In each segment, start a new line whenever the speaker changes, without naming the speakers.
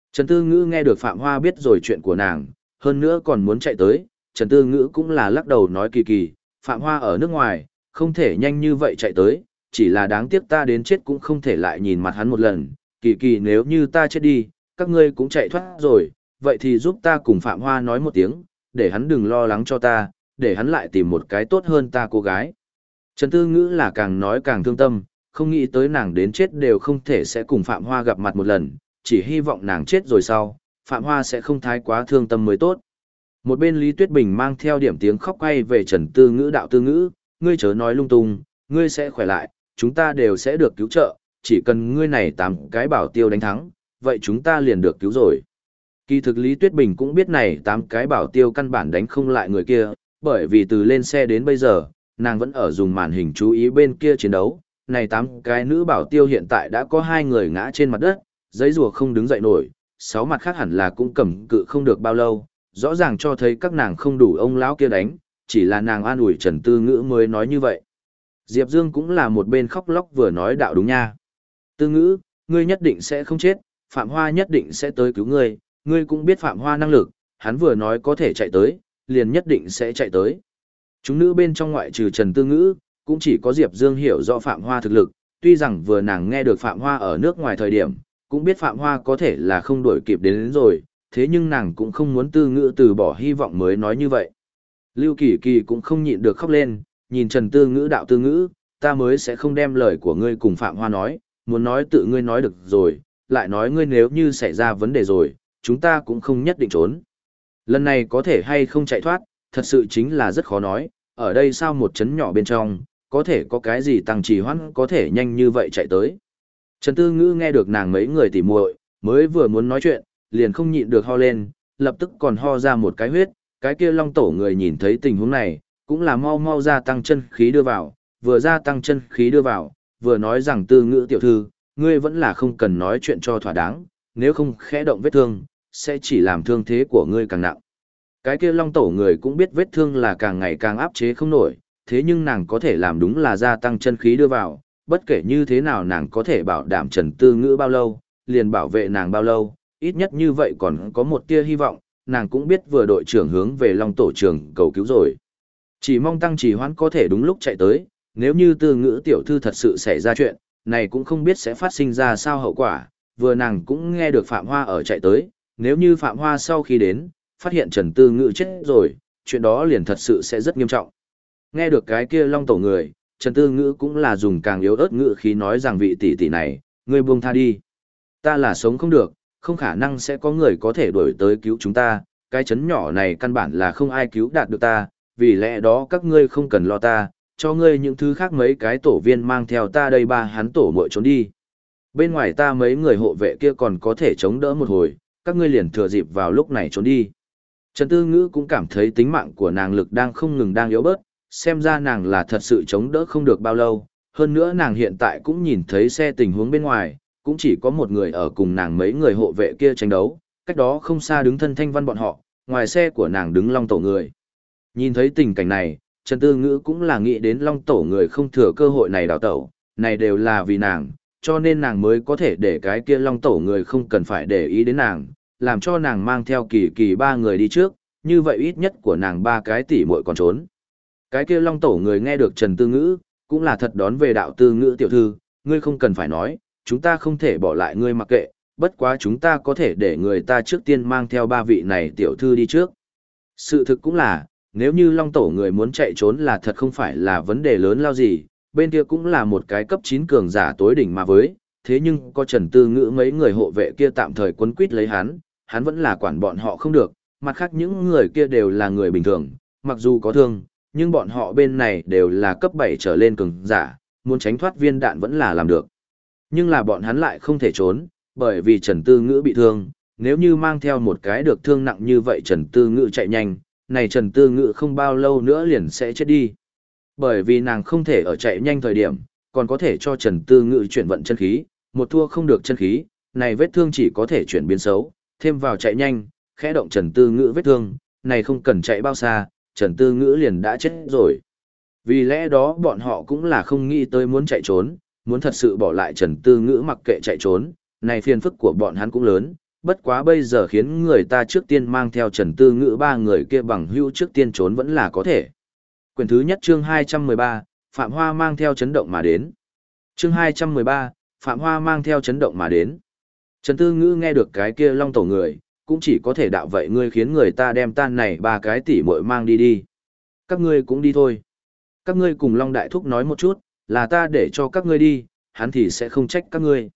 Trần Tư Ngữ nghe được Phạm Hoa biết rồi chuyện của nàng, hơn nữa còn muốn chạy tới, Trần Tư Ngữ cũng là lắc đầu nói kỳ kỳ, Phạm Hoa ở nước ngoài, không thể nhanh như vậy chạy tới, chỉ là đáng tiếc ta đến chết cũng không thể lại nhìn mặt hắn một lần, kỳ kỳ nếu như ta chết đi, các ngươi cũng chạy thoát rồi, vậy thì giúp ta cùng Phạm Hoa nói một tiếng, để hắn đừng lo lắng cho ta, để hắn lại tìm một cái tốt hơn ta cô gái. Trần Tư Ngữ là càng nói càng thương tâm, không nghĩ tới nàng đến chết đều không thể sẽ cùng Phạm Hoa gặp mặt một lần, chỉ hy vọng nàng chết rồi sau, Phạm Hoa sẽ không thái quá thương tâm mới tốt. Một bên Lý Tuyết Bình mang theo điểm tiếng khóc quay về Trần Tư Ngữ đạo Tư Ngữ, ngươi chớ nói lung tung, ngươi sẽ khỏe lại, chúng ta đều sẽ được cứu trợ, chỉ cần ngươi này 8 cái bảo tiêu đánh thắng, vậy chúng ta liền được cứu rồi. Kỳ thực Lý Tuyết Bình cũng biết này 8 cái bảo tiêu căn bản đánh không lại người kia, bởi vì từ lên xe đến bây giờ, nàng vẫn ở dùng màn hình chú ý bên kia chiến đấu, này 8 cái nữ bảo tiêu hiện tại đã có 2 người ngã trên mặt đất, giấy rùa không đứng dậy nổi, 6 mặt khác hẳn là cũng cầm cự không được bao lâu, rõ ràng cho thấy các nàng không đủ ông lão kia đánh, chỉ là nàng an ủi Trần Tư Ngữ mới nói như vậy. Diệp Dương cũng là một bên khóc lóc vừa nói đạo đúng nha. Tư Ngữ, ngươi nhất định sẽ không chết, Phạm Hoa nhất định sẽ tới cứu ngươi, ngươi cũng biết Phạm Hoa năng lực, hắn vừa nói có thể chạy tới, liền nhất định sẽ chạy tới. Chúng nữ bên trong ngoại trừ Trần Tư Ngữ, cũng chỉ có Diệp Dương hiểu rõ Phạm Hoa thực lực, tuy rằng vừa nàng nghe được Phạm Hoa ở nước ngoài thời điểm, cũng biết Phạm Hoa có thể là không đuổi kịp đến rồi, thế nhưng nàng cũng không muốn Tư Ngữ từ bỏ hy vọng mới nói như vậy. Lưu Kỳ Kỳ cũng không nhịn được khóc lên, nhìn Trần Tư Ngữ đạo Tư Ngữ, ta mới sẽ không đem lời của ngươi cùng Phạm Hoa nói, muốn nói tự ngươi nói được rồi, lại nói ngươi nếu như xảy ra vấn đề rồi, chúng ta cũng không nhất định trốn. Lần này có thể hay không chạy thoát, thật sự chính là rất khó nói, ở đây sao một chấn nhỏ bên trong, có thể có cái gì tăng trì hoãn có thể nhanh như vậy chạy tới. Trần Tư Ngữ nghe được nàng mấy người tỉ muội mới vừa muốn nói chuyện, liền không nhịn được ho lên, lập tức còn ho ra một cái huyết, cái kia Long Tổ người nhìn thấy tình huống này, cũng là mau mau gia tăng chân khí đưa vào, vừa gia tăng chân khí đưa vào, vừa nói rằng Tư Ngữ tiểu thư, ngươi vẫn là không cần nói chuyện cho thỏa đáng, nếu không khẽ động vết thương, sẽ chỉ làm thương thế của ngươi càng nặng. Cái kia Long Tổ người cũng biết vết thương là càng ngày càng áp chế không nổi, thế nhưng nàng có thể làm đúng là gia tăng chân khí đưa vào, bất kể như thế nào nàng có thể bảo đảm Trần Tư Ngữ bao lâu, liền bảo vệ nàng bao lâu, ít nhất như vậy còn có một tia hy vọng, nàng cũng biết vừa đội trưởng hướng về Long Tổ trưởng cầu cứu rồi. Chỉ mong tăng trì hoãn có thể đúng lúc chạy tới, nếu như Tư Ngữ tiểu thư thật sự xảy ra chuyện, này cũng không biết sẽ phát sinh ra sao hậu quả, vừa nàng cũng nghe được Phạm Hoa ở chạy tới, nếu như Phạm Hoa sau khi đến, phát hiện Trần Tư Ngữ chết rồi, chuyện đó liền thật sự sẽ rất nghiêm trọng. Nghe được cái kia Long Tổ người, Trần Tư Ngữ cũng là dùng càng yếu ớt ngữ khí nói rằng vị tỷ tỷ này, ngươi buông tha đi. Ta là sống không được, không khả năng sẽ có người có thể đuổi tới cứu chúng ta, cái chấn nhỏ này căn bản là không ai cứu đạt được ta, vì lẽ đó các ngươi không cần lo ta, cho ngươi những thứ khác mấy cái tổ viên mang theo ta đây ba hắn tổ muội trốn đi. Bên ngoài ta mấy người hộ vệ kia còn có thể chống đỡ một hồi, các ngươi liền thừa dịp vào lúc này trốn đi. Trần Tư Ngữ cũng cảm thấy tính mạng của nàng lực đang không ngừng đang yếu bớt, xem ra nàng là thật sự chống đỡ không được bao lâu, hơn nữa nàng hiện tại cũng nhìn thấy xe tình huống bên ngoài, cũng chỉ có một người ở cùng nàng mấy người hộ vệ kia tranh đấu, cách đó không xa đứng Thân Thanh Văn bọn họ, ngoài xe của nàng đứng Long Tổ người. Nhìn thấy tình cảnh này, Trần Tư Ngữ cũng là nghĩ đến Long Tổ người không thừa cơ hội này đào tẩu, này đều là vì nàng, cho nên nàng mới có thể để cái kia Long Tổ người không cần phải để ý đến nàng, làm cho nàng mang theo Kỳ Kỳ ba người đi trước, như vậy ít nhất của nàng ba cái tỷ muội còn trốn. Cái kia Long Tổ người nghe được Trần Tư Ngữ, cũng là thật đón về đạo Tư Ngữ tiểu thư, ngươi không cần phải nói, chúng ta không thể bỏ lại ngươi mặc kệ, bất quá chúng ta có thể để người ta trước tiên mang theo ba vị này tiểu thư đi trước. Sự thực cũng là, nếu như Long Tổ người muốn chạy trốn là thật không phải là vấn đề lớn lao gì, bên kia cũng là một cái cấp 9 cường giả tối đỉnh mà với, thế nhưng có Trần Tư Ngữ mấy người hộ vệ kia tạm thời quấn quýt lấy hắn vẫn là quản bọn họ không được, mặt khác những người kia đều là người bình thường, mặc dù có thương, nhưng bọn họ bên này đều là cấp 7 trở lên cường giả, muốn tránh thoát viên đạn vẫn là làm được. Nhưng là bọn hắn lại không thể trốn, bởi vì Trần Tư Ngữ bị thương, nếu như mang theo một cái được thương nặng như vậy Trần Tư Ngữ chạy nhanh, này Trần Tư Ngữ không bao lâu nữa liền sẽ chết đi. Bởi vì nàng không thể ở chạy nhanh thời điểm, còn có thể cho Trần Tư Ngữ chuyển vận chân khí, một thua không được chân khí, này vết thương chỉ có thể chuyển biến xấu, thêm vào chạy nhanh, khẽ động Trần Tư Ngữ vết thương, này không cần chạy bao xa, Trần Tư Ngữ liền đã chết rồi. Vì lẽ đó bọn họ cũng là không nghĩ tới muốn chạy trốn, muốn thật sự bỏ lại Trần Tư Ngữ mặc kệ chạy trốn, này phiền phức của bọn hắn cũng lớn, bất quá bây giờ khiến người ta trước tiên mang theo Trần Tư Ngữ ba người kia bằng hữu trước tiên trốn vẫn là có thể. Quyển thứ nhất chương 213, Phạm Hoa mang theo chấn động mà đến. Chương 213, Phạm Hoa mang theo chấn động mà đến. Trần Tư Ngữ nghe được cái kia Long Tổ người, cũng chỉ có thể đạo vậy ngươi khiến người ta đem tan này ba cái tỷ muội mang đi đi. Các ngươi cũng đi thôi. Các ngươi cùng Long Đại Thúc nói một chút, là ta để cho các ngươi đi, hắn thì sẽ không trách các ngươi.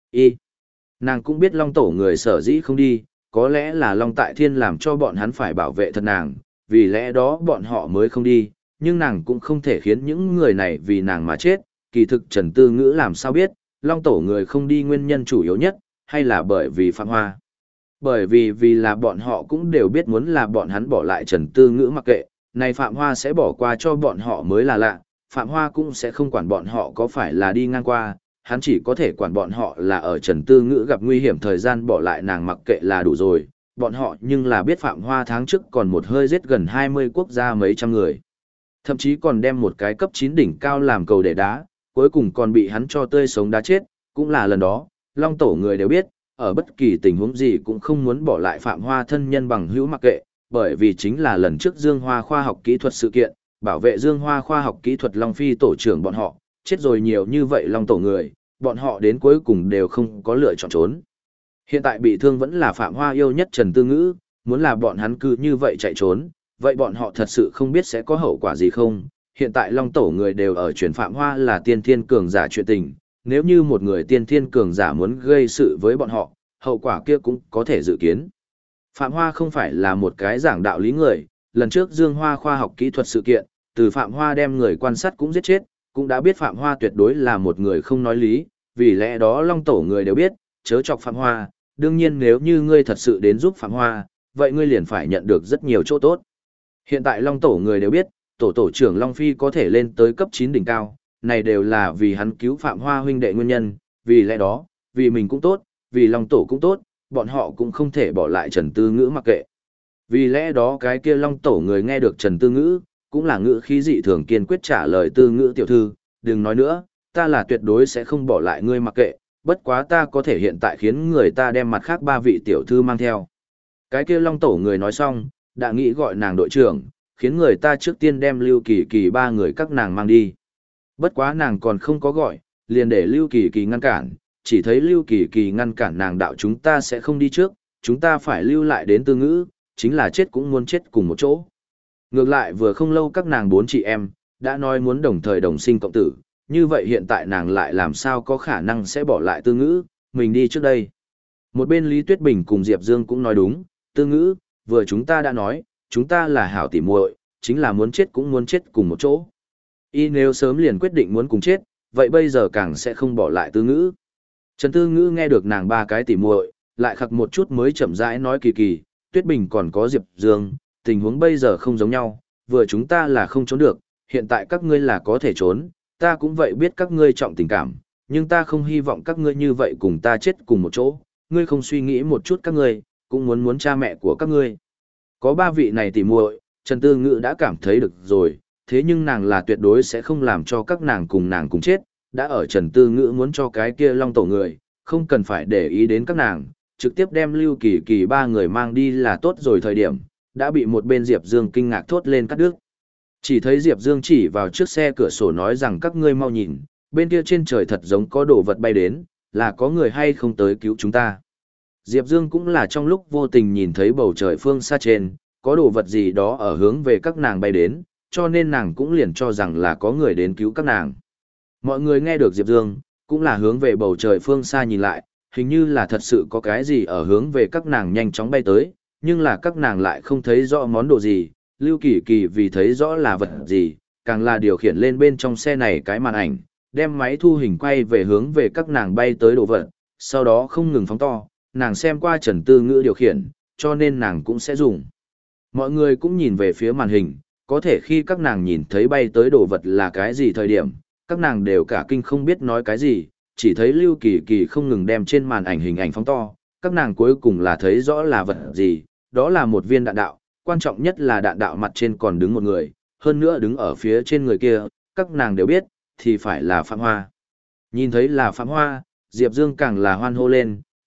Nàng cũng biết Long Tổ người sở dĩ không đi, có lẽ là Long Tại Thiên làm cho bọn hắn phải bảo vệ thật nàng, vì lẽ đó bọn họ mới không đi, nhưng nàng cũng không thể khiến những người này vì nàng mà chết, kỳ thực Trần Tư Ngữ làm sao biết, Long Tổ người không đi nguyên nhân chủ yếu nhất, hay là bởi vì Phạm Hoa. Bởi vì là bọn họ cũng đều biết muốn là bọn hắn bỏ lại Trần Tư Ngữ mặc kệ, này Phạm Hoa sẽ bỏ qua cho bọn họ mới là lạ, Phạm Hoa cũng sẽ không quản bọn họ có phải là đi ngang qua, hắn chỉ có thể quản bọn họ là ở Trần Tư Ngữ gặp nguy hiểm thời gian bỏ lại nàng mặc kệ là đủ rồi, bọn họ nhưng là biết Phạm Hoa tháng trước còn một hơi giết gần 20 quốc gia mấy trăm người. Thậm chí còn đem một cái cấp 9 đỉnh cao làm cầu để đá, cuối cùng còn bị hắn cho tươi sống đá chết, cũng là lần đó, Long Tổ người đều biết, ở bất kỳ tình huống gì cũng không muốn bỏ lại Phạm Hoa thân nhân bằng hữu mặc kệ, bởi vì chính là lần trước Dương Hoa khoa học kỹ thuật sự kiện, bảo vệ Dương Hoa khoa học kỹ thuật Long Phi tổ trưởng bọn họ, chết rồi nhiều như vậy Long Tổ người, bọn họ đến cuối cùng đều không có lựa chọn trốn. Hiện tại bị thương vẫn là Phạm Hoa yêu nhất Trần Tư Ngữ, muốn là bọn hắn cứ như vậy chạy trốn, vậy bọn họ thật sự không biết sẽ có hậu quả gì không. Hiện tại Long Tổ người đều ở truyền Phạm Hoa là tiên thiên cường giả chuyện tình, nếu như một người tiên thiên cường giả muốn gây sự với bọn họ, hậu quả kia cũng có thể dự kiến. Phạm Hoa không phải là một cái giảng đạo lý người, lần trước Dương Hoa khoa học kỹ thuật sự kiện, từ Phạm Hoa đem người quan sát cũng giết chết, cũng đã biết Phạm Hoa tuyệt đối là một người không nói lý, vì lẽ đó Long Tổ người đều biết, chớ chọc Phạm Hoa, đương nhiên nếu như ngươi thật sự đến giúp Phạm Hoa, vậy ngươi liền phải nhận được rất nhiều chỗ tốt. Hiện tại Long Tổ người đều biết, tổ trưởng Long Phi có thể lên tới cấp 9 đỉnh cao, này đều là vì hắn cứu Phạm Hoa huynh đệ nguyên nhân, vì lẽ đó, vì mình cũng tốt, vì Long Tổ cũng tốt, bọn họ cũng không thể bỏ lại Trần Tư Ngữ mặc kệ. Vì lẽ đó cái kia Long Tổ người nghe được Trần Tư Ngữ, cũng là ngữ khí dị thường kiên quyết trả lời Tư Ngữ tiểu thư, đừng nói nữa, ta là tuyệt đối sẽ không bỏ lại ngươi mặc kệ, bất quá ta có thể hiện tại khiến người ta đem mặt khác ba vị tiểu thư mang theo. Cái kia Long Tổ người nói xong, đã nghĩ gọi nàng đội trưởng, khiến người ta trước tiên đem Lưu Kỳ Kỳ ba người các nàng mang đi. Bất quá nàng còn không có gọi, liền để Lưu Kỳ Kỳ ngăn cản, chỉ thấy Lưu Kỳ Kỳ ngăn cản nàng đạo chúng ta sẽ không đi trước, chúng ta phải lưu lại đến Tư Ngữ, chính là chết cũng muốn chết cùng một chỗ. Ngược lại vừa không lâu các nàng bốn chị em, đã nói muốn đồng thời đồng sinh cộng tử, như vậy hiện tại nàng lại làm sao có khả năng sẽ bỏ lại Tư Ngữ, mình đi trước đây. Một bên Lý Tuyết Bình cùng Diệp Dương cũng nói đúng, Tư Ngữ, vừa chúng ta đã nói, chúng ta là hảo tỉ muội, chính là muốn chết cũng muốn chết cùng một chỗ. Y nếu sớm liền quyết định muốn cùng chết, vậy bây giờ càng sẽ không bỏ lại Tư Ngữ. Trần Tư Ngữ nghe được nàng ba cái tỉ muội, lại khặc một chút mới chậm rãi nói Kỳ Kỳ, Tuyết Bình còn có Diệp Dương, tình huống bây giờ không giống nhau, vừa chúng ta là không trốn được, hiện tại các ngươi là có thể trốn, ta cũng vậy biết các ngươi trọng tình cảm, nhưng ta không hy vọng các ngươi như vậy cùng ta chết cùng một chỗ, ngươi không suy nghĩ một chút các ngươi, cũng muốn cha mẹ của các ngươi. Có ba vị này tỉ muội, Trần Tư Ngữ đã cảm thấy được rồi, thế nhưng nàng là tuyệt đối sẽ không làm cho các nàng cùng chết, đã ở Trần Tư Ngữ muốn cho cái kia Long Tổ người, không cần phải để ý đến các nàng, trực tiếp đem Lưu Kỳ Kỳ ba người mang đi là tốt rồi thời điểm, đã bị một bên Diệp Dương kinh ngạc thốt lên cắt đứt. Chỉ thấy Diệp Dương chỉ vào trước xe cửa sổ nói rằng các ngươi mau nhìn, bên kia trên trời thật giống có đồ vật bay đến, là có người hay không tới cứu chúng ta. Diệp Dương cũng là trong lúc vô tình nhìn thấy bầu trời phương xa trên, có đồ vật gì đó ở hướng về các nàng bay đến, cho nên nàng cũng liền cho rằng là có người đến cứu các nàng. Mọi người nghe được Diệp Dương, cũng là hướng về bầu trời phương xa nhìn lại, hình như là thật sự có cái gì ở hướng về các nàng nhanh chóng bay tới, nhưng là các nàng lại không thấy rõ món đồ gì, Lưu Kỳ Kỳ vì thấy rõ là vật gì, càng là điều khiển lên bên trong xe này cái màn ảnh, đem máy thu hình quay về hướng về các nàng bay tới đồ vật, sau đó không ngừng phóng to, nàng xem qua Trần Tư Ngữ điều khiển, cho nên nàng cũng sẽ dùng. Mọi người cũng nhìn về phía màn hình, có thể khi các nàng nhìn thấy bay tới đồ vật là cái gì thời điểm, các nàng đều cả kinh không biết nói cái gì, chỉ thấy Lưu Kỳ Kỳ không ngừng đem trên màn ảnh hình ảnh phóng to, các nàng cuối cùng là thấy rõ là vật gì, đó là một viên đạn đạo, quan trọng nhất là đạn đạo mặt trên còn đứng một người, hơn nữa đứng ở phía trên người kia, các nàng đều biết, thì phải là Phạm Hoa. Nhìn thấy là Phạm Hoa, Diệp Dương càng là hoan hô lên,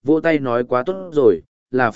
vỗ tay nói quá tốt rồi, là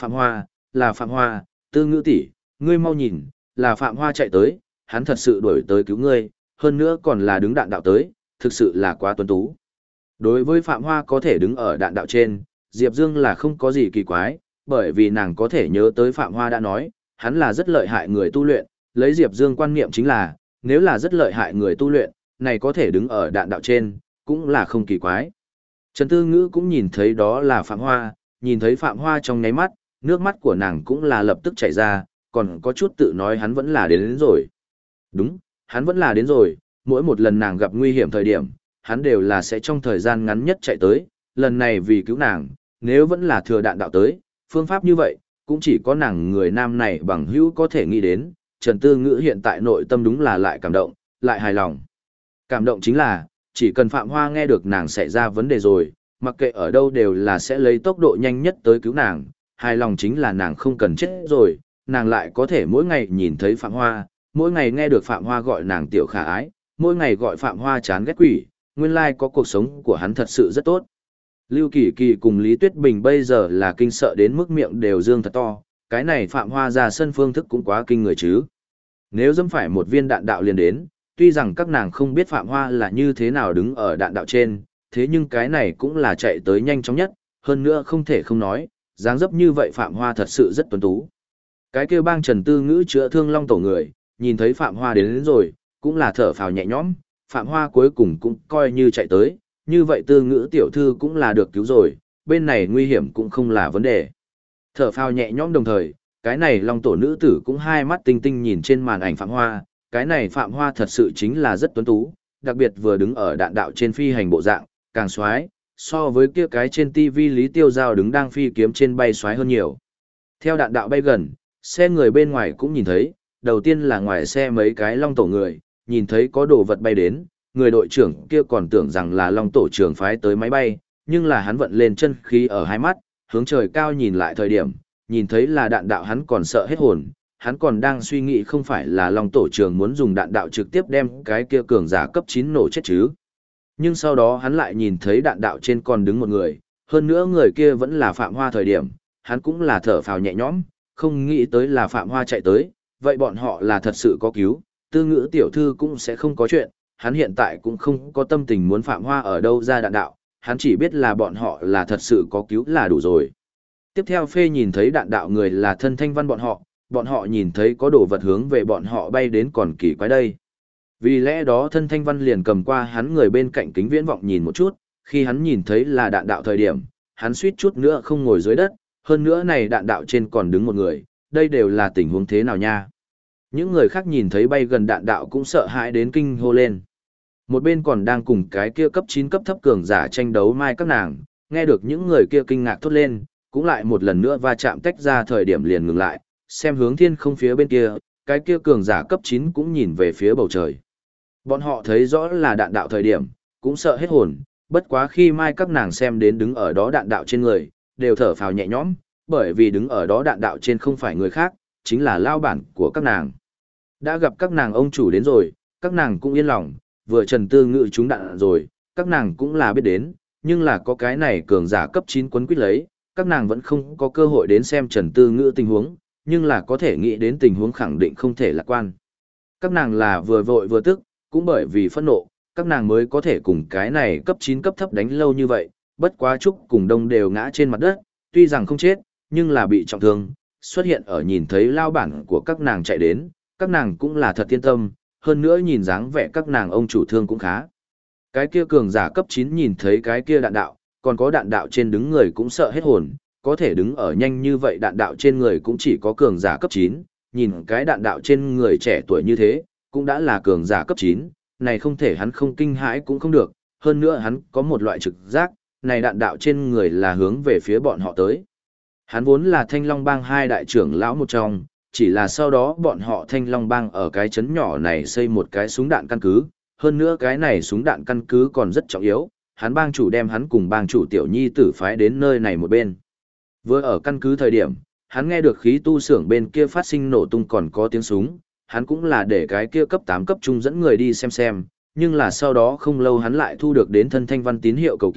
Phạm Hoa, Tư Ngữ tỷ, ngươi mau nhìn, là Phạm Hoa chạy tới, hắn thật sự đuổi tới cứu ngươi, hơn nữa còn là đứng đạn đạo tới, thực sự là quá tuấn tú. Đối với Phạm Hoa có thể đứng ở đạn đạo trên, Diệp Dương là không có gì kỳ quái, bởi vì nàng có thể nhớ tới Phạm Hoa đã nói, hắn là rất lợi hại người tu luyện, lấy Diệp Dương quan niệm chính là, nếu là rất lợi hại người tu luyện, này có thể đứng ở đạn đạo trên, cũng là không kỳ quái. Trần Tư Ngữ cũng nhìn thấy đó là Phạm Hoa, nhìn thấy Phạm Hoa trong nháy mắt, nước mắt của nàng cũng là lập tức chảy ra, còn có chút tự nói hắn vẫn là đến rồi. Đúng, hắn vẫn là đến rồi, mỗi một lần nàng gặp nguy hiểm thời điểm, hắn đều là sẽ trong thời gian ngắn nhất chạy tới, lần này vì cứu nàng, nếu vẫn là thừa đạn đạo tới, phương pháp như vậy, cũng chỉ có nàng người nam này bằng hữu có thể nghĩ đến, Trần Tư Ngữ hiện tại nội tâm đúng là lại cảm động, lại hài lòng. Cảm động chính là, chỉ cần Phạm Hoa nghe được nàng xảy ra vấn đề rồi, mặc kệ ở đâu đều là sẽ lấy tốc độ nhanh nhất tới cứu nàng, hài lòng chính là nàng không cần chết rồi, nàng lại có thể mỗi ngày nhìn thấy Phạm Hoa, mỗi ngày nghe được Phạm Hoa gọi nàng tiểu khả ái, mỗi ngày gọi Phạm Hoa chán ghét quỷ, nguyên lai có cuộc sống của hắn thật sự rất tốt. Lưu Kỳ Kỳ cùng Lý Tuyết Bình bây giờ là kinh sợ đến mức miệng đều dương thật to, cái này Phạm Hoa ra sân phương thức cũng quá kinh người chứ. Nếu dẫm phải một viên đạn đạo liền đến, tuy rằng các nàng không biết Phạm Hoa là như thế nào đứng ở đạn đạo trên, thế nhưng cái này cũng là chạy tới nhanh chóng nhất, hơn nữa không thể không nói, dáng dấp như vậy Phạm Hoa thật sự rất tuấn tú. Cái kêu bang Trần Tư Ngữ chữa thương long tổ người, nhìn thấy Phạm Hoa đến rồi, cũng là thở phào nhẹ nhõm, Phạm Hoa cuối cùng cũng coi như chạy tới, như vậy Tư Ngữ tiểu thư cũng là được cứu rồi, bên này nguy hiểm cũng không là vấn đề. Thở phào nhẹ nhõm đồng thời, cái này long tổ nữ tử cũng hai mắt tinh tinh nhìn trên màn ảnh Phạm Hoa, cái này Phạm Hoa thật sự chính là rất tuấn tú, đặc biệt vừa đứng ở đạn đạo trên phi hành bộ dạng, càng xoái, so với kia cái trên TV Lý Tiêu Giao đứng đang phi kiếm trên bay xoái hơn nhiều. Theo đạn đạo bay gần, xe người bên ngoài cũng nhìn thấy, đầu tiên là ngoài xe mấy cái long tổ người, nhìn thấy có đồ vật bay đến, người đội trưởng kia còn tưởng rằng là long tổ trưởng phái tới máy bay, nhưng là hắn vận lên chân khí ở hai mắt, hướng trời cao nhìn lại thời điểm, nhìn thấy là đạn đạo hắn còn sợ hết hồn, hắn còn đang suy nghĩ không phải là long tổ trưởng muốn dùng đạn đạo trực tiếp đem cái kia cường giả cấp 9 nổ chết chứ. Nhưng sau đó hắn lại nhìn thấy đạn đạo trên còn đứng một người, hơn nữa người kia vẫn là Phạm Hoa thời điểm, hắn cũng là thở phào nhẹ nhõm, không nghĩ tới là Phạm Hoa chạy tới, vậy bọn họ là thật sự có cứu, Tư Ngữ tiểu thư cũng sẽ không có chuyện, hắn hiện tại cũng không có tâm tình muốn Phạm Hoa ở đâu ra đạn đạo, hắn chỉ biết là bọn họ là thật sự có cứu là đủ rồi. Tiếp theo Phê nhìn thấy đạn đạo người là Thân Thanh Văn bọn họ nhìn thấy có đồ vật hướng về bọn họ bay đến còn kỳ quái đây. Vì lẽ đó Thân Thanh Văn liền cầm qua hắn người bên cạnh kính viễn vọng nhìn một chút, khi hắn nhìn thấy là đạn đạo thời điểm, hắn suýt chút nữa không ngồi dưới đất, hơn nữa này đạn đạo trên còn đứng một người, đây đều là tình huống thế nào nha. Những người khác nhìn thấy bay gần đạn đạo cũng sợ hãi đến kinh hô lên. Một bên còn đang cùng cái kia cấp 9 cấp thấp cường giả tranh đấu mai các nàng, nghe được những người kia kinh ngạc thốt lên, cũng lại một lần nữa va chạm tách ra thời điểm liền ngừng lại, xem hướng thiên không phía bên kia, cái kia cường giả cấp 9 cũng nhìn về phía bầu trời. Bọn họ thấy rõ là đạn đạo thời điểm, cũng sợ hết hồn, bất quá khi mai các nàng xem đến đứng ở đó đạn đạo trên người, đều thở phào nhẹ nhõm, bởi vì đứng ở đó đạn đạo trên không phải người khác, chính là lao bản của các nàng. Đã gặp các nàng ông chủ đến rồi, các nàng cũng yên lòng, vừa Trần Tư Ngữ trúng đạn rồi, các nàng cũng là biết đến, nhưng là có cái này cường giả cấp 9 quấn quýt lấy, các nàng vẫn không có cơ hội đến xem Trần Tư Ngữ tình huống, nhưng là có thể nghĩ đến tình huống khẳng định không thể lạc quan. Các nàng là vừa vội vừa tức, cũng bởi vì phẫn nộ, các nàng mới có thể cùng cái này cấp 9 cấp thấp đánh lâu như vậy, bất quá Trúc cùng Đông đều ngã trên mặt đất, tuy rằng không chết, nhưng là bị trọng thương, xuất hiện ở nhìn thấy lao bản của các nàng chạy đến, các nàng cũng là thật yên tâm, hơn nữa nhìn dáng vẻ các nàng ông chủ thương cũng khá. Cái kia cường giả cấp 9 nhìn thấy cái kia đạn đạo, còn có đạn đạo trên đứng người cũng sợ hết hồn, có thể đứng ở nhanh như vậy đạn đạo trên người cũng chỉ có cường giả cấp 9, nhìn cái đạn đạo trên người trẻ tuổi như thế, cũng đã là cường giả cấp 9, này không thể hắn không kinh hãi cũng không được, hơn nữa hắn có một loại trực giác, này đạn đạo trên người là hướng về phía bọn họ tới. Hắn vốn là Thanh Long Bang hai đại trưởng lão một trong, chỉ là sau đó bọn họ Thanh Long Bang ở cái trấn nhỏ này xây một cái súng đạn căn cứ, hơn nữa cái này súng đạn căn cứ còn rất trọng yếu, hắn bang chủ đem hắn cùng bang chủ Tiểu Nhi tử phái đến nơi này một bên. Vừa ở căn cứ thời điểm, hắn nghe được khí tu xưởng bên kia phát sinh nổ tung còn có tiếng súng, hắn cũng là để cái kia cấp 8 cấp trung dẫn người đi xem, nhưng là sau đó không lâu hắn lại thu được đến Thân Thanh Văn tín hiệu cầu cứu,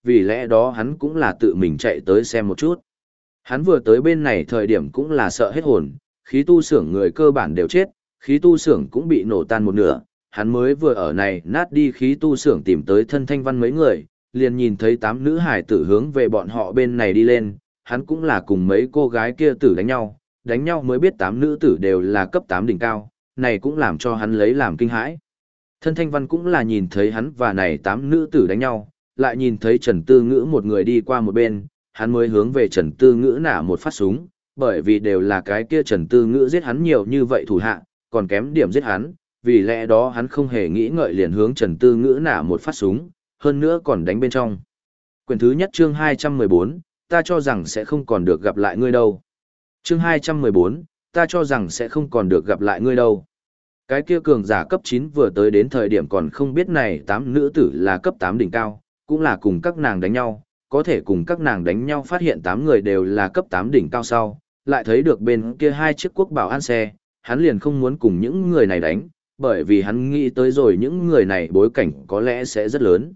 vì lẽ đó hắn cũng là tự mình chạy tới xem một chút. Hắn vừa tới bên này thời điểm cũng là sợ hết hồn, khí tu xưởng người cơ bản đều chết, khí tu xưởng cũng bị nổ tan một nửa, hắn mới vừa ở này nát đi khí tu xưởng tìm tới thân Thanh Văn mấy người, liền nhìn thấy 8 nữ hải tử hướng về bọn họ bên này đi lên, hắn cũng là cùng mấy cô gái kia tử đánh nhau mới biết 8 nữ tử đều là cấp 8 đỉnh cao, này cũng làm cho hắn lấy làm kinh hãi. Thân Thanh Văn cũng là nhìn thấy hắn và này 8 nữ tử đánh nhau, lại nhìn thấy Trần Tư Ngữ một người đi qua một bên, hắn mới hướng về Trần Tư Ngữ nã một phát súng, bởi vì đều là cái kia Trần Tư Ngữ giết hắn nhiều như vậy thủ hạ, còn kém điểm giết hắn, vì lẽ đó hắn không hề nghĩ ngợi liền hướng Trần Tư Ngữ nã một phát súng, hơn nữa còn đánh bên trong. Quyển thứ nhất chương 214, ta cho rằng sẽ không còn được gặp lại ngươi đâu. Chương 214, ta cho rằng sẽ không còn được gặp lại ngươi đâu. Cái kia cường giả cấp 9 vừa tới đến thời điểm còn không biết này 8 nữ tử là cấp 8 đỉnh cao, cũng là cùng các nàng đánh nhau, có thể cùng các nàng đánh nhau phát hiện 8 người đều là cấp 8 đỉnh cao sau, lại thấy được bên kia 2 chiếc quốc bảo an xe, hắn liền không muốn cùng những người này đánh, bởi vì hắn nghĩ tới rồi những người này bối cảnh có lẽ sẽ rất lớn.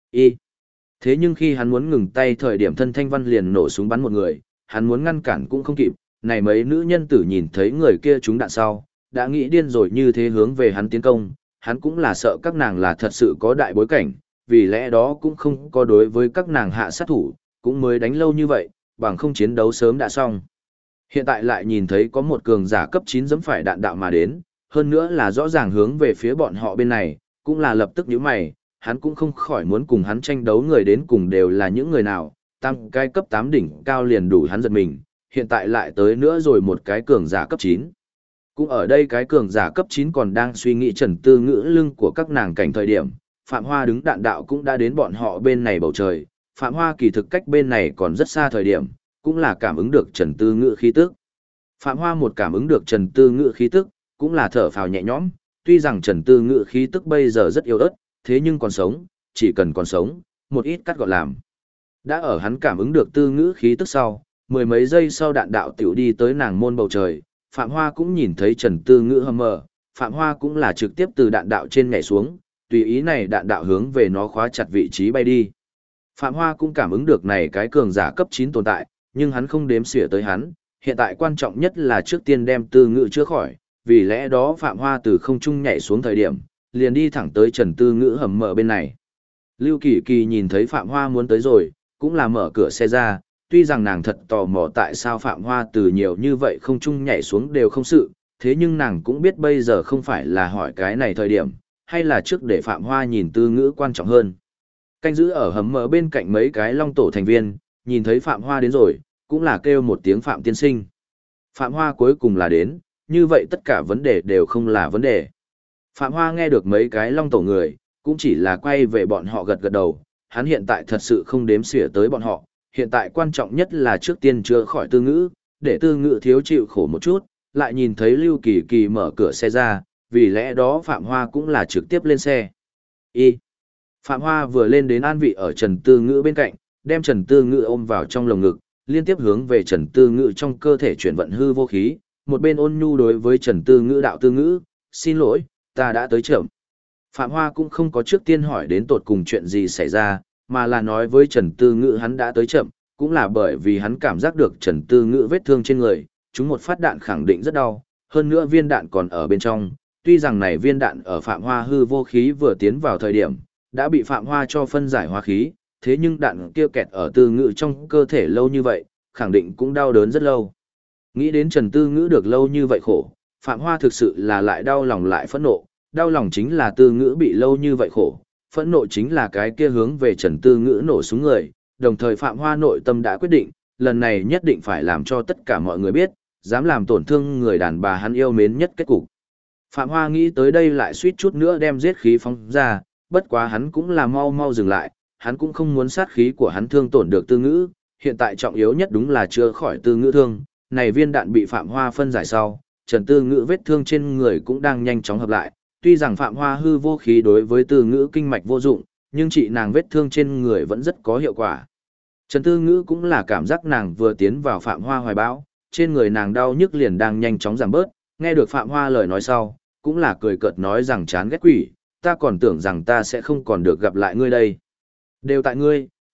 Thế nhưng khi hắn muốn ngừng tay thời điểm thân Thanh Văn liền nổ súng bắn một người, hắn muốn ngăn cản cũng không kịp, này mấy nữ nhân tử nhìn thấy người kia trúng đạn sau, đã nghĩ điên rồi như thế hướng về hắn tiến công, hắn cũng là sợ các nàng là thật sự có đại bối cảnh, vì lẽ đó cũng không có đối với các nàng hạ sát thủ, cũng mới đánh lâu như vậy, bằng không chiến đấu sớm đã xong. Hiện tại lại nhìn thấy có một cường giả cấp 9 giẫm phải đạn đạo mà đến, hơn nữa là rõ ràng hướng về phía bọn họ bên này, cũng là lập tức nhíu mày, hắn cũng không khỏi muốn cùng hắn tranh đấu người đến cùng đều là những người nào, tăng cái cấp 8 đỉnh cao liền đủ hắn giật mình, hiện tại lại tới nữa rồi một cái cường giả cấp 9. Cũng ở đây cái cường giả cấp 9 còn đang suy nghĩ Trần Tư Ngữ lưng của các nàng cảnh thời điểm, Phạm Hoa đứng đạn đạo cũng đã đến bọn họ bên này bầu trời, Phạm Hoa kỳ thực cách bên này còn rất xa thời điểm, cũng là cảm ứng được Trần Tư Ngữ khí tức. Phạm Hoa một cảm ứng được Trần Tư Ngữ khí tức, cũng là thở phào nhẹ nhõm, tuy rằng Trần Tư Ngữ khí tức bây giờ rất yếu ớt, thế nhưng còn sống, chỉ cần còn sống, một ít cắt gọn làm. Đã ở hắn cảm ứng được Tư Ngữ khí tức sau, mười mấy giây sau đạn đạo tiểu đi tới nàng môn bầu trời, Phạm Hoa cũng nhìn thấy Trần Tư Ngữ hầm mờ, Phạm Hoa cũng là trực tiếp từ đạn đạo trên nhảy xuống, tùy ý này đạn đạo hướng về nó khóa chặt vị trí bay đi. Phạm Hoa cũng cảm ứng được này cái cường giả cấp 9 tồn tại, nhưng hắn không đếm xỉa tới hắn, hiện tại quan trọng nhất là trước tiên đem Tư Ngữ chữa khỏi, vì lẽ đó Phạm Hoa từ không trung nhảy xuống thời điểm, liền đi thẳng tới Trần Tư Ngữ hầm mờ bên này. Lưu Kỳ Kỳ nhìn thấy Phạm Hoa muốn tới rồi, cũng là mở cửa xe ra, tuy rằng nàng thật tò mò tại sao Phạm Hoa từ nhiều như vậy không trung nhảy xuống đều không sự, thế nhưng nàng cũng biết bây giờ không phải là hỏi cái này thời điểm, hay là trước để Phạm Hoa nhìn Tư Ngữ quan trọng hơn. Canh giữ ở hầm mờ bên cạnh mấy cái long tổ thành viên, nhìn thấy Phạm Hoa đến rồi, cũng là kêu một tiếng Phạm tiên sinh. Phạm Hoa cuối cùng là đến, như vậy tất cả vấn đề đều không là vấn đề. Phạm Hoa nghe được mấy cái long tổ người, cũng chỉ là quay về bọn họ gật gật đầu, hắn hiện tại thật sự không đếm xỉa tới bọn họ, hiện tại quan trọng nhất là trước tiên chữa khỏi Tư Ngữ, để Tư Ngữ thiếu chịu khổ một chút, lại nhìn thấy Lưu Kỳ Kỳ mở cửa xe ra, vì lẽ đó Phạm Hoa cũng là trực tiếp lên xe. Phạm Hoa vừa lên đến an vị ở Trần Tư Ngữ bên cạnh, đem Trần Tư Ngữ ôm vào trong lồng ngực, liên tiếp hướng về Trần Tư Ngữ trong cơ thể chuyển vận hư vô khí, một bên ôn nhu đối với Trần Tư Ngữ đạo Tư Ngữ, xin lỗi, ta đã tới chậm. Phạm Hoa cũng không có trước tiên hỏi đến tột cùng chuyện gì xảy ra, mà là nói với Trần Tư Ngữ hắn đã tới chậm, cũng là bởi vì hắn cảm giác được Trần Tư Ngữ vết thương trên người, chúng một phát đạn khẳng định rất đau, hơn nữa viên đạn còn ở bên trong, tuy rằng này viên đạn ở Phạm Hoa hư vô khí vừa tiến vào thời điểm, đã bị Phạm Hoa cho phân giải hóa khí, thế nhưng đạn kia kẹt ở Tư Ngữ trong cơ thể lâu như vậy, khẳng định cũng đau đớn rất lâu. Nghĩ đến Trần Tư Ngữ được lâu như vậy khổ, Phạm Hoa thực sự là lại đau lòng lại phẫn nộ, đau lòng chính là Tư Ngữ bị lâu như vậy khổ, phẫn nộ chính là cái kia hướng về Trần Tư Ngữ nổ súng người, đồng thời Phạm Hoa nội tâm đã quyết định, lần này nhất định phải làm cho tất cả mọi người biết, dám làm tổn thương người đàn bà hắn yêu mến nhất kết cục. Phạm Hoa nghĩ tới đây lại suýt chút nữa đem giết khí phóng ra, bất quá hắn cũng là mau mau dừng lại, hắn cũng không muốn sát khí của hắn thương tổn được Tư Ngữ, hiện tại trọng yếu nhất đúng là chữa khỏi Tư Ngữ thương, này viên đạn bị Phạm Hoa phân giải sau, Trần Tư Ngữ vết thương trên người cũng đang nhanh chóng hợp lại, tuy rằng Phạm Hoa hư vô khí đối với Tư Ngữ kinh mạch vô dụng, nhưng trị nàng vết thương trên người vẫn rất có hiệu quả. Trần Tư Ngữ cũng là cảm giác nàng vừa tiến vào Phạm Hoa hoài bão, trên người nàng đau nhức liền đang nhanh chóng giảm bớt, nghe được Phạm Hoa lời nói sau, cũng là cười cợt nói rằng chán ghét quỷ, ta còn tưởng rằng ta sẽ không còn được gặp lại ngươi đây. Đều tại ngươi,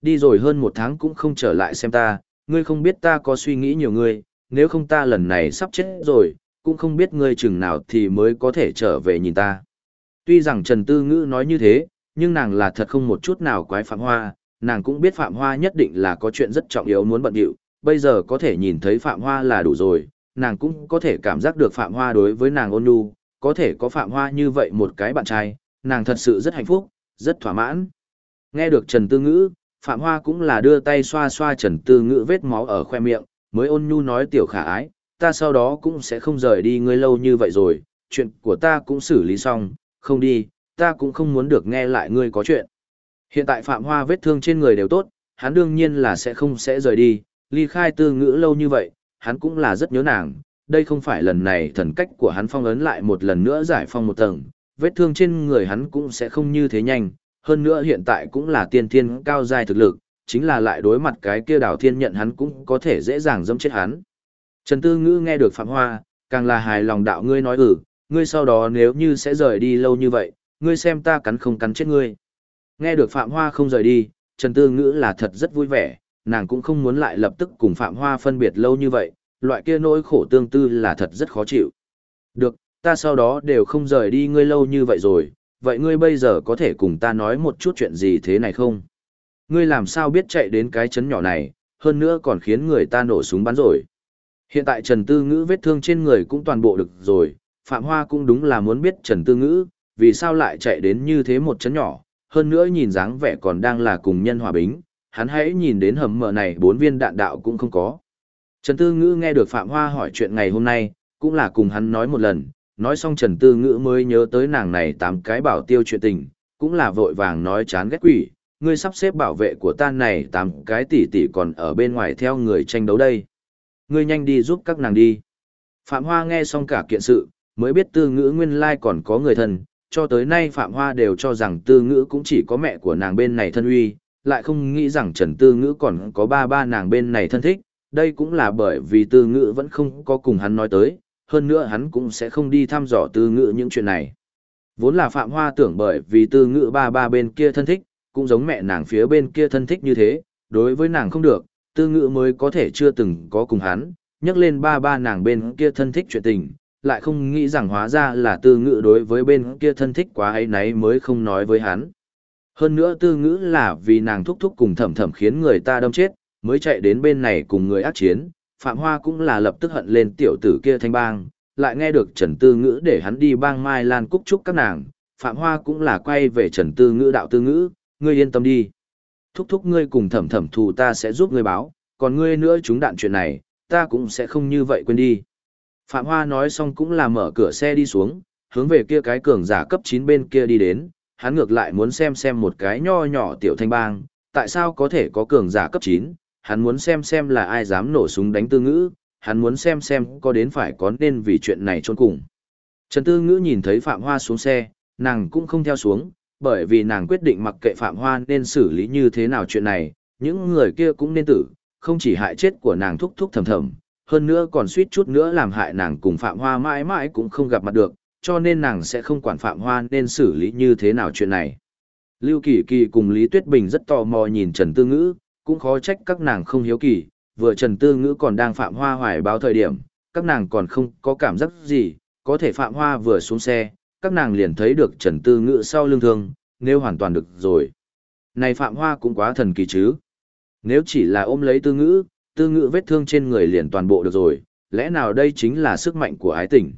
đi rồi hơn 1 tháng cũng không trở lại xem ta, ngươi không biết ta có suy nghĩ nhiều ngươi, nếu không ta lần này sắp chết rồi, cũng không biết ngươi chừng nào thì mới có thể trở về nhìn ta. Tuy rằng Trần Tư Ngữ nói như thế, nhưng nàng là thật không một chút nào quái Phạm Hoa, nàng cũng biết Phạm Hoa nhất định là có chuyện rất trọng yếu muốn bận điệu, bây giờ có thể nhìn thấy Phạm Hoa là đủ rồi, nàng cũng có thể cảm giác được Phạm Hoa đối với nàng ôn nhu, có thể có Phạm Hoa như vậy một cái bạn trai, nàng thật sự rất hạnh phúc, rất thỏa mãn. Nghe được Trần Tư Ngữ, Phạm Hoa cũng là đưa tay xoa xoa Trần Tư Ngữ vết máu ở khoe miệng, mới ôn nhu nói tiểu khả ái, ta sau đó cũng sẽ không rời đi ngươi lâu như vậy rồi, chuyện của ta cũng xử lý xong, không đi, ta cũng không muốn được nghe lại ngươi có chuyện. Hiện tại Phạm Hoa vết thương trên người đều tốt, hắn đương nhiên là sẽ rời đi, ly khai Tư Ngữ lâu như vậy, hắn cũng là rất nhớ nàng, đây không phải lần này thần cách của hắn phong ấn lại một lần nữa giải phong một tầng, vết thương trên người hắn cũng sẽ không như thế nhanh, hơn nữa hiện tại cũng là tiên thiên cao giai thực lực, chính là lại đối mặt cái kia Đào Thiên Nhận hắn cũng có thể dễ dàng dẫm chết hắn. Trần Tư Ngữ nghe được Phạm Hoa, càng là hài lòng đạo ngươi nói ngươi sau đó nếu như sẽ rời đi lâu như vậy, ngươi xem ta cắn không cắn chết ngươi. Nghe được Phạm Hoa không rời đi, Trần Tư Ngữ là thật rất vui vẻ, nàng cũng không muốn lại lập tức cùng Phạm Hoa phân biệt lâu như vậy, loại kia nỗi khổ tương tư là thật rất khó chịu. Được, ta sau đó đều không rời đi ngươi lâu như vậy rồi, vậy ngươi bây giờ có thể cùng ta nói một chút chuyện gì thế này không? Ngươi làm sao biết chạy đến cái chấn nhỏ này, hơn nữa còn khiến người ta nổ súng bắn rồi. Hiện tại Trần Tư Ngữ vết thương trên người cũng toàn bộ được rồi, Phạm Hoa cũng đúng là muốn biết Trần Tư Ngữ, vì sao lại chạy đến như thế một chấn nhỏ, hơn nữa nhìn dáng vẻ còn đang là cùng nhân hòa bính, hắn hãy nhìn đến hầm mờ này 4 viên đạn đạo cũng không có. Trần Tư Ngữ nghe được Phạm Hoa hỏi chuyện ngày hôm nay, cũng là cùng hắn nói một lần, nói xong Trần Tư Ngữ mới nhớ tới nàng này 8 cái bảo tiêu chuyện tình, cũng là vội vàng nói chán ghét quỷ, ngươi sắp xếp bảo vệ của ta này 8 cái tỷ tỷ còn ở bên ngoài theo người tranh đấu đây. Ngươi nhanh đi giúp các nàng đi. Phạm Hoa nghe xong cả kiện sự, mới biết Tư Ngữ nguyên lai còn có người thân, cho tới nay Phạm Hoa đều cho rằng Tư Ngữ cũng chỉ có mẹ của nàng bên này thân uy, lại không nghĩ rằng Trần Tư Ngữ còn có ba nàng bên này thân thích, đây cũng là bởi vì Tư Ngữ vẫn không có cùng hắn nói tới, hơn nữa hắn cũng sẽ không đi thăm dò Tư Ngữ những chuyện này. Vốn là Phạm Hoa tưởng bởi vì Tư Ngữ ba bên kia thân thích, cũng giống mẹ nàng phía bên kia thân thích như thế, đối với nàng không được, Tư Ngữ mới có thể chưa từng có cùng hắn, nhắc lên ba nàng bên kia thân thích chuyện tình, lại không nghĩ rằng hóa ra là Tư Ngữ đối với bên kia thân thích quá ấy nấy mới không nói với hắn. Hơn nữa Tư Ngữ là vì nàng thúc thúc cùng thầm khiến người ta đâm chết, mới chạy đến bên này cùng người ác chiến, Phạm Hoa cũng là lập tức hận lên tiểu tử kia Thanh Bang, lại nghe được Trần Tư Ngữ để hắn đi bang Mai Lan Cúc chúc các nàng, Phạm Hoa cũng là quay về Trần Tư Ngữ đạo Tư Ngữ, ngươi yên tâm đi. Thúc thúc ngươi cùng thầm thù ta sẽ giúp ngươi báo, còn ngươi nữa trúng đạn chuyện này, ta cũng sẽ không như vậy quên đi. Phạm Hoa nói xong cũng là mở cửa xe đi xuống, hướng về kia cái cường giả cấp 9 bên kia đi đến, hắn ngược lại muốn xem một cái nho nhỏ tiểu Thanh Bang, tại sao có thể có cường giả cấp 9, hắn muốn xem là ai dám nổ súng đánh Tư Ngữ, hắn muốn xem có đến phải có nên vì chuyện này chôn cùng. Trần Tư Ngữ nhìn thấy Phạm Hoa xuống xe, nàng cũng không theo xuống, bởi vì nàng quyết định mặc kệ Phạm Hoa nên xử lý như thế nào chuyện này, những người kia cũng nên tử, không chỉ hại chết của nàng thúc thầm, hơn nữa còn suýt chút nữa làm hại nàng cùng Phạm Hoa mãi mãi cũng không gặp mặt được, cho nên nàng sẽ không quản Phạm Hoa nên xử lý như thế nào chuyện này. Lưu Kỳ Kỳ cùng Lý Tuyết Bình rất tò mò nhìn Trần Tư Ngữ, cũng khó trách các nàng không hiếu kỳ, vừa Trần Tư Ngữ còn đang Phạm Hoa hoài báo thời điểm, các nàng còn không có cảm giác gì, có thể Phạm Hoa vừa xuống xe, các nàng liền thấy được Trần Tư Ngữ sau lưng thương, nếu hoàn toàn được rồi. Này Phạm Hoa cũng quá thần kỳ chứ. Nếu chỉ là ôm lấy Tư Ngữ vết thương trên người liền toàn bộ được rồi, lẽ nào đây chính là sức mạnh của ái tình.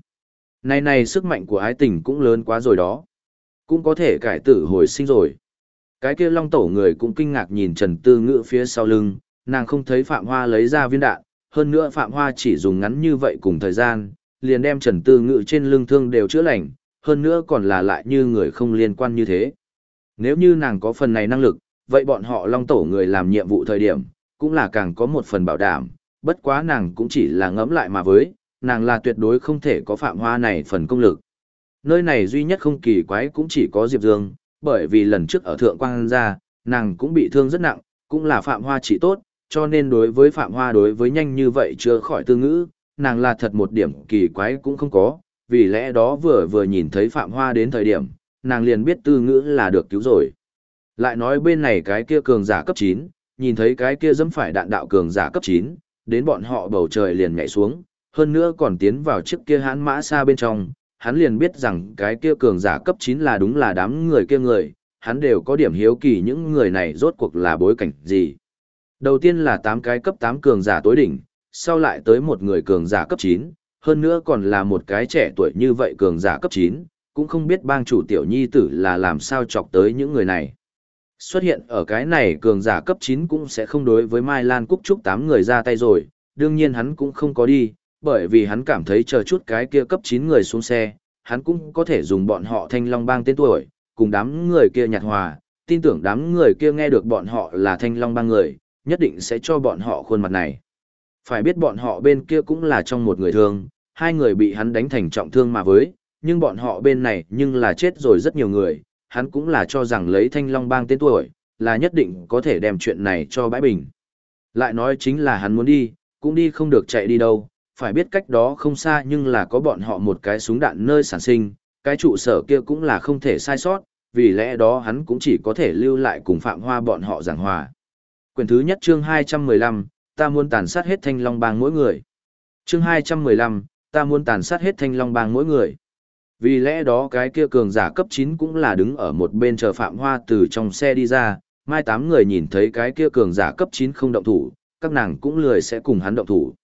Này sức mạnh của ái tình cũng lớn quá rồi đó. Cũng có thể cải tử hồi sinh rồi. Cái kia Long Tổ người cũng kinh ngạc nhìn Trần Tư Ngữ phía sau lưng, nàng không thấy Phạm Hoa lấy ra viên đạn, hơn nữa Phạm Hoa chỉ dùng ngắn như vậy cùng thời gian, liền đem Trần Tư Ngữ trên lưng thương đều chữa lành, hơn nữa còn là lại như người không liên quan như thế. Nếu như nàng có phần này năng lực, vậy bọn họ Long Tổ người làm nhiệm vụ thời điểm, cũng là càng có một phần bảo đảm, bất quá nàng cũng chỉ là ngẫm lại mà với, nàng là tuyệt đối không thể có Phạm Hoa này phần công lực. Nơi này duy nhất không kỳ quái cũng chỉ có Diệp Dương, bởi vì lần trước ở Thượng Quang gia, nàng cũng bị thương rất nặng, cũng là Phạm Hoa chỉ tốt, cho nên đối với Phạm Hoa đối với nhanh như vậy chưa khỏi Tư Ngữ, nàng là thật một điểm kỳ quái cũng không có, vì lẽ đó vừa nhìn thấy Phạm Hoa đến thời điểm, nàng liền biết Tư Ngữ là được cứu rồi. Lại nói bên này cái kia cường giả cấp 9, nhìn thấy cái kia dẫm phải đạn đạo cường giả cấp 9, đến bọn họ bầu trời liền nhảy xuống, hơn nữa còn tiến vào chiếc kia hãn mã xa bên trong, hắn liền biết rằng cái kia cường giả cấp 9 là đúng là đám người kia người, hắn đều có điểm hiếu kỳ những người này rốt cuộc là bối cảnh gì. Đầu tiên là 8 cái cấp 8 cường giả tối đỉnh, sau lại tới một người cường giả cấp 9, hơn nữa còn là một cái trẻ tuổi như vậy cường giả cấp 9, cũng không biết bang chủ tiểu nhi tử là làm sao chọc tới những người này. Xuất hiện ở cái này cường giả cấp 9 cũng sẽ không đối với Mai Lan Cúc Trúc 8 người ra tay rồi, đương nhiên hắn cũng không có đi, bởi vì hắn cảm thấy chờ chút cái kia cấp 9 người xuống xe, hắn cũng có thể dùng bọn họ Thanh Long Bang tên tuổi, cùng đám người kia nhạt hòa, tin tưởng đám người kia nghe được bọn họ là Thanh Long Bang người, nhất định sẽ cho bọn họ khuôn mặt này. Phải biết bọn họ bên kia cũng là trong một người thương, hai người bị hắn đánh thành trọng thương mà với, nhưng bọn họ bên này nhưng là chết rồi rất nhiều người, hắn cũng là cho rằng lấy Thanh Long Bang tên tuổi, là nhất định có thể đem chuyện này cho bãi bình. Lại nói chính là hắn muốn đi, cũng đi không được chạy đi đâu, phải biết cách đó không xa nhưng là có bọn họ một cái súng đạn nơi sản sinh, cái trụ sở kia cũng là không thể sai sót, vì lẽ đó hắn cũng chỉ có thể lưu lại cùng Phạm Hoa bọn họ giảng hòa. Quyển thứ nhất chương 215, ta muốn tàn sát hết Thanh Long Bang mỗi người. Chương 215, ta muốn tàn sát hết Thanh Long Bang mỗi người. Vì lẽ đó cái kia cường giả cấp 9 cũng là đứng ở một bên chờ Phạm Hoa từ trong xe đi ra, mai 8 người nhìn thấy cái kia cường giả cấp 9 không động thủ, các nàng cũng lười sẽ cùng hắn động thủ.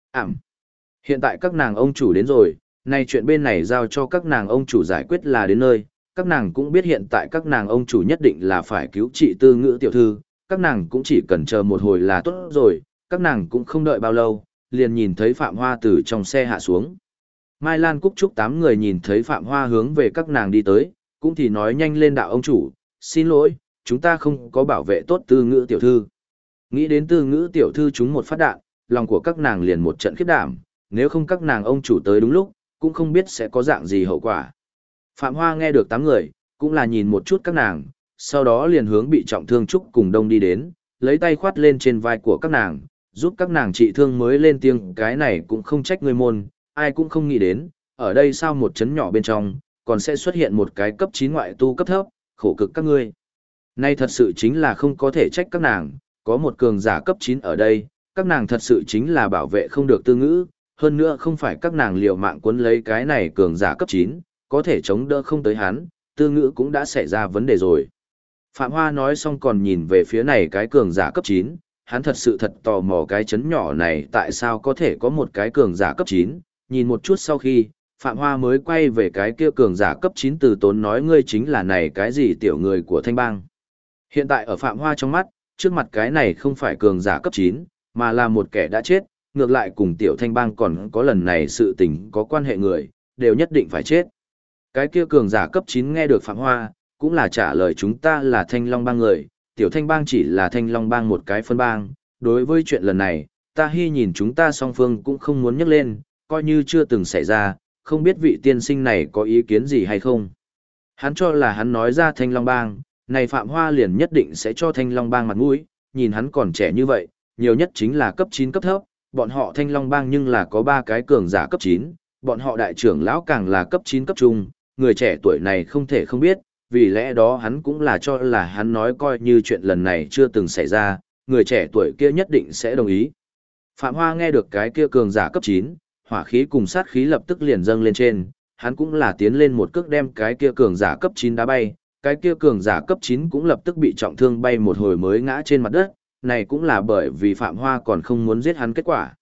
Hiện tại các nàng ông chủ đến rồi, nay chuyện bên này giao cho các nàng ông chủ giải quyết là đến nơi, các nàng cũng biết hiện tại các nàng ông chủ nhất định là phải cứu trị Tư Ngữ tiểu thư, các nàng cũng chỉ cần chờ một hồi là tốt rồi, các nàng cũng không đợi bao lâu, liền nhìn thấy Phạm Hoa từ trong xe hạ xuống. Mai Lan Cúc Trúc 8 người nhìn thấy Phạm Hoa hướng về các nàng đi tới, cũng thì nói nhanh lên đạo ông chủ, xin lỗi, chúng ta không có bảo vệ tốt Tư Ngữ tiểu thư. Nghĩ đến Tư Ngữ tiểu thư chúng một phát đạn, lòng của các nàng liền một trận khiếp đảm, nếu không các nàng ông chủ tới đúng lúc, cũng không biết sẽ có dạng gì hậu quả. Phạm Hoa nghe được 8 người, cũng là nhìn một chút các nàng, sau đó liền hướng bị trọng thương Trúc cùng Đông đi đến, lấy tay khoát lên trên vai của các nàng, giúp các nàng trị thương mới lên tiếng, cái này cũng không trách người môn, ai cũng không nghĩ đến, ở đây sao một chấn nhỏ bên trong, còn sẽ xuất hiện một cái cấp 9 ngoại tu cấp thấp, khổ cực các ngươi. Nay thật sự chính là không có thể trách các nàng, có một cường giả cấp 9 ở đây, các nàng thật sự chính là bảo vệ không được Tư Ngữ, hơn nữa không phải các nàng liều mạng cuốn lấy cái này cường giả cấp 9, có thể chống đỡ không tới hắn, Tư Ngữ cũng đã xảy ra vấn đề rồi. Phạm Hoa nói xong còn nhìn về phía này cái cường giả cấp 9, hắn thật sự thật tò mò cái chấn nhỏ này tại sao có thể có một cái cường giả cấp 9, nhìn một chút sau khi, Phạm Hoa mới quay về cái kia cường giả cấp 9 từ tốn nói ngươi chính là này cái gì tiểu người của Thanh Bang. Hiện tại ở Phạm Hoa trong mắt, trước mặt cái này không phải cường giả cấp 9, mà là một kẻ đã chết, ngược lại cùng tiểu Thanh Bang còn có lần này sự tình có quan hệ người, đều nhất định phải chết. Cái kia cường giả cấp 9 nghe được Phạm Hoa, cũng là trả lời chúng ta là Thanh Long Bang người, tiểu Thanh Bang chỉ là Thanh Long Bang một cái phân bang, đối với chuyện lần này, ta hy nhìn chúng ta song phương cũng không muốn nhắc lên, coi như chưa từng xảy ra, không biết vị tiên sinh này có ý kiến gì hay không. Hắn cho là hắn nói ra Thanh Long Bang, này Phạm Hoa liền nhất định sẽ cho Thanh Long Bang mặt mũi, nhìn hắn còn trẻ như vậy, nhiều nhất chính là cấp 9 cấp thấp, bọn họ Thanh Long Bang nhưng là có 3 cái cường giả cấp 9, bọn họ đại trưởng lão càng là cấp 9 cấp trung, người trẻ tuổi này không thể không biết, vì lẽ đó hắn cũng là cho là hắn nói coi như chuyện lần này chưa từng xảy ra, người trẻ tuổi kia nhất định sẽ đồng ý. Phạm Hoa nghe được cái kia cường giả cấp 9, hỏa khí cùng sát khí lập tức liền dâng lên trên, hắn cũng là tiến lên một cước đem cái kia cường giả cấp 9 đá bay, cái kia cường giả cấp 9 cũng lập tức bị trọng thương bay một hồi mới ngã trên mặt đất, này cũng là bởi vì Phạm Hoa còn không muốn giết hắn kết quả.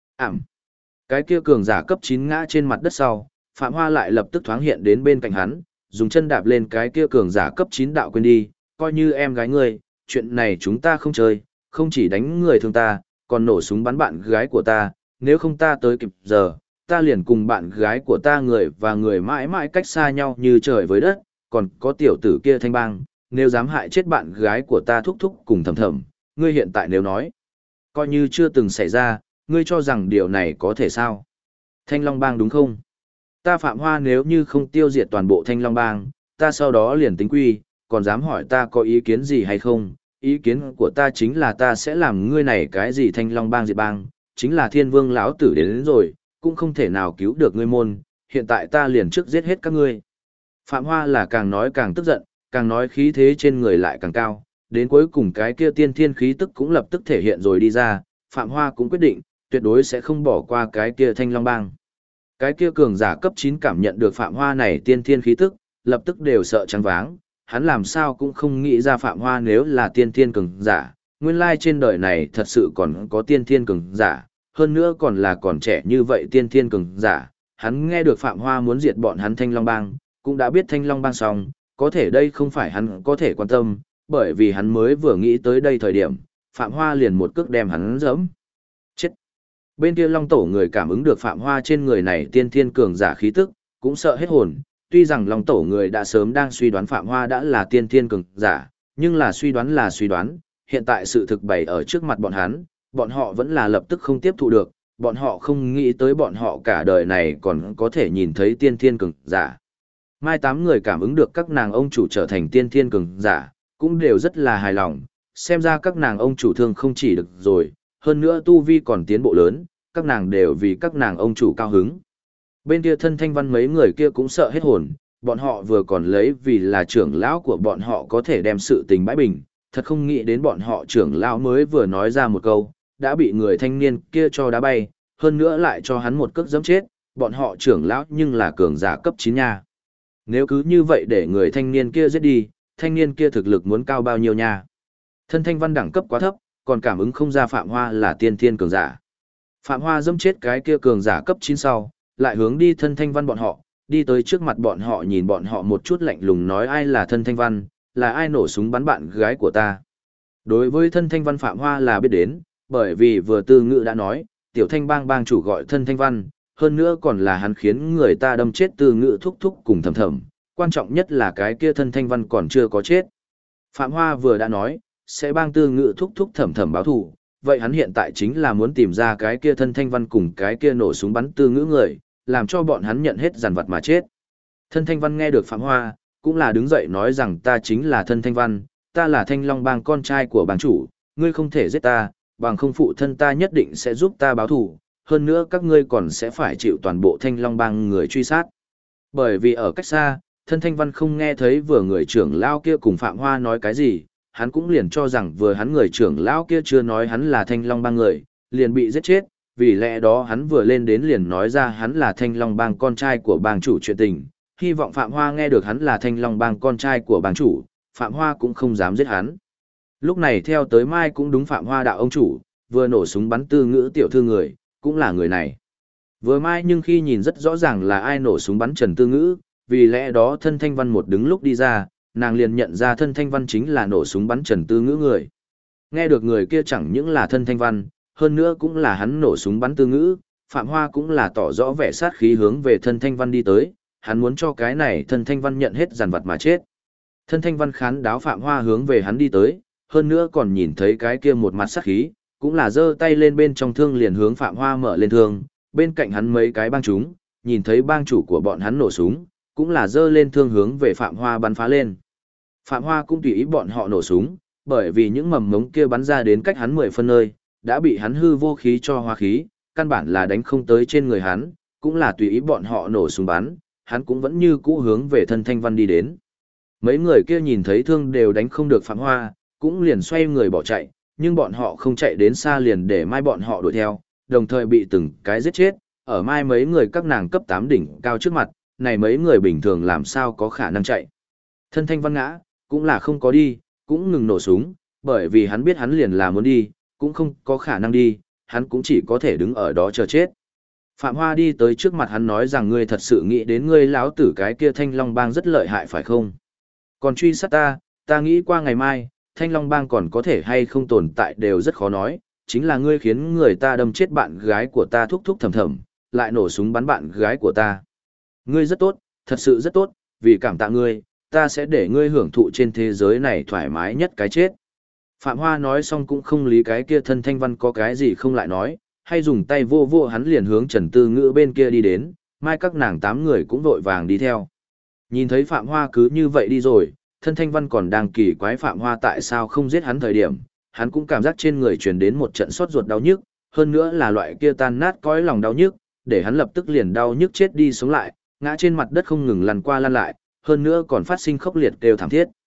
Cái kia cường giả cấp 9 ngã trên mặt đất sau, Phạm Hoa lại lập tức thoáng hiện đến bên cạnh hắn, dùng chân đạp lên cái kia cường giả cấp 9 đạo quên đi, coi như em gái ngươi, chuyện này chúng ta không chơi, không chỉ đánh người thương ta, còn nổ súng bắn bạn gái của ta, nếu không ta tới kịp giờ, ta liền cùng bạn gái của ta người và người mãi mãi cách xa nhau như trời với đất, còn có tiểu tử kia Thanh Bang, nếu dám hại chết bạn gái của ta thúc thúc cùng thầm thầm, ngươi hiện tại nếu nói, coi như chưa từng xảy ra, ngươi cho rằng điều này có thể sao? Thanh Long Bang đúng không? Ta Phạm Hoa nếu như không tiêu diệt toàn bộ Thanh Long Bang, ta sau đó liền tính quy, còn dám hỏi ta có ý kiến gì hay không? Ý kiến của ta chính là ta sẽ làm ngươi này cái gì Thanh Long Bang diệt bang, chính là Thiên Vương lão tử đến rồi, cũng không thể nào cứu được ngươi môn, hiện tại ta liền trước giết hết các ngươi. Phạm Hoa là càng nói càng tức giận, càng nói khí thế trên người lại càng cao, đến cuối cùng cái kia tiên thiên khí tức cũng lập tức thể hiện rồi đi ra, Phạm Hoa cũng quyết định, tuyệt đối sẽ không bỏ qua cái kia Thanh Long Bang. Cái kia cường giả cấp 9 cảm nhận được Phạm Hoa này tiên thiên khí tức, lập tức đều sợ trắng váng, hắn làm sao cũng không nghĩ ra Phạm Hoa nếu là tiên thiên cường giả, nguyên lai trên đời này thật sự còn có tiên thiên cường giả, hơn nữa còn là còn trẻ như vậy tiên thiên cường giả. Hắn nghe được Phạm Hoa muốn diệt bọn hắn Thanh Long Bang, cũng đã biết Thanh Long Bang xong, có thể đây không phải hắn có thể quan tâm, bởi vì hắn mới vừa nghĩ tới đây thời điểm, Phạm Hoa liền một cước đem hắn giẫm chết. Bên kia Long Tổ người cảm ứng được Phạm Hoa trên người này tiên thiên cường giả khí tức, cũng sợ hết hồn, tuy rằng Long Tổ người đã sớm đang suy đoán Phạm Hoa đã là tiên thiên cường giả, nhưng là suy đoán, hiện tại sự thực bày ở trước mặt bọn hắn, bọn họ vẫn là lập tức không tiếp thụ được, bọn họ không nghĩ tới bọn họ cả đời này còn có thể nhìn thấy tiên thiên cường giả. Mai 8 người cảm ứng được các nàng ông chủ trở thành tiên thiên cường giả, cũng đều rất là hài lòng, xem ra các nàng ông chủ thương không chỉ được rồi, hơn nữa tu vi còn tiến bộ lớn, các nàng đều vì các nàng ông chủ cao hứng. Bên kia Thân Thanh Văn mấy người kia cũng sợ hết hồn, bọn họ vừa còn lấy vì là trưởng lão của bọn họ có thể đem sự tình bãi bình, thật không nghĩ đến bọn họ trưởng lão mới vừa nói ra một câu, đã bị người thanh niên kia cho đá bay, hơn nữa lại cho hắn một cước giẫm chết, bọn họ trưởng lão nhưng là cường giả cấp 9 nha. Nếu cứ như vậy để người thanh niên kia giết đi, thanh niên kia thực lực muốn cao bao nhiêu nha. Thân Thanh Văn đẳng cấp quá thấp, còn cảm ứng không ra Phạm Hoa là tiên thiên cường giả. Phạm Hoa giẫm chết cái kia cường giả cấp 9 sau, lại hướng đi Thân Thanh Văn bọn họ, đi tới trước mặt bọn họ nhìn bọn họ một chút lạnh lùng nói ai là Thân Thanh Văn, là ai nổ súng bắn bạn gái của ta. Đối với Thân Thanh Văn Phạm Hoa là biết đến, bởi vì vừa Tư Ngữ đã nói, Tiểu Thanh Bang bang chủ gọi Thân Thanh Văn, hơn nữa còn là hắn khiến người ta đâm chết Tư Ngữ thúc thúc cùng Thầm Thầm, quan trọng nhất là cái kia Thân Thanh Văn còn chưa có chết. Phạm Hoa vừa đã nói, sẽ bang Tư Ngữ thúc thúc Thầm Thầm báo thù, vậy hắn hiện tại chính là muốn tìm ra cái kia Thân Thanh Văn cùng cái kia nổ súng bắn Tư Ngữ người, làm cho bọn hắn nhận hết giàn vật mà chết. Thân Thanh Văn nghe được Phạm Hoa, cũng là đứng dậy nói rằng ta chính là Thân Thanh Văn, ta là Thanh Long Bang con trai của bang chủ, ngươi không thể giết ta, bằng không phụ thân ta nhất định sẽ giúp ta báo thù, hơn nữa các ngươi còn sẽ phải chịu toàn bộ Thanh Long Bang người truy sát. Bởi vì ở cách xa, Thân Thanh Văn không nghe thấy vừa người trưởng lão kia cùng Phạm Hoa nói cái gì, hắn cũng liền cho rằng vừa hắn người trưởng lão kia chưa nói hắn là Thanh Long Bang người, liền bị giết chết, vì lẽ đó hắn vừa lên đến liền nói ra hắn là Thanh Long Bang con trai của bang chủ chuyện tình, hy vọng Phạm Hoa nghe được hắn là Thanh Long Bang con trai của bang chủ, Phạm Hoa cũng không dám giết hắn. Lúc này theo tới Mai cũng đúng Phạm Hoa đạo ông chủ, vừa nổ súng bắn Tư Ngữ tiểu thư người, cũng là người này. Vừa Mai nhưng khi nhìn rất rõ ràng là ai nổ súng bắn Trần Tư Ngữ, vì lẽ đó Thân Thanh Văn một đứng lúc đi ra, nàng liền nhận ra Thân Thanh Văn chính là nổ súng bắn Trần Tư Ngữ người. Nghe được người kia chẳng những là Thân Thanh Văn, hơn nữa cũng là hắn nổ súng bắn Tư Ngữ, Phạm Hoa cũng là tỏ rõ vẻ sát khí hướng về Thân Thanh Văn đi tới, hắn muốn cho cái này Thân Thanh Văn nhận hết giàn vật mà chết. Thân Thanh Văn khán đáo Phạm Hoa hướng về hắn đi tới, hơn nữa còn nhìn thấy cái kia một mặt sát khí, cũng là giơ tay lên bên trong thương liền hướng Phạm Hoa mở lên thương, bên cạnh hắn mấy cái bang chúng, nhìn thấy bang chủ của bọn hắn nổ súng, cũng là giơ lên thương hướng về Phạm Hoa bắn phá lên. Phạm Hoa cũng tùy ý bọn họ nổ súng, bởi vì những mầm ngống kia bắn ra đến cách hắn 10 phân nơi, đã bị hắn hư vô khí cho hóa khí, căn bản là đánh không tới trên người hắn, cũng là tùy ý bọn họ nổ súng bắn, hắn cũng vẫn như cũ hướng về Thân Thanh Văn đi đến. Mấy người kia nhìn thấy thương đều đánh không được Phạm Hoa, cũng liền xoay người bỏ chạy, nhưng bọn họ không chạy đến xa liền để Mai bọn họ đuổi theo, đồng thời bị từng cái giết chết, ở Mai mấy người các nàng cấp 8 đỉnh cao trước mặt, này mấy người bình thường làm sao có khả năng chạy. Thân Thanh Văn ngã, cũng là không có đi, cũng ngừng nổ súng, bởi vì hắn biết hắn liền là muốn đi, cũng không có khả năng đi, hắn cũng chỉ có thể đứng ở đó chờ chết. Phạm Hoa đi tới trước mặt hắn nói rằng ngươi thật sự nghĩ đến ngươi lão tử cái kia Thanh Long Bang rất lợi hại phải không? Còn truy sát ta nghĩ qua ngày mai, Thanh Long Bang còn có thể hay không tồn tại đều rất khó nói, chính là ngươi khiến người ta đâm chết bạn gái của ta thúc thúc thầm thầm, lại nổ súng bắn bạn gái của ta. Ngươi rất tốt, thật sự rất tốt, vì cảm tạ ngươi, ta sẽ để ngươi hưởng thụ trên thế giới này thoải mái nhất cái chết. Phạm Hoa nói xong cũng không lý cái kia Thân Thanh Văn có cái gì không lại nói, hay dùng tay vô vô hắn liền hướng Trần Tư Ngữ bên kia đi đến, mai các nàng 8 người cũng vội vàng đi theo. Nhìn thấy Phạm Hoa cứ như vậy đi rồi, Thân Thanh Văn còn đang kỳ quái Phạm Hoa tại sao không giết hắn thời điểm, hắn cũng cảm giác trên người truyền đến một trận xót ruột đau nhức, hơn nữa là loại kia tan nát cõi lòng đau nhức, để hắn lập tức liền đau nhức chết đi sống lại, ngã trên mặt đất không ngừng lăn qua lăn lại, hơn nữa còn phát sinh khốc liệt kêu thảm thiết.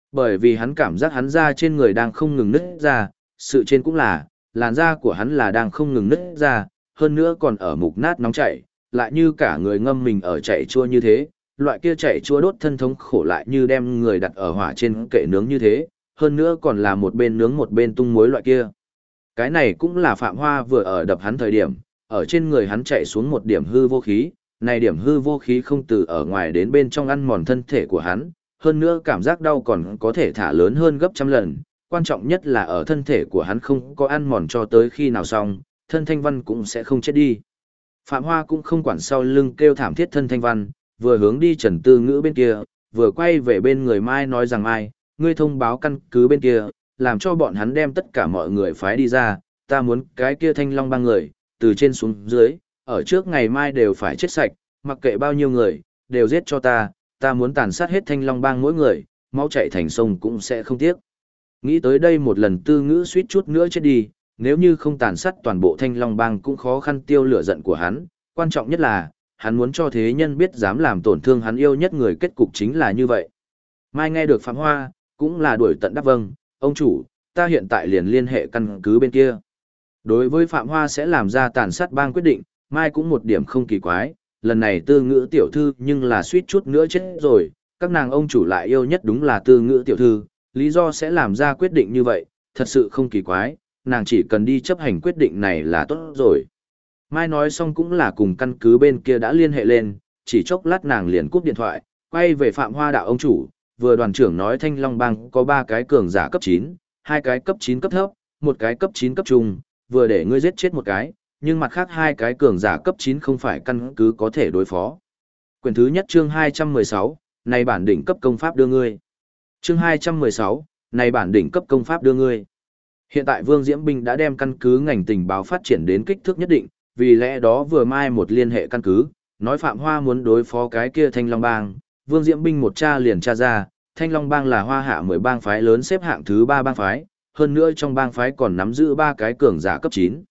Bởi vì hắn cảm giác hắn da trên người đang không ngừng nứt ra, sự trên cũng là, làn da của hắn là đang không ngừng nứt ra, hơn nữa còn ở mục nát nóng chảy, lại như cả người ngâm mình ở chảy chua như thế, loại kia chảy chua đốt thân thống khổ lại như đem người đặt ở hỏa trên kệ nướng như thế, hơn nữa còn là một bên nướng một bên tung muối loại kia. Cái này cũng là Phạm Hoa vừa ở đập hắn thời điểm, ở trên người hắn chạy xuống một điểm hư vô khí, này điểm hư vô khí không từ ở ngoài đến bên trong ăn mòn thân thể của hắn, hơn nữa cảm giác đau còn có thể thả lớn hơn gấp trăm lần, quan trọng nhất là ở thân thể của hắn không có ăn mòn cho tới khi nào xong, thân Thanh Văn cũng sẽ không chết đi. Phạm Hoa cũng không quản sau lưng kêu thảm thiết thân Thanh Văn, vừa hướng đi Trần Tư Ngữ bên kia, vừa quay về bên người Mai nói rằng Mai, ngươi thông báo căn cứ bên kia, làm cho bọn hắn đem tất cả mọi người phái đi ra, ta muốn cái kia Thanh Long bang người, từ trên xuống dưới, ở trước ngày mai đều phải chết sạch, mặc kệ bao nhiêu người, đều giết cho ta muốn tàn sát hết Thanh Long bang mỗi người, máu chảy thành sông cũng sẽ không tiếc. Nghĩ tới đây một lần Tư Ngữ suýt chút nữa chết đi, nếu như không tàn sát toàn bộ Thanh Long bang cũng khó khăn tiêu lửa giận của hắn, quan trọng nhất là, hắn muốn cho thế nhân biết dám làm tổn thương hắn yêu nhất người, kết cục chính là như vậy. Mai nghe được Phạm Hoa, cũng là đuổi tận đáp vâng, ông chủ, ta hiện tại liền liên hệ căn cứ bên kia. Đối với Phạm Hoa sẽ làm ra tàn sát bang quyết định, Mai cũng một điểm không kỳ quái, lần này Tư Ngữ tiểu thư nhưng là suýt chút nữa chết rồi, các nàng ông chủ lại yêu nhất đúng là Tư Ngữ tiểu thư, lý do sẽ làm ra quyết định như vậy, thật sự không kỳ quái, nàng chỉ cần đi chấp hành quyết định này là tốt rồi. Mai nói xong cũng là cùng căn cứ bên kia đã liên hệ lên, chỉ chốc lát nàng liền cúp điện thoại, quay về Phạm Hoa đạo ông chủ, vừa đoàn trưởng nói Thanh Long bang có 3 cái cường giả cấp 9, 2 cái cấp 9 cấp thấp, một cái cấp 9 cấp trung, vừa để ngươi giết chết một cái, nhưng mặt khác 2 cái cường giả cấp 9 không phải căn cứ có thể đối phó. Quyển thứ nhất chương 216, này bản đỉnh cấp công pháp đưa ngươi. Chương 216, này bản đỉnh cấp công pháp đưa ngươi. Hiện tại Vương Diễm Binh đã đem căn cứ ngành tình báo phát triển đến kích thước nhất định, vì lẽ đó vừa mai một liên hệ căn cứ, nói Phạm Hoa muốn đối phó cái kia Thanh Long bang, Vương Diễm Binh một tra liền tra ra, Thanh Long bang là Hoa Hạ 10 bang phái lớn xếp hạng thứ 3 bang phái, hơn nữa trong bang phái còn nắm giữ 3 cái cường giả cấp 9.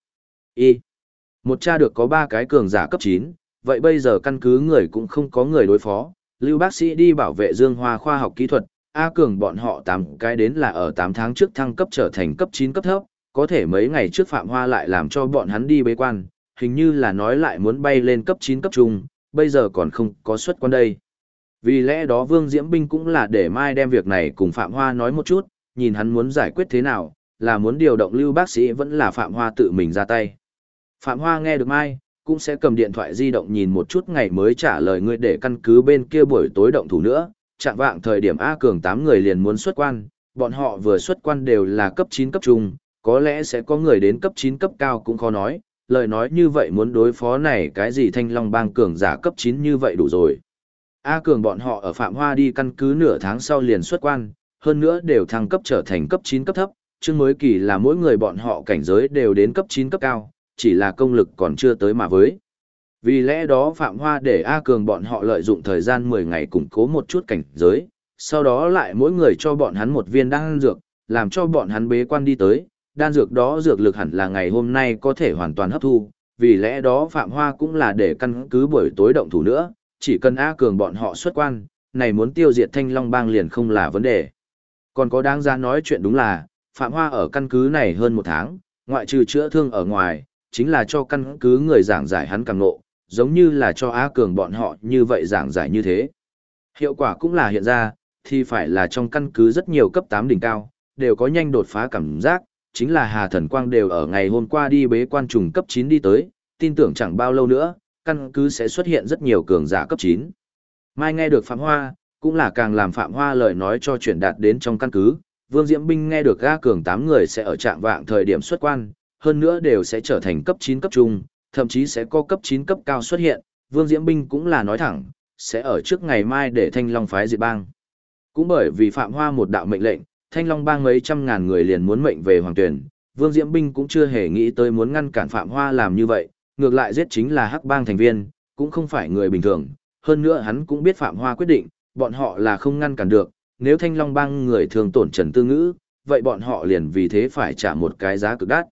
Một tra được có 3 cái cường giả cấp 9, vậy bây giờ căn cứ người cũng không có người đối phó, Lưu bác sĩ đi bảo vệ Dương Hoa khoa học kỹ thuật, A Cường bọn họ 8 cái đến là ở 8 tháng trước thăng cấp trở thành cấp 9 cấp thấp, có thể mấy ngày trước Phạm Hoa lại làm cho bọn hắn đi bế quan, hình như là nói lại muốn bay lên cấp 9 cấp trung, bây giờ còn không có xuất quan đây. Vì lẽ đó Vương Diễm Binh cũng là để mai đem việc này cùng Phạm Hoa nói một chút, nhìn hắn muốn giải quyết thế nào, là muốn điều động Lưu bác sĩ vẫn là Phạm Hoa tự mình ra tay. Phạm Hoa nghe được mai, cũng sẽ cầm điện thoại di động nhìn một chút ngày mới trả lời ngươi để căn cứ bên kia buổi tối động thủ nữa, chạm vạng thời điểm A Cường 8 người liền muốn xuất quan, bọn họ vừa xuất quan đều là cấp 9 cấp trung, có lẽ sẽ có người đến cấp 9 cấp cao cũng khó nói, lời nói như vậy muốn đối phó này cái gì Thanh Long bang cường giả cấp 9 như vậy đủ rồi. A Cường bọn họ ở Phạm Hoa đi căn cứ nửa tháng sau liền xuất quan, hơn nữa đều thăng cấp trở thành cấp 9 cấp thấp, chương mới kỳ là mỗi người bọn họ cảnh giới đều đến cấp 9 cấp cao, chỉ là công lực còn chưa tới mà với. Vì lẽ đó Phạm Hoa để A Cường bọn họ lợi dụng thời gian 10 ngày củng cố một chút cảnh giới, sau đó lại mỗi người cho bọn hắn một viên đan dược, làm cho bọn hắn bế quan đi tới, đan dược đó dược lực hẳn là ngày hôm nay có thể hoàn toàn hấp thu, vì lẽ đó Phạm Hoa cũng là để căn cứ buổi tối động thủ nữa, chỉ cần A Cường bọn họ xuất quan, này muốn tiêu diệt Thanh Long bang liền không là vấn đề. Còn có đáng ra nói chuyện đúng là, Phạm Hoa ở căn cứ này hơn 1 tháng, ngoại trừ chữa thương ở ngoài, chính là cho căn cứ người giảng giải hắn càng ngộ, giống như là cho A Cường bọn họ như vậy giảng giải như thế. Hiệu quả cũng là hiện ra, thì phải là trong căn cứ rất nhiều cấp 8 đỉnh cao, đều có nhanh đột phá cảm giác, chính là Hà Thần Quang đều ở ngày hôm qua đi bế quan trùng cấp 9 đi tới, tin tưởng chẳng bao lâu nữa, căn cứ sẽ xuất hiện rất nhiều cường giả cấp 9. Mai nghe được Phạm Hoa, cũng là càng làm Phạm Hoa lời nói cho chuyển đạt đến trong căn cứ, Vương Diễm Binh nghe được A Cường 8 người sẽ ở trạng vạng thời điểm xuất quan, hơn nữa đều sẽ trở thành cấp 9 cấp trung, thậm chí sẽ có cấp 9 cấp cao xuất hiện, Vương Diễm Binh cũng là nói thẳng, sẽ ở trước ngày mai để Thanh Long phái diệt bang. Cũng bởi vì Phạm Hoa một đạo mệnh lệnh, Thanh Long bang mấy trăm ngàn người liền muốn mệnh về Hoàng Tuyển, Vương Diễm Binh cũng chưa hề nghĩ tới muốn ngăn cản Phạm Hoa làm như vậy, ngược lại giết chính là Hắc bang thành viên, cũng không phải người bình thường, hơn nữa hắn cũng biết Phạm Hoa quyết định, bọn họ là không ngăn cản được, nếu Thanh Long bang người thường tổn Trần Tư Ngữ, vậy bọn họ liền vì thế phải trả một cái giá cực đắt.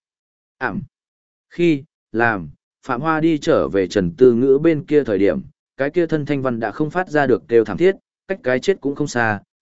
Khi, làm, Phạm Hoa đi trở về Trần Tư Ngữ bên kia thời điểm, cái kia thân Thanh Văn đã không phát ra được kêu thảm thiết, cách cái chết cũng không xa,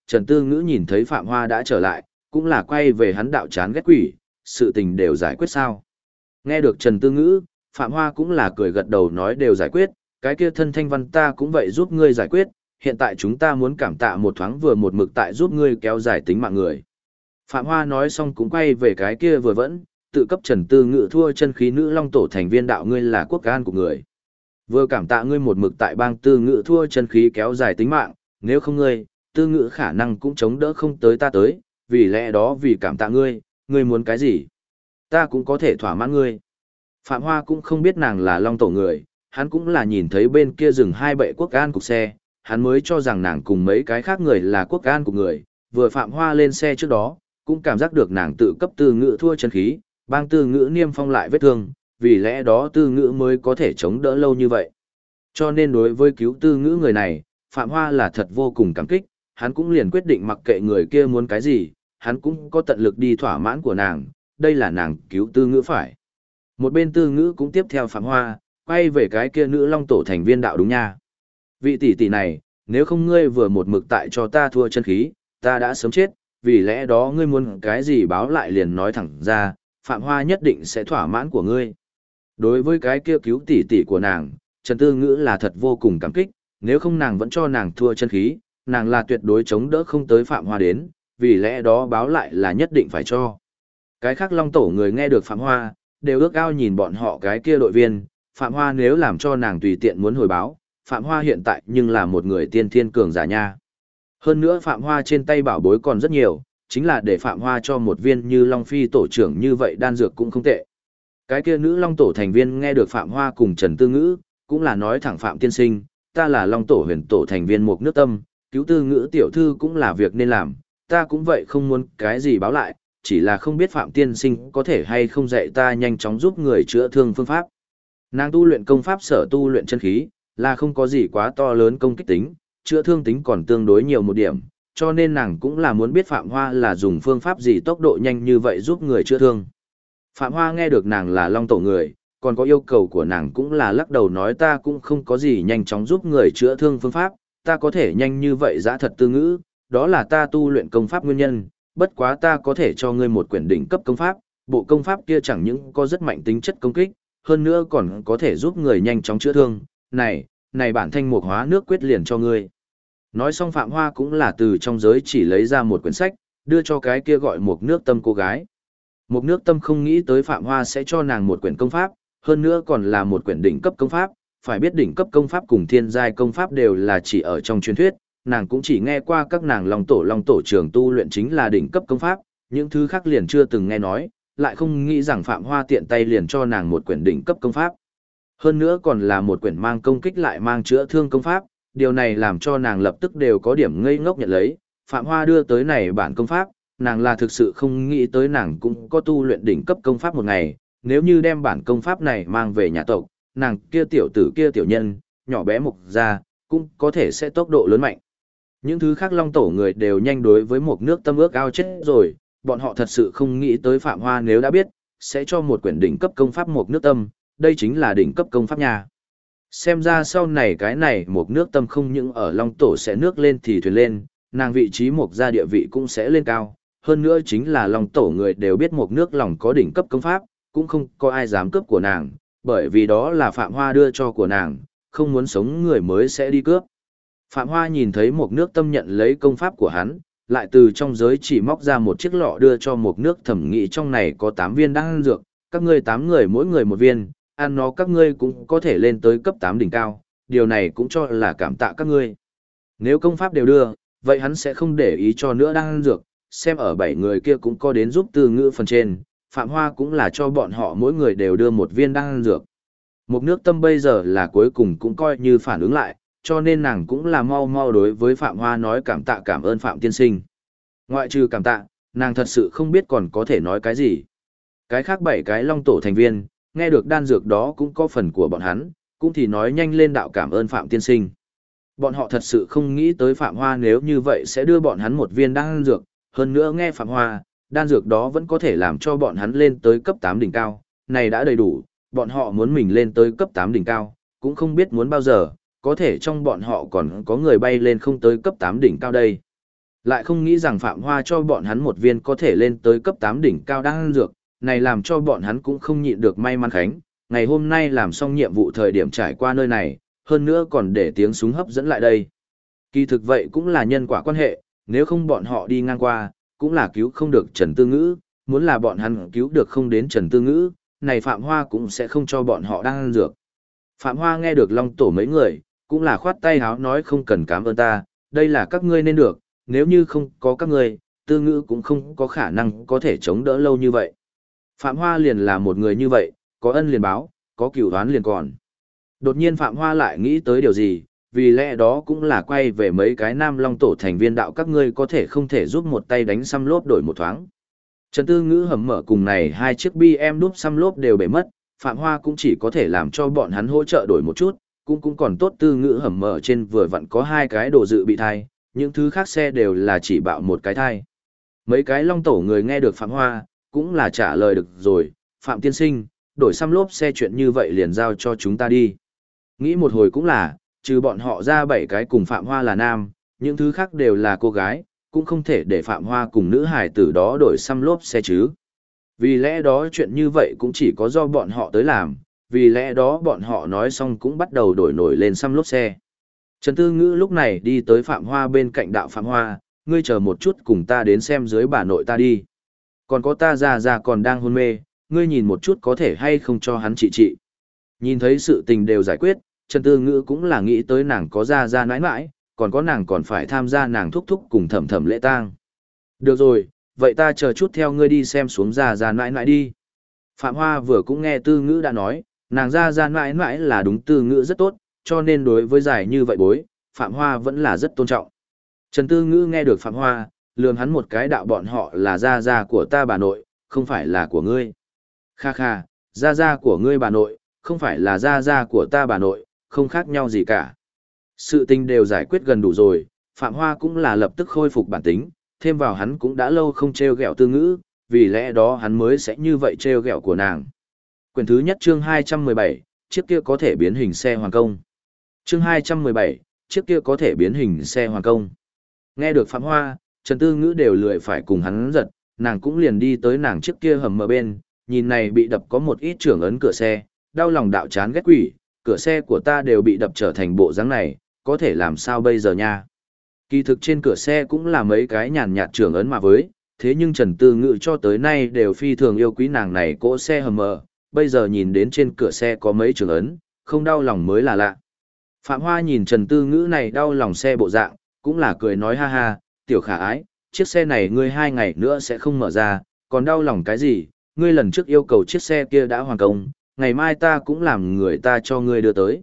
Trần Tư Ngữ nhìn thấy Phạm Hoa đã trở lại, cũng là quay về hắn đạo chán ghét quỷ, sự tình đều giải quyết sao. Nghe được Trần Tư Ngữ, Phạm Hoa cũng là cười gật đầu nói đều giải quyết, cái kia thân thanh văn ta cũng vậy giúp ngươi giải quyết, hiện tại chúng ta muốn cảm tạ một thoáng vừa một mực tại giúp ngươi kéo dài tính mạng người. Phạm Hoa nói xong cũng quay về cái kia vừa vẫn, tự cấp Trần Tư Ngữ thua chân khí nữ long tổ thành viên đạo ngươi là quốc an của người. Vừa cảm tạ ngươi một mực tại bang Tư Ngữ thua chân khí kéo dài tính mạng, nếu không ngươi, Tư Ngữ khả năng cũng chống đỡ không tới ta tới, vì lẽ đó vì cảm tạ ngươi, ngươi muốn cái gì? Ta cũng có thể thỏa mãn ngươi. Phạm Hoa cũng không biết nàng là long tổ người, hắn cũng là nhìn thấy bên kia dừng hai bệ quốc an cục xe, hắn mới cho rằng nàng cùng mấy cái khác người là quốc an cục người, vừa Phạm Hoa lên xe trước đó, cũng cảm giác được nàng tự cấp Tư Ngữ thua chân khí, bang Tư Ngữ niêm phong lại vết thương, vì lẽ đó Tư Ngữ mới có thể chống đỡ lâu như vậy. Cho nên đối với cứu Tư Ngữ người này, Phạm Hoa là thật vô cùng cảm kích, hắn cũng liền quyết định mặc kệ người kia muốn cái gì, hắn cũng có tận lực đi thỏa mãn của nàng, đây là nàng cứu Tư Ngữ phải. Một bên Tư Ngữ cũng tiếp theo Phạm Hoa, quay về cái kia nữ long tổ thành viên đạo đúng nha. Vị tỷ tỷ này, nếu không ngươi vừa một mực tại cho ta thua chân khí, ta đã sớm chết, vì lẽ đó ngươi muốn cái gì báo lại liền nói thẳng ra, Phạm Hoa nhất định sẽ thỏa mãn của ngươi. Đối với cái kia cứu tỷ tỷ của nàng, Trần Tư Ngữ là thật vô cùng cảm kích, nếu không nàng vẫn cho nàng thua chân khí, nàng là tuyệt đối chống đỡ không tới Phạm Hoa đến, vì lẽ đó báo lại là nhất định phải cho. Cái khác long tổ người nghe được Phạm Hoa, đều ước ao nhìn bọn họ cái kia đội viên, Phạm Hoa nếu làm cho nàng tùy tiện muốn hồi báo, Phạm Hoa hiện tại nhưng là một người tiên thiên cường giả nha. Hơn nữa Phạm Hoa trên tay bảo bối còn rất nhiều, chính là để Phạm Hoa cho một viên như Long Phi tổ trưởng như vậy đan dược cũng không tệ. Cái kia nữ Long tổ thành viên nghe được Phạm Hoa cùng Trần Tư Ngữ, cũng là nói thẳng Phạm tiên sinh, ta là Long tổ huyền tổ thành viên một nước tâm, cứu Tư Ngữ tiểu thư cũng là việc nên làm, ta cũng vậy không muốn cái gì báo lại, chỉ là không biết Phạm tiên sinh có thể hay không dạy ta nhanh chóng giúp người chữa thương phương pháp. Nàng tu luyện công pháp sở tu luyện chân khí, là không có gì quá to lớn công kích tính, chữa thương tính còn tương đối nhiều một điểm, cho nên nàng cũng là muốn biết Phạm Hoa là dùng phương pháp gì tốc độ nhanh như vậy giúp người chữa thương. Phạm Hoa nghe được nàng là long tổ người, còn có yêu cầu của nàng cũng là lắc đầu nói ta cũng không có gì nhanh chóng giúp người chữa thương phương pháp, ta có thể nhanh như vậy giã thật Tư Ngữ, đó là ta tu luyện công pháp nguyên nhân, bất quá ta có thể cho ngươi một quyển đỉnh cấp công pháp, bộ công pháp kia chẳng những có rất mạnh tính chất công kích, hơn nữa còn có thể giúp người nhanh chóng chữa thương, này bản thanh mục hóa nước quyết liền cho ngươi. Nói xong Phạm Hoa cũng là từ trong giới chỉ lấy ra một quyển sách, đưa cho cái kia gọi Mục Nước Tâm cô gái. Mục Nước Tâm không nghĩ tới Phạm Hoa sẽ cho nàng một quyển công pháp, hơn nữa còn là một quyển đỉnh cấp công pháp, phải biết đỉnh cấp công pháp cùng thiên giai công pháp đều là chỉ ở trong truyền thuyết, nàng cũng chỉ nghe qua các nàng long tổ trường tu luyện chính là đỉnh cấp công pháp, những thứ khác liền chưa từng nghe nói, lại không nghĩ rằng Phạm Hoa tiện tay liền cho nàng một quyển đỉnh cấp công pháp. Hơn nữa còn là một quyển mang công kích lại mang chữa thương công pháp, điều này làm cho nàng lập tức đều có điểm ngây ngốc nhận lấy. Phạm Hoa đưa tới này bản công pháp, nàng là thực sự không nghĩ tới nàng cũng có tu luyện đỉnh cấp công pháp một ngày, nếu như đem bản công pháp này mang về nhà tộc, nàng kia tiểu tử kia tiểu nhân, nhỏ bé mục ra, cũng có thể sẽ tốc độ lớn mạnh. Những thứ khác long tổ người đều nhanh đối với một nước tâm ước ao chết rồi, bọn họ thật sự không nghĩ tới Phạm Hoa nếu đã biết, sẽ cho một quyển đỉnh cấp công pháp một nước tâm, đây chính là đỉnh cấp công pháp nhà. Xem ra sau này cái này một nước tâm không những ở long tổ sẽ nước lên thì thuyền lên, nàng vị trí một gia địa vị cũng sẽ lên cao, hơn nữa chính là long tổ người đều biết một nước lòng có đỉnh cấp công pháp, cũng không có ai dám cướp của nàng, bởi vì đó là Phạm Hoa đưa cho của nàng, không muốn sống người mới sẽ đi cướp. Phạm Hoa nhìn thấy một nước tâm nhận lấy công pháp của hắn, lại từ trong giới chỉ móc ra một chiếc lọ đưa cho một nước thẩm nghị trong này có 8 viên đan dược, các ngươi 8 người mỗi người một viên, ăn nó các ngươi cũng có thể lên tới cấp 8 đỉnh cao, điều này cũng cho là cảm tạ các ngươi. Nếu công pháp đều đưa, vậy hắn sẽ không để ý cho nữa đan dược, xem ở 7 người kia cũng có đến giúp Tư Ngữ phần trên, Phạm Hoa cũng là cho bọn họ mỗi người đều đưa một viên đan dược. Một nước tâm bây giờ là cuối cùng cũng coi như phản ứng lại, cho nên nàng cũng là mau mau đối với Phạm Hoa nói cảm tạ cảm ơn Phạm tiên sinh. Ngoại trừ cảm tạ, nàng thật sự không biết còn có thể nói cái gì. Cái khác 7 cái long tổ thành viên, nghe được đan dược đó cũng có phần của bọn hắn, cũng thì nói nhanh lên đạo cảm ơn Phạm tiên sinh. Bọn họ thật sự không nghĩ tới Phạm Hoa nếu như vậy sẽ đưa bọn hắn một viên đan dược, hơn nữa nghe Phạm Hoa, đan dược đó vẫn có thể làm cho bọn hắn lên tới cấp 8 đỉnh cao, này đã đầy đủ, bọn họ muốn mình lên tới cấp 8 đỉnh cao, cũng không biết muốn bao giờ, có thể trong bọn họ còn có người bay lên không tới cấp 8 đỉnh cao đây. Lại không nghĩ rằng Phạm Hoa cho bọn hắn một viên có thể lên tới cấp 8 đỉnh cao đan dược, này làm cho bọn hắn cũng không nhịn được may mắn khánh, ngày hôm nay làm xong nhiệm vụ thời điểm trải qua nơi này, hơn nữa còn để tiếng súng hấp dẫn lại đây. Kỳ thực vậy cũng là nhân quả quan hệ, nếu không bọn họ đi ngang qua, cũng là cứu không được Trần Tư Ngữ, muốn là bọn hắn cứu được không đến Trần Tư Ngữ, này Phạm Hoa cũng sẽ không cho bọn họ đan dược. Phạm Hoa nghe được Long Tổ mấy người, cũng là khoát tay háo nói không cần cảm ơn ta, đây là các ngươi nên được, nếu như không có các ngươi, Tư Ngữ cũng không có khả năng có thể chống đỡ lâu như vậy. Phạm Hoa liền là một người như vậy, có ân liền báo, có cửu oán liền còn. Đột nhiên Phạm Hoa lại nghĩ tới điều gì, vì lẽ đó cũng là quay về mấy cái Nam Long Tổ thành viên đạo các ngươi có thể không thể giúp một tay đánh xăm lốp đổi một thoáng. Trần Tư Ngữ hầm mở cùng này hai chiếc BM đúp xăm lốp đều bể mất, Phạm Hoa cũng chỉ có thể làm cho bọn hắn hỗ trợ đổi một chút, cũng còn tốt. Tư Ngữ hầm mở trên vừa vặn có hai cái đồ dự bị thai, những thứ khác xe đều là chỉ bạo một cái thai. Mấy cái Long Tổ người nghe được Phạm Hoa, cũng là trả lời được rồi, Phạm tiên sinh, đổi xăm lốp xe chuyện như vậy liền giao cho chúng ta đi. Nghĩ một hồi cũng là, trừ bọn họ ra 7 cái cùng Phạm Hoa là nam, những thứ khác đều là cô gái, cũng không thể để Phạm Hoa cùng nữ hải tử đó đổi xăm lốp xe chứ. Vì lẽ đó chuyện như vậy cũng chỉ có do bọn họ tới làm, vì lẽ đó bọn họ nói xong cũng bắt đầu đổi nổi lên xăm lốp xe. Trần Tư Ngữ lúc này đi tới Phạm Hoa bên cạnh đạo Phạm Hoa, ngươi chờ một chút cùng ta đến xem dưới bà nội ta đi. Còn có ta già còn đang hôn mê, ngươi nhìn một chút có thể hay không cho hắn trị. Nhìn thấy sự tình đều giải quyết, Trần Tư Ngữ cũng là nghĩ tới nàng có ra nãi nãi, còn có nàng còn phải tham gia nàng thúc thúc cùng thẩm thẩm lễ tang. Được rồi, vậy ta chờ chút theo ngươi đi xem xuống ra nãi nãi đi. Phạm Hoa vừa cũng nghe Tư Ngữ đã nói, nàng ra nãi nãi là đúng Tư Ngữ rất tốt, cho nên đối với giải như vậy bối, Phạm Hoa vẫn là rất tôn trọng. Trần Tư Ngữ nghe được Phạm Hoa, lườm hắn một cái đạo bọn họ là gia của ta bà nội, không phải là của ngươi. Kha kha, gia của ngươi bà nội, không phải là gia của ta bà nội, không khác nhau gì cả. Sự tình đều giải quyết gần đủ rồi, Phạm Hoa cũng là lập tức khôi phục bản tính, thêm vào hắn cũng đã lâu không trêu ghẹo Tư Ngữ, vì lẽ đó hắn mới sẽ như vậy trêu ghẹo của nàng. Quyển thứ nhất chương 217, chiếc kia có thể biến hình xe hoàng công. Chương 217, chiếc kia có thể biến hình xe hoàng công. Nghe được Phạm Hoa, Trần Tư Ngữ đều lười phải cùng hắn giật, nàng cũng liền đi tới nàng chiếc kia hầm mở bên, nhìn này bị đập có một ít trưởng ấn cửa xe, đau lòng đạo chán ghét quỷ, cửa xe của ta đều bị đập trở thành bộ dáng này, có thể làm sao bây giờ nha. Kỳ thực trên cửa xe cũng là mấy cái nhàn nhạt trưởng ấn mà với, thế nhưng Trần Tư Ngữ cho tới nay đều phi thường yêu quý nàng này cỗ xe hầm mở, bây giờ nhìn đến trên cửa xe có mấy trưởng ấn, không đau lòng mới là lạ. Phạm Hoa nhìn Trần Tư Ngữ này đau lòng xe bộ dạng, cũng là cười nói ha ha, tiểu khả ái, chiếc xe này ngươi 2 ngày nữa sẽ không mở ra, còn đau lòng cái gì, ngươi lần trước yêu cầu chiếc xe kia đã hoàn công, ngày mai ta cũng làm người ta cho ngươi đưa tới.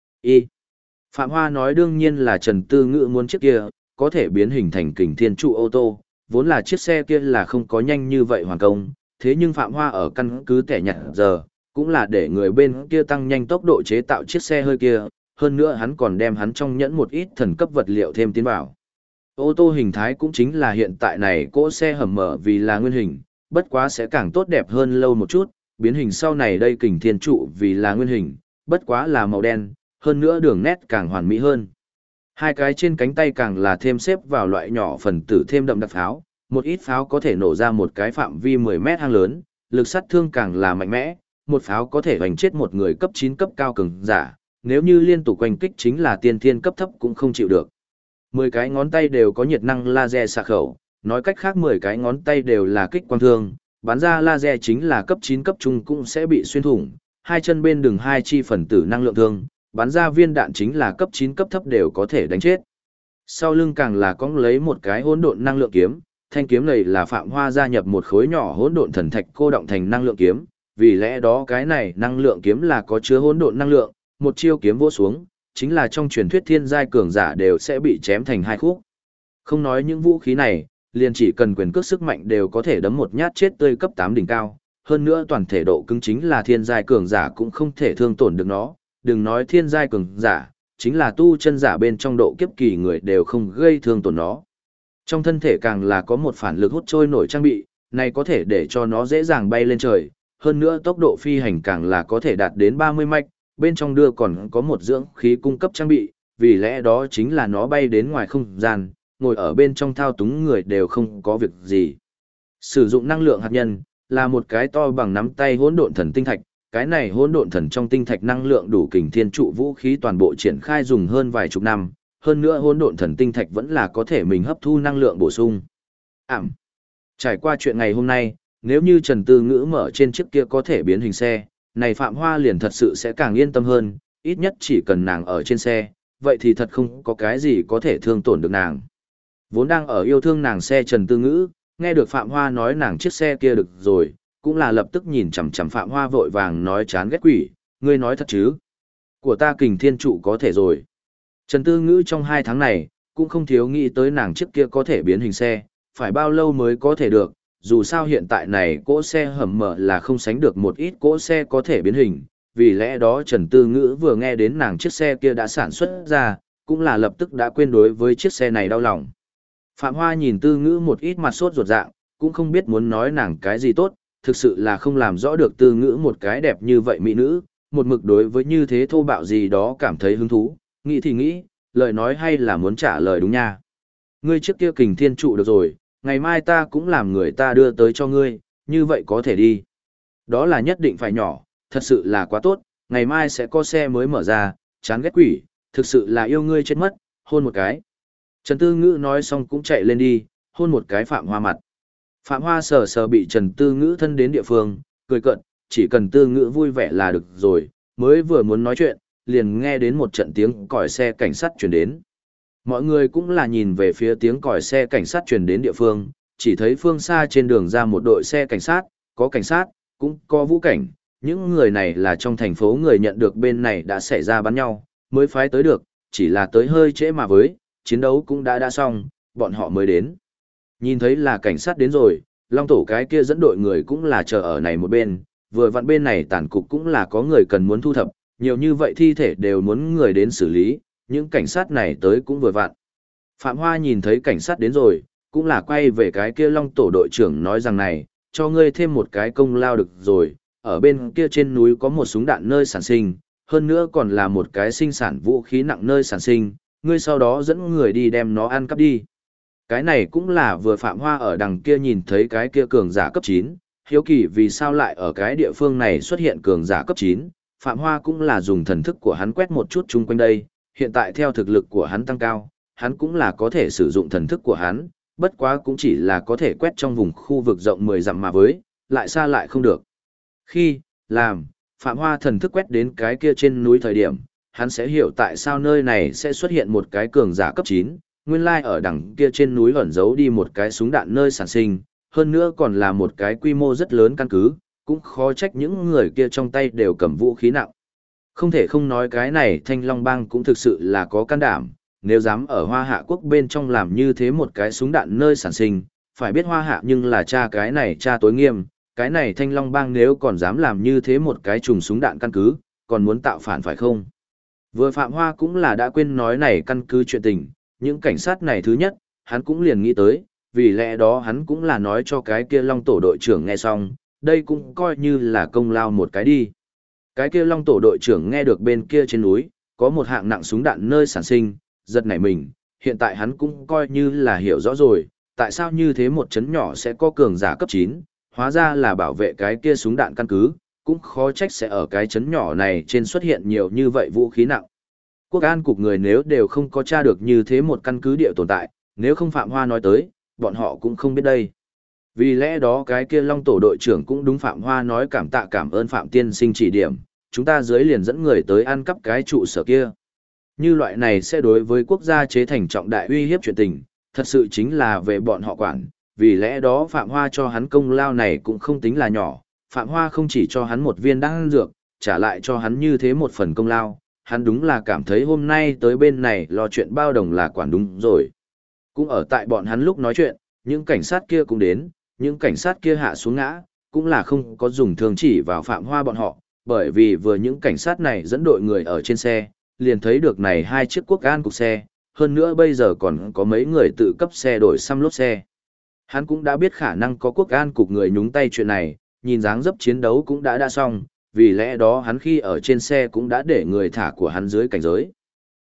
Phạm Hoa nói đương nhiên là Trần Tư Ngữ muốn chiếc kia, có thể biến hình thành kình thiên trụ ô tô, vốn là chiếc xe kia là không có nhanh như vậy hoàn công, thế nhưng Phạm Hoa ở căn cứ tẻ nhặt giờ, cũng là để người bên kia tăng nhanh tốc độ chế tạo chiếc xe hơi kia, hơn nữa hắn còn đem hắn trong nhẫn một ít thần cấp vật liệu thêm tiến vào. Ô tô hình thái cũng chính là hiện tại này cỗ xe hầm mở vì là nguyên hình, bất quá sẽ càng tốt đẹp hơn lâu một chút, biến hình sau này đây kình thiên trụ vì là nguyên hình, bất quá là màu đen, hơn nữa đường nét càng hoàn mỹ hơn. Hai cái trên cánh tay càng là thêm xếp vào loại nhỏ phần tử thêm đậm đặc pháo, một ít pháo có thể nổ ra một cái phạm vi 10 mét hang lớn, lực sát thương càng là mạnh mẽ, một pháo có thể hoành chết một người cấp 9 cấp cao cường giả, nếu như liên tục quanh kích chính là tiên thiên cấp thấp cũng không chịu được. 10 cái ngón tay đều có nhiệt năng laser xạ khẩu, nói cách khác 10 cái ngón tay đều là kích quang thương, bắn ra laser chính là cấp 9 cấp trung cũng sẽ bị xuyên thủng, hai chân bên đường hai chi phần tử năng lượng thương, bắn ra viên đạn chính là cấp 9 cấp thấp đều có thể đánh chết. Sau lưng càng là cong lấy một cái hỗn độn năng lượng kiếm, thanh kiếm này là Phạm Hoa gia nhập một khối nhỏ hỗn độn thần thạch cô động thành năng lượng kiếm, vì lẽ đó cái này năng lượng kiếm là có chứa hỗn độn năng lượng, một chiêu kiếm vỗ xuống, chính là trong truyền thuyết thiên giai cường giả đều sẽ bị chém thành hai khúc. Không nói những vũ khí này, liền chỉ cần quyền cước sức mạnh đều có thể đấm một nhát chết tươi cấp 8 đỉnh cao, hơn nữa toàn thể độ cứng chính là thiên giai cường giả cũng không thể thương tổn được nó, đừng nói thiên giai cường giả, chính là tu chân giả bên trong độ kiếp kỳ người đều không gây thương tổn nó. Trong thân thể càng là có một phản lực hút trôi nổi trang bị, này có thể để cho nó dễ dàng bay lên trời, hơn nữa tốc độ phi hành càng là có thể đạt đến 30 mạch, bên trong đưa còn có một dưỡng khí cung cấp trang bị, vì lẽ đó chính là nó bay đến ngoài không gian, ngồi ở bên trong thao túng người đều không có việc gì. Sử dụng năng lượng hạt nhân là một cái to bằng nắm tay hỗn độn thần tinh thạch, cái này hỗn độn thần trong tinh thạch năng lượng đủ kình thiên trụ vũ khí toàn bộ triển khai dùng hơn vài chục năm, hơn nữa hỗn độn thần tinh thạch vẫn là có thể mình hấp thu năng lượng bổ sung. Trải qua chuyện ngày hôm nay, nếu như Trần Tư Ngữ mở trên chiếc kia có thể biến hình xe, này Phạm Hoa liền thật sự sẽ càng yên tâm hơn, ít nhất chỉ cần nàng ở trên xe, vậy thì thật không có cái gì có thể thương tổn được nàng. Vốn đang ở yêu thương nàng xe Trần Tư Ngữ, nghe được Phạm Hoa nói nàng chiếc xe kia được rồi, cũng là lập tức nhìn chằm chằm Phạm Hoa vội vàng nói chán ghét quỷ, ngươi nói thật chứ? Của ta kình thiên trụ có thể rồi. Trần Tư Ngữ trong 2 tháng này, cũng không thiếu nghĩ tới nàng chiếc kia có thể biến hình xe, phải bao lâu mới có thể được, dù sao hiện tại này cỗ xe hầm mở là không sánh được một ít cỗ xe có thể biến hình, vì lẽ đó Trần Tư Ngữ vừa nghe đến nàng chiếc xe kia đã sản xuất ra, cũng là lập tức đã quên đối với chiếc xe này đau lòng. Phạm Hoa nhìn Tư Ngữ một ít mặt sốt ruột dạng, cũng không biết muốn nói nàng cái gì tốt, thực sự là không làm rõ được Tư Ngữ một cái đẹp như vậy mỹ nữ, một mực đối với như thế thô bạo gì đó cảm thấy hứng thú, nghĩ thì nghĩ, lời nói hay là muốn trả lời đúng nha. Ngươi trước kia kình thiên trụ được rồi, ngày mai ta cũng làm người ta đưa tới cho ngươi, như vậy có thể đi. Đó là nhất định phải nhỏ, thật sự là quá tốt, ngày mai sẽ có xe mới mở ra, chán ghét quỷ, thực sự là yêu ngươi chết mất, hôn một cái. Trần Tư Ngữ nói xong cũng chạy lên đi, hôn một cái Phạm Hoa mặt. Phạm Hoa sờ sờ bị Trần Tư Ngữ thân đến địa phương, cười cợt, chỉ cần Tư Ngữ vui vẻ là được rồi, mới vừa muốn nói chuyện, liền nghe đến một trận tiếng còi xe cảnh sát truyền đến. Mọi người cũng là nhìn về phía tiếng còi xe cảnh sát truyền đến địa phương, chỉ thấy phương xa trên đường ra một đội xe cảnh sát, cũng có vũ cảnh, những người này là trong thành phố người nhận được bên này đã xảy ra bắn nhau, mới phái tới được, chỉ là tới hơi trễ mà với, chiến đấu cũng đã xong, bọn họ mới đến. Nhìn thấy là cảnh sát đến rồi, Long Tổ cái kia dẫn đội người cũng là chờ ở này một bên, vừa vặn bên này tàn cục cũng là có người cần muốn thu thập, nhiều như vậy thi thể đều muốn người đến xử lý, những cảnh sát này tới cũng vừa vặn. Phạm Hoa nhìn thấy cảnh sát đến rồi, cũng là quay về cái kia Long Tổ đội trưởng nói rằng này, cho ngươi thêm một cái công lao được rồi, ở bên kia trên núi có một súng đạn nơi sản sinh, hơn nữa còn là một cái sinh sản vũ khí nặng nơi sản sinh, ngươi sau đó dẫn người đi đem nó ăn cắp đi. Cái này cũng là vừa Phạm Hoa ở đằng kia nhìn thấy cái kia cường giả cấp 9, hiếu kỳ vì sao lại ở cái địa phương này xuất hiện cường giả cấp 9, Phạm Hoa cũng là dùng thần thức của hắn quét một chút chung quanh đây, hiện tại theo thực lực của hắn tăng cao, hắn cũng là có thể sử dụng thần thức của hắn, bất quá cũng chỉ là có thể quét trong vùng khu vực rộng 10 dặm mà với, lại xa lại không được. Khi, làm, Phạm Hoa thần thức quét đến cái kia trên núi thời điểm, hắn sẽ hiểu tại sao nơi này sẽ xuất hiện một cái cường giả cấp 9, nguyên lai ở đằng kia trên núi ẩn giấu đi một cái súng đạn nơi sản sinh, hơn nữa còn là một cái quy mô rất lớn căn cứ, cũng khó trách những người kia trong tay đều cầm vũ khí nặng. Không thể không nói cái này Thanh Long Bang cũng thực sự là có can đảm, nếu dám ở Hoa Hạ quốc bên trong làm như thế một cái súng đạn nơi sản sinh, phải biết Hoa Hạ nhưng là cha cái này cha tối nghiêm, cái này Thanh Long Bang nếu còn dám làm như thế một cái trùng súng đạn căn cứ, còn muốn tạo phản phải không? Vừa Phạm Hoa cũng là đã quên nói này căn cứ chuyện tình, những cảnh sát này thứ nhất, hắn cũng liền nghĩ tới, vì lẽ đó hắn cũng là nói cho cái kia Long Tổ đội trưởng nghe xong, đây cũng coi như là công lao một cái đi. Cái kia Long Tổ đội trưởng nghe được bên kia trên núi, có một hạng nặng súng đạn nơi sản sinh, giật nảy mình, hiện tại hắn cũng coi như là hiểu rõ rồi, tại sao như thế một chấn nhỏ sẽ có cường giả cấp 9, hóa ra là bảo vệ cái kia súng đạn căn cứ, cũng khó trách sẽ ở cái chấn nhỏ này trên xuất hiện nhiều như vậy vũ khí nặng. Quốc an cục người nếu đều không có tra được như thế một căn cứ địa tồn tại, nếu không Phạm Hoa nói tới, bọn họ cũng không biết đây. Vì lẽ đó cái kia Long Tổ đội trưởng cũng đúng Phạm Hoa nói cảm tạ cảm ơn Phạm tiên sinh chỉ điểm, chúng ta dưới liền dẫn người tới ăn cắp cái trụ sở kia. Như loại này sẽ đối với quốc gia chế thành trọng đại uy hiếp chuyện tình, thật sự chính là về bọn họ quản, vì lẽ đó Phạm Hoa cho hắn công lao này cũng không tính là nhỏ, Phạm Hoa không chỉ cho hắn một viên đan dược, trả lại cho hắn như thế một phần công lao, hắn đúng là cảm thấy hôm nay tới bên này lo chuyện bao đồng là quản đúng rồi. Cũng ở tại bọn hắn lúc nói chuyện, những cảnh sát kia cũng đến, những cảnh sát kia hạ xuống ngã, cũng là không có dùng thương chỉ vào Phạm Hoa bọn họ, bởi vì vừa những cảnh sát này dẫn đội người ở trên xe, liền thấy được này 2 chiếc quốc an cục xe, hơn nữa bây giờ còn có mấy người tự cấp xe đổi xăm lốp xe. Hắn cũng đã biết khả năng có quốc an cục người nhúng tay chuyện này, nhìn dáng dấp chiến đấu cũng đã xong, vì lẽ đó hắn khi ở trên xe cũng đã để người thả của hắn dưới cảnh giới.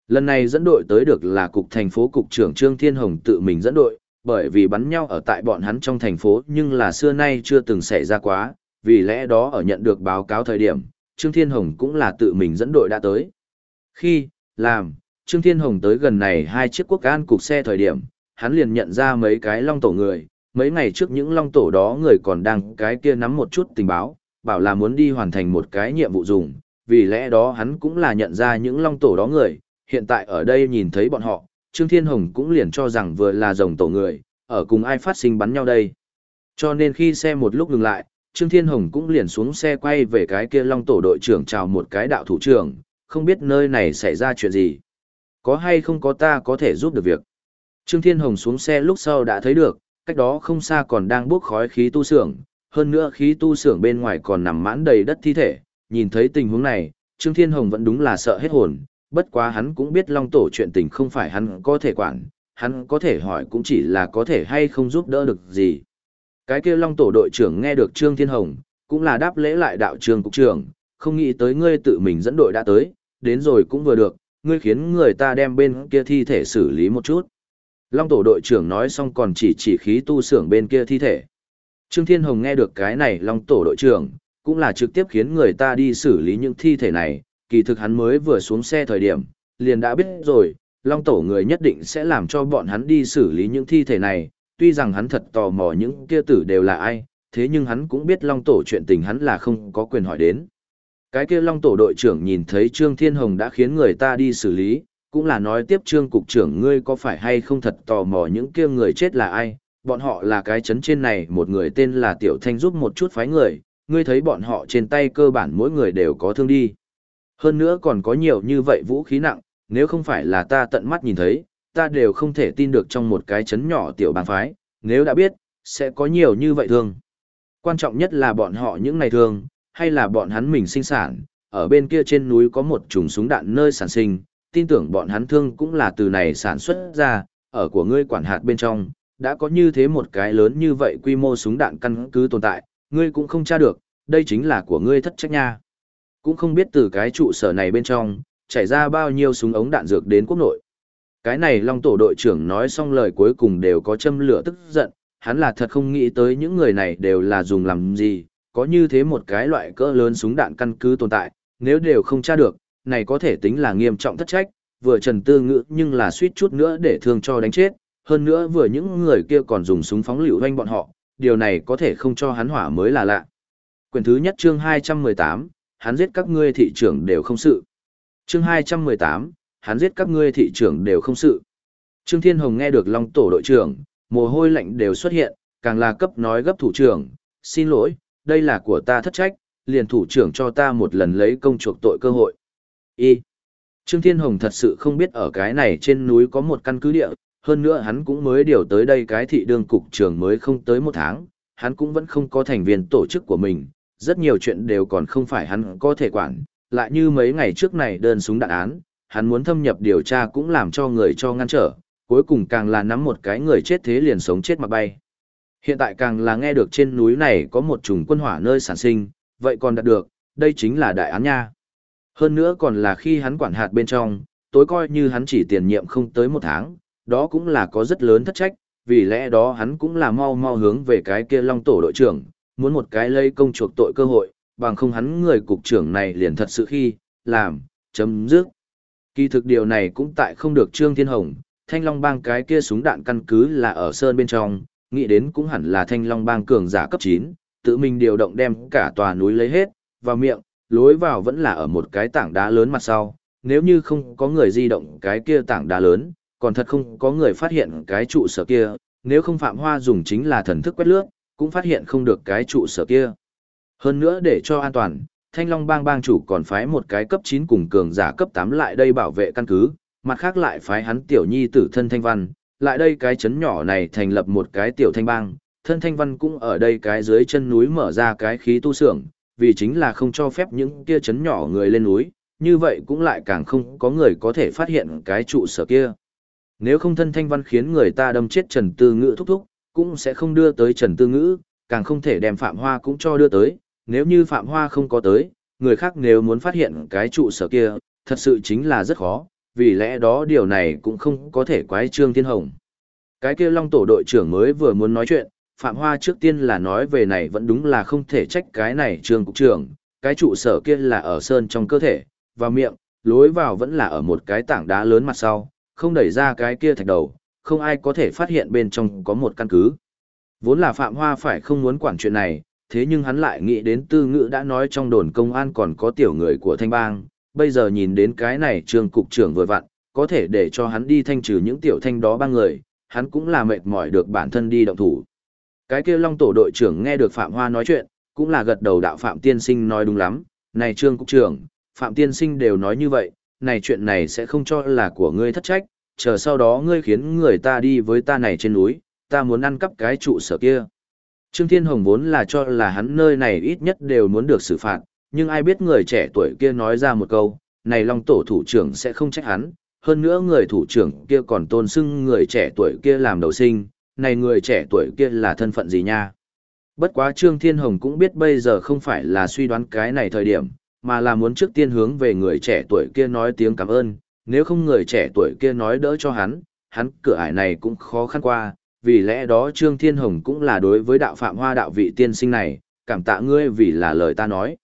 Lần này dẫn đội tới được là cục thành phố cục trưởng Trương Thiên Hồng tự mình dẫn đội, bởi vì bắn nhau ở tại bọn hắn trong thành phố nhưng là xưa nay chưa từng xảy ra quá, vì lẽ đó ở nhận được báo cáo thời điểm, Trương Thiên Hồng cũng là tự mình dẫn đội đã tới. Khi, Trương Thiên Hồng tới gần này hai chiếc quốc an cục xe thời điểm, hắn liền nhận ra mấy cái long tổ người, mấy ngày trước những long tổ đó người còn đang cái kia nắm một chút tình báo, bảo là muốn đi hoàn thành một cái nhiệm vụ dùng, vì lẽ đó hắn cũng là nhận ra những long tổ đó người, hiện tại ở đây nhìn thấy bọn họ, Trương Thiên Hồng cũng liền cho rằng vừa là rồng tổ người, ở cùng ai phát sinh bắn nhau đây. Cho nên khi xe một lúc ngừng lại, Trương Thiên Hồng cũng liền xuống xe quay về cái kia long tổ đội trưởng chào một cái đạo thủ trưởng, không biết nơi này xảy ra chuyện gì. Có hay không có ta có thể giúp được việc. Trương Thiên Hồng xuống xe lúc sau đã thấy được, cách đó không xa còn đang bốc khói khí tu xưởng, hơn nữa khí tu xưởng bên ngoài còn nằm mãn đầy đất thi thể, nhìn thấy tình huống này, Trương Thiên Hồng vẫn đúng là sợ hết hồn, bất quá hắn cũng biết long tổ chuyện tình không phải hắn có thể quản, hắn có thể hỏi cũng chỉ là có thể hay không giúp đỡ được gì. Cái kia long tổ đội trưởng nghe được Trương Thiên Hồng, cũng là đáp lễ lại đạo Trương cục trưởng, không nghĩ tới ngươi tự mình dẫn đội đã tới, đến rồi cũng vừa được, ngươi khiến người ta đem bên kia thi thể xử lý một chút. Long tổ đội trưởng nói xong còn chỉ khí tu xưởng bên kia thi thể. Trương Thiên Hồng nghe được cái này long tổ đội trưởng, cũng là trực tiếp khiến người ta đi xử lý những thi thể này, kỳ thực hắn mới vừa xuống xe thời điểm, liền đã biết rồi, long tổ người nhất định sẽ làm cho bọn hắn đi xử lý những thi thể này, tuy rằng hắn thật tò mò những kia tử đều là ai, thế nhưng hắn cũng biết long tổ chuyện tình hắn là không có quyền hỏi đến. Cái kia long tổ đội trưởng nhìn thấy Trương Thiên Hồng đã khiến người ta đi xử lý, cũng là nói tiếp Trương cục trưởng ngươi có phải hay không thật tò mò những kia người chết là ai, bọn họ là cái chấn trên này một người tên là Tiểu Thanh giúp một chút phái người, ngươi thấy bọn họ trên tay cơ bản mỗi người đều có thương đi. Hơn nữa còn có nhiều như vậy vũ khí nặng, nếu không phải là ta tận mắt nhìn thấy, ta đều không thể tin được trong một cái chấn nhỏ tiểu bang phái, nếu đã biết, sẽ có nhiều như vậy thương. Quan trọng nhất là bọn họ những này thương, hay là bọn hắn mình sinh sản, ở bên kia trên núi có một chùm súng đạn nơi sản sinh, tin tưởng bọn hắn thương cũng là từ này sản xuất ra, ở của ngươi quản hạt bên trong, đã có như thế một cái lớn như vậy quy mô súng đạn căn cứ tồn tại, ngươi cũng không tra được, đây chính là của ngươi thất trách nha. Cũng không biết từ cái trụ sở này bên trong, chảy ra bao nhiêu súng ống đạn dược đến quốc nội. Cái này long tổ đội trưởng nói xong lời cuối cùng đều có châm lửa tức giận, hắn là thật không nghĩ tới những người này đều là dùng làm gì, có như thế một cái loại cỡ lớn súng đạn căn cứ tồn tại, nếu đều không tra được, này có thể tính là nghiêm trọng thất trách, vừa Trần Tư Ngữ nhưng là suýt chút nữa để thương cho đánh chết, hơn nữa vừa những người kia còn dùng súng phóng lựu hoanh bọn họ, điều này có thể không cho hắn hỏa mới là lạ. Quyển thứ nhất chương 218, hắn giết các ngươi thị trưởng đều không sự. Chương 218, hắn giết các ngươi thị trưởng đều không sự. Trương Thiên Hồng nghe được long tổ đội trưởng, mồ hôi lạnh đều xuất hiện, càng là cấp nói gấp thủ trưởng, xin lỗi, đây là của ta thất trách, liền thủ trưởng cho ta một lần lấy công chuộc tội cơ hội. Trương Thiên Hồng thật sự không biết ở cái này trên núi có một căn cứ địa, hơn nữa hắn cũng mới điều tới đây cái thị đương cục trưởng mới không tới một tháng, hắn cũng vẫn không có thành viên tổ chức của mình, rất nhiều chuyện đều còn không phải hắn có thể quản, lại như mấy ngày trước này đơn súng đạn án, hắn muốn thâm nhập điều tra cũng làm cho người cho ngăn trở, cuối cùng càng là nắm một cái người chết thế liền sống chết mà bay. Hiện tại càng là nghe được trên núi này có một chủng quân hỏa nơi sản sinh, vậy còn đạt được, đây chính là đại án nha. Hơn nữa còn là khi hắn quản hạt bên trong, tối coi như hắn chỉ tiền nhiệm không tới một tháng, đó cũng là có rất lớn thất trách, vì lẽ đó hắn cũng là mau mau hướng về cái kia long tổ đội trưởng, muốn một cái lây công chuộc tội cơ hội, bằng không hắn người cục trưởng này liền thật sự khi, làm, chấm dứt. Kỳ thực điều này cũng tại không được Trương Thiên Hồng, Thanh Long Bang cái kia súng đạn căn cứ là ở sơn bên trong, nghĩ đến cũng hẳn là Thanh Long Bang cường giả cấp 9, tự mình điều động đem cả tòa núi lấy hết, vào miệng, lối vào vẫn là ở một cái tảng đá lớn mặt sau, nếu như không có người di động cái kia tảng đá lớn, còn thật không có người phát hiện cái trụ sở kia, nếu không Phạm Hoa dùng chính là thần thức quét lướt, cũng phát hiện không được cái trụ sở kia. Hơn nữa để cho an toàn, Thanh Long Bang bang chủ còn phái một cái cấp 9 cùng cường giả cấp 8 lại đây bảo vệ căn cứ, mặt khác lại phái hắn tiểu nhi tử thân Thanh Văn, lại đây cái chấn nhỏ này thành lập một cái tiểu thanh bang, thân Thanh Văn cũng ở đây cái dưới chân núi mở ra cái khí tu xưởng, vì chính là không cho phép những kia chấn nhỏ người lên núi, như vậy cũng lại càng không có người có thể phát hiện cái trụ sở kia. Nếu không thân Thanh Văn khiến người ta đâm chết Trần Tư Ngữ thúc thúc, cũng sẽ không đưa tới Trần Tư Ngữ, càng không thể đem Phạm Hoa cũng cho đưa tới, nếu như Phạm Hoa không có tới, người khác nếu muốn phát hiện cái trụ sở kia, thật sự chính là rất khó, vì lẽ đó điều này cũng không có thể quái Trương Thiên Hồng. Cái kia Long tổ đội trưởng mới vừa muốn nói chuyện, Phạm Hoa trước tiên là nói về này vẫn đúng là không thể trách cái này Trương cục trưởng, cái trụ sở kia là ở sơn trong cơ thể, vào miệng, lối vào vẫn là ở một cái tảng đá lớn mặt sau, không đẩy ra cái kia thạch đầu, không ai có thể phát hiện bên trong có một căn cứ. Vốn là Phạm Hoa phải không muốn quản chuyện này, thế nhưng hắn lại nghĩ đến Tư Ngữ đã nói trong đồn công an còn có tiểu người của Thanh Bang, bây giờ nhìn đến cái này Trương cục trưởng vừa vặn, có thể để cho hắn đi thanh trừ những tiểu thanh đó ba người, hắn cũng là mệt mỏi được bản thân đi động thủ. Cái kia Long tổ đội trưởng nghe được Phạm Hoa nói chuyện, cũng là gật đầu đạo Phạm tiên sinh nói đúng lắm, này Trương cục trưởng, Phạm tiên sinh đều nói như vậy, này chuyện này sẽ không cho là của ngươi thất trách, chờ sau đó ngươi khiến người ta đi với ta này trên núi, ta muốn ăn cắp cái trụ sở kia. Trương Thiên Hồng vốn là cho là hắn nơi này ít nhất đều muốn được xử phạt, nhưng ai biết người trẻ tuổi kia nói ra một câu, này Long tổ thủ trưởng sẽ không trách hắn, hơn nữa người thủ trưởng kia còn tôn xưng người trẻ tuổi kia làm đầu sinh, này người trẻ tuổi kia là thân phận gì nha. Bất quá Trương Thiên Hồng cũng biết bây giờ không phải là suy đoán cái này thời điểm, mà là muốn trước tiên hướng về người trẻ tuổi kia nói tiếng cảm ơn, nếu không người trẻ tuổi kia nói đỡ cho hắn cửa ải này cũng khó khăn qua, vì lẽ đó Trương Thiên Hồng cũng là đối với đạo Phạm Hoa đạo vị tiên sinh này, cảm tạ ngươi vì là lời ta nói.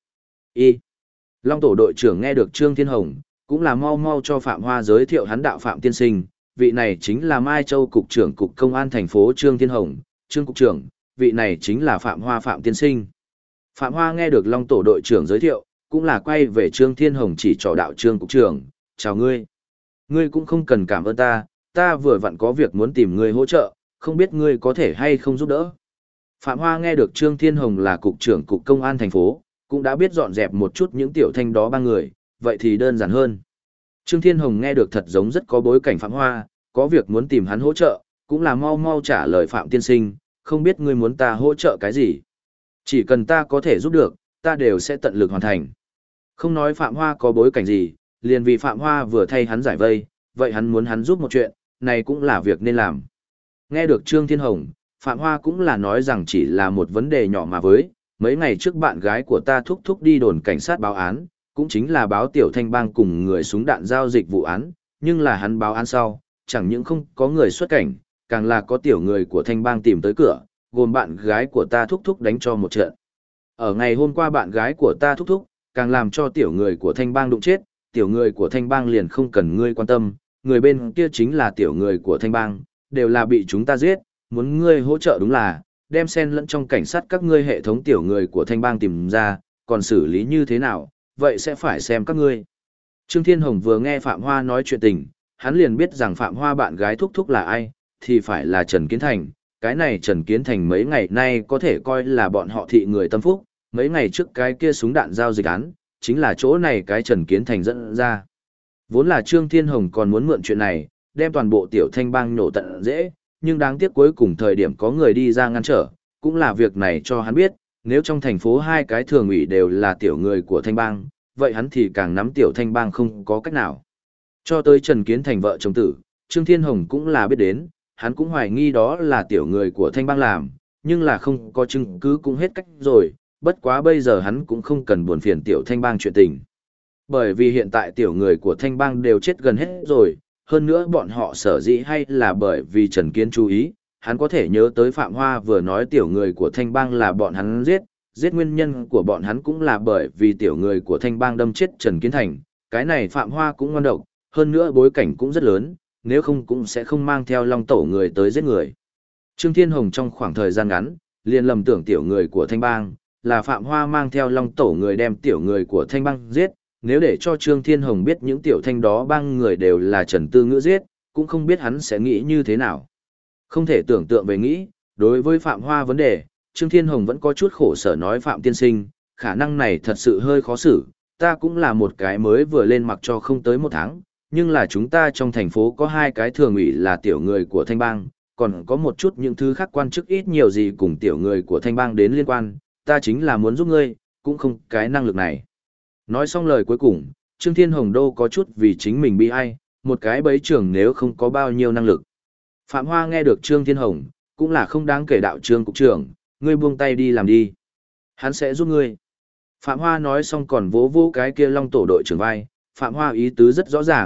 Long tổ đội trưởng nghe được Trương Thiên Hồng, cũng là mau mau cho Phạm Hoa giới thiệu hắn đạo Phạm tiên sinh, vị này chính là Mai Châu cục trưởng cục công an thành phố Trương Thiên Hồng, Trương cục trưởng, vị này chính là Phạm Hoa Phạm tiên sinh. Phạm Hoa nghe được Long tổ đội trưởng giới thiệu, cũng là quay về Trương Thiên Hồng chỉ trò đạo Trương cục trưởng, chào ngươi. Ngươi cũng không cần cảm ơn ta vừa vặn có việc muốn tìm ngươi hỗ trợ, không biết ngươi có thể hay không giúp đỡ. Phạm Hoa nghe được Trương Thiên Hồng là cục trưởng cục công an thành phố, cũng đã biết dọn dẹp một chút những tiểu thanh đó ba người, vậy thì đơn giản hơn. Trương Thiên Hồng nghe được thật giống rất có bối cảnh Phạm Hoa, có việc muốn tìm hắn hỗ trợ, cũng là mau mau trả lời Phạm tiên sinh, không biết ngươi muốn ta hỗ trợ cái gì. Chỉ cần ta có thể giúp được, ta đều sẽ tận lực hoàn thành. Không nói Phạm Hoa có bối cảnh gì, liền vì Phạm Hoa vừa thay hắn giải vây, vậy hắn muốn hắn giúp một chuyện, này cũng là việc nên làm. Nghe được Trương Thiên Hồng, Phạm Hoa cũng là nói rằng chỉ là một vấn đề nhỏ mà với, mấy ngày trước bạn gái của ta thúc thúc đi đồn cảnh sát báo án, cũng chính là báo Tiểu Thanh Bang cùng người súng đạn giao dịch vụ án, nhưng là hắn báo án sau, chẳng những không có người xuất cảnh, càng là có tiểu người của Thanh Bang tìm tới cửa, gồm bạn gái của ta thúc thúc đánh cho một trận. Ở ngày hôm qua bạn gái của ta thúc thúc, càng làm cho tiểu người của Thanh Bang đụng chết, tiểu người của Thanh Bang liền không cần ngươi quan tâm, người bên kia chính là tiểu người của Thanh Bang, đều là bị chúng ta giết, muốn ngươi hỗ trợ đúng là, đem xen lẫn trong cảnh sát các ngươi hệ thống tiểu người của Thanh Bang tìm ra, còn xử lý như thế nào, vậy sẽ phải xem các ngươi. Trương Thiên Hồng vừa nghe Phạm Hoa nói chuyện tình, hắn liền biết rằng Phạm Hoa bạn gái thúc thúc là ai, thì phải là Trần Kiến Thành. Cái này Trần Kiến Thành mấy ngày nay có thể coi là bọn họ thị người tâm phúc, mấy ngày trước cái kia súng đạn giao dịch án, chính là chỗ này cái Trần Kiến Thành dẫn ra. Vốn là Trương Thiên Hồng còn muốn mượn chuyện này, đem toàn bộ tiểu Thanh Bang nhổ tận dễ, nhưng đáng tiếc cuối cùng thời điểm có người đi ra ngăn trở, cũng là việc này cho hắn biết, nếu trong thành phố hai cái thường ủy đều là tiểu người của Thanh Bang, vậy hắn thì càng nắm tiểu Thanh Bang không có cách nào. Cho tới Trần Kiến Thành vợ chồng tử, Trương Thiên Hồng cũng là biết đến, hắn cũng hoài nghi đó là tiểu người của Thanh Bang làm, nhưng là không có chứng cứ cũng hết cách rồi, bất quá bây giờ hắn cũng không cần buồn phiền tiểu Thanh Bang chuyện tình. Bởi vì hiện tại tiểu người của Thanh Bang đều chết gần hết rồi, hơn nữa bọn họ sở dĩ hay là bởi vì Trần Kiến chú ý, hắn có thể nhớ tới Phạm Hoa vừa nói tiểu người của Thanh Bang là bọn hắn giết nguyên nhân của bọn hắn cũng là bởi vì tiểu người của Thanh Bang đâm chết Trần Kiến Thành, cái này Phạm Hoa cũng ngoan độc, hơn nữa bối cảnh cũng rất lớn, nếu không cũng sẽ không mang theo Long tổ người tới giết người. Trương Thiên Hồng trong khoảng thời gian ngắn, liền lầm tưởng tiểu người của Thanh Bang là Phạm Hoa mang theo Long tổ người đem tiểu người của Thanh Bang giết, nếu để cho Trương Thiên Hồng biết những tiểu thanh đó bang người đều là Trần Tư Ngữ giết, cũng không biết hắn sẽ nghĩ như thế nào. Không thể tưởng tượng về nghĩ, đối với Phạm Hoa vấn đề, Trương Thiên Hồng vẫn có chút khổ sở nói Phạm tiên sinh, khả năng này thật sự hơi khó xử, ta cũng là một cái mới vừa lên mặc cho không tới một tháng, nhưng là chúng ta trong thành phố có hai cái thường ủy là tiểu người của Thanh Bang, còn có một chút những thứ khác quan chức ít nhiều gì cùng tiểu người của Thanh Bang đến liên quan, ta chính là muốn giúp ngươi, cũng không cái năng lực này. Nói xong lời cuối cùng, Trương Thiên Hồng đô có chút vì chính mình bị ai, một cái bấy trưởng nếu không có bao nhiêu năng lực. Phạm Hoa nghe được Trương Thiên Hồng, cũng là không đáng kể đạo Trương cục trưởng, ngươi buông tay đi làm đi. Hắn sẽ giúp ngươi. Phạm Hoa nói xong còn vỗ vỗ cái kia Long tổ đội trưởng vai, Phạm Hoa ý tứ rất rõ ràng,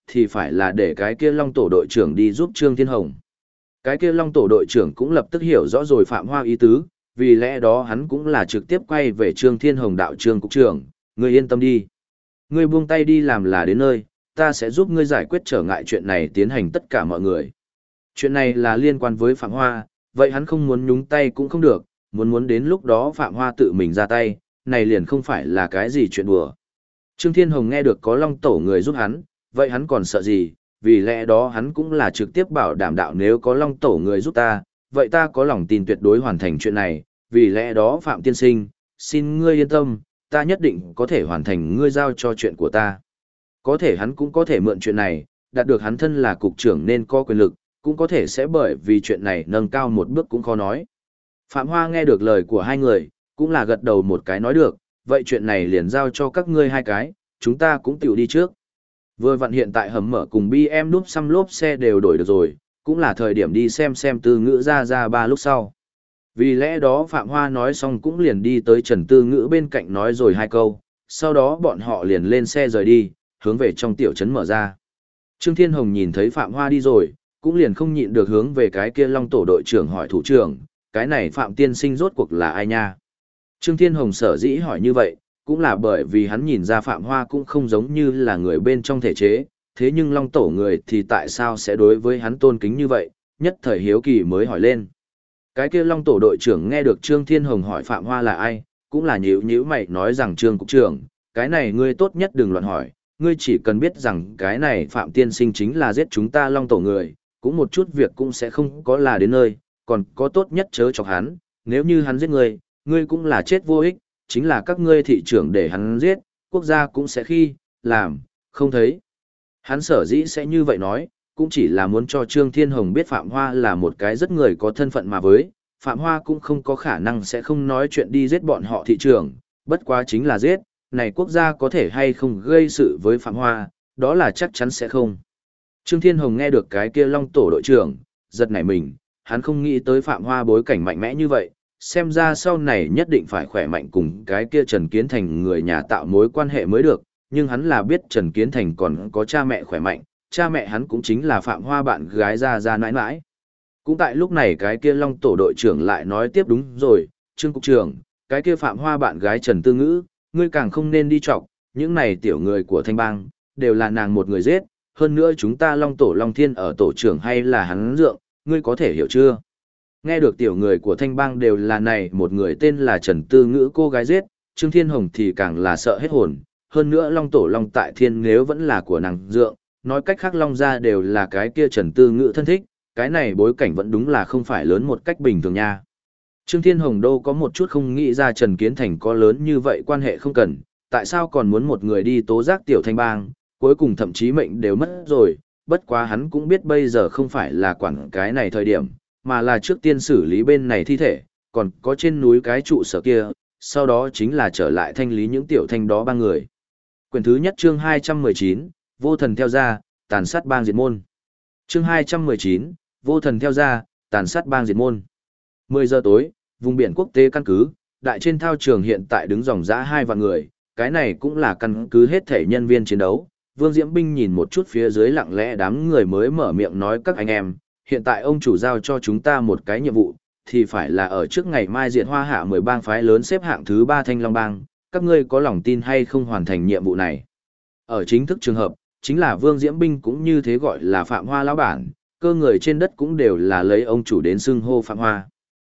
thì phải là để cái kia Long tổ đội trưởng đi giúp Trương Thiên Hồng. Cái kia Long tổ đội trưởng cũng lập tức hiểu rõ rồi Phạm Hoa ý tứ, vì lẽ đó hắn cũng là trực tiếp quay về Trương Thiên Hồng đạo Trương cục trưởng, ngươi yên tâm đi. Ngươi buông tay đi làm là đến nơi, ta sẽ giúp ngươi giải quyết trở ngại chuyện này tiến hành tất cả mọi người. Chuyện này là liên quan với Phạm Hoa, vậy hắn không muốn nhúng tay cũng không được, muốn đến lúc đó Phạm Hoa tự mình ra tay, này liền không phải là cái gì chuyện đùa. Trương Thiên Hồng nghe được có Long tổ người giúp hắn, vậy hắn còn sợ gì, vì lẽ đó hắn cũng là trực tiếp bảo đảm đạo nếu có Long tổ người giúp ta, vậy ta có lòng tin tuyệt đối hoàn thành chuyện này, vì lẽ đó Phạm tiên sinh, xin ngươi yên tâm, ta nhất định có thể hoàn thành ngươi giao cho chuyện của ta. Có thể hắn cũng có thể mượn chuyện này, đạt được hắn thân là cục trưởng nên có quyền lực, cũng có thể sẽ bởi vì chuyện này nâng cao một bước cũng khó nói. Phạm Hoa nghe được lời của hai người, cũng là gật đầu một cái nói được, vậy chuyện này liền giao cho các ngươi hai cái, chúng ta cũng tiểu đi trước. Vừa vặn hiện tại hầm mở cùng BM đúp xăm lốp xe đều đổi được rồi, cũng là thời điểm đi xem Tư Ngữ ra ba lúc sau. Vì lẽ đó Phạm Hoa nói xong cũng liền đi tới Trần Tư Ngữ bên cạnh nói rồi hai câu, sau đó bọn họ liền lên xe rời đi, hướng về trong tiểu trấn mở ra. Trương Thiên Hồng nhìn thấy Phạm Hoa đi rồi, cũng liền không nhịn được hướng về cái kia Long tổ đội trưởng hỏi thủ trưởng, cái này Phạm tiên sinh rốt cuộc là ai nha? Trương Thiên Hồng sở dĩ hỏi như vậy, cũng là bởi vì hắn nhìn ra Phạm Hoa cũng không giống như là người bên trong thể chế, thế nhưng Long tổ người thì tại sao sẽ đối với hắn tôn kính như vậy, nhất thời hiếu kỳ mới hỏi lên. Cái kia Long tổ đội trưởng nghe được Trương Thiên Hồng hỏi Phạm Hoa là ai, cũng là nhíu mày nói rằng Trương cục trưởng, cái này ngươi tốt nhất đừng loạn hỏi, ngươi chỉ cần biết rằng cái này Phạm tiên sinh chính là giết chúng ta Long tổ người, cũng một chút việc cũng sẽ không có là đến nơi, còn có tốt nhất chớ chọc hắn, nếu như hắn giết ngươi, ngươi cũng là chết vô ích, chính là các ngươi thị trưởng để hắn giết, quốc gia cũng sẽ khi, làm, không thấy. Hắn sở dĩ sẽ như vậy nói, cũng chỉ là muốn cho Trương Thiên Hồng biết Phạm Hoa là một cái rất người có thân phận mà với, Phạm Hoa cũng không có khả năng sẽ không nói chuyện đi giết bọn họ thị trưởng, bất quá chính là giết, này quốc gia có thể hay không gây sự với Phạm Hoa, đó là chắc chắn sẽ không. Trương Thiên Hồng nghe được cái kia Long tổ đội trưởng, giật nảy mình, hắn không nghĩ tới Phạm Hoa bối cảnh mạnh mẽ như vậy, xem ra sau này nhất định phải khỏe mạnh cùng cái kia Trần Kiến Thành người nhà tạo mối quan hệ mới được, nhưng hắn là biết Trần Kiến Thành còn có cha mẹ khỏe mạnh, cha mẹ hắn cũng chính là Phạm Hoa bạn gái ra nãi nãi. Cũng tại lúc này cái kia Long tổ đội trưởng lại nói tiếp đúng rồi, Trương cục trưởng, cái kia Phạm Hoa bạn gái Trần Tư Ngữ, ngươi càng không nên đi chọc, những này tiểu người của Thanh Bang, đều là nàng một người giết, hơn nữa chúng ta Long tổ Long Thiên ở tổ trưởng hay là hắn dượng, ngươi có thể hiểu chưa? Nghe được tiểu người của Thanh Bang đều là này một người tên là Trần Tư Ngữ cô gái giết, Trương Thiên Hồng thì càng là sợ hết hồn, hơn nữa Long tổ Long tại thiên nếu vẫn là của nàng dượng, nói cách khác Long gia đều là cái kia Trần Tư Ngữ thân thích, cái này bối cảnh vẫn đúng là không phải lớn một cách bình thường nha. Trương Thiên Hồng đâu có một chút không nghĩ ra Trần Kiến Thành có lớn như vậy quan hệ không cần, tại sao còn muốn một người đi tố giác tiểu Thanh Bang, cuối cùng thậm chí mệnh đều mất rồi, bất quá hắn cũng biết bây giờ không phải là quản cái này thời điểm, mà là trước tiên xử lý bên này thi thể, còn có trên núi cái trụ sở kia, sau đó chính là trở lại thanh lý những tiểu thanh đó ba người. Quyển thứ nhất chương 219, vô thần theo ra, tàn sát bang diệt môn. Chương 219, vô thần theo ra, tàn sát bang diệt môn. 10 giờ tối, vùng biển quốc tế căn cứ, đại trên thao trường hiện tại đứng dòng dã 2 vạn người, cái này cũng là căn cứ hết thể nhân viên chiến đấu. Vương Diễm Binh nhìn một chút phía dưới lặng lẽ đám người mới mở miệng nói các anh em, hiện tại ông chủ giao cho chúng ta một cái nhiệm vụ, thì phải là ở trước ngày mai diệt hoa hạ 10 bang phái lớn xếp hạng thứ 3 Thanh Long Bang, các ngươi có lòng tin hay không hoàn thành nhiệm vụ này. Ở chính thức trường hợp, chính là Vương Diễm Binh cũng như thế gọi là Phạm Hoa lão bản, cơ người trên đất cũng đều là lấy ông chủ đến xưng hô Phạm Hoa.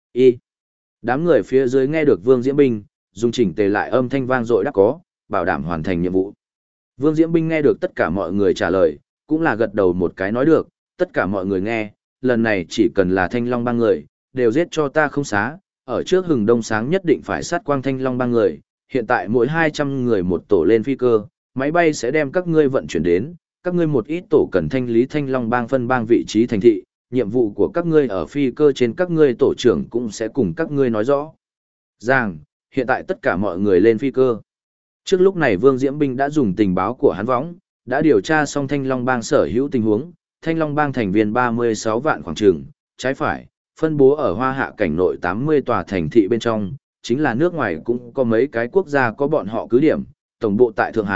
Đám người phía dưới nghe được Vương Diễm Binh, dùng chỉnh tề lại âm thanh vang dội đắc có, bảo đảm hoàn thành nhiệm vụ. Vương Diễm Binh nghe được tất cả mọi người trả lời, cũng là gật đầu một cái nói được, tất cả mọi người nghe, lần này chỉ cần là Thanh Long Bang người, đều giết cho ta không xá, ở trước hừng đông sáng nhất định phải sát quang Thanh Long Bang người, hiện tại mỗi 200 người một tổ lên phi cơ, máy bay sẽ đem các ngươi vận chuyển đến, các ngươi một ít tổ cần thanh lý Thanh Long Bang phân bang vị trí thành thị, nhiệm vụ của các ngươi ở phi cơ trên các ngươi tổ trưởng cũng sẽ cùng các ngươi nói rõ. Rằng, hiện tại tất cả mọi người lên phi cơ. Trước lúc này Vương Diễm Binh đã dùng tình báo của hắn võng, đã điều tra xong Thanh Long Bang sở hữu tình huống, Thanh Long Bang thành viên 36 vạn khoảng trường, trái phải, phân bố ở Hoa Hạ cảnh nội 80 tòa thành thị bên trong, chính là nước ngoài cũng có mấy cái quốc gia có bọn họ cứ điểm, tổng bộ tại Thượng Hải,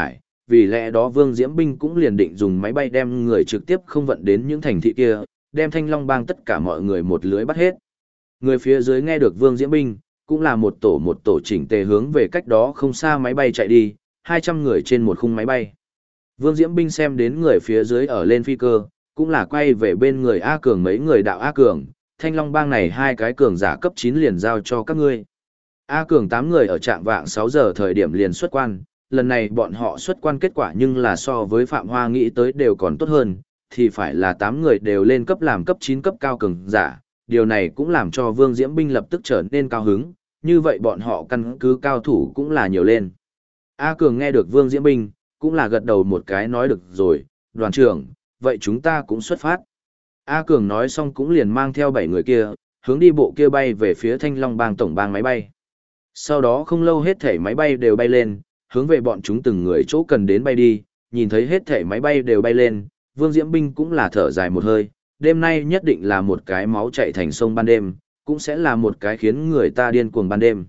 vì lẽ đó Vương Diễm Binh cũng liền định dùng máy bay đem người trực tiếp không vận đến những thành thị kia, đem Thanh Long Bang tất cả mọi người một lưới bắt hết. Người phía dưới nghe được Vương Diễm Binh, cũng là một tổ chỉnh tề hướng về cách đó không xa máy bay chạy đi, 200 người trên một khung máy bay. Vương Diễm Binh xem đến người phía dưới ở lên phi cơ, cũng là quay về bên người A Cường mấy người đạo A Cường, Thanh Long Bang này hai cái cường giả cấp 9 liền giao cho các ngươi. A Cường 8 người ở trạng vạng 6 giờ thời điểm liền xuất quan, lần này bọn họ xuất quan kết quả nhưng là so với Phạm Hoa nghĩ tới đều còn tốt hơn, thì phải là 8 người đều lên cấp làm cấp 9 cấp cao cường giả, điều này cũng làm cho Vương Diễm Binh lập tức trở nên cao hứng, như vậy bọn họ căn cứ cao thủ cũng là nhiều lên. A Cường nghe được Vương Diễm Binh, cũng là gật đầu một cái nói được rồi, đoàn trưởng, vậy chúng ta cũng xuất phát. A Cường nói xong cũng liền mang theo 7 người kia, hướng đi bộ kia bay về phía Thanh Long Bang tổng bang máy bay. Sau đó không lâu hết thể máy bay đều bay lên, hướng về bọn chúng từng người chỗ cần đến bay đi, nhìn thấy hết thể máy bay đều bay lên, Vương Diễm Binh cũng là thở dài một hơi, đêm nay nhất định là một cái máu chạy thành sông ban đêm, cũng sẽ là một cái khiến người ta điên cuồng ban đêm.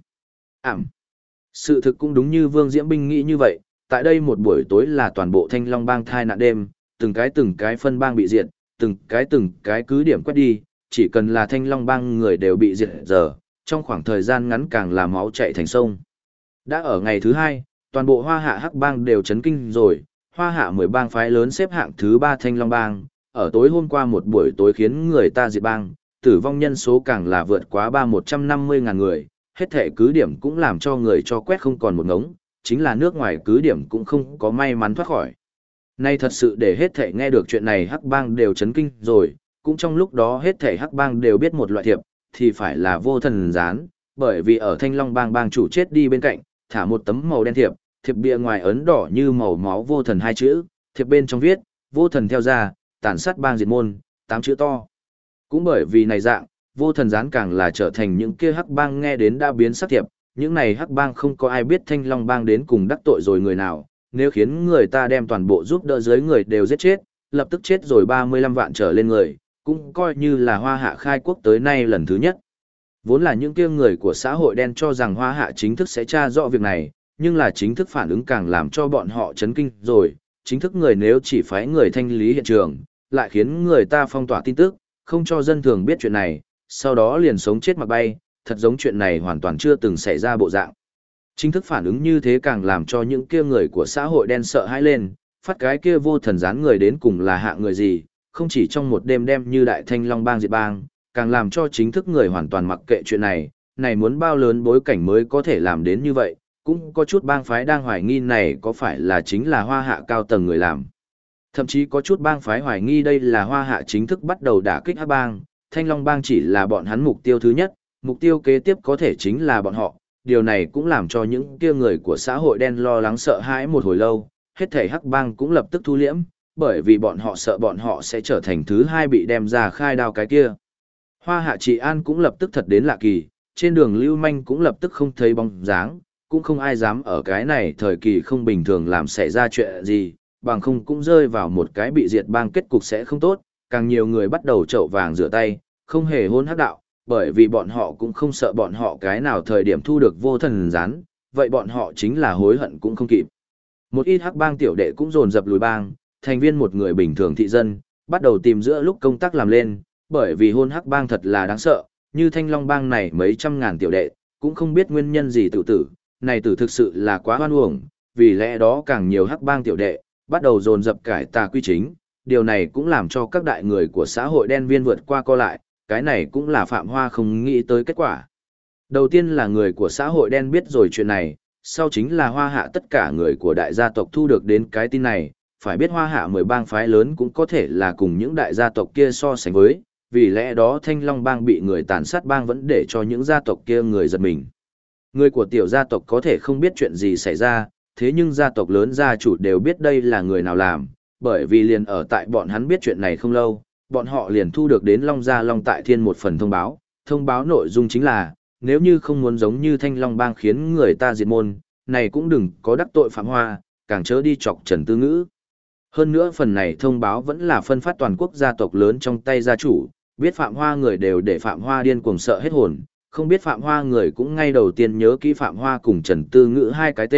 Sự thực cũng đúng như Vương Diễm Binh nghĩ như vậy, tại đây một buổi tối là toàn bộ Thanh Long Bang thai nạn đêm, từng cái phân bang bị diệt, từng cái cứ điểm quét đi, chỉ cần là Thanh Long Bang người đều bị diệt giờ, trong khoảng thời gian ngắn càng là máu chạy thành sông. Đã ở ngày thứ 2, toàn bộ Hoa Hạ Hắc Bang đều chấn kinh rồi, Hoa Hạ 10 bang phái lớn xếp hạng thứ 3 Thanh Long Bang, ở tối hôm qua một buổi tối khiến người ta diệt bang, tử vong nhân số càng là vượt quá 150.000 người, hết thể cứ điểm cũng làm cho người cho quét không còn một ngống, chính là nước ngoài cứ điểm cũng không có may mắn thoát khỏi. Nay thật sự để hết thể nghe được chuyện này Hắc Bang đều chấn kinh rồi, cũng trong lúc đó hết thể Hắc Bang đều biết một loại thiệp, thì phải là vô thần gián, bởi vì ở Thanh Long Bang bang chủ chết đi bên cạnh, thả một tấm màu đen thiệp, thiệp bìa ngoài ấn đỏ như màu máu vô thần hai chữ, thiệp bên trong viết, vô thần theo ra, tàn sát bang diệt môn, 8 chữ to. Cũng bởi vì này dạng, vô thần gián càng là trở thành những kia Hắc Bang nghe đến đã biến sắc thiệp, những này Hắc Bang không có ai biết Thanh Long Bang đến cùng đắc tội rồi người nào, nếu khiến người ta đem toàn bộ giúp đỡ dưới người đều giết chết, lập tức chết rồi 35 vạn trở lên người, cũng coi như là Hoa Hạ khai quốc tới nay lần thứ nhất. Vốn là những kia người của xã hội đen cho rằng Hoa Hạ chính thức sẽ tra rõ việc này, nhưng là chính thức phản ứng càng làm cho bọn họ chấn kinh rồi, chính thức người nếu chỉ phái người thanh lý hiện trường, lại khiến người ta phong tỏa tin tức, không cho dân thường biết chuyện này, sau đó liền sống chết mặc bay, thật giống chuyện này hoàn toàn chưa từng xảy ra bộ dạng. Chính thức phản ứng như thế càng làm cho những kia người của xã hội đen sợ hãi lên, phát cái kia vô thần gián người đến cùng là hạ người gì, không chỉ trong một đêm đem như đại Thanh Long Bang diệt bang, càng làm cho chính thức người hoàn toàn mặc kệ chuyện này, này muốn bao lớn bối cảnh mới có thể làm đến như vậy, cũng có chút bang phái đang hoài nghi này có phải là chính là Hoa Hạ cao tầng người làm. Thậm chí có chút bang phái hoài nghi đây là Hoa Hạ chính thức bắt đầu đả kích Hắc Bang, Thanh Long Bang chỉ là bọn hắn mục tiêu thứ nhất, mục tiêu kế tiếp có thể chính là bọn họ. Điều này cũng làm cho những kia người của xã hội đen lo lắng sợ hãi một hồi lâu, hết thảy Hắc Bang cũng lập tức thu liễm, bởi vì bọn họ sợ bọn họ sẽ trở thành thứ hai bị đem ra khai đao cái kia. Hoa Hạ Trị An cũng lập tức thật đến lạ kỳ, trên đường lưu manh cũng lập tức không thấy bóng dáng, cũng không ai dám ở cái này thời kỳ không bình thường làm xảy ra chuyện gì, bằng không cũng rơi vào một cái bị diệt bang kết cục sẽ không tốt, càng nhiều người bắt đầu chậu vàng rửa tay, không hề hôn hắc đạo, bởi vì bọn họ cũng không sợ bọn họ cái nào thời điểm thu được vô thần gián, vậy bọn họ chính là hối hận cũng không kịp. Một ít Hắc Bang tiểu đệ cũng dồn dập lùi bang, thành viên một người bình thường thị dân, bắt đầu tìm giữa lúc công tác làm lên, bởi vì hôn Hắc Bang thật là đáng sợ, như Thanh Long Bang này mấy trăm ngàn tiểu đệ, cũng không biết nguyên nhân gì tự tử, này tử thực sự là quá hoan uổng, vì lẽ đó càng nhiều Hắc Bang tiểu đệ, bắt đầu dồn dập cải tà quy chính, điều này cũng làm cho các đại người của xã hội đen viên vượt qua co lại, cái này cũng là Phạm Hoa không nghĩ tới kết quả. Đầu tiên là người của xã hội đen biết rồi chuyện này, sau chính là Hoa Hạ tất cả người của đại gia tộc thu được đến cái tin này, phải biết Hoa Hạ 10 bang phái lớn cũng có thể là cùng những đại gia tộc kia so sánh với, vì lẽ đó Thanh Long Bang bị người tàn sát bang vẫn để cho những gia tộc kia người giật mình. Người của tiểu gia tộc có thể không biết chuyện gì xảy ra, thế nhưng gia tộc lớn gia chủ đều biết đây là người nào làm, bởi vì liền ở tại bọn hắn biết chuyện này không lâu, bọn họ liền thu được đến Long Gia Long Tại Thiên một phần thông báo nội dung chính là, nếu như không muốn giống như Thanh Long Bang khiến người ta diệt môn, này cũng đừng có đắc tội Phạm Hoa, càng chớ đi chọc Trần Tư Ngữ. Hơn nữa phần này thông báo vẫn là phân phát toàn quốc gia tộc lớn trong tay gia chủ, biết Phạm Hoa người đều để Phạm Hoa điên cuồng sợ hết hồn, không biết Phạm Hoa người cũng ngay đầu tiên nhớ kỹ Phạm Hoa cùng Trần Tư Ngữ hai cái tên,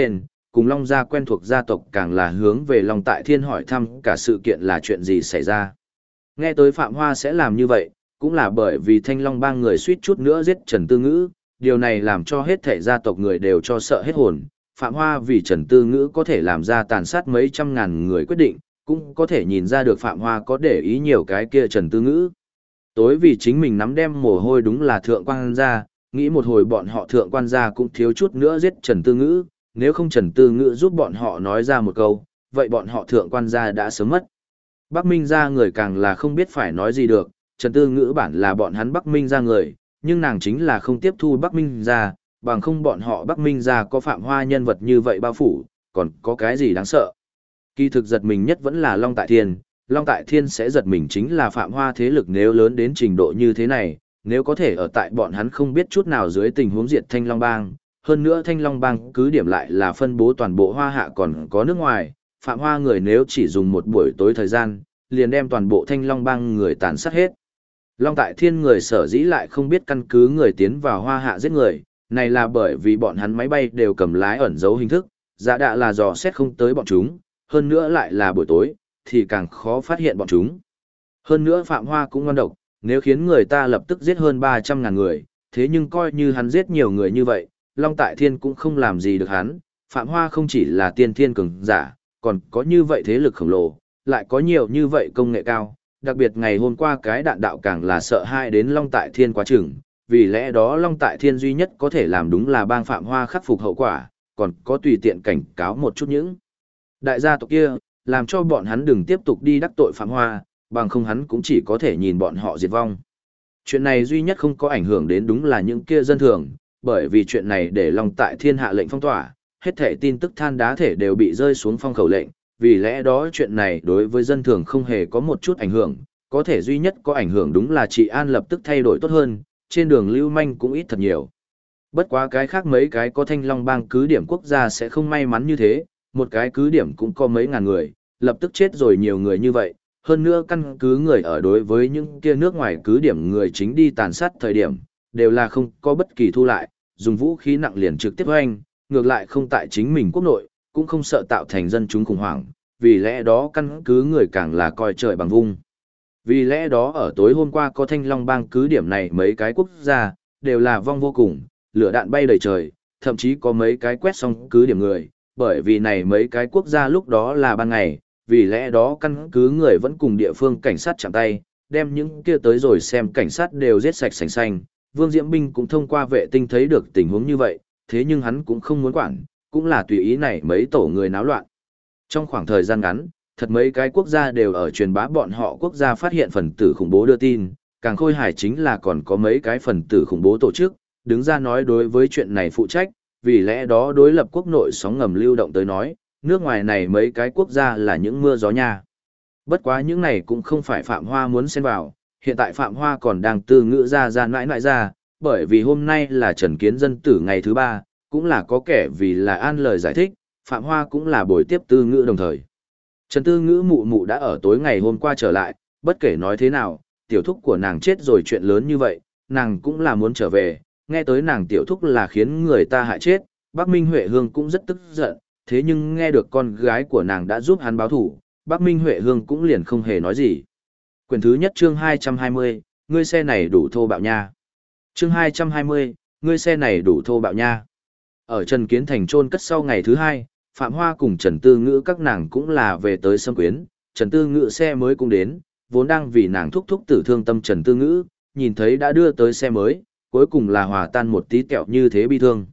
cùng Long gia quen thuộc gia tộc càng là hướng về Long Tại Thiên hỏi thăm cả sự kiện là chuyện gì xảy ra. Nghe tới Phạm Hoa sẽ làm như vậy, cũng là bởi vì Thanh Long bang người suýt chút nữa giết Trần Tư Ngữ, điều này làm cho hết thảy gia tộc người đều cho sợ hết hồn. Phạm Hoa vì Trần Tư Ngữ có thể làm ra tàn sát mấy trăm ngàn người quyết định, cũng có thể nhìn ra được Phạm Hoa có để ý nhiều cái kia Trần Tư Ngữ. Tối vì chính mình nắm đem mồ hôi đúng là thượng quan gia, nghĩ một hồi bọn họ thượng quan gia cũng thiếu chút nữa giết Trần Tư Ngữ, nếu không Trần Tư Ngữ giúp bọn họ nói ra một câu, vậy bọn họ thượng quan gia đã sớm mất. Bắc Minh gia người càng là không biết phải nói gì được, Trần Tư Ngữ bản là bọn hắn Bắc Minh gia người, nhưng nàng chính là không tiếp thu Bắc Minh gia, bằng không bọn họ Bắc Minh gia có Phạm Hoa nhân vật như vậy bao phủ, còn có cái gì đáng sợ. Kỳ thực giật mình nhất vẫn là Long Tại Thiên, Long Tại Thiên sẽ giật mình chính là Phạm Hoa thế lực nếu lớn đến trình độ như thế này, nếu có thể ở tại bọn hắn không biết chút nào dưới tình huống diệt Thanh Long Bang, hơn nữa Thanh Long Bang cứ điểm lại là phân bố toàn bộ Hoa Hạ còn có nước ngoài, Phạm Hoa người nếu chỉ dùng một buổi tối thời gian, liền đem toàn bộ Thanh Long Bang người tàn sát hết. Long Tại Thiên người sở dĩ lại không biết căn cứ người tiến vào Hoa Hạ giết người, này là bởi vì bọn hắn máy bay đều cầm lái ẩn dấu hình thức, giả đạ là dò xét không tới bọn chúng, hơn nữa lại là buổi tối, thì càng khó phát hiện bọn chúng. Hơn nữa Phạm Hoa cũng ngon độc, nếu khiến người ta lập tức giết hơn 300.000 người, thế nhưng coi như hắn giết nhiều người như vậy, Long Tại Thiên cũng không làm gì được hắn, Phạm Hoa không chỉ là tiên thiên cường giả, còn có như vậy thế lực khổng lồ, lại có nhiều như vậy công nghệ cao, đặc biệt ngày hôm qua cái đạn đạo càng là sợ hãi đến Long Tại Thiên quá chừng, vì lẽ đó Long Tại Thiên duy nhất có thể làm đúng là bang Phạm Hoa khắc phục hậu quả, còn có tùy tiện cảnh cáo một chút những đại gia tộc kia, làm cho bọn hắn đừng tiếp tục đi đắc tội Phạm Hoa, bằng không hắn cũng chỉ có thể nhìn bọn họ diệt vong. Chuyện này duy nhất không có ảnh hưởng đến đúng là những kia dân thường, bởi vì chuyện này để Long Tại Thiên hạ lệnh phong tỏa, hết thể tin tức than đá thể đều bị rơi xuống phong khẩu lệnh, vì lẽ đó chuyện này đối với dân thường không hề có một chút ảnh hưởng, có thể duy nhất có ảnh hưởng đúng là trị an lập tức thay đổi tốt hơn, trên đường lưu manh cũng ít thật nhiều. Bất quá cái khác mấy cái có Thanh Long Bang cứ điểm quốc gia sẽ không may mắn như thế, một cái cứ điểm cũng có mấy ngàn người, lập tức chết rồi nhiều người như vậy, hơn nữa căn cứ người ở đối với những kia nước ngoài cứ điểm người chính đi tàn sát thời điểm, đều là không có bất kỳ thu lại, dùng vũ khí nặng liền trực tiếp hoành, ngược lại không tại chính mình quốc nội, cũng không sợ tạo thành dân chúng khủng hoảng, vì lẽ đó căn cứ người càng là coi trời bằng vung. Vì lẽ đó ở tối hôm qua có Thanh Long Bang cứ điểm này mấy cái quốc gia, đều là vong vô cùng, lửa đạn bay đầy trời, thậm chí có mấy cái quét xong cứ điểm người, bởi vì này mấy cái quốc gia lúc đó là ban ngày, vì lẽ đó căn cứ người vẫn cùng địa phương cảnh sát chạm tay, đem những kia tới rồi xem cảnh sát đều giết sạch sành xanh. Vương Diễm Binh cũng thông qua vệ tinh thấy được tình huống như vậy, thế nhưng hắn cũng không muốn quản, cũng là tùy ý này mấy tổ người náo loạn. Trong khoảng thời gian ngắn, thật mấy cái quốc gia đều ở truyền bá bọn họ quốc gia phát hiện phần tử khủng bố đưa tin, càng khôi hài chính là còn có mấy cái phần tử khủng bố tổ chức, đứng ra nói đối với chuyện này phụ trách, vì lẽ đó đối lập quốc nội sóng ngầm lưu động tới nói, nước ngoài này mấy cái quốc gia là những mưa gió nha. Bất quá những này cũng không phải Phạm Hoa muốn xen vào, hiện tại Phạm Hoa còn đang tư ngữ ra mãi ra, bởi vì hôm nay là Trần Kiến Dân tử ngày thứ 3, cũng là có kẻ vì là an lời giải thích, Phạm Hoa cũng là buổi tiếp tư ngữ đồng thời. Trần Tư Ngữ mụ mụ đã ở tối ngày hôm qua trở lại, bất kể nói thế nào, tiểu thúc của nàng chết rồi chuyện lớn như vậy, nàng cũng là muốn trở về, nghe tới nàng tiểu thúc là khiến người ta hại chết, Bắc Minh Huệ Hương cũng rất tức giận, thế nhưng nghe được con gái của nàng đã giúp hắn báo thủ, Bắc Minh Huệ Hương cũng liền không hề nói gì. Quyển thứ nhất chương 220, ngươi xe này đủ thô bạo nha. Chương 220, ngươi xe này đủ thô bạo nha. Ở Trần Kiến Thành chôn cất sau ngày thứ 2, Phạm Hoa cùng Trần Tư Ngữ các nàng cũng là về tới Sâm Quyến, Trần Tư Ngữ xe mới cũng đến, vốn đang vì nàng thúc thúc tử thương tâm Trần Tư Ngữ, nhìn thấy đã đưa tới xe mới, cuối cùng là hòa tan một tí kẹo như thế bi thương.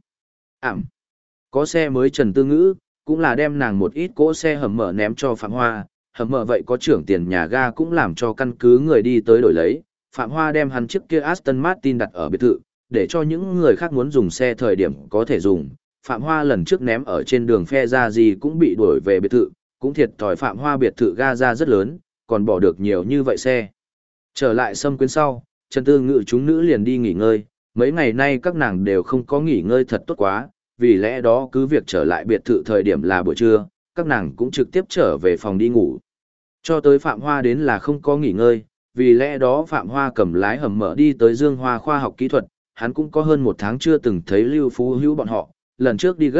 Có xe mới Trần Tư Ngữ, cũng là đem nàng một ít cỗ xe hầm mở ném cho Phạm Hoa, hầm mở vậy có trưởng tiền nhà ga cũng làm cho căn cứ người đi tới đổi lấy, Phạm Hoa đem hắn chiếc kia Aston Martin đặt ở biệt thự, để cho những người khác muốn dùng xe thời điểm có thể dùng. Phạm Hoa lần trước ném ở trên đường phe ra gì cũng bị đuổi về biệt thự, cũng thiệt thòi Phạm Hoa biệt thự ga ra rất lớn, còn bỏ được nhiều như vậy xe. Trở lại Sâm Quyến sau, Trần Tư Ngữ chúng nữ liền đi nghỉ ngơi, mấy ngày nay các nàng đều không có nghỉ ngơi thật tốt quá, vì lẽ đó cứ việc trở lại biệt thự thời điểm là buổi trưa, các nàng cũng trực tiếp trở về phòng đi ngủ. Cho tới Phạm Hoa đến là không có nghỉ ngơi, vì lẽ đó Phạm Hoa cầm lái hầm mở đi tới Dương Hoa khoa học kỹ thuật, hắn cũng có hơn 1 tháng chưa từng thấy Lưu Phú Hữu bọn họ, lần trước đi gấp,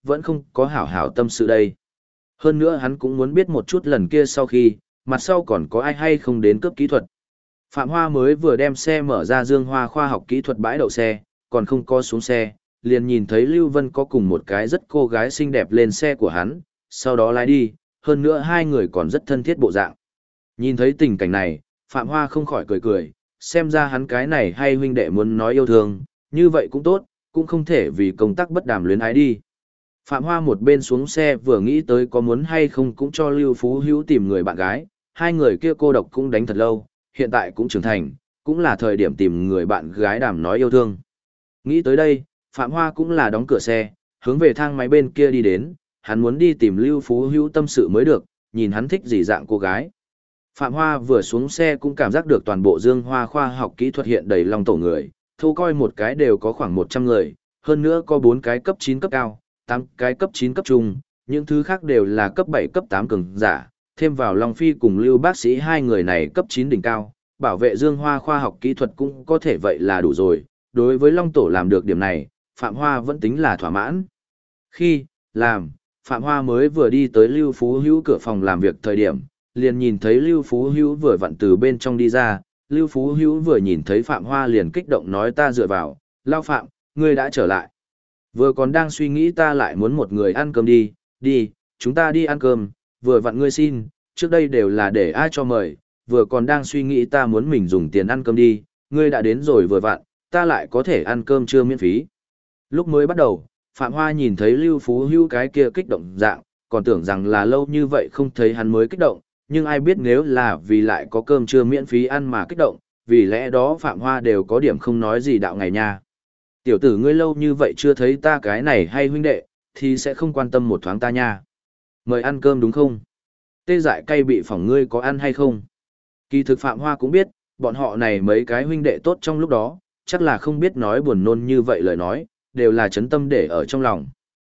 vẫn không có hảo hảo tâm sự đây. Hơn nữa hắn cũng muốn biết một chút lần kia sau khi, mặt sau còn có ai hay không đến cướp kỹ thuật. Phạm Hoa mới vừa đem xe mở ra Dương Hoa khoa học kỹ thuật bãi đậu xe, còn không có xuống xe, liền nhìn thấy Lưu Vân có cùng một cái rất cô gái xinh đẹp lên xe của hắn, sau đó lái đi, hơn nữa hai người còn rất thân thiết bộ dạng. Nhìn thấy tình cảnh này, Phạm Hoa không khỏi cười cười, xem ra hắn cái này hay huynh đệ muốn nói yêu thương, như vậy cũng tốt, cũng không thể vì công tác bất đàm luyến ái đi. Phạm Hoa một bên xuống xe vừa nghĩ tới có muốn hay không cũng cho Lưu Phú Hữu tìm người bạn gái, hai người kia cô độc cũng đánh thật lâu, hiện tại cũng trưởng thành, cũng là thời điểm tìm người bạn gái đàm nói yêu thương. Nghĩ tới đây, Phạm Hoa cũng là đóng cửa xe, hướng về thang máy bên kia đi đến, hắn muốn đi tìm Lưu Phú Hữu tâm sự mới được, nhìn hắn thích gì dạng cô gái. Phạm Hoa vừa xuống xe cũng cảm giác được toàn bộ Dương Hoa khoa học kỹ thuật hiện đầy lòng tổ người, thu coi một cái đều có khoảng 100 người, hơn nữa có 4 cái cấp 9 cấp cao, 8 cái cấp 9 cấp trung, những thứ khác đều là cấp 7 cấp 8 cường giả, thêm vào Long Phi cùng Lưu bác sĩ hai người này cấp 9 đỉnh cao, bảo vệ Dương Hoa khoa học kỹ thuật cũng có thể vậy là đủ rồi, đối với Long Tổ làm được điểm này, Phạm Hoa vẫn tính là thỏa mãn. Khi làm, Phạm Hoa mới vừa đi tới Lưu Phú Hữu cửa phòng làm việc thời điểm, liền nhìn thấy Lưu Phú Hữu vừa vặn từ bên trong đi ra, Lưu Phú Hữu vừa nhìn thấy Phạm Hoa liền kích động nói ta dựa vào, Lao Phạm, ngươi đã trở lại. Vừa còn đang suy nghĩ ta lại muốn một người ăn cơm đi, chúng ta đi ăn cơm, vừa vặn ngươi xin, trước đây đều là để ai cho mời, vừa còn đang suy nghĩ ta muốn mình dùng tiền ăn cơm đi, ngươi đã đến rồi vừa vặn, ta lại có thể ăn cơm trưa miễn phí. Lúc mới bắt đầu, Phạm Hoa nhìn thấy Lưu Phú Hữu cái kia kích động dạng, còn tưởng rằng là lâu như vậy không thấy hắn mới kích động, nhưng ai biết nếu là vì lại có cơm trưa miễn phí ăn mà kích động, vì lẽ đó Phạm Hoa đều có điểm không nói gì đạo ngày nha. Tiểu tử ngươi lâu như vậy chưa thấy ta cái này hay huynh đệ, thì sẽ không quan tâm một thoáng ta nha. Mời ăn cơm đúng không? Tê dại cay bị phỏng ngươi có ăn hay không? Kỳ thực Phạm Hoa cũng biết, bọn họ này mấy cái huynh đệ tốt trong lúc đó, chắc là không biết nói buồn nôn như vậy lời nói, đều là chấn tâm để ở trong lòng.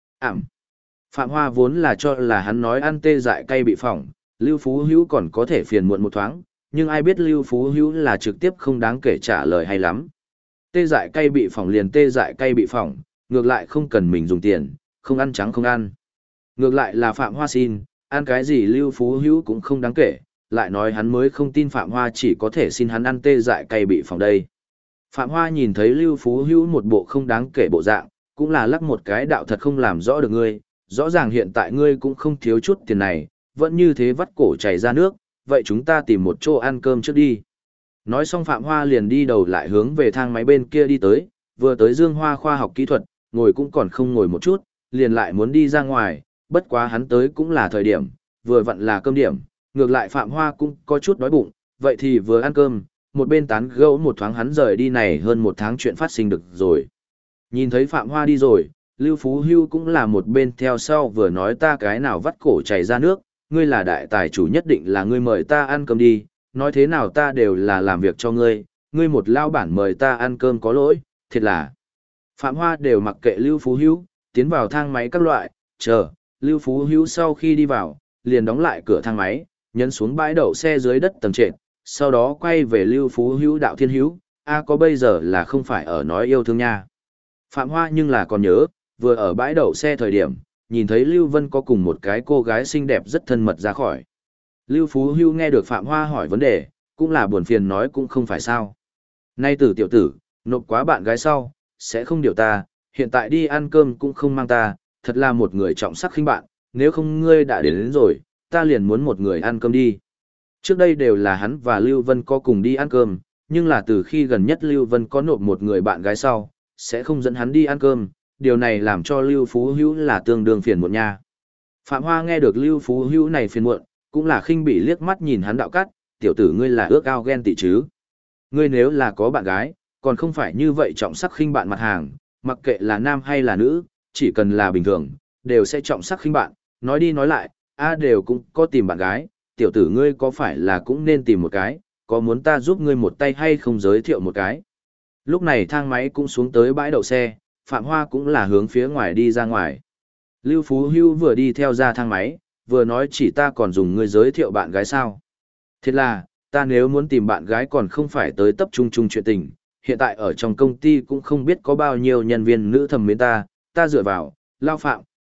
Phạm Hoa vốn là cho là hắn nói ăn tê dại cay bị phỏng, Lưu Phú Hữu còn có thể phiền muộn một thoáng, nhưng ai biết Lưu Phú Hữu là trực tiếp không đáng kể trả lời hay lắm. Tê dại cay bị phỏng liền tê dại cay bị phỏng, ngược lại không cần mình dùng tiền, không ăn trắng không ăn. Ngược lại là Phạm Hoa xin, ăn cái gì Lưu Phú Hữu cũng không đáng kể, lại nói hắn mới không tin Phạm Hoa chỉ có thể xin hắn ăn tê dại cay bị phỏng đây. Phạm Hoa nhìn thấy Lưu Phú Hữu một bộ không đáng kể bộ dạng, cũng là lắc một cái đạo thật không làm rõ được ngươi, rõ ràng hiện tại ngươi cũng không thiếu chút tiền này, vẫn như thế vắt cổ chảy ra nước, vậy chúng ta tìm một chỗ ăn cơm trước đi. Nói xong Phạm Hoa liền đi đầu lại hướng về thang máy bên kia đi tới, vừa tới Dương Hoa khoa học kỹ thuật, ngồi cũng còn không ngồi một chút, liền lại muốn đi ra ngoài, bất quá hắn tới cũng là thời điểm, vừa vặn là cơm điểm, ngược lại Phạm Hoa cũng có chút đói bụng, vậy thì vừa ăn cơm, một bên tán gẫu một thoáng hắn rời đi này hơn một tháng chuyện phát sinh được rồi. Nhìn thấy Phạm Hoa đi rồi, Lưu Phú Hưu cũng là một bên theo sau vừa nói ta cái nào vắt cổ chảy ra nước, ngươi là đại tài chủ nhất định là ngươi mời ta ăn cơm đi, nói thế nào ta đều là làm việc cho ngươi, ngươi một lao bản mời ta ăn cơm có lỗi, thiệt là. Phạm Hoa đều mặc kệ Lưu Phú Hữu tiến vào thang máy các loại, chờ, Lưu Phú Hữu sau khi đi vào, liền đóng lại cửa thang máy, nhấn xuống bãi đậu xe dưới đất tầng trệt, sau đó quay về Lưu Phú Hữu đạo thiên hữu, có bây giờ là không phải ở nói yêu thương nha. Phạm Hoa nhưng là còn nhớ, vừa ở bãi đậu xe thời điểm, nhìn thấy Lưu Vân có cùng một cái cô gái xinh đẹp rất thân mật ra khỏi. Lưu Phú Hưu nghe được Phạm Hoa hỏi vấn đề, cũng là buồn phiền nói cũng không phải sao. Nay tử tiểu tử, nộp quá bạn gái sau, sẽ không điều ta, hiện tại đi ăn cơm cũng không mang ta, thật là một người trọng sắc khinh bạn, nếu không ngươi đã đến rồi, ta liền muốn một người ăn cơm đi. Trước đây đều là hắn và Lưu Vân có cùng đi ăn cơm, nhưng là từ khi gần nhất Lưu Vân có nộp một người bạn gái sau, sẽ không dẫn hắn đi ăn cơm, điều này làm cho Lưu Phú Hữu là tương đương phiền muộn nha. Phạm Hoa nghe được Lưu Phú Hữu này phiền muộn, cũng là khinh bỉ liếc mắt nhìn hắn đạo cắt, tiểu tử ngươi là ước ao ghen tị chứ. Ngươi nếu là có bạn gái, còn không phải như vậy trọng sắc khinh bạn mặt hàng, mặc kệ là nam hay là nữ, chỉ cần là bình thường, đều sẽ trọng sắc khinh bạn, nói đi nói lại, đều cũng có tìm bạn gái, tiểu tử ngươi có phải là cũng nên tìm một cái, có muốn ta giúp ngươi một tay hay không giới thiệu một cái. Lúc này thang máy cũng xuống tới bãi đậu xe, Phạm Hoa cũng là hướng phía ngoài đi ra ngoài. Lưu Phú Hưu vừa đi theo ra thang máy, vừa nói chỉ ta còn dùng ngươi giới thiệu bạn gái sao. Thiệt là, ta nếu muốn tìm bạn gái còn không phải tới tập trung chung chuyện tình, hiện tại ở trong công ty cũng không biết có bao nhiêu nhân viên nữ thầm mến ta dựa vào, Lao Phạm,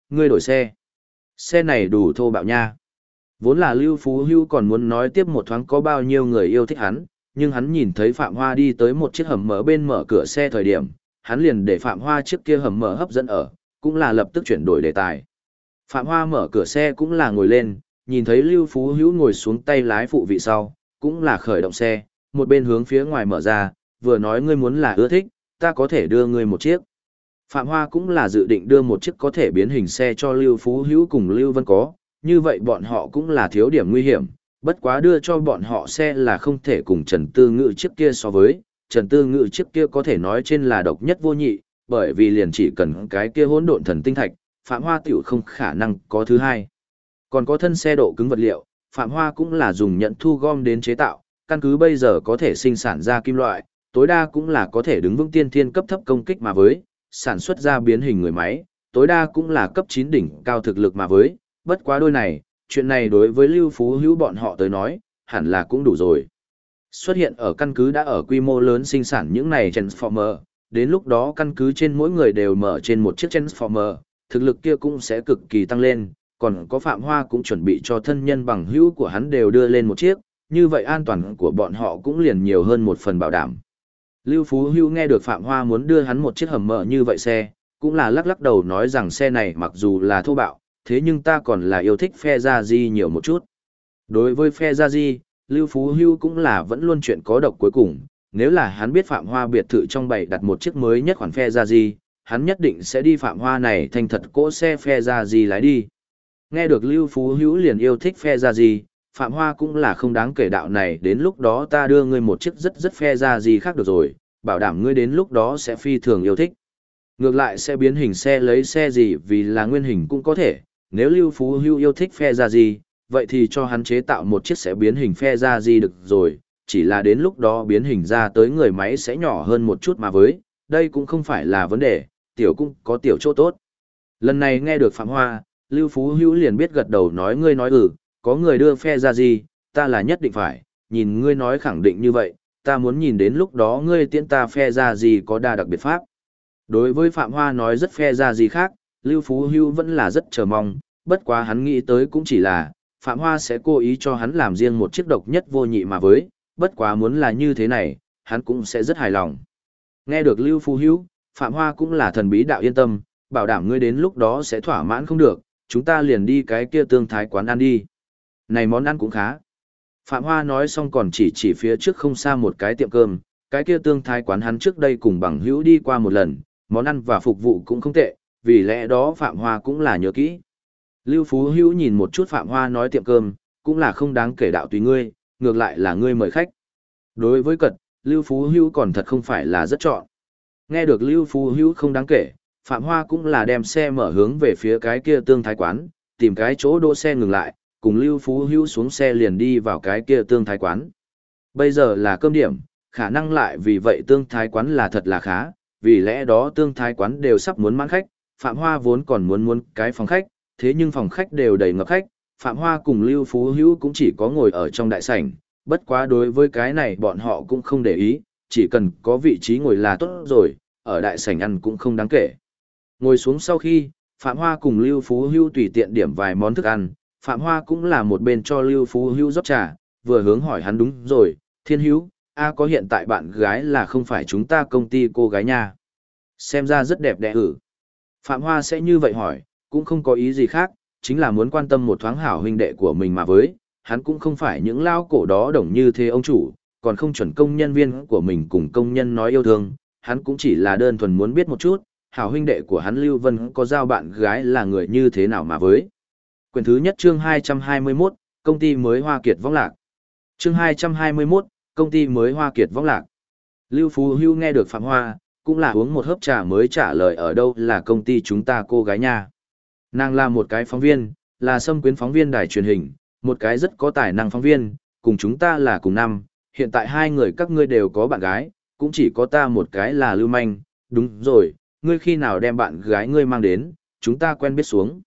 ngươi đổi xe. Xe này đủ thô bạo nha. Vốn là Lưu Phú Hữu còn muốn nói tiếp một thoáng có bao nhiêu người yêu thích hắn, nhưng hắn nhìn thấy Phạm Hoa đi tới một chiếc hầm mở bên mở cửa xe thời điểm, hắn liền để Phạm Hoa chiếc kia hầm mở hấp dẫn ở, cũng là lập tức chuyển đổi đề tài. Phạm Hoa mở cửa xe cũng là ngồi lên, nhìn thấy Lưu Phú Hữu ngồi xuống tay lái phụ vị sau, cũng là khởi động xe, một bên hướng phía ngoài mở ra, vừa nói ngươi muốn là ưa thích, ta có thể đưa ngươi một chiếc. Phạm Hoa cũng là dự định đưa một chiếc có thể biến hình xe cho Lưu Phú Hữu cùng Lưu Vân có, như vậy bọn họ cũng là thiếu điểm nguy hiểm, bất quá đưa cho bọn họ xe là không thể cùng Trần Tư Ngự chiếc kia so với, Trần Tư Ngự chiếc kia có thể nói trên là độc nhất vô nhị, bởi vì liền chỉ cần cái kia hỗn độn thần tinh thạch, Phạm Hoa tiểu không khả năng có thứ hai. Còn có thân xe độ cứng vật liệu, Phạm Hoa cũng là dùng nhận thu gom đến chế tạo, căn cứ bây giờ có thể sinh sản ra kim loại, tối đa cũng là có thể đứng vững tiên thiên cấp thấp công kích mà với, sản xuất ra biến hình người máy, tối đa cũng là cấp 9 đỉnh cao thực lực mà với, bất quá đôi này, chuyện này đối với Lưu Phú Hữu bọn họ tới nói, hẳn là cũng đủ rồi. Xuất hiện ở căn cứ đã ở quy mô lớn sinh sản những này Transformer, đến lúc đó căn cứ trên mỗi người đều mở trên một chiếc Transformer, thực lực kia cũng sẽ cực kỳ tăng lên, còn có Phạm Hoa cũng chuẩn bị cho thân nhân bằng hữu của hắn đều đưa lên một chiếc, như vậy an toàn của bọn họ cũng liền nhiều hơn một phần bảo đảm. Lưu Phú Hữu nghe được Phạm Hoa muốn đưa hắn một chiếc hầm mở như vậy xe, cũng là lắc lắc đầu nói rằng xe này mặc dù là thô bạo, thế nhưng ta còn là yêu thích phe gia di nhiều một chút. Đối với phe gia di, Lưu Phú Hữu cũng là vẫn luôn chuyện có độc cuối cùng, nếu là hắn biết Phạm Hoa biệt thự trong bày đặt một chiếc mới nhất khoản phe gia di, hắn nhất định sẽ đi Phạm Hoa này thành thật cỗ xe phe gia di lái đi. Nghe được Lưu Phú Hữu liền yêu thích phe gia di, Phạm Hoa cũng là không đáng kể đạo này, đến lúc đó ta đưa ngươi một chiếc rất phe gia di khác được rồi, bảo đảm ngươi đến lúc đó sẽ phi thường yêu thích. Ngược lại sẽ biến hình xe lấy xe gì vì là nguyên hình cũng có thể, nếu Lưu Phú Hữu yêu thích phe gia di, vậy thì cho hắn chế tạo một chiếc sẽ biến hình phe gia di được rồi, chỉ là đến lúc đó biến hình ra tới người máy sẽ nhỏ hơn một chút mà với, đây cũng không phải là vấn đề, tiểu cũng có tiểu chỗ tốt. Lần này nghe được Phạm Hoa, Lưu Phú Hữu liền biết gật đầu nói ngươi nói có người đưa phe gia di, ta là nhất định phải, nhìn ngươi nói khẳng định như vậy, ta muốn nhìn đến lúc đó ngươi tiễn ta phe gia di có đa đặc biệt pháp. Đối với Phạm Hoa nói rất phe gia di khác, Lưu Phú Hữu vẫn là rất chờ mong, bất quá hắn nghĩ tới cũng chỉ là, Phạm Hoa sẽ cố ý cho hắn làm riêng một chiếc độc nhất vô nhị mà với, bất quá muốn là như thế này, hắn cũng sẽ rất hài lòng. Nghe được Lưu Phú Hữu, Phạm Hoa cũng là thần bí đạo yên tâm, bảo đảm ngươi đến lúc đó sẽ thỏa mãn không được, chúng ta liền đi cái kia tương thái quán ăn đi. Này món ăn cũng khá. Phạm Hoa nói xong còn chỉ phía trước không xa một cái tiệm cơm, cái kia tương thái quán hắn trước đây cùng bằng hữu đi qua một lần, món ăn và phục vụ cũng không tệ, vì lẽ đó Phạm Hoa cũng là nhớ kỹ. Lưu Phú Hữu nhìn một chút Phạm Hoa nói tiệm cơm, cũng là không đáng kể đạo tùy ngươi, ngược lại là ngươi mời khách. Đối với cật, Lưu Phú Hữu còn thật không phải là rất chọn. Nghe được Lưu Phú Hữu không đáng kể, Phạm Hoa cũng là đem xe mở hướng về phía cái kia tương thái quán, tìm cái chỗ đỗ xe ngừng lại, cùng Lưu Phú Hữu xuống xe liền đi vào cái kia tương thái quán. Bây giờ là cơm điểm, khả năng lại vì vậy tương thái quán là thật là khá, vì lẽ đó tương thái quán đều sắp muốn mãn khách, Phạm Hoa vốn còn muốn cái phòng khách, thế nhưng phòng khách đều đầy ngập khách, Phạm Hoa cùng Lưu Phú Hữu cũng chỉ có ngồi ở trong đại sảnh, bất quá đối với cái này bọn họ cũng không để ý, chỉ cần có vị trí ngồi là tốt rồi, ở đại sảnh ăn cũng không đáng kể. Ngồi xuống sau khi, Phạm Hoa cùng Lưu Phú Hữu tùy tiện điểm vài món thức ăn, Phạm Hoa cũng là một bên cho Lưu Phú Hữu rót trà, vừa hướng hỏi hắn đúng rồi, Thiên Hữu, có hiện tại bạn gái là không phải chúng ta công ty cô gái nha. Xem ra rất đẹp đẽ ử. Phạm Hoa sẽ như vậy hỏi, cũng không có ý gì khác, chính là muốn quan tâm một thoáng hảo huynh đệ của mình mà với, hắn cũng không phải những lao cổ đó đồng như thế ông chủ, còn không chuẩn công nhân viên của mình cùng công nhân nói yêu thương, hắn cũng chỉ là đơn thuần muốn biết một chút, hảo huynh đệ của hắn Lưu Vân có giao bạn gái là người như thế nào mà với. Quyển thứ nhất chương 221, công ty mới Hoa Kiệt Võng Lạc. Chương 221, công ty mới Hoa Kiệt Võng Lạc. Lưu Phú Hữu nghe được Phạm Hoa, cũng là uống một hớp trà mới trả lời ở đâu là công ty chúng ta cô gái nha. Nàng là một cái phóng viên, là xâm quyến phóng viên đài truyền hình, một cái rất có tài năng phóng viên, cùng chúng ta là cùng năm, hiện tại hai người các ngươi đều có bạn gái, cũng chỉ có ta một cái là lưu manh, đúng rồi, ngươi khi nào đem bạn gái ngươi mang đến, chúng ta quen biết xuống.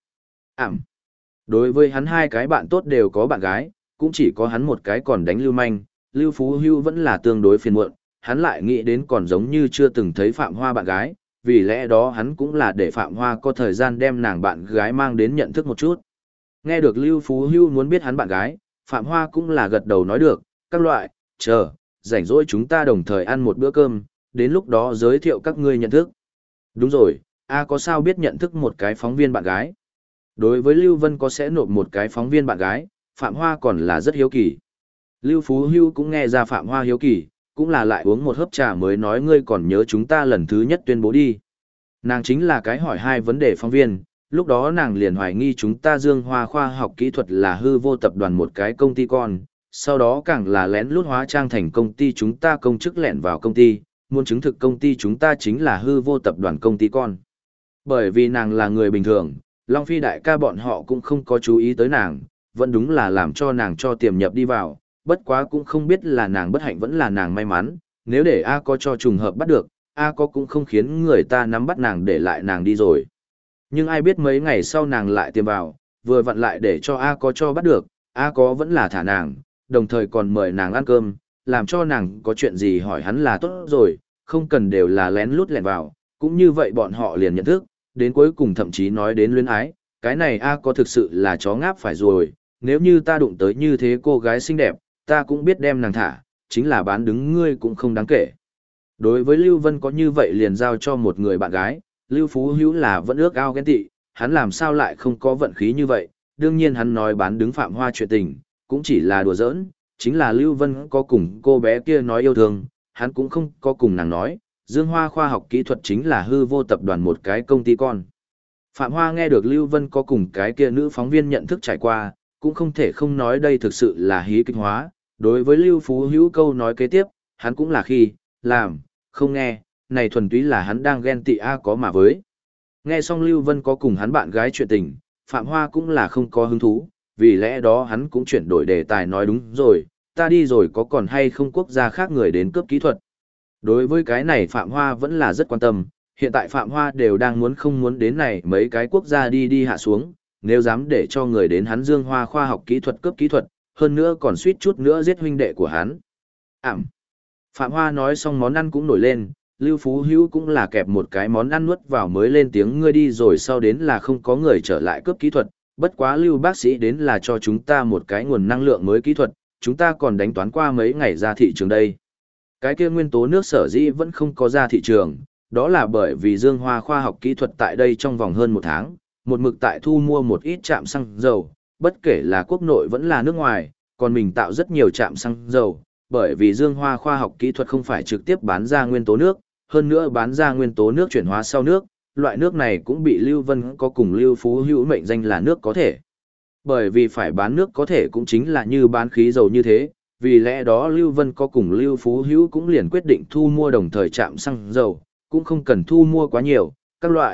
Đối với hắn hai cái bạn tốt đều có bạn gái, cũng chỉ có hắn một cái còn đánh lưu manh, Lưu Phú Hữu vẫn là tương đối phiền muộn, hắn lại nghĩ đến còn giống như chưa từng thấy Phạm Hoa bạn gái, vì lẽ đó hắn cũng là để Phạm Hoa có thời gian đem nàng bạn gái mang đến nhận thức một chút. Nghe được Lưu Phú Hữu muốn biết hắn bạn gái, Phạm Hoa cũng là gật đầu nói được, các loại, chờ, rảnh rỗi chúng ta đồng thời ăn một bữa cơm, đến lúc đó giới thiệu các ngươi nhận thức. Đúng rồi, A có sao biết nhận thức một cái phóng viên bạn gái. Đối với Lưu Vân có sẽ nộp một cái phóng viên bạn gái, Phạm Hoa còn là rất hiếu kỳ. Lưu Phú Hữu cũng nghe ra Phạm Hoa hiếu kỳ, cũng là lại uống một hớp trà mới nói ngươi còn nhớ chúng ta lần thứ nhất tuyên bố đi. Nàng chính là cái hỏi hai vấn đề phóng viên, lúc đó nàng liền hoài nghi chúng ta Dương Hoa khoa học kỹ thuật là hư vô tập đoàn một cái công ty con, sau đó càng là lén lút hóa trang thành công ty chúng ta công chức lẻn vào công ty, muốn chứng thực công ty chúng ta chính là hư vô tập đoàn công ty con. Bởi vì nàng là người bình thường, Long Phi đại ca bọn họ cũng không có chú ý tới nàng, vẫn đúng là làm cho nàng cho tiềm nhập đi vào, bất quá cũng không biết là nàng bất hạnh vẫn là nàng may mắn, nếu để A có cho trùng hợp bắt được, A có cũng không khiến người ta nắm bắt nàng để lại nàng đi rồi. Nhưng ai biết mấy ngày sau nàng lại tiềm vào, vừa vặn lại để cho A có cho bắt được, A có vẫn là thả nàng, đồng thời còn mời nàng ăn cơm, làm cho nàng có chuyện gì hỏi hắn là tốt rồi, không cần đều là lén lút lẻn vào, cũng như vậy bọn họ liền nhận thức, đến cuối cùng thậm chí nói đến luyến ái, cái này A có thực sự là chó ngáp phải rồi, nếu như ta đụng tới như thế cô gái xinh đẹp, ta cũng biết đem nàng thả, chính là bán đứng ngươi cũng không đáng kể. Đối với Lưu Vân có như vậy liền giao cho một người bạn gái, Lưu Phú Hữu là vẫn ước ao ghen tị, hắn làm sao lại không có vận khí như vậy, đương nhiên hắn nói bán đứng Phạm Hoa chuyện tình, cũng chỉ là đùa giỡn, chính là Lưu Vân có cùng cô bé kia nói yêu thương, hắn cũng không có cùng nàng nói, Dương Hoa khoa học kỹ thuật chính là hư vô tập đoàn một cái công ty con. Phạm Hoa nghe được Lưu Vân có cùng cái kia nữ phóng viên nhận thức trải qua, cũng không thể không nói đây thực sự là hí kịch hóa, đối với Lưu Phú Hữu câu nói kế tiếp, hắn cũng là khi, làm, không nghe, này thuần túy là hắn đang ghen tị A có mà với. Nghe xong Lưu Vân có cùng hắn bạn gái chuyện tình, Phạm Hoa cũng là không có hứng thú, vì lẽ đó hắn cũng chuyển đổi đề tài nói đúng rồi, ta đi rồi có còn hay không quốc gia khác người đến cướp kỹ thuật. Đối với cái này Phạm Hoa vẫn là rất quan tâm, hiện tại Phạm Hoa đều đang muốn không muốn đến này mấy cái quốc gia đi hạ xuống, nếu dám để cho người đến hắn Dương Hoa khoa học kỹ thuật cướp kỹ thuật, hơn nữa còn suýt chút nữa giết huynh đệ của hắn. Phạm Hoa nói xong món ăn cũng nổi lên, Lưu Phú Hữu cũng là kẹp một cái món ăn nuốt vào mới lên tiếng ngươi đi rồi sau đến là không có người trở lại cướp kỹ thuật, bất quá Lưu bác sĩ đến là cho chúng ta một cái nguồn năng lượng mới kỹ thuật, chúng ta còn đánh toán qua mấy ngày ra thị trường đây. Cái kia nguyên tố nước sở dĩ vẫn không có ra thị trường, đó là bởi vì Dương Hoa khoa học kỹ thuật tại đây trong vòng hơn một tháng, một mực tại thu mua một ít trạm xăng dầu, bất kể là quốc nội vẫn là nước ngoài, còn mình tạo rất nhiều trạm xăng dầu, bởi vì Dương Hoa khoa học kỹ thuật không phải trực tiếp bán ra nguyên tố nước, hơn nữa bán ra nguyên tố nước chuyển hóa sau nước, loại nước này cũng bị Lưu Vân có cùng Lưu Phú Hữu mệnh danh là nước có thể. Bởi vì phải bán nước có thể cũng chính là như bán khí dầu như thế, vì lẽ đó Lưu Vân có cùng Lưu Phú Hữu cũng liền quyết định thu mua đồng thời trạm xăng dầu, cũng không cần thu mua quá nhiều, các loại,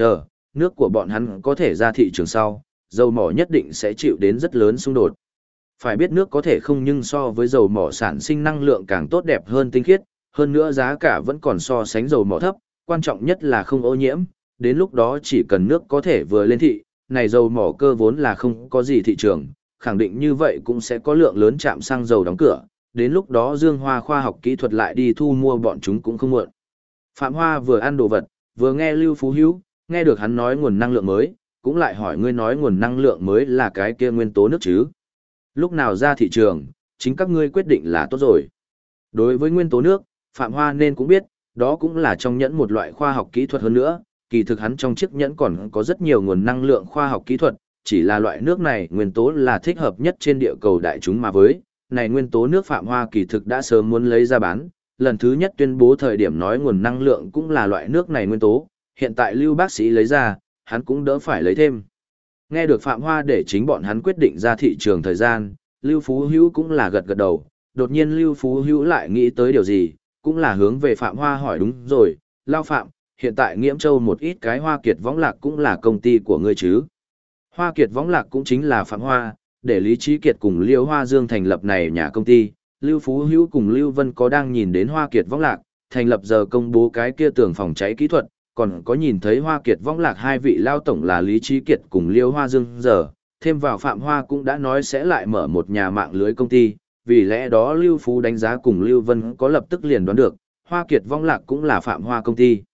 nước của bọn hắn có thể ra thị trường sau, dầu mỏ nhất định sẽ chịu đến rất lớn xung đột. Phải biết nước có thể không nhưng so với dầu mỏ sản sinh năng lượng càng tốt đẹp hơn tinh khiết, hơn nữa giá cả vẫn còn so sánh dầu mỏ thấp, quan trọng nhất là không ô nhiễm, đến lúc đó chỉ cần nước có thể vừa lên thị, này dầu mỏ cơ vốn là không có gì thị trường, khẳng định như vậy cũng sẽ có lượng lớn trạm xăng dầu đóng cửa, đến lúc đó Dương Hoa khoa học kỹ thuật lại đi thu mua bọn chúng cũng không muộn. Phạm Hoa vừa ăn đồ vật, vừa nghe Lưu Phú Hữu, nghe được hắn nói nguồn năng lượng mới, cũng lại hỏi ngươi nói nguồn năng lượng mới là cái kia nguyên tố nước chứ. Lúc nào ra thị trường, chính các ngươi quyết định là tốt rồi. Đối với nguyên tố nước, Phạm Hoa nên cũng biết, đó cũng là trong nhẫn một loại khoa học kỹ thuật hơn nữa, kỳ thực hắn trong chiếc nhẫn còn có rất nhiều nguồn năng lượng khoa học kỹ thuật, chỉ là loại nước này nguyên tố là thích hợp nhất trên địa cầu đại chúng mà với, này nguyên tố nước Phạm Hoa kỳ thực đã sớm muốn lấy ra bán, lần thứ nhất tuyên bố thời điểm nói nguồn năng lượng cũng là loại nước này nguyên tố, hiện tại Lưu bác sĩ lấy ra, hắn cũng đỡ phải lấy thêm. Nghe được Phạm Hoa để chính bọn hắn quyết định ra thị trường thời gian, Lưu Phú Hữu cũng là gật gật đầu, đột nhiên Lưu Phú Hữu lại nghĩ tới điều gì, cũng là hướng về Phạm Hoa hỏi đúng rồi, Lao Phạm, hiện tại Nghiễm Châu một ít cái Hoa Kiệt Võng Lạc cũng là công ty của ngươi chứ. Hoa Kiệt Võng Lạc cũng chính là Phạm Hoa, để Lý Trí Kiệt cùng Liêu Hoa Dương thành lập này nhà công ty, Lưu Phú Hữu cùng Lưu Vân có đang nhìn đến Hoa Kiệt Võng Lạc, thành lập giờ công bố cái kia tường phòng cháy kỹ thuật, còn có nhìn thấy Hoa Kiệt Võng Lạc hai vị lao tổng là Lý Trí Kiệt cùng Liêu Hoa Dương giờ, thêm vào Phạm Hoa cũng đã nói sẽ lại mở một nhà mạng lưới công ty, vì lẽ đó Lưu Phú đánh giá cùng Lưu Vân có lập tức liền đoán được, Hoa Kiệt Võng Lạc cũng là Phạm Hoa công ty.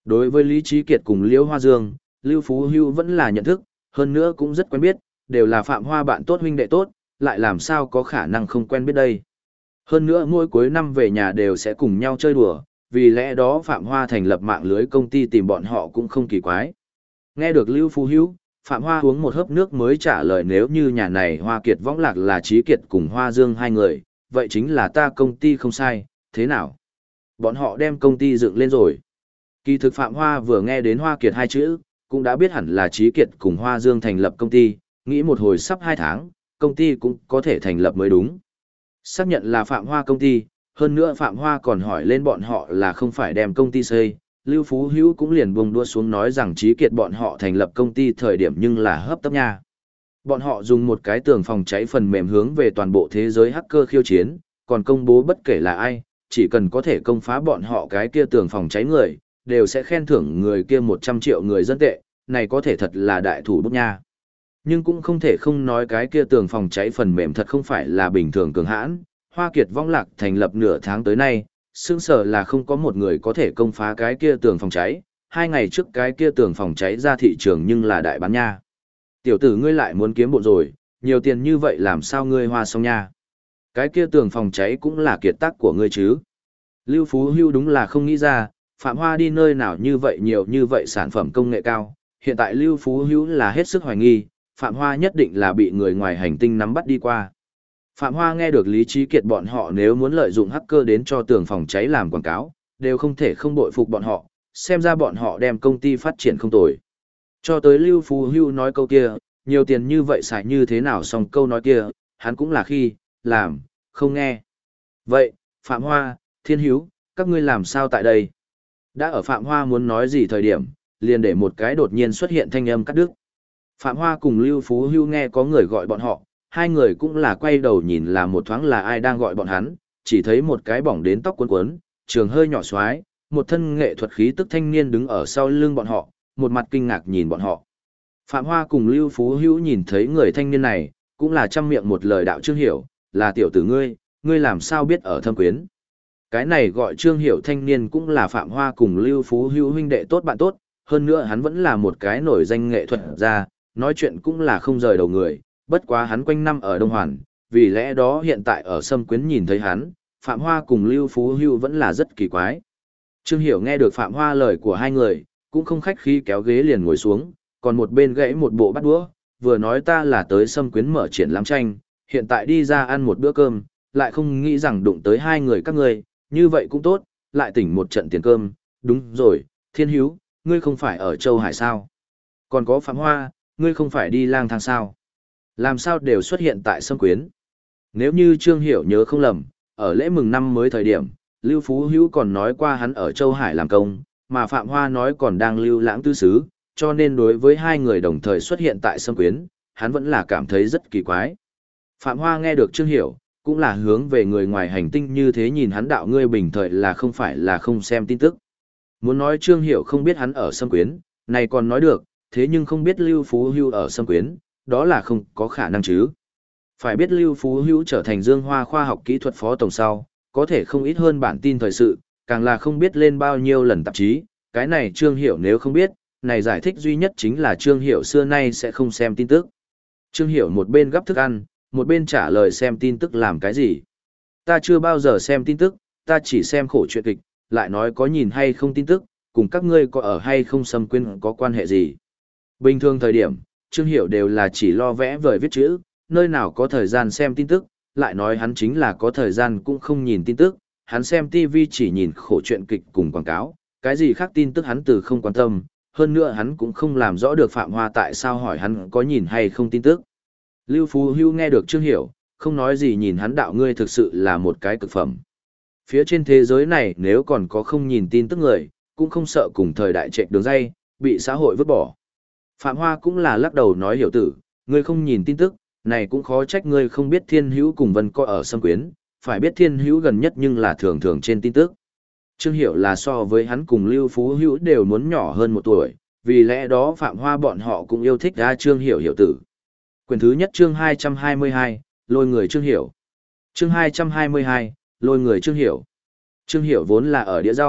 Đối với Lý Trí Kiệt cùng Liễu Hoa Dương, Lưu Phú Hưu vẫn là nhận thức, hơn nữa cũng rất quen biết, đều là Phạm Hoa bạn tốt huynh đệ tốt, lại làm sao có khả năng không quen biết đây. Hơn nữa mỗi cuối năm về nhà đều sẽ cùng nhau chơi đùa, vì lẽ đó Phạm Hoa thành lập mạng lưới công ty tìm bọn họ cũng không kỳ quái. Nghe được Lưu Phú Hữu, Phạm Hoa uống một hớp nước mới trả lời, nếu như nhà này Hoa Kiệt Võng Lạc là Trí Kiệt cùng Hoa Dương hai người, vậy chính là ta công ty không sai, thế nào? Bọn họ đem công ty dựng lên rồi. Kỳ thực Phạm Hoa vừa nghe đến Hoa Kiệt hai chữ, cũng đã biết hẳn là Trí Kiệt cùng Hoa Dương thành lập công ty, nghĩ một hồi sắp 2 tháng, công ty cũng có thể thành lập mới đúng. Xác nhận là Phạm Hoa công ty, hơn nữa Phạm Hoa còn hỏi lên bọn họ là không phải đem công ty xây, Lưu Phú Hữu cũng liền buông đua xuống nói rằng Trí Kiệt bọn họ thành lập công ty thời điểm nhưng là hấp tấp nha. Bọn họ dùng một cái tường phòng cháy phần mềm hướng về toàn bộ thế giới hacker khiêu chiến, còn công bố bất kể là ai, chỉ cần có thể công phá bọn họ cái kia tường phòng cháy người, đều sẽ khen thưởng người kia 100 triệu người dân tệ, này có thể thật là đại thủ bút nha. Nhưng cũng không thể không nói cái kia tường phòng cháy phần mềm thật không phải là bình thường cường hãn, Hoa Kiệt Võng Lạc thành lập nửa tháng tới nay, sương sở là không có một người có thể công phá cái kia tường phòng cháy, 2 ngày trước cái kia tường phòng cháy ra thị trường nhưng là đại bán nha. Tiểu tử ngươi lại muốn kiếm bộ rồi, nhiều tiền như vậy làm sao ngươi hoa xong nha. Cái kia tường phòng cháy cũng là kiệt tác của ngươi chứ. Lưu Phú Hưu đúng là không nghĩ ra, Phạm Hoa đi nơi nào như vậy nhiều như vậy sản phẩm công nghệ cao, hiện tại Lưu Phú Hưu là hết sức hoài nghi, Phạm Hoa nhất định là bị người ngoài hành tinh nắm bắt đi qua. Phạm Hoa nghe được Lý Trí Kiệt bọn họ nếu muốn lợi dụng hacker đến cho tường phòng cháy làm quảng cáo, đều không thể không bội phục bọn họ, xem ra bọn họ đem công ty phát triển không tồi. Cho tới Lưu Phú Hưu nói câu kia, nhiều tiền như vậy xài như thế nào, xong câu nói kia, hắn cũng là khi, làm, không nghe. Vậy, Phạm Hoa, Thiên Hiếu, các ngươi làm sao tại đây? Đã ở Phạm Hoa muốn nói gì thời điểm, liền để một cái đột nhiên xuất hiện thanh âm cắt đứt. Phạm Hoa cùng Lưu Phú Hưu nghe có người gọi bọn họ, hai người cũng là quay đầu nhìn là một thoáng là ai đang gọi bọn hắn, chỉ thấy một cái bỏng đến tóc cuốn cuốn, trường hơi nhỏ xoái, một thân nghệ thuật khí tức thanh niên đứng ở sau lưng bọn họ, một mặt kinh ngạc nhìn bọn họ. Phạm Hoa cùng Lưu Phú Hữu nhìn thấy người thanh niên này, cũng là trăm miệng một lời đạo Trương Hiểu, là tiểu tử ngươi làm sao biết ở Thâm Quyến. Cái này gọi Trương Hiểu thanh niên cũng là Phạm Hoa cùng Lưu Phú Hữu huynh đệ tốt bạn tốt, hơn nữa hắn vẫn là một cái nổi danh nghệ thuật gia, nói chuyện cũng là không rời đầu người, bất quá hắn quanh năm ở Đông Hoàn, vì lẽ đó hiện tại ở Sâm Quyến nhìn thấy hắn, Phạm Hoa cùng Lưu Phú Hữu vẫn là rất kỳ quái. Trương Hiểu nghe được Phạm Hoa lời của hai người, cũng không khách khí kéo ghế liền ngồi xuống, còn một bên gãy một bộ bát đũa, vừa nói ta là tới Sâm Quyến mở triển lãm tranh, hiện tại đi ra ăn một bữa cơm, lại không nghĩ rằng đụng tới hai người các ngươi, như vậy cũng tốt, lại tỉnh một trận tiền cơm, đúng rồi, Thiên Hiếu, ngươi không phải ở Châu Hải sao? Còn có Phạm Hoa, ngươi không phải đi lang thang sao? Làm sao đều xuất hiện tại Sâm Quyến? Nếu như Trương Hiểu nhớ không lầm, ở lễ mừng năm mới thời điểm, Lưu Phú Hữu còn nói qua hắn ở Châu Hải làm công, mà Phạm Hoa nói còn đang lưu lãng tư xứ, cho nên đối với hai người đồng thời xuất hiện tại Sâm Quyến, hắn vẫn là cảm thấy rất kỳ quái. Phạm Hoa nghe được Trương Hiểu, cũng là hướng về người ngoài hành tinh như thế nhìn hắn, đạo ngươi bình thời là không phải là không xem tin tức. Muốn nói Trương Hiểu không biết hắn ở Sâm Quyến, này còn nói được, thế nhưng không biết Lưu Phú Hữu ở Sâm Quyến, đó là không có khả năng chứ. Phải biết Lưu Phú Hữu trở thành Dương Hoa khoa học kỹ thuật phó tổng sau, có thể không ít hơn bản tin thời sự, càng là không biết lên bao nhiêu lần tạp chí, cái này Trương Hiểu nếu không biết, này giải thích duy nhất chính là Trương Hiểu xưa nay sẽ không xem tin tức. Trương Hiểu một bên gắp thức ăn, một bên trả lời xem tin tức làm cái gì. Ta chưa bao giờ xem tin tức, ta chỉ xem khổ truyện kịch, lại nói có nhìn hay không tin tức, cùng các ngươi có ở hay không Sâm Quyến có quan hệ gì. Bình thường thời điểm, Trương Hiểu đều là chỉ lo vẽ vời viết chữ, nơi nào có thời gian xem tin tức, lại nói hắn chính là có thời gian cũng không nhìn tin tức, hắn xem TV chỉ nhìn khổ truyện kịch cùng quảng cáo, cái gì khác tin tức hắn từ không quan tâm, hơn nữa hắn cũng không làm rõ được Phạm Hoa tại sao hỏi hắn có nhìn hay không tin tức. Lưu Phú Hưu nghe được Trương Hiểu, không nói gì nhìn hắn, đạo ngươi thực sự là một cái cực phẩm. Phía trên thế giới này nếu còn có không nhìn tin tức người, cũng không sợ cùng thời đại chạy đường dây, bị xã hội vứt bỏ. Phạm Hoa cũng là lắc đầu nói, hiểu tử, ngươi không nhìn tin tức, này cũng khó trách ngươi không biết Thiên Hữu cùng Vân Coi ở Sâm Quyến, phải biết Thiên Hữu gần nhất nhưng là thường thường trên tin tức. Trương Hiểu là so với hắn cùng Lưu Phú Hữu đều muốn nhỏ hơn 1 tuổi, vì lẽ đó Phạm Hoa bọn họ cũng yêu thích ra Trương Hiểu hiểu tử. Quyển thứ nhất chương 222, lôi người Trương Hiểu. Chương 222, lôi người Trương Hiểu. Trương Hiểu vốn là ở đĩa rau,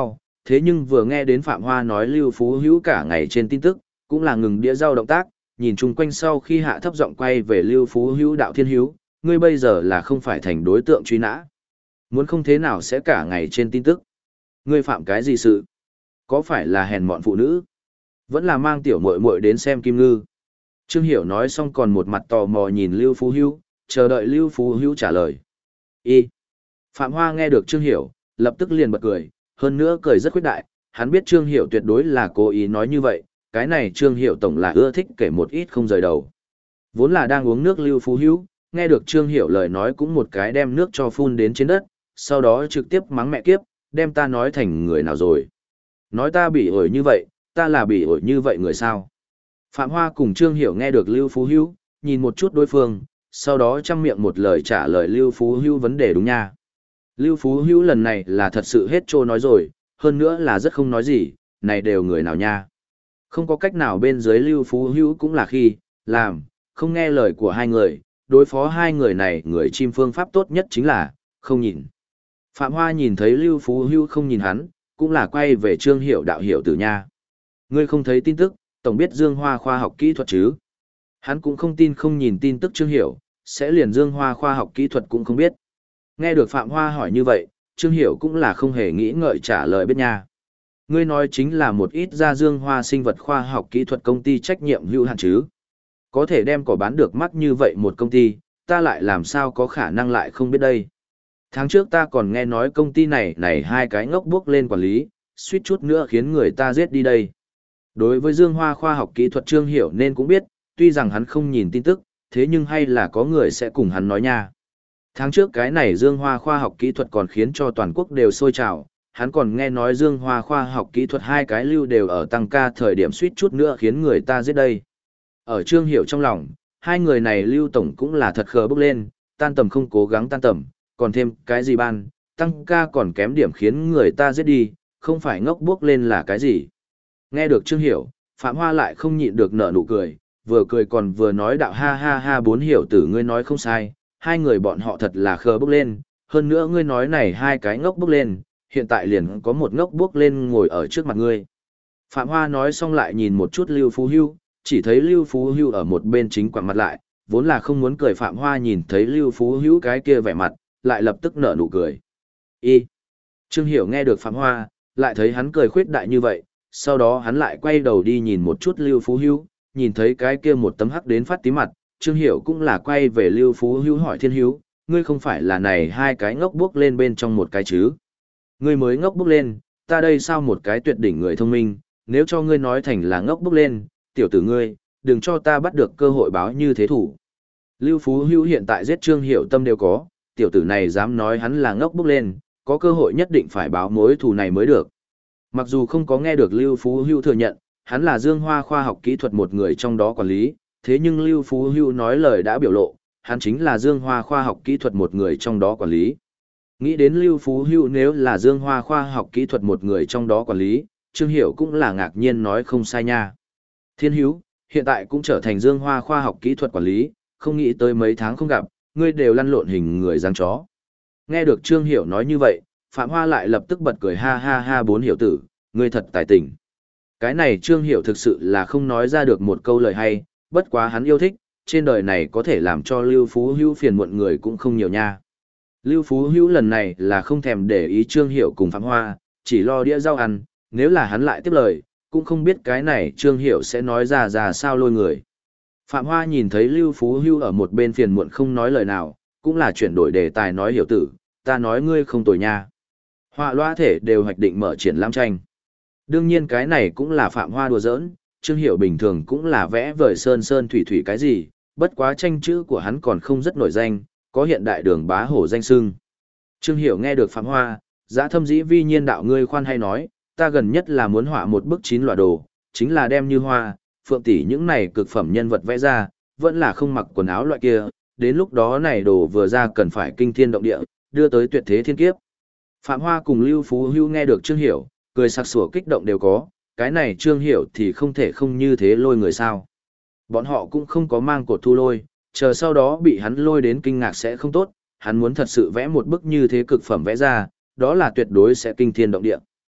thế nhưng vừa nghe đến Phạm Hoa nói Lưu Phú Hữu cả ngày trên tin tức, cũng là ngừng đĩa rau động tác, nhìn chung quanh sau khi hạ thấp giọng quay về Lưu Phú Hữu đạo thiên hữu, ngươi bây giờ là không phải thành đối tượng truy nã. Muốn không thế nào sẽ cả ngày trên tin tức. Ngươi phạm cái gì sự? Có phải là hèn mọn phụ nữ? Vẫn là mang tiểu muội muội đến xem Kim Ngư. Trương Hiểu nói xong còn một mặt tò mò nhìn Lưu Phú Hữu, chờ đợi Lưu Phú Hữu trả lời. Y. Phạm Hoa nghe được Trương Hiểu, lập tức liền bật cười, hơn nữa cười rất khuyết đại, hắn biết Trương Hiểu tuyệt đối là cố ý nói như vậy, cái này Trương Hiểu tổng là ưa thích kể một ít không rời đầu. Vốn là đang uống nước Lưu Phú Hữu, nghe được Trương Hiểu lời nói cũng một cái đem nước cho phun đến trên đất, sau đó trực tiếp mắng mẹ kiếp, đem ta nói thành người nào rồi. Nói ta bị ổi như vậy, ta là bị ổi như vậy người sao? Phạm Hoa cùng Trương Hiểu nghe được Lưu Phú Hữu, nhìn một chút đối phương, sau đó chăm miệng một lời trả lời Lưu Phú Hữu vấn đề đúng nha. Lưu Phú Hữu lần này là thật sự hết trô nói rồi, hơn nữa là rất không nói gì, này đều người nào nha. Không có cách nào bên dưới Lưu Phú Hữu cũng là khi, làm, không nghe lời của hai người, đối phó hai người này người chim phương pháp tốt nhất chính là, không nhìn. Phạm Hoa nhìn thấy Lưu Phú Hữu không nhìn hắn, cũng là quay về Trương Hiểu đạo hiểu tử nha. Ngươi không thấy tin tức, tổng biết Dương Hoa khoa học kỹ thuật chứ. Hắn cũng không tin không nhìn tin tức Trương Hiểu, sẽ liền Dương Hoa khoa học kỹ thuật cũng không biết. Nghe được Phạm Hoa hỏi như vậy, Trương Hiểu cũng là không hề nghĩ ngợi trả lời biết nha. Ngươi nói chính là một ít ra Dương Hoa sinh vật khoa học kỹ thuật công ty trách nhiệm hữu hạn chứ. Có thể đem cỏ bán được mắc như vậy một công ty, ta lại làm sao có khả năng lại không biết đây. Tháng trước ta còn nghe nói công ty này hai cái ngốc bước lên quản lý, suýt chút nữa khiến người ta giết đi đây. Đối với Dương Hoa khoa học kỹ thuật Trương Hiểu nên cũng biết, tuy rằng hắn không nhìn tin tức, thế nhưng hay là có người sẽ cùng hắn nói nha. Tháng trước cái này Dương Hoa khoa học kỹ thuật còn khiến cho toàn quốc đều sôi trào, hắn còn nghe nói Dương Hoa khoa học kỹ thuật hai cái lưu đều ở tăng ca thời điểm suýt chút nữa khiến người ta giết đây. Ở Trương Hiểu trong lòng, hai người này lưu tổng cũng là thật khờ bốc lên, tan tầm không cố gắng tan tầm, còn thêm cái gì ban, tăng ca còn kém điểm khiến người ta giết đi, không phải ngốc bước lên là cái gì. Nghe được Trương Hiểu, Phạm Hoa lại không nhịn được nở nụ cười, vừa cười còn vừa nói đạo ha ha ha bốn hiểu tử ngươi nói không sai, hai người bọn họ thật là khờ bốc lên, hơn nữa ngươi nói này hai cái ngốc bốc lên, hiện tại liền có một ngốc bốc lên ngồi ở trước mặt ngươi. Phạm Hoa nói xong lại nhìn một chút Lưu Phú Hữu, chỉ thấy Lưu Phú Hữu ở một bên chính quẳng mặt lại, vốn là không muốn cười Phạm Hoa nhìn thấy Lưu Phú Hữu cái kia vẻ mặt, lại lập tức nở nụ cười. Y. Trương Hiểu nghe được Phạm Hoa, lại thấy hắn cười khuyết đại như vậy, sau đó hắn lại quay đầu đi nhìn một chút Lưu Phú Hữu, nhìn thấy cái kia một tấm hắc đến phát tí mặt, Trương Hiểu cũng là quay về Lưu Phú Hữu hỏi Thiên Hữu, ngươi không phải là này hai cái ngốc bước lên bên trong một cái chứ? Ngươi mới ngốc bước lên, ta đây sao một cái tuyệt đỉnh người thông minh, nếu cho ngươi nói thành là ngốc bước lên, tiểu tử ngươi, đừng cho ta bắt được cơ hội báo như thế thủ. Lưu Phú Hữu hiện tại giết Trương Hiểu tâm đều có, tiểu tử này dám nói hắn là ngốc bước lên, có cơ hội nhất định phải báo mối thù này mới được. Mặc dù không có nghe được Lưu Phú Hữu thừa nhận, hắn là Dương Hoa khoa học kỹ thuật một người trong đó quản lý, thế nhưng Lưu Phú Hữu nói lời đã biểu lộ, hắn chính là Dương Hoa khoa học kỹ thuật một người trong đó quản lý. Nghĩ đến Lưu Phú Hữu nếu là Dương Hoa khoa học kỹ thuật một người trong đó quản lý, Trương Hiểu cũng là ngạc nhiên nói không sai nha. Thiên Hữu, hiện tại cũng trở thành Dương Hoa khoa học kỹ thuật quản lý, không nghĩ tới mấy tháng không gặp, ngươi đều lăn lộn hình người dáng chó. Nghe được Trương Hiểu nói như vậy, Phạm Hoa lại lập tức bật cười ha ha ha bốn hiểu tử, ngươi thật tài tình. Cái này Trương Hiểu thực sự là không nói ra được một câu lời hay, bất quá hắn yêu thích, trên đời này có thể làm cho Lưu Phú Hữu phiền muộn người cũng không nhiều nha. Lưu Phú Hữu lần này là không thèm để ý Trương Hiểu cùng Phạm Hoa, chỉ lo đĩa rau ăn, nếu là hắn lại tiếp lời, cũng không biết cái này Trương Hiểu sẽ nói ra sao lôi người. Phạm Hoa nhìn thấy Lưu Phú Hữu ở một bên phiền muộn không nói lời nào, cũng là chuyển đổi đề tài nói hiểu tử, ta nói ngươi không tồi nha. Họa loa thể đều hoạch định mở triển lãm tranh. Đương nhiên cái này cũng là Phạm Hoa đùa giỡn, Trương Hiểu bình thường cũng là vẽ vời sơn sơn thủy thủy cái gì, bất quá tranh chữ của hắn còn không rất nổi danh, có hiện đại đường bá hổ danh xưng. Trương Hiểu nghe được Phạm Hoa, Dã Thâm Dĩ Vi nhiên đạo ngươi khoan hay nói, ta gần nhất là muốn họa một bức 9 loại đồ, chính là đem như Hoa, Phượng tỷ những này cực phẩm nhân vật vẽ ra, vẫn là không mặc quần áo loại kia, đến lúc đó này đồ vừa ra cần phải kinh thiên động địa, đưa tới tuyệt thế thiên kiếp. Phạm Hoa cùng Lưu Phú Hữu nghe được Trương Hiểu, cười sặc sủa kích động đều có, cái này Trương Hiểu thì không thể không như thế lôi người sao. Bọn họ cũng không có mang cột thu lôi, chờ sau đó bị hắn lôi đến kinh ngạc sẽ không tốt, hắn muốn thật sự vẽ một bức như thế cực phẩm vẽ ra, đó là tuyệt đối sẽ kinh thiên động địa.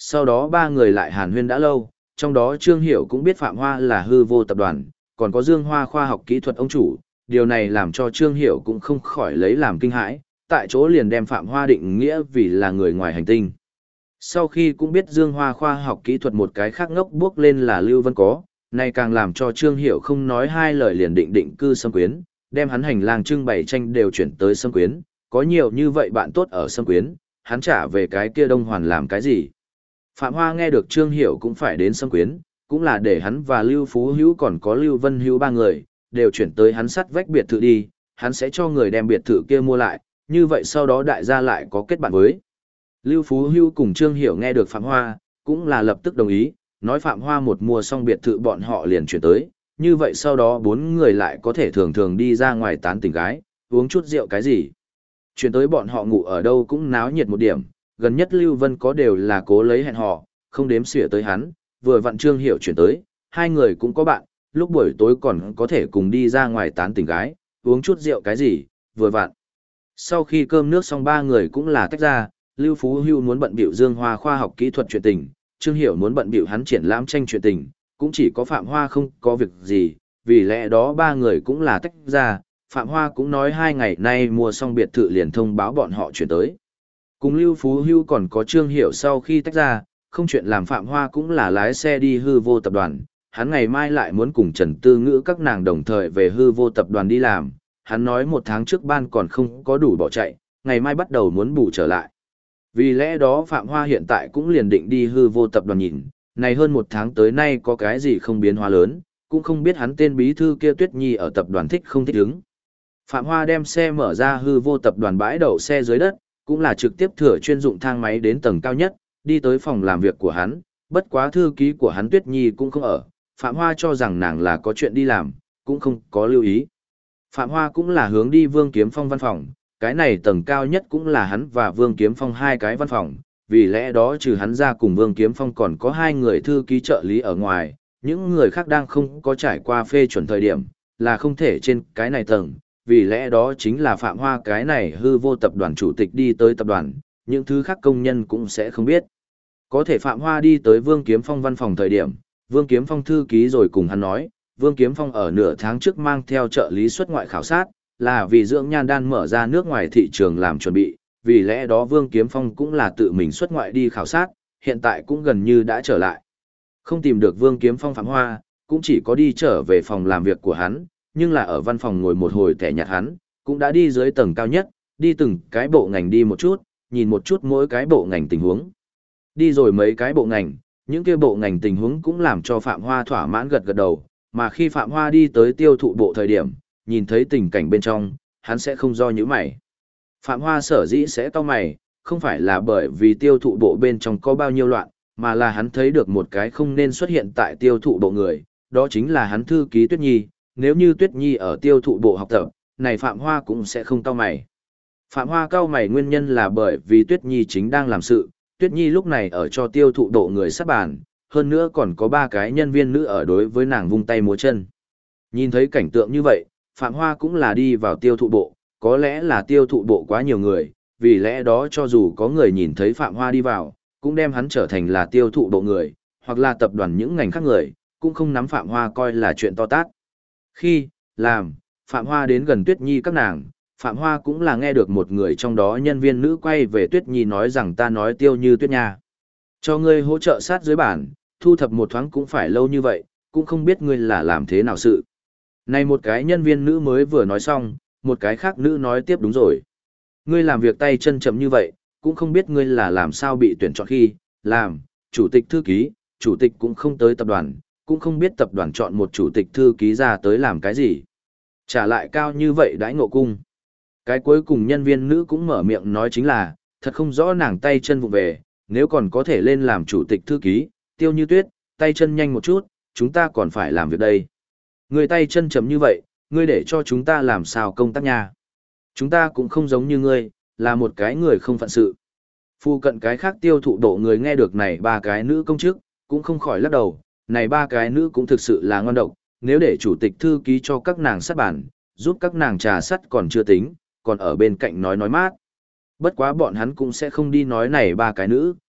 Sau đó ba người lại hàn huyên đã lâu, trong đó Trương Hiểu cũng biết Phạm Hoa là hư vô tập đoàn, còn có Dương Hoa khoa học kỹ thuật ông chủ, điều này làm cho Trương Hiểu cũng không khỏi lấy làm kinh hãi, tại chỗ liền đem Phạm Hoa định nghĩa vì là người ngoài hành tinh. Sau khi cũng biết Dương Hoa khoa học kỹ thuật một cái khác ngốc bước lên là Lưu Vân có, này càng làm cho Trương Hiểu không nói hai lời liền định cư Sâm Quyến, đem hắn hành lang trưng bày tranh đều chuyển tới Sâm Quyến, có nhiều như vậy bạn tốt ở Sâm Quyến, hắn trả về cái kia Đông Hoàn làm cái gì. Phạm Hoa nghe được Trương Hiểu cũng phải đến Sâm Quyến, cũng là để hắn và Lưu Phú Hữu còn có Lưu Vân Hữu ba người, đều chuyển tới hắn sắt vách biệt thự đi, hắn sẽ cho người đem biệt thự kia mua lại, như vậy sau đó đại gia lại có kết bạn với. Lưu Phú Hữu cùng Trương Hiểu nghe được Phạm Hoa, cũng là lập tức đồng ý, nói Phạm Hoa một mua xong biệt thự bọn họ liền chuyển tới, như vậy sau đó bốn người lại có thể thường thường đi ra ngoài tán tỉnh gái, uống chút rượu cái gì. Chuyển tới bọn họ ngủ ở đâu cũng náo nhiệt một điểm, gần nhất Lưu Vân có đều là cố lấy hẹn họ, không đếm xỉa tới hắn, vừa vặn Trương Hiểu chuyển tới, hai người cũng có bạn, lúc buổi tối còn có thể cùng đi ra ngoài tán tỉnh gái, uống chút rượu cái gì, vừa vặn. Sau khi cơm nước xong ba người cũng là tách ra, Lưu Phú Hưu muốn bận bịu Dương Hoa khoa học kỹ thuật chuyện tình, Trương Hiểu muốn bận bịu hắn triển lãm tranh chuyện tình, cũng chỉ có Phạm Hoa không có việc gì, vì lẽ đó ba người cũng là tách ra, Phạm Hoa cũng nói 2 ngày nay mua xong biệt thự liền thông báo bọn họ chuyển tới. Cùng Lưu Phú Hưu còn có Trương Hiểu sau khi tách ra, không chuyện làm Phạm Hoa cũng là lái xe đi hư vô tập đoàn, hắn ngày mai lại muốn cùng Trần Tư Ngữ các nàng đồng thời về hư vô tập đoàn đi làm, hắn nói 1 tháng trước ban còn không có đủ bỏ chạy, ngày mai bắt đầu muốn bù trở lại. Vì lẽ đó Phạm Hoa hiện tại cũng liền định đi hư vô tập đoàn nhìn, này hơn 1 tháng tới nay có cái gì không biến hóa lớn, cũng không biết hắn tên bí thư kia Tuyết Nhi ở tập đoàn thích không thích ứng. Phạm Hoa đem xe mở ra hư vô tập đoàn bãi đậu xe dưới đất, cũng là trực tiếp thừa chuyên dụng thang máy đến tầng cao nhất, đi tới phòng làm việc của hắn, bất quá thư ký của hắn Tuyết Nhi cũng không ở, Phạm Hoa cho rằng nàng là có chuyện đi làm, cũng không có lưu ý. Phạm Hoa cũng là hướng đi Vương Kiếm Phong văn phòng, cái này tầng cao nhất cũng là hắn và Vương Kiếm Phong 2 cái văn phòng, vì lẽ đó trừ hắn ra cùng Vương Kiếm Phong còn có 2 người thư ký trợ lý ở ngoài, những người khác đang không có trải qua phê chuẩn thời điểm, là không thể trên cái này tầng, vì lẽ đó chính là Phạm Hoa cái này hư vô tập đoàn chủ tịch đi tới tập đoàn, những thứ khác công nhân cũng sẽ không biết. Có thể Phạm Hoa đi tới Vương Kiếm Phong văn phòng thời điểm, Vương Kiếm Phong thư ký rồi cùng hắn nói, Vương Kiếm Phong ở nửa tháng trước mang theo trợ lý xuất ngoại khảo sát, là vì dưỡng nhan đan mở ra nước ngoài thị trường làm chuẩn bị, vì lẽ đó Vương Kiếm Phong cũng là tự mình xuất ngoại đi khảo sát, hiện tại cũng gần như đã trở lại. Không tìm được Vương Kiếm Phong Phạm Hoa, cũng chỉ có đi trở về phòng làm việc của hắn, nhưng là ở văn phòng ngồi một hồi tẻ nhạt hắn, cũng đã đi dưới tầng cao nhất, đi từng cái bộ ngành đi một chút, nhìn một chút mỗi cái bộ ngành tình huống. Đi rồi mấy cái bộ ngành, những kia bộ ngành tình huống cũng làm cho Phạm Hoa thỏa mãn gật gật đầu, mà khi Phạm Hoa đi tới tiêu thụ bộ thời điểm, nhìn thấy tình cảnh bên trong, hắn sẽ không do nhíu mày. Phạm Hoa sở dĩ sẽ cau mày, không phải là bởi vì tiêu thụ bộ bên trong có bao nhiêu loạn, mà là hắn thấy được một cái không nên xuất hiện tại tiêu thụ bộ người, đó chính là hắn thư ký Tuyết Nhi, nếu như Tuyết Nhi ở tiêu thụ bộ học tập, này Phạm Hoa cũng sẽ không cau mày. Phạm Hoa cau mày nguyên nhân là bởi vì Tuyết Nhi chính đang làm sự, Tuyết Nhi lúc này ở cho tiêu thụ bộ người sắp bàn, hơn nữa còn có 3 cái nhân viên nữ ở đối với nàng vung tay múa chân. Nhìn thấy cảnh tượng như vậy, Phạm Hoa cũng là đi vào tiêu thụ bộ, có lẽ là tiêu thụ bộ quá nhiều người, vì lẽ đó cho dù có người nhìn thấy Phạm Hoa đi vào, cũng đem hắn trở thành là tiêu thụ bộ người, hoặc là tập đoàn những ngành khác người, cũng không nắm Phạm Hoa coi là chuyện to tát. Khi, làm, Phạm Hoa đến gần Tuyết Nhi các nàng, Phạm Hoa cũng là nghe được một người trong đó nhân viên nữ quay về Tuyết Nhi nói rằng ta nói Tiêu Như Tuyết nha. Cho ngươi hỗ trợ sát dưới bản, thu thập một thoáng cũng phải lâu như vậy, cũng không biết ngươi là làm thế nào sự. Này một cái nhân viên nữ mới vừa nói xong, một cái khác nữ nói tiếp đúng rồi. Ngươi làm việc tay chân chậm như vậy, cũng không biết ngươi là làm sao bị tuyển chọn khi, làm, chủ tịch thư ký, chủ tịch cũng không tới tập đoàn, cũng không biết tập đoàn chọn một chủ tịch thư ký ra tới làm cái gì. Trả lại cao như vậy đãi ngộ cung. Cái cuối cùng nhân viên nữ cũng mở miệng nói chính là, thật không rõ nàng tay chân vụ về, nếu còn có thể lên làm chủ tịch thư ký, Tiêu Như Tuyết, tay chân nhanh một chút, chúng ta còn phải làm việc đây. Người tay chân chấm như vậy, ngươi để cho chúng ta làm sao công tác nha. Chúng ta cũng không giống như ngươi, là một cái người không phận sự. Phu cận cái khác tiêu thụ độ người nghe được này 3 cái nữ công chức, cũng không khỏi lắc đầu, này 3 cái nữ cũng thực sự là ngon độc, nếu để chủ tịch thư ký cho các nàng sát bản, giúp các nàng trà sắt còn chưa tính, còn ở bên cạnh nói mát. Bất quá bọn hắn cũng sẽ không đi nói này 3 cái nữ,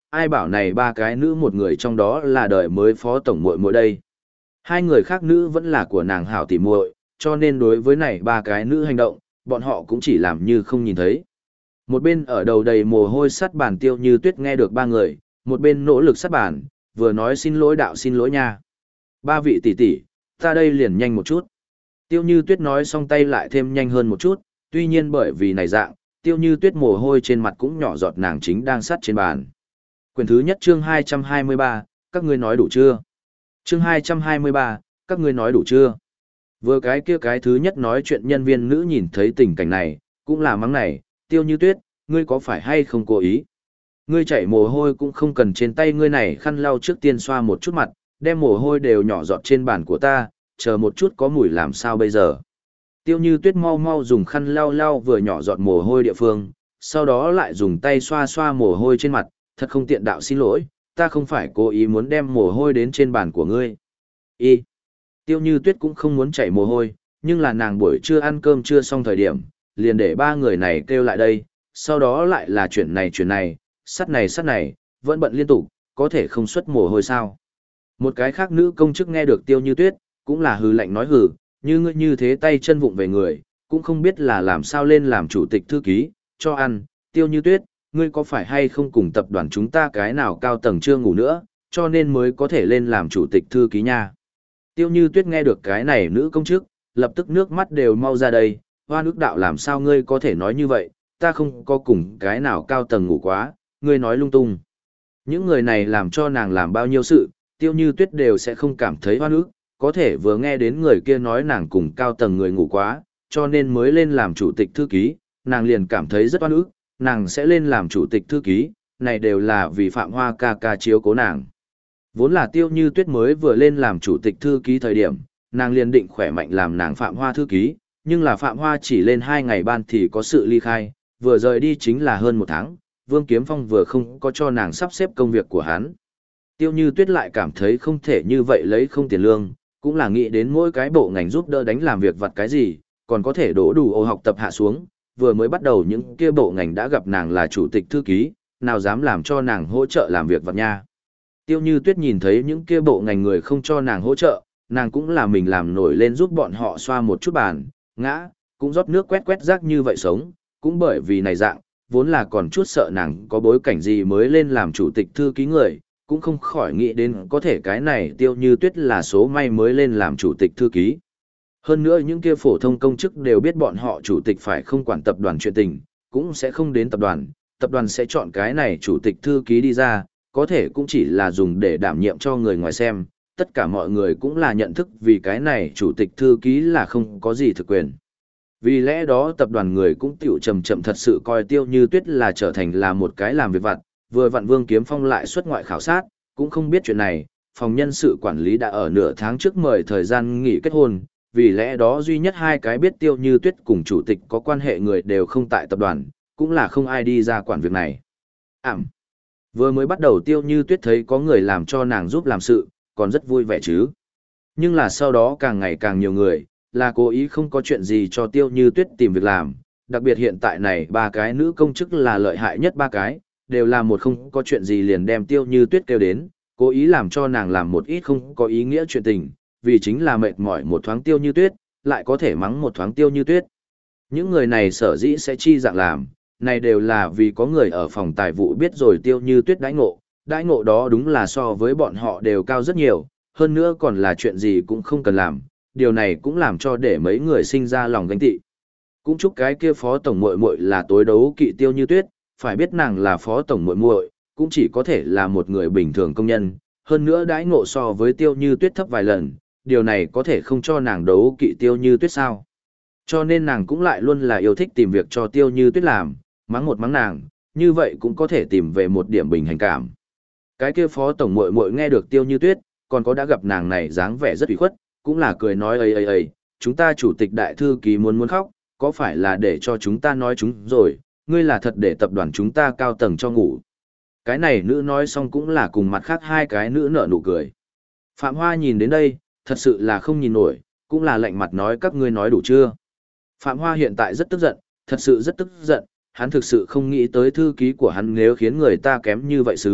ai bảo này ba cái nữ một người trong đó là đời mới phó tổng muội muội đây. Hai người khác nữ vẫn là của nàng hảo tỉ muội, cho nên đối với này ba cái nữ hành động, bọn họ cũng chỉ làm như không nhìn thấy. Một bên ở đầu đầy mồ hôi sắt bàn Tiêu Như Tuyết nghe được ba người, một bên nỗ lực sắt bàn, vừa nói xin lỗi đạo xin lỗi nha. Ba vị tỷ tỷ, ta đây liền nhanh một chút. Tiêu Như Tuyết nói xong tay lại thêm nhanh hơn một chút, tuy nhiên bởi vì này dạng, Tiêu Như Tuyết mồ hôi trên mặt cũng nhỏ giọt nàng chính đang sắt trên bàn. Quyển thứ nhất chương 223, các ngươi nói đủ chưa? Chương 223, các ngươi nói đủ chưa? Vừa cái kia cái thứ nhất nói chuyện nhân viên nữ nhìn thấy tình cảnh này, cũng là mắng này, Tiêu Như Tuyết, ngươi có phải hay không cố ý? Ngươi chảy mồ hôi cũng không cần trên tay ngươi này khăn lau trước tiên xoa một chút mặt, đem mồ hôi đều nhỏ giọt trên bàn của ta, chờ một chút có mùi làm sao bây giờ? Tiêu Như Tuyết mau mau dùng khăn lau lau vừa nhỏ giọt mồ hôi địa phương, sau đó lại dùng tay xoa xoa mồ hôi trên mặt, thật không tiện đạo xin lỗi, ta không phải cố ý muốn đem mồ hôi đến trên bàn của ngươi. Tiêu Như Tuyết cũng không muốn chảy mồ hôi, nhưng là nàng buổi trưa ăn cơm chưa xong thời điểm, liền để ba người này kêu lại đây, sau đó lại là chuyện này, sắt này, vẫn bận liên tục, có thể không xuất mồ hôi sao. Một cái khác nữ công chức nghe được Tiêu Như Tuyết, cũng là hừ lạnh nói hừ, như ngươi như thế tay chân vụng về người, cũng không biết là làm sao lên làm chủ tịch thư ký, cho ăn, Tiêu Như Tuyết, ngươi có phải hay không cùng tập đoàn chúng ta cái nào cao tầng chưa ngủ nữa, cho nên mới có thể lên làm chủ tịch thư ký nha. Tiêu Như Tuyết nghe được cái này nữ công chức, lập tức nước mắt đều mau ra đây, hoa nước đạo làm sao ngươi có thể nói như vậy, ta không có cùng cái nào cao tầng ngủ quá, ngươi nói lung tung. Những người này làm cho nàng làm bao nhiêu sự, Tiêu Như Tuyết đều sẽ không cảm thấy hoa nước, có thể vừa nghe đến người kia nói nàng cùng cao tầng người ngủ quá, cho nên mới lên làm chủ tịch thư ký, nàng liền cảm thấy rất hoa nước, nàng sẽ lên làm chủ tịch thư ký, này đều là vì Phạm Hoa ca ca chiếu cố nàng. Vốn là Tiêu Như Tuyết mới vừa lên làm chủ tịch thư ký thời điểm, nàng liền định khỏe mạnh làm nàng Phạm Hoa thư ký, nhưng là Phạm Hoa chỉ lên 2 ngày ban thì có sự ly khai, vừa rời đi chính là hơn 1 tháng, Vương Kiếm Phong vừa không có cho nàng sắp xếp công việc của hắn. Tiêu Như Tuyết lại cảm thấy không thể như vậy lấy không tiền lương, cũng là nghĩ đến mỗi cái bộ ngành giúp đỡ đánh làm việc vặt cái gì, còn có thể đổ đủ ô học tập hạ xuống, vừa mới bắt đầu những kia bộ ngành đã gặp nàng là chủ tịch thư ký, nào dám làm cho nàng hỗ trợ làm việc vặt nha. Tiêu Như Tuyết nhìn thấy những kia bộ ngành người không cho nàng hỗ trợ, nàng cũng là mình làm nổi lên giúp bọn họ xoa một chút bàn, ngã, cũng rót nước quét quét rác như vậy sống, cũng bởi vì này dạng, vốn là còn chút sợ nàng có bối cảnh gì mới lên làm chủ tịch thư ký người, cũng không khỏi nghĩ đến có thể cái này Tiêu Như Tuyết là số may mới lên làm chủ tịch thư ký. Hơn nữa những kia phổ thông công chức đều biết bọn họ chủ tịch phải không quản tập đoàn chuyện tình, cũng sẽ không đến tập đoàn sẽ chọn cái này chủ tịch thư ký đi ra, có thể cũng chỉ là dùng để đảm nhiệm cho người ngoài xem, tất cả mọi người cũng là nhận thức vì cái này chủ tịch thư ký là không có gì thực quyền. Vì lẽ đó tập đoàn người cũng tiểu chậm chậm thật sự coi Tiêu Như Tuyết là trở thành là một cái làm việc vặt, vừa vặn Vương Kiếm Phong lại xuất ngoại khảo sát, cũng không biết chuyện này, phòng nhân sự quản lý đã ở nửa tháng trước mời thời gian nghỉ kết hôn, vì lẽ đó duy nhất 2 cái biết Tiêu Như Tuyết cùng chủ tịch có quan hệ người đều không tại tập đoàn, cũng là không ai đi ra quản việc này. Vừa mới bắt đầu Tiêu Như Tuyết thấy có người làm cho nàng giúp làm sự, còn rất vui vẻ chứ. Nhưng là sau đó càng ngày càng nhiều người, là cố ý không có chuyện gì cho Tiêu Như Tuyết tìm việc làm, đặc biệt hiện tại này 3 cái nữ công chức là lợi hại nhất 3 cái, đều là một không có chuyện gì liền đem Tiêu Như Tuyết kêu đến, cố ý làm cho nàng làm một ít không có ý nghĩa chuyện tình, vì chính là mệt mỏi một thoáng Tiêu Như Tuyết, lại có thể mắng một thoáng Tiêu Như Tuyết. Những người này sở dĩ sẽ chi dạng làm, này đều là vì có người ở phòng tài vụ biết rồi Tiêu Như Tuyết đãi ngộ đó đúng là so với bọn họ đều cao rất nhiều, hơn nữa còn là chuyện gì cũng không cần làm, điều này cũng làm cho để mấy người sinh ra lòng ganh tị. Cũng chúc cái kia phó tổng muội muội là tối đấu kỵ Tiêu Như Tuyết, phải biết nàng là phó tổng muội muội, cũng chỉ có thể là một người bình thường công nhân, hơn nữa đãi ngộ so với Tiêu Như Tuyết thấp vài lần, điều này có thể không cho nàng đấu kỵ Tiêu Như Tuyết sao? Cho nên nàng cũng lại luôn là yêu thích tìm việc cho Tiêu Như Tuyết làm, mắng một mắng nàng, như vậy cũng có thể tìm về một điểm bình hành cảm. Cái kia phó tổng muội muội nghe được Tiêu Như Tuyết, còn có đã gặp nàng này dáng vẻ rất ủy khuất, cũng là cười nói ấy, chúng ta chủ tịch đại thư ký muốn khóc, có phải là để cho chúng ta nói chúng rồi, ngươi là thật để tập đoàn chúng ta cao tầng cho ngủ. Cái này nữ nói xong cũng là cùng mặt khác 2 cái nữ nở nụ cười. Phạm Hoa nhìn đến đây, thật sự là không nhìn nổi, cũng là lạnh mặt nói các ngươi nói đủ chưa. Phạm Hoa hiện tại rất tức giận, thật sự rất tức giận, hắn thực sự không nghĩ tới thư ký của hắn nếu khiến người ta kém như vậy xứ,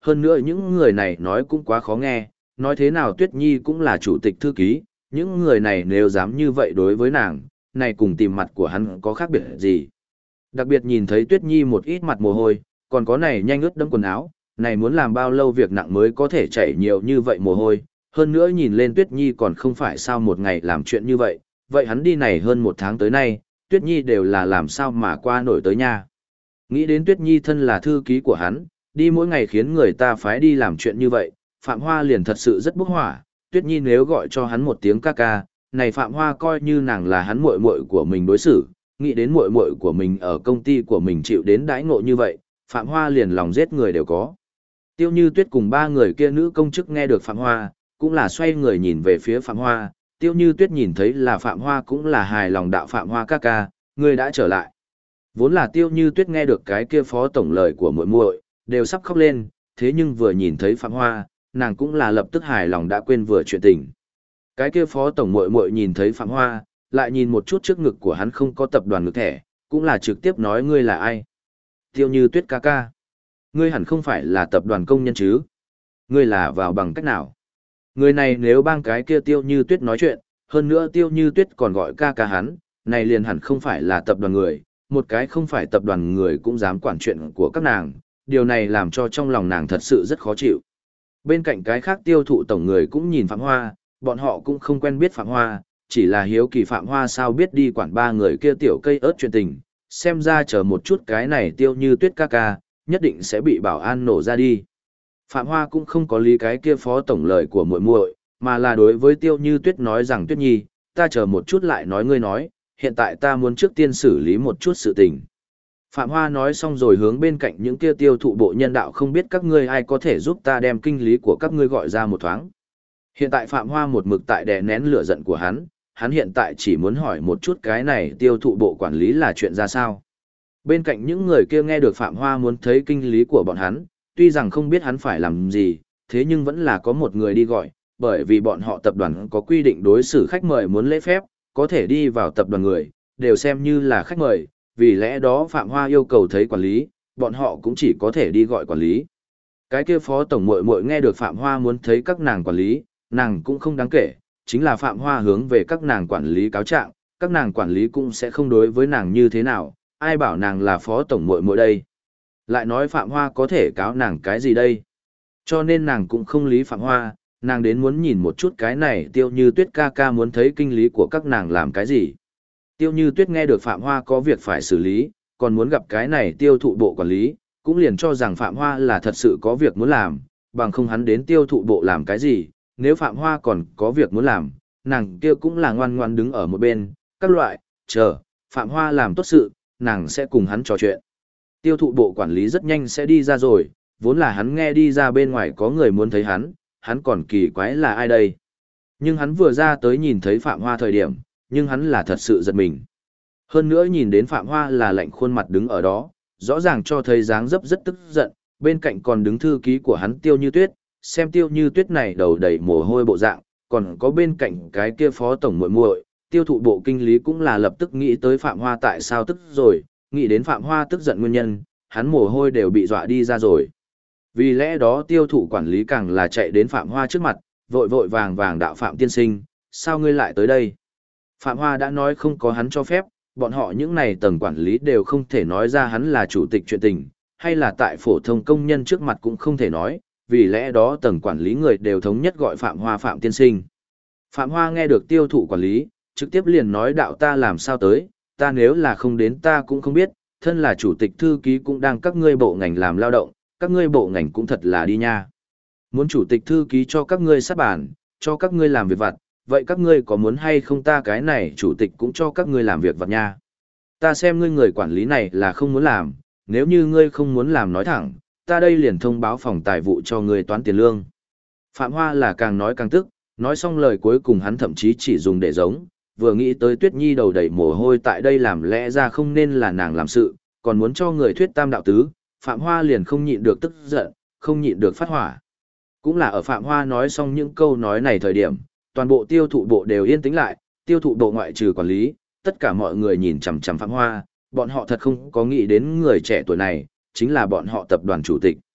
hơn nữa những người này nói cũng quá khó nghe, nói thế nào Tuyết Nhi cũng là chủ tịch thư ký, những người này nếu dám như vậy đối với nàng, này cùng tìm mặt của hắn có khác biệt gì. Đặc biệt nhìn thấy Tuyết Nhi một ít mặt mồ hôi, còn có này nhanh ướt đẫm quần áo, này muốn làm bao lâu việc nặng mới có thể chảy nhiều như vậy mồ hôi, hơn nữa nhìn lên Tuyết Nhi còn không phải sao một ngày làm chuyện như vậy, vậy hắn đi này hơn một tháng tới nay, Tuyết Nhi đều là làm sao mà qua nổi tới nha. Nghĩ đến Tuyết Nhi thân là thư ký của hắn, đi mỗi ngày khiến người ta phái đi làm chuyện như vậy, Phạm Hoa liền thật sự rất bốc hỏa, Tuyết Nhi nếu gọi cho hắn một tiếng ca ca, này Phạm Hoa coi như nàng là hắn muội muội của mình đối xử, nghĩ đến muội muội của mình ở công ty của mình chịu đến đãi ngộ như vậy, Phạm Hoa liền lòng giết người đều có. Tiêu Như Tuyết cùng ba người kia nữ công chức nghe được Phạm Hoa, cũng là xoay người nhìn về phía Phạm Hoa, Tiêu Như Tuyết nhìn thấy là Phạm Hoa cũng là hài lòng đạo Phạm Hoa ca ca, ngươi đã trở lại. Vốn là Tiêu Như Tuyết nghe được cái kia phó tổng lời của muội muội, đều sắp khóc lên, thế nhưng vừa nhìn thấy Phạm Hoa, nàng cũng là lập tức hài lòng đã quên vừa chuyện tình. Cái kia phó tổng muội muội nhìn thấy Phạm Hoa, lại nhìn một chút trước ngực của hắn không có tập đoàn ngực thẻ, cũng là trực tiếp nói ngươi là ai. Tiêu Như Tuyết ca ca. Ngươi hẳn không phải là tập đoàn công nhân chứ? Ngươi là vào bằng cách nào? Người này nếu bang cái kia Tiêu Như Tuyết nói chuyện, hơn nữa Tiêu Như Tuyết còn gọi ca ca hắn, này liền hẳn không phải là tập đoàn người, một cái không phải tập đoàn người cũng dám quản chuyện của các nàng, điều này làm cho trong lòng nàng thật sự rất khó chịu. Bên cạnh cái khác tiêu thụ tổng người cũng nhìn Phạm Hoa, bọn họ cũng không quen biết Phạm Hoa, chỉ là hiếu kỳ Phạm Hoa sao biết đi quản ba người kia tiểu cây ớt chuyện tình, xem ra chờ một chút cái này Tiêu Như Tuyết ca ca, nhất định sẽ bị bảo an nổ ra đi. Phạm Hoa cũng không có lý cái kia phó tổng lời của muội muội, mà là đối với Tiêu Như Tuyết nói rằng Tuyết Nhi, ta chờ một chút lại nói ngươi nói, hiện tại ta muốn trước tiên xử lý một chút sự tình. Phạm Hoa nói xong rồi hướng bên cạnh những kia tiêu thụ bộ nhân đạo không biết các ngươi ai có thể giúp ta đem kinh lý của các ngươi gọi ra một thoáng. Hiện tại Phạm Hoa một mực tại đè nén lửa giận của hắn hiện tại chỉ muốn hỏi một chút cái này tiêu thụ bộ quản lý là chuyện ra sao. Bên cạnh những người kia nghe được Phạm Hoa muốn thấy kinh lý của bọn hắn, tuy rằng không biết hắn phải làm gì, thế nhưng vẫn là có một người đi gọi, bởi vì bọn họ tập đoàn có quy định đối xử khách mời muốn lễ phép, có thể đi vào tập đoàn người, đều xem như là khách mời, vì lẽ đó Phạm Hoa yêu cầu thấy quản lý, bọn họ cũng chỉ có thể đi gọi quản lý. Cái kia phó tổng muội muội nghe được Phạm Hoa muốn thấy các nàng quản lý, nàng cũng không đáng kể, chính là Phạm Hoa hướng về các nàng quản lý cáo trạng, các nàng quản lý cũng sẽ không đối với nàng như thế nào, ai bảo nàng là phó tổng muội muội đây. Lại nói Phạm Hoa có thể cáo nàng cái gì đây? Cho nên nàng cũng không lý Phạm Hoa, nàng đến muốn nhìn một chút cái này Tiêu Như Tuyết ca ca muốn thấy kinh lý của các nàng làm cái gì. Tiêu Như Tuyết nghe được Phạm Hoa có việc phải xử lý, còn muốn gặp cái này tiêu thụ bộ quản lý, cũng liền cho rằng Phạm Hoa là thật sự có việc muốn làm, bằng không hắn đến tiêu thụ bộ làm cái gì, nếu Phạm Hoa còn có việc muốn làm, nàng kia cũng là ngoan ngoan đứng ở một bên, các loại, chờ, Phạm Hoa làm tốt sự, nàng sẽ cùng hắn trò chuyện. Tiêu thụ bộ quản lý rất nhanh sẽ đi ra rồi, vốn là hắn nghe đi ra bên ngoài có người muốn thấy hắn còn kỳ quái là ai đây. Nhưng hắn vừa ra tới nhìn thấy Phạm Hoa thời điểm, nhưng hắn là thật sự giật mình. Hơn nữa nhìn đến Phạm Hoa là lạnh khuôn mặt đứng ở đó, rõ ràng cho thấy dáng dấp rất tức giận, bên cạnh còn đứng thư ký của hắn Tiêu Như Tuyết, xem Tiêu Như Tuyết này đầu đầy mồ hôi bộ dạng, còn có bên cạnh cái kia phó tổng muội muội, tiêu thụ bộ kinh lý cũng là lập tức nghĩ tới Phạm Hoa tại sao tức rồi, nghĩ đến Phạm Hoa tức giận nguyên nhân, hắn mồ hôi đều bị dọa đi ra rồi. Vì lẽ đó tiêu thụ quản lý càng là chạy đến Phạm Hoa trước mặt, vội vội vàng vàng đạo Phạm tiên sinh, sao ngươi lại tới đây? Phạm Hoa đã nói không có hắn cho phép, bọn họ những này tầng quản lý đều không thể nói ra hắn là chủ tịch chuyện tình, hay là tại phổ thông công nhân trước mặt cũng không thể nói, vì lẽ đó tầng quản lý người đều thống nhất gọi Phạm Hoa Phạm tiên sinh. Phạm Hoa nghe được tiêu thụ quản lý, trực tiếp liền nói đạo ta làm sao tới, ta nếu là không đến ta cũng không biết, thân là chủ tịch thư ký cũng đang các ngươi bộ ngành làm lao động, các ngươi bộ ngành cũng thật là đi nha. Muốn chủ tịch thư ký cho các ngươi sát bản, cho các ngươi làm việc vặt, vậy các ngươi có muốn hay không ta cái này chủ tịch cũng cho các ngươi làm việc vặt nha. Ta xem ngươi người quản lý này là không muốn làm, nếu như ngươi không muốn làm nói thẳng, ta đây liền thông báo phòng tài vụ cho ngươi toán tiền lương. Phạm Hoa là càng nói càng tức, nói xong lời cuối cùng hắn thậm chí chỉ dùng để giống, vừa nghĩ tới Tuyết Nhi đầu đầy mồ hôi tại đây làm lẽ ra không nên là nàng làm sự, còn muốn cho người thuyết tam đạo tứ, Phạm Hoa liền không nhịn được tức giận, không nhịn được phát hỏa. Cũng là ở Phạm Hoa nói xong những câu nói này thời điểm, toàn bộ tiêu thụ bộ đều yên tĩnh lại, tiêu thụ bộ ngoại trừ quản lý, tất cả mọi người nhìn chằm chằm Phạm Hoa, bọn họ thật không có nghĩ đến người trẻ tuổi này, chính là bọn họ tập đoàn chủ tịch.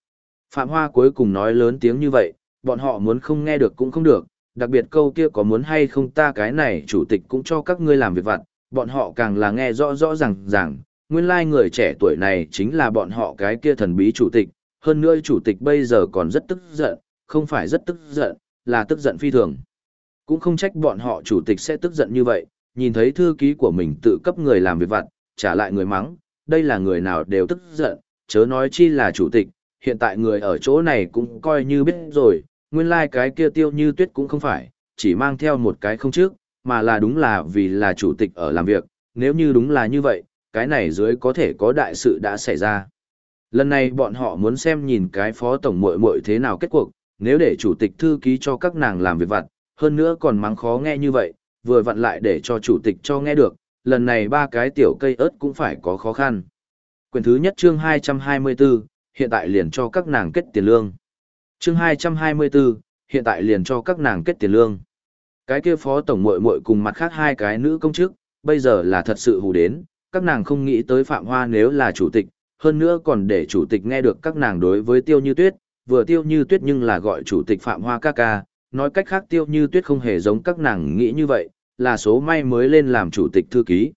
Phạm Hoa cuối cùng nói lớn tiếng như vậy, bọn họ muốn không nghe được cũng không được, đặc biệt câu kia có muốn hay không ta cái này chủ tịch cũng cho các ngươi làm việc vặt, bọn họ càng là nghe rõ rõ ràng, nguyên lai người trẻ tuổi này chính là bọn họ cái kia thần bí chủ tịch, hơn nữa chủ tịch bây giờ còn rất tức giận, không phải rất tức giận, là tức giận phi thường. Cũng không trách bọn họ chủ tịch sẽ tức giận như vậy, nhìn thấy thư ký của mình tự cấp người làm việc vặt, trả lại người mắng, đây là người nào đều tức giận, chớ nói chi là chủ tịch, hiện tại người ở chỗ này cũng coi như biết rồi, nguyên lai cái kia Tiêu Như Tuyết cũng không phải, chỉ mang theo một cái không trước, mà là đúng là vì là chủ tịch ở làm việc, nếu như đúng là như vậy, cái này dưới có thể có đại sự đã xảy ra. Lần này bọn họ muốn xem nhìn cái phó tổng muội muội thế nào kết cuộc, nếu để chủ tịch thư ký cho các nàng làm việc vặt, hơn nữa còn mắng khó nghe như vậy, vừa vặn lại để cho chủ tịch cho nghe được, lần này ba cái tiểu cây ớt cũng phải có khó khăn. Quyển thứ nhất chương 224, hiện tại liền cho các nàng kết tiền lương. Chương 224, hiện tại liền cho các nàng kết tiền lương. Cái kia phó tổng muội muội cùng mặt khác hai cái nữ công chức, bây giờ là thật sự hù đến, các nàng không nghĩ tới Phạm Hoa nếu là chủ tịch, hơn nữa còn để chủ tịch nghe được các nàng đối với Tiêu Như Tuyết, vừa Tiêu Như Tuyết nhưng là gọi chủ tịch Phạm Hoa ca ca, nói cách khác Tiêu Như Tuyết không hề giống các nàng nghĩ như vậy, là số may mới lên làm chủ tịch thư ký.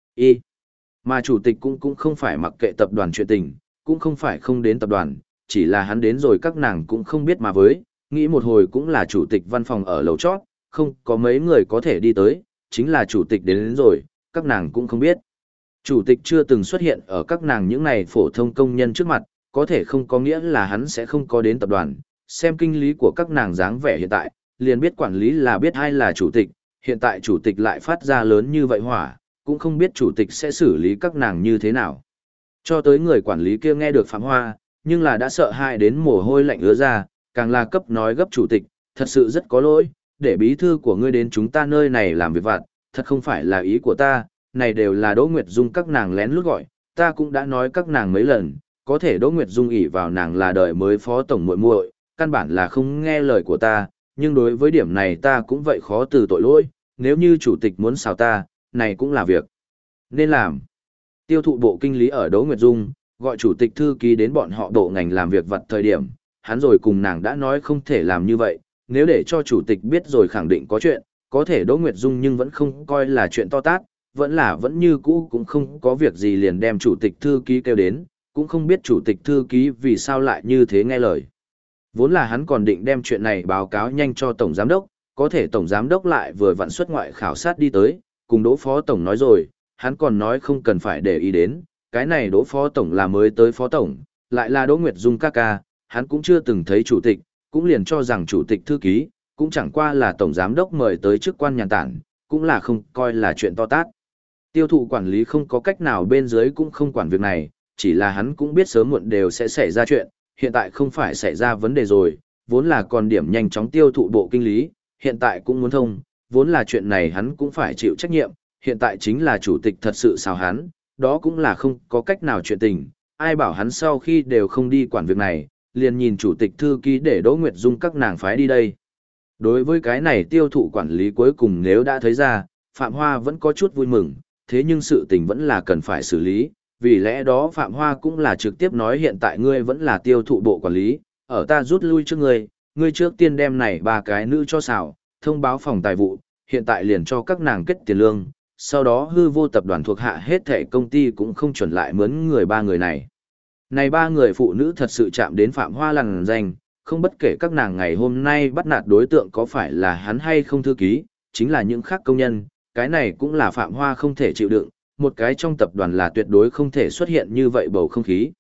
Mà chủ tịch cũng không phải mặc kệ tập đoàn chuyện tình, cũng không phải không đến tập đoàn, chỉ là hắn đến rồi các nàng cũng không biết mà với, nghĩ một hồi cũng là chủ tịch văn phòng ở lầu chót, không có mấy người có thể đi tới, chính là chủ tịch đến rồi, các nàng cũng không biết. Chủ tịch chưa từng xuất hiện ở các nàng những này phổ thông công nhân trước mặt, có thể không có nghĩa là hắn sẽ không có đến tập đoàn, xem kinh lý của các nàng dáng vẻ hiện tại, liền biết quản lý là biết ai là chủ tịch, hiện tại chủ tịch lại phát ra lớn như vậy hỏa, cũng không biết chủ tịch sẽ xử lý các nàng như thế nào. Cho tới người quản lý kia nghe được Phạm Hoa, nhưng là đã sợ hãi đến mồ hôi lạnh ứa ra, càng là cấp nói gấp chủ tịch, thật sự rất có lỗi, để bí thư của ngươi đến chúng ta nơi này làm việc vặt, thật không phải là ý của ta, này đều là Đỗ Nguyệt Dung các nàng lén lút gọi, ta cũng đã nói các nàng mấy lần, có thể Đỗ Nguyệt Dung ỷ vào nàng là đời mới phó tổng muội muội, căn bản là không nghe lời của ta, nhưng đối với điểm này ta cũng vậy khó từ tội lỗi, nếu như chủ tịch muốn xào ta, này cũng là việc nên làm. Tiêu thụ bộ kinh lý ở Đỗ Nguyệt Dung, gọi chủ tịch thư ký đến bọn họ bộ ngành làm việc vặt thời điểm, hắn rồi cùng nàng đã nói không thể làm như vậy, nếu để cho chủ tịch biết rồi khẳng định có chuyện, có thể Đỗ Nguyệt Dung nhưng vẫn không coi là chuyện to tát, vẫn như cũ cũng không có việc gì liền đem chủ tịch thư ký kêu đến, cũng không biết chủ tịch thư ký vì sao lại như thế nghe lời. Vốn là hắn còn định đem chuyện này báo cáo nhanh cho tổng giám đốc, có thể tổng giám đốc lại vừa vặn xuất ngoại khảo sát đi tới, cùng Đỗ phó tổng nói rồi, hắn còn nói không cần phải để ý đến, cái này Đỗ phó tổng là mới tới phó tổng, lại là Đỗ Nguyệt Dung ca ca, hắn cũng chưa từng thấy chủ tịch, cũng liền cho rằng chủ tịch thư ký, cũng chẳng qua là tổng giám đốc mời tới chức quan nhàn tản, cũng là không coi là chuyện to tát. Tiêu thụ quản lý không có cách nào bên dưới cũng không quản việc này, chỉ là hắn cũng biết sớm muộn đều sẽ xảy ra chuyện, hiện tại không phải xảy ra vấn đề rồi, vốn là còn điểm nhanh chóng tiêu thụ bộ kinh lý, hiện tại cũng muốn thông, vốn là chuyện này hắn cũng phải chịu trách nhiệm, hiện tại chính là chủ tịch thật sự xào hắn, đó cũng là không có cách nào chuyện tình, ai bảo hắn sau khi đều không đi quản việc này, liền nhìn chủ tịch thư ký để Đỗ Nguyệt Dung các nàng phái đi đây. Đối với cái này tiêu thụ quản lý cuối cùng nếu đã thấy ra, Phạm Hoa vẫn có chút vui mừng, thế nhưng sự tình vẫn là cần phải xử lý, vì lẽ đó Phạm Hoa cũng là trực tiếp nói hiện tại ngươi vẫn là tiêu thụ bộ quản lý, ở ta rút lui trước ngươi trước tiên đem này ba cái nữ cho xào, thông báo phòng tài vụ, hiện tại liền cho các nàng kết tiền lương, sau đó hư vô tập đoàn thuộc hạ hết thảy công ty cũng không chuẩn lại mướn người ba người này. Này ba người phụ nữ thật sự chạm đến Phạm Hoa lằn danh, không bất kể các nàng ngày hôm nay bắt nạt đối tượng có phải là hắn hay không thư ký, chính là những khác công nhân, cái này cũng là Phạm Hoa không thể chịu đựng, một cái trong tập đoàn là tuyệt đối không thể xuất hiện như vậy bầu không khí.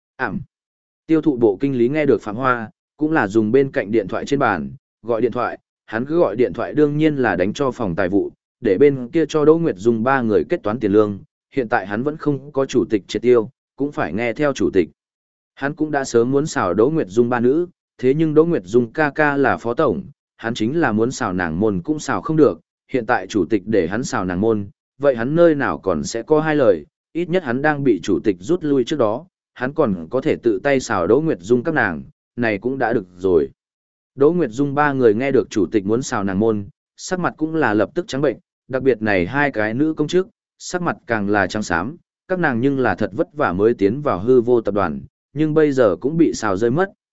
Tiêu thụ bộ kinh lý nghe được Phạm Hoa, cũng là dùng bên cạnh điện thoại trên bàn, gọi điện thoại, hắn cứ gọi điện thoại đương nhiên là đánh cho phòng tài vụ, để bên kia cho Đỗ Nguyệt Dung ba người kết toán tiền lương, hiện tại hắn vẫn không có chủ tịch triệt tiêu, cũng phải nghe theo chủ tịch. Hắn cũng đã sớm muốn xào Đỗ Nguyệt Dung ba nữ, thế nhưng Đỗ Nguyệt Dung ca ca là phó tổng, hắn chính là muốn xào nàng môn cũng xào không được, hiện tại chủ tịch để hắn xào nàng môn, vậy hắn nơi nào còn sẽ có hai lời, ít nhất hắn đang bị chủ tịch rút lui trước đó, hắn còn có thể tự tay xào Đỗ Nguyệt Dung các nàng, này cũng đã được rồi. Đỗ Nguyệt Dung ba người nghe được chủ tịch muốn xào nàng môn, sắc mặt cũng là lập tức trắng bệnh, đặc biệt này hai cái nữ công chức, sắc mặt càng là trắng xám, các nàng nhưng là thật vất vả mới tiến vào hư vô tập đoàn, nhưng bây giờ cũng bị xào rơi mất,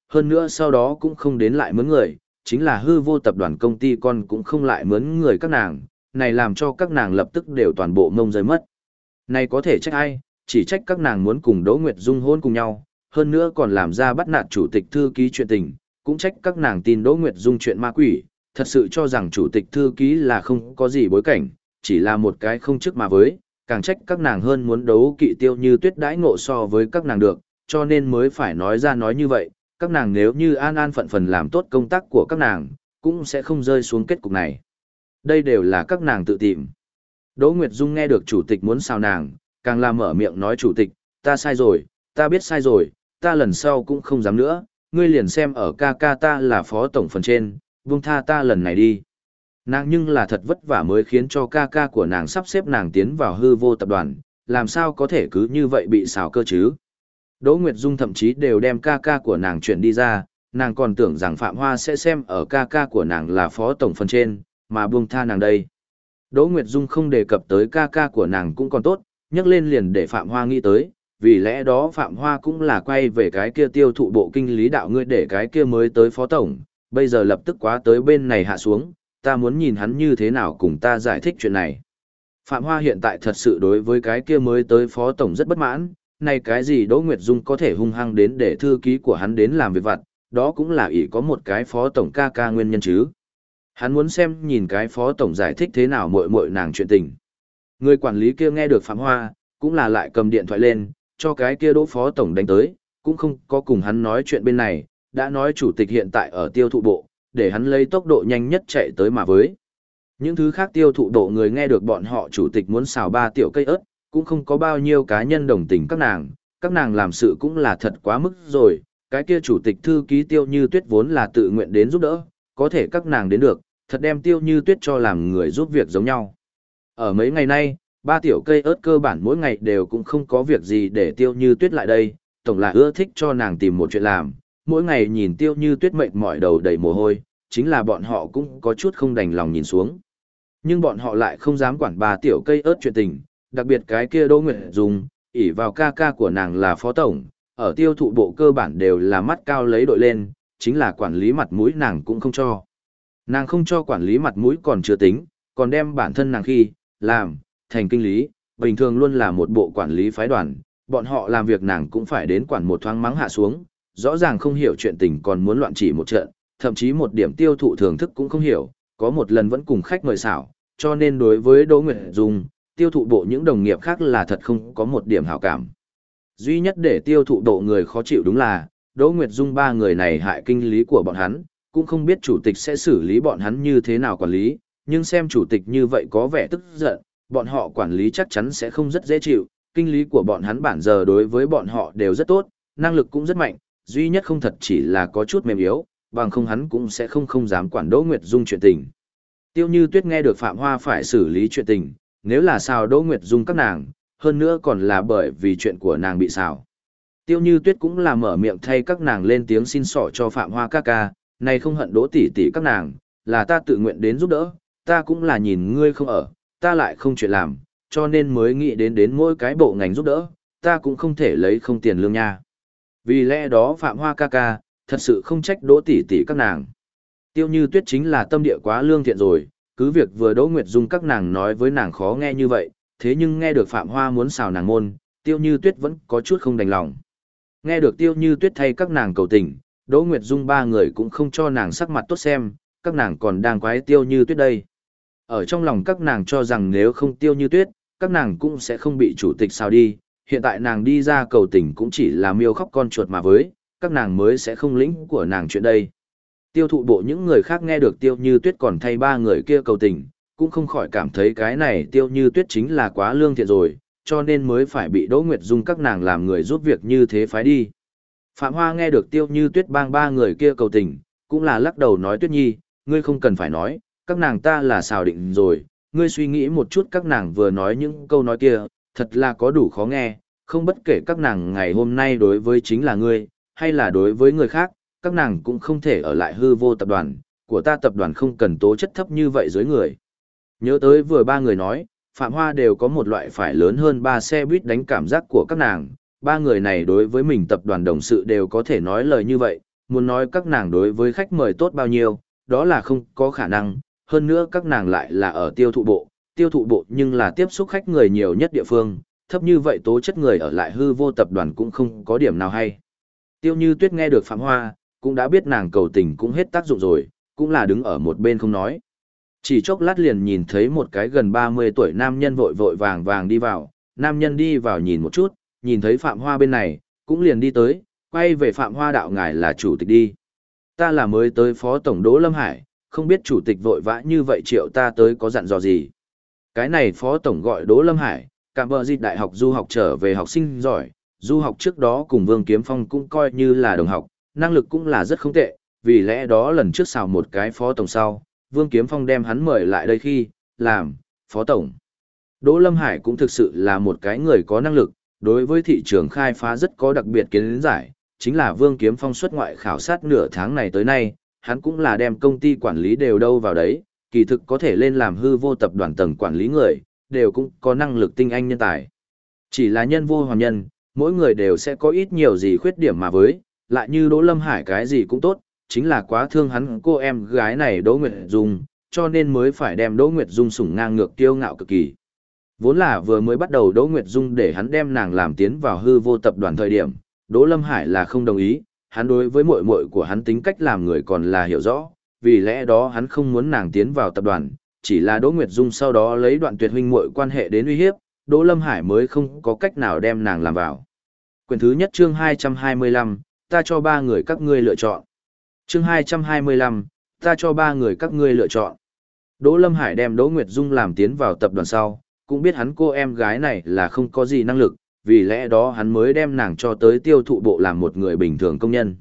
hơn nữa sau đó cũng không đến lại mướn người, chính là hư vô tập đoàn công ty con cũng không lại mướn người các nàng, này làm cho các nàng lập tức đều toàn bộ mông rơi mất. Này có thể trách ai, chỉ trách các nàng muốn cùng Đỗ Nguyệt Dung hôn cùng nhau, hơn nữa còn làm ra bắt nạt chủ tịch thư ký chuyện tình, cũng trách các nàng tin Đỗ Nguyệt Dung chuyện ma quỷ, thật sự cho rằng chủ tịch thư ký là không có gì bối cảnh, chỉ là một cái không chức mà với, càng trách các nàng hơn muốn đấu kỵ Tiêu Như Tuyết đãi ngộ so với các nàng được, cho nên mới phải nói ra nói như vậy, các nàng nếu như an an phận phần làm tốt công tác của các nàng, cũng sẽ không rơi xuống kết cục này. Đây đều là các nàng tự tìm. Đỗ Nguyệt Dung nghe được chủ tịch muốn xào nàng, càng làm mở miệng nói chủ tịch, ta sai rồi, ta biết sai rồi, ta lần sau cũng không dám nữa, ngươi liền xem ở ca ca ta là phó tổng phần trên, buông tha ta lần này đi. Nàng nhưng là thật vất vả mới khiến cho ca ca của nàng sắp xếp nàng tiến vào hư vô tập đoàn, làm sao có thể cứ như vậy bị xào cơ chứ. Đỗ Nguyệt Dung thậm chí đều đem ca ca của nàng chuyển đi ra, nàng còn tưởng rằng Phạm Hoa sẽ xem ở ca ca của nàng là phó tổng phần trên, mà buông tha nàng đây. Đỗ Nguyệt Dung không đề cập tới ca ca của nàng cũng còn tốt, nhắc lên liền để Phạm Hoa nghĩ tới, vì lẽ đó Phạm Hoa cũng là quay về cái kia tiêu thụ bộ kinh lý đạo ngươi để cái kia mới tới phó tổng, bây giờ lập tức quá tới bên này hạ xuống, ta muốn nhìn hắn như thế nào cùng ta giải thích chuyện này. Phạm Hoa hiện tại thật sự đối với cái kia mới tới phó tổng rất bất mãn, này cái gì Đỗ Nguyệt Dung có thể hung hăng đến để thư ký của hắn đến làm việc vặt, đó cũng là ỷ có một cái phó tổng ca ca nguyên nhân chứ. Hắn muốn xem nhìn cái phó tổng giải thích thế nào muội muội nàng chuyện tình. Người quản lý kia nghe được Phạm Hoa, cũng là lại cầm điện thoại lên, cho cái kia Đỗ phó tổng đánh tới, cũng không có cùng hắn nói chuyện bên này, đã nói chủ tịch hiện tại ở tiêu thụ bộ, để hắn lấy tốc độ nhanh nhất chạy tới mà với. Những thứ khác tiêu thụ bộ người nghe được bọn họ chủ tịch muốn xào 3 tiểu cây ớt, cũng không có bao nhiêu cá nhân đồng tình các nàng làm sự cũng là thật quá mức rồi, cái kia chủ tịch thư ký Tiêu Như Tuyết vốn là tự nguyện đến giúp đỡ, có thể các nàng đến được, thật đem Tiêu Như Tuyết cho làm người giúp việc giống nhau. Ở mấy ngày nay, 3 tiểu cây ớt cơ bản mỗi ngày đều cũng không có việc gì để Tiêu Như Tuyết lại đây, tổng là ưa thích cho nàng tìm một chuyện làm, mỗi ngày nhìn Tiêu Như Tuyết mệt mỏi đầu đầy mồ hôi, chính là bọn họ cũng có chút không đành lòng nhìn xuống. Nhưng bọn họ lại không dám quản 3 tiểu cây ớt chuyện tình, đặc biệt cái kia Đỗ Nguyệt Dung, ỷ vào ca ca của nàng là phó tổng, ở tiêu thụ bộ cơ bản đều là mắt cao lấy đội lên, chính là quản lý mặt mũi nàng cũng không cho. Nàng không cho quản lý mặt mũi còn chưa tính, còn đem bản thân nàng khi, làm, thành kinh lý, bình thường luôn là một bộ quản lý phái đoàn, bọn họ làm việc nàng cũng phải đến quản một thoáng mắng hạ xuống, rõ ràng không hiểu chuyện tình còn muốn loạn chỉ một trận, thậm chí một điểm tiêu thụ thưởng thức cũng không hiểu, có một lần vẫn cùng khách mời xảo, cho nên đối với Đỗ Nguyệt Dung, tiêu thụ bộ những đồng nghiệp khác là thật không có một điểm hảo cảm. Duy nhất để tiêu thụ bộ người khó chịu đúng là, Đỗ Nguyệt Dung 3 người này hại kinh lý của bọn hắn, cũng không biết chủ tịch sẽ xử lý bọn hắn như thế nào quản lý, nhưng xem chủ tịch như vậy có vẻ tức giận, bọn họ quản lý chắc chắn sẽ không rất dễ chịu, kinh lý của bọn hắn bản giờ đối với bọn họ đều rất tốt, năng lực cũng rất mạnh, duy nhất không thật chỉ là có chút mềm yếu, bằng không hắn cũng sẽ không dám quản Đỗ Nguyệt Dung chuyện tình. Tiêu Như Tuyết nghe được Phạm Hoa phải xử lý chuyện tình, nếu là sao Đỗ Nguyệt Dung các nàng, hơn nữa còn là bởi vì chuyện của nàng bị xào. Tiêu Như Tuyết cũng là mở miệng thay các nàng lên tiếng xin xỏ cho Phạm Hoa ca ca, này không hận Đỗ tỷ tỷ các nàng, là ta tự nguyện đến giúp đỡ, ta cũng là nhìn ngươi không ở, ta lại không chuyện làm, cho nên mới nghĩ đến mỗi cái bộ ngành giúp đỡ, ta cũng không thể lấy không tiền lương nha. Vì lẽ đó Phạm Hoa ca ca, thật sự không trách Đỗ tỷ tỷ các nàng. Tiêu Như Tuyết chính là tâm địa quá lương thiện rồi, cứ việc vừa Đỗ Nguyệt Dung các nàng nói với nàng khó nghe như vậy, thế nhưng nghe được Phạm Hoa muốn xào nàng môn, Tiêu Như Tuyết vẫn có chút không đành lòng. Nghe được Tiêu Như Tuyết thay các nàng cầu tình, Đỗ Nguyệt Dung 3 người cũng không cho nàng sắc mặt tốt xem, các nàng còn đang quái Tiêu Như Tuyết đây. Ở trong lòng các nàng cho rằng nếu không Tiêu Như Tuyết, các nàng cũng sẽ không bị chủ tịch xào đi, hiện tại nàng đi ra cầu tình cũng chỉ là miêu khóc con chuột mà với, các nàng mới sẽ không lĩnh của nàng chuyện đây. Tiêu thụ bộ những người khác nghe được Tiêu Như Tuyết còn thay 3 người kia cầu tình, cũng không khỏi cảm thấy cái này Tiêu Như Tuyết chính là quá lương thiện rồi, cho nên mới phải bị Đỗ Nguyệt Dung các nàng làm người giúp việc như thế phái đi. Phạm Hoa nghe được Tiêu Như Tuyết bang 3 người kia cầu tình, cũng là lắc đầu nói Tuyết Nhi, ngươi không cần phải nói, các nàng ta là xào định rồi, ngươi suy nghĩ một chút các nàng vừa nói những câu nói kia, thật là có đủ khó nghe, không bất kể các nàng ngày hôm nay đối với chính là ngươi, hay là đối với người khác, các nàng cũng không thể ở lại hư vô tập đoàn, của ta tập đoàn không cần tố chất thấp như vậy dưới người. Nhớ tới vừa 3 người nói, Phạm Hoa đều có một loại phải lớn hơn 3 xe buýt đánh cảm giác của các nàng, 3 người này đối với mình tập đoàn đồng sự đều có thể nói lời như vậy, muốn nói các nàng đối với khách mời tốt bao nhiêu, đó là không có khả năng, hơn nữa các nàng lại là ở tiêu thụ bộ nhưng là tiếp xúc khách người nhiều nhất địa phương, thấp như vậy tố chất người ở lại hư vô tập đoàn cũng không có điểm nào hay. Tiêu Như Tuyết nghe được Phạm Hoa, cũng đã biết nàng cầu tình cũng hết tác dụng rồi, cũng là đứng ở một bên không nói. Chỉ chốc lát liền nhìn thấy một cái gần 30 tuổi nam nhân vội vội vàng vàng đi vào, nam nhân đi vào nhìn một chút, nhìn thấy Phạm Hoa bên này, cũng liền đi tới, quay về Phạm Hoa đạo ngài là chủ tịch đi. Ta là mới tới phó tổng Đỗ Lâm Hải, không biết chủ tịch vội vã như vậy triệu ta tới có dặn dò gì. Cái này phó tổng gọi Đỗ Lâm Hải, cảm bờ dịch đại học du học trở về học sinh giỏi, du học trước đó cùng Vương Kiếm Phong cũng coi như là đồng học, năng lực cũng là rất không tệ, vì lẽ đó lần trước xào một cái phó tổng sau, Vương Kiếm Phong đem hắn mời lại đây khi, làm, phó tổng. Đỗ Lâm Hải cũng thực sự là một cái người có năng lực, đối với thị trường khai phá rất có đặc biệt kiến giải, chính là Vương Kiếm Phong xuất ngoại khảo sát nửa tháng này tới nay, hắn cũng là đem công ty quản lý đều đâu vào đấy, kỳ thực có thể lên làm hư vô tập đoàn tầng quản lý người, đều cũng có năng lực tinh anh nhân tài. Chỉ là nhân vô hoàn nhân, mỗi người đều sẽ có ít nhiều gì khuyết điểm mà với, lại như Đỗ Lâm Hải cái gì cũng tốt, chính là quá thương hắn cô em gái này Đỗ Nguyệt Dung, cho nên mới phải đem Đỗ Nguyệt Dung sủng ngang ngược kiêu ngạo cực kỳ. Vốn là vừa mới bắt đầu Đỗ Nguyệt Dung để hắn đem nàng làm tiến vào hư vô tập đoàn thời điểm, Đỗ Lâm Hải là không đồng ý, hắn đối với muội muội của hắn tính cách làm người còn là hiểu rõ, vì lẽ đó hắn không muốn nàng tiến vào tập đoàn, chỉ là Đỗ Nguyệt Dung sau đó lấy đoạn tuyệt huynh muội quan hệ đến uy hiếp, Đỗ Lâm Hải mới không có cách nào đem nàng làm vào. Quyển thứ nhất chương 225, ta cho ba người các ngươi lựa chọn. Chương 225, ta cho ba người các ngươi lựa chọn. Đỗ Lâm Hải đem Đỗ Nguyệt Dung làm tiến vào tập đoàn sau, cũng biết hắn cô em gái này là không có gì năng lực, vì lẽ đó hắn mới đem nàng cho tới tiêu thụ bộ làm một người bình thường công nhân.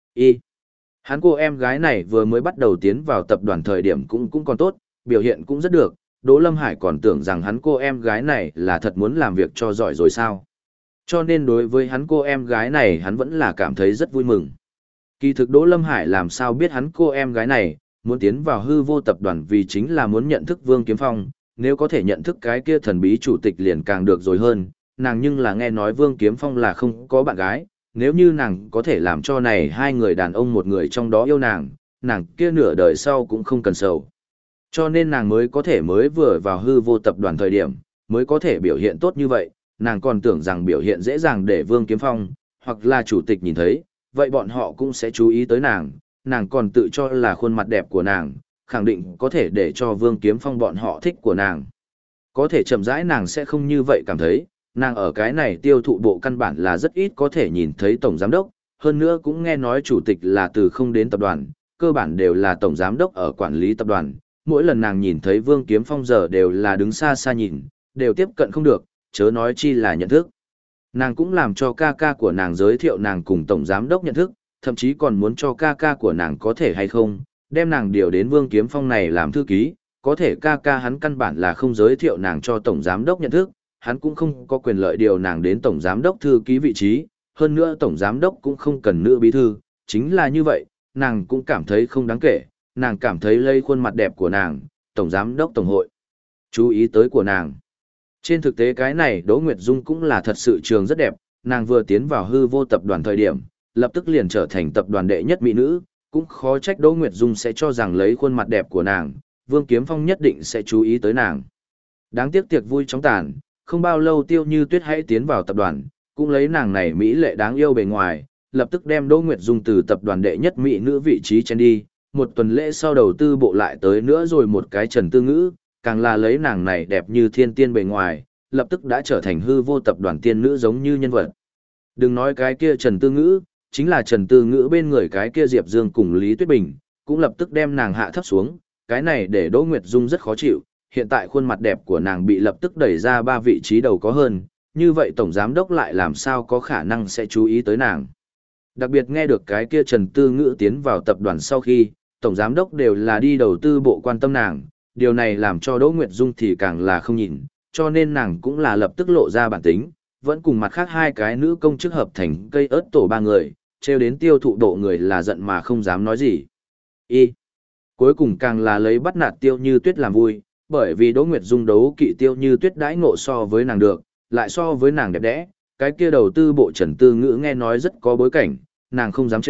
Hắn cô em gái này vừa mới bắt đầu tiến vào tập đoàn thời điểm cũng còn tốt, biểu hiện cũng rất được, Đỗ Lâm Hải còn tưởng rằng hắn cô em gái này là thật muốn làm việc cho giỏi rồi sao. Cho nên đối với hắn cô em gái này hắn vẫn là cảm thấy rất vui mừng. Kỳ thực Đỗ Lâm Hải làm sao biết hắn cô em gái này, muốn tiến vào hư vô tập đoàn vì chính là muốn nhận thức Vương Kiếm Phong, nếu có thể nhận thức cái kia thần bí chủ tịch liền càng được rồi hơn, nàng nhưng là nghe nói Vương Kiếm Phong là không có bạn gái, nếu như nàng có thể làm cho này hai người đàn ông một người trong đó yêu nàng, nàng kia nửa đời sau cũng không cần sầu. Cho nên nàng mới có thể mới vừa vào hư vô tập đoàn thời điểm, mới có thể biểu hiện tốt như vậy, nàng còn tưởng rằng biểu hiện dễ dàng để Vương Kiếm Phong, hoặc là chủ tịch nhìn thấy, vậy bọn họ cũng sẽ chú ý tới nàng còn tự cho là khuôn mặt đẹp của nàng, khẳng định có thể để cho Vương Kiếm Phong bọn họ thích của nàng. Có thể chậm rãi nàng sẽ không như vậy cảm thấy, nàng ở cái này tiêu thụ bộ căn bản là rất ít có thể nhìn thấy tổng giám đốc, hơn nữa cũng nghe nói chủ tịch là từ không đến tập đoàn, cơ bản đều là tổng giám đốc ở quản lý tập đoàn, mỗi lần nàng nhìn thấy Vương Kiếm Phong giờ đều là đứng xa xa nhìn, đều tiếp cận không được, chớ nói chi là nhận thức. Nàng cũng làm cho ca ca của nàng giới thiệu nàng cùng tổng giám đốc nhận thức, thậm chí còn muốn cho ca ca của nàng có thể hay không, đem nàng điều đến Vương Kiếm Phong này làm thư ký, có thể ca ca hắn căn bản là không giới thiệu nàng cho tổng giám đốc nhận thức, hắn cũng không có quyền lợi điều nàng đến tổng giám đốc thư ký vị trí, hơn nữa tổng giám đốc cũng không cần nữ bí thư, chính là như vậy, nàng cũng cảm thấy không đáng kể, nàng cảm thấy lấy khuôn mặt đẹp của nàng, tổng giám đốc tổng hội chú ý tới của nàng. Trên thực tế cái này Đỗ Nguyệt Dung cũng là thật sự trường rất đẹp, nàng vừa tiến vào hư vô tập đoàn thời điểm, lập tức liền trở thành tập đoàn đệ nhất mỹ nữ, cũng khó trách Đỗ Nguyệt Dung sẽ cho rằng lấy khuôn mặt đẹp của nàng, Vương Kiếm Phong nhất định sẽ chú ý tới nàng. Đáng tiếc tiệc vui chóng tàn, không bao lâu Tiêu Như Tuyết hãy tiến vào tập đoàn, cũng lấy nàng này mỹ lệ đáng yêu bề ngoài, lập tức đem Đỗ Nguyệt Dung từ tập đoàn đệ nhất mỹ nữ vị trí chen đi, một tuần lễ sau đầu tư bộ lại tới nữa rồi một cái Trần Tư Ngữ, càng là lấy nàng này đẹp như thiên tiên bề ngoài, lập tức đã trở thành hư vô tập đoàn tiên nữ giống như nhân vật. Đừng nói cái kia Trần Tư Ngữ, chính là Trần Tư Ngữ bên người cái kia Diệp Dương cùng Lý Tuyết Bình, cũng lập tức đem nàng hạ thấp xuống, cái này để Đỗ Nguyệt Dung rất khó chịu, hiện tại khuôn mặt đẹp của nàng bị lập tức đẩy ra 3 vị trí đầu có hơn, như vậy tổng giám đốc lại làm sao có khả năng sẽ chú ý tới nàng. Đặc biệt nghe được cái kia Trần Tư Ngữ tiến vào tập đoàn sau khi, tổng giám đốc đều là đi đầu tư bộ quan tâm nàng, điều này làm cho Đỗ Nguyệt Dung thì càng là không nhìn, cho nên nàng cũng là lập tức lộ ra bản tính, vẫn cùng mặt khác hai cái nữ công chức hợp thành cây ớt tổ 3 người, treo đến tiêu thụ độ người là giận mà không dám nói gì. Cuối cùng càng là lấy bắt nạt Tiêu Như Tuyết làm vui, bởi vì Đỗ Nguyệt Dung đấu kỵ Tiêu Như Tuyết đãi ngộ so với nàng được, lại so với nàng đẹp đẽ, cái kia đầu tư bộ Trần Tư Ngữ nghe nói rất có bối cảnh, nàng không dám chê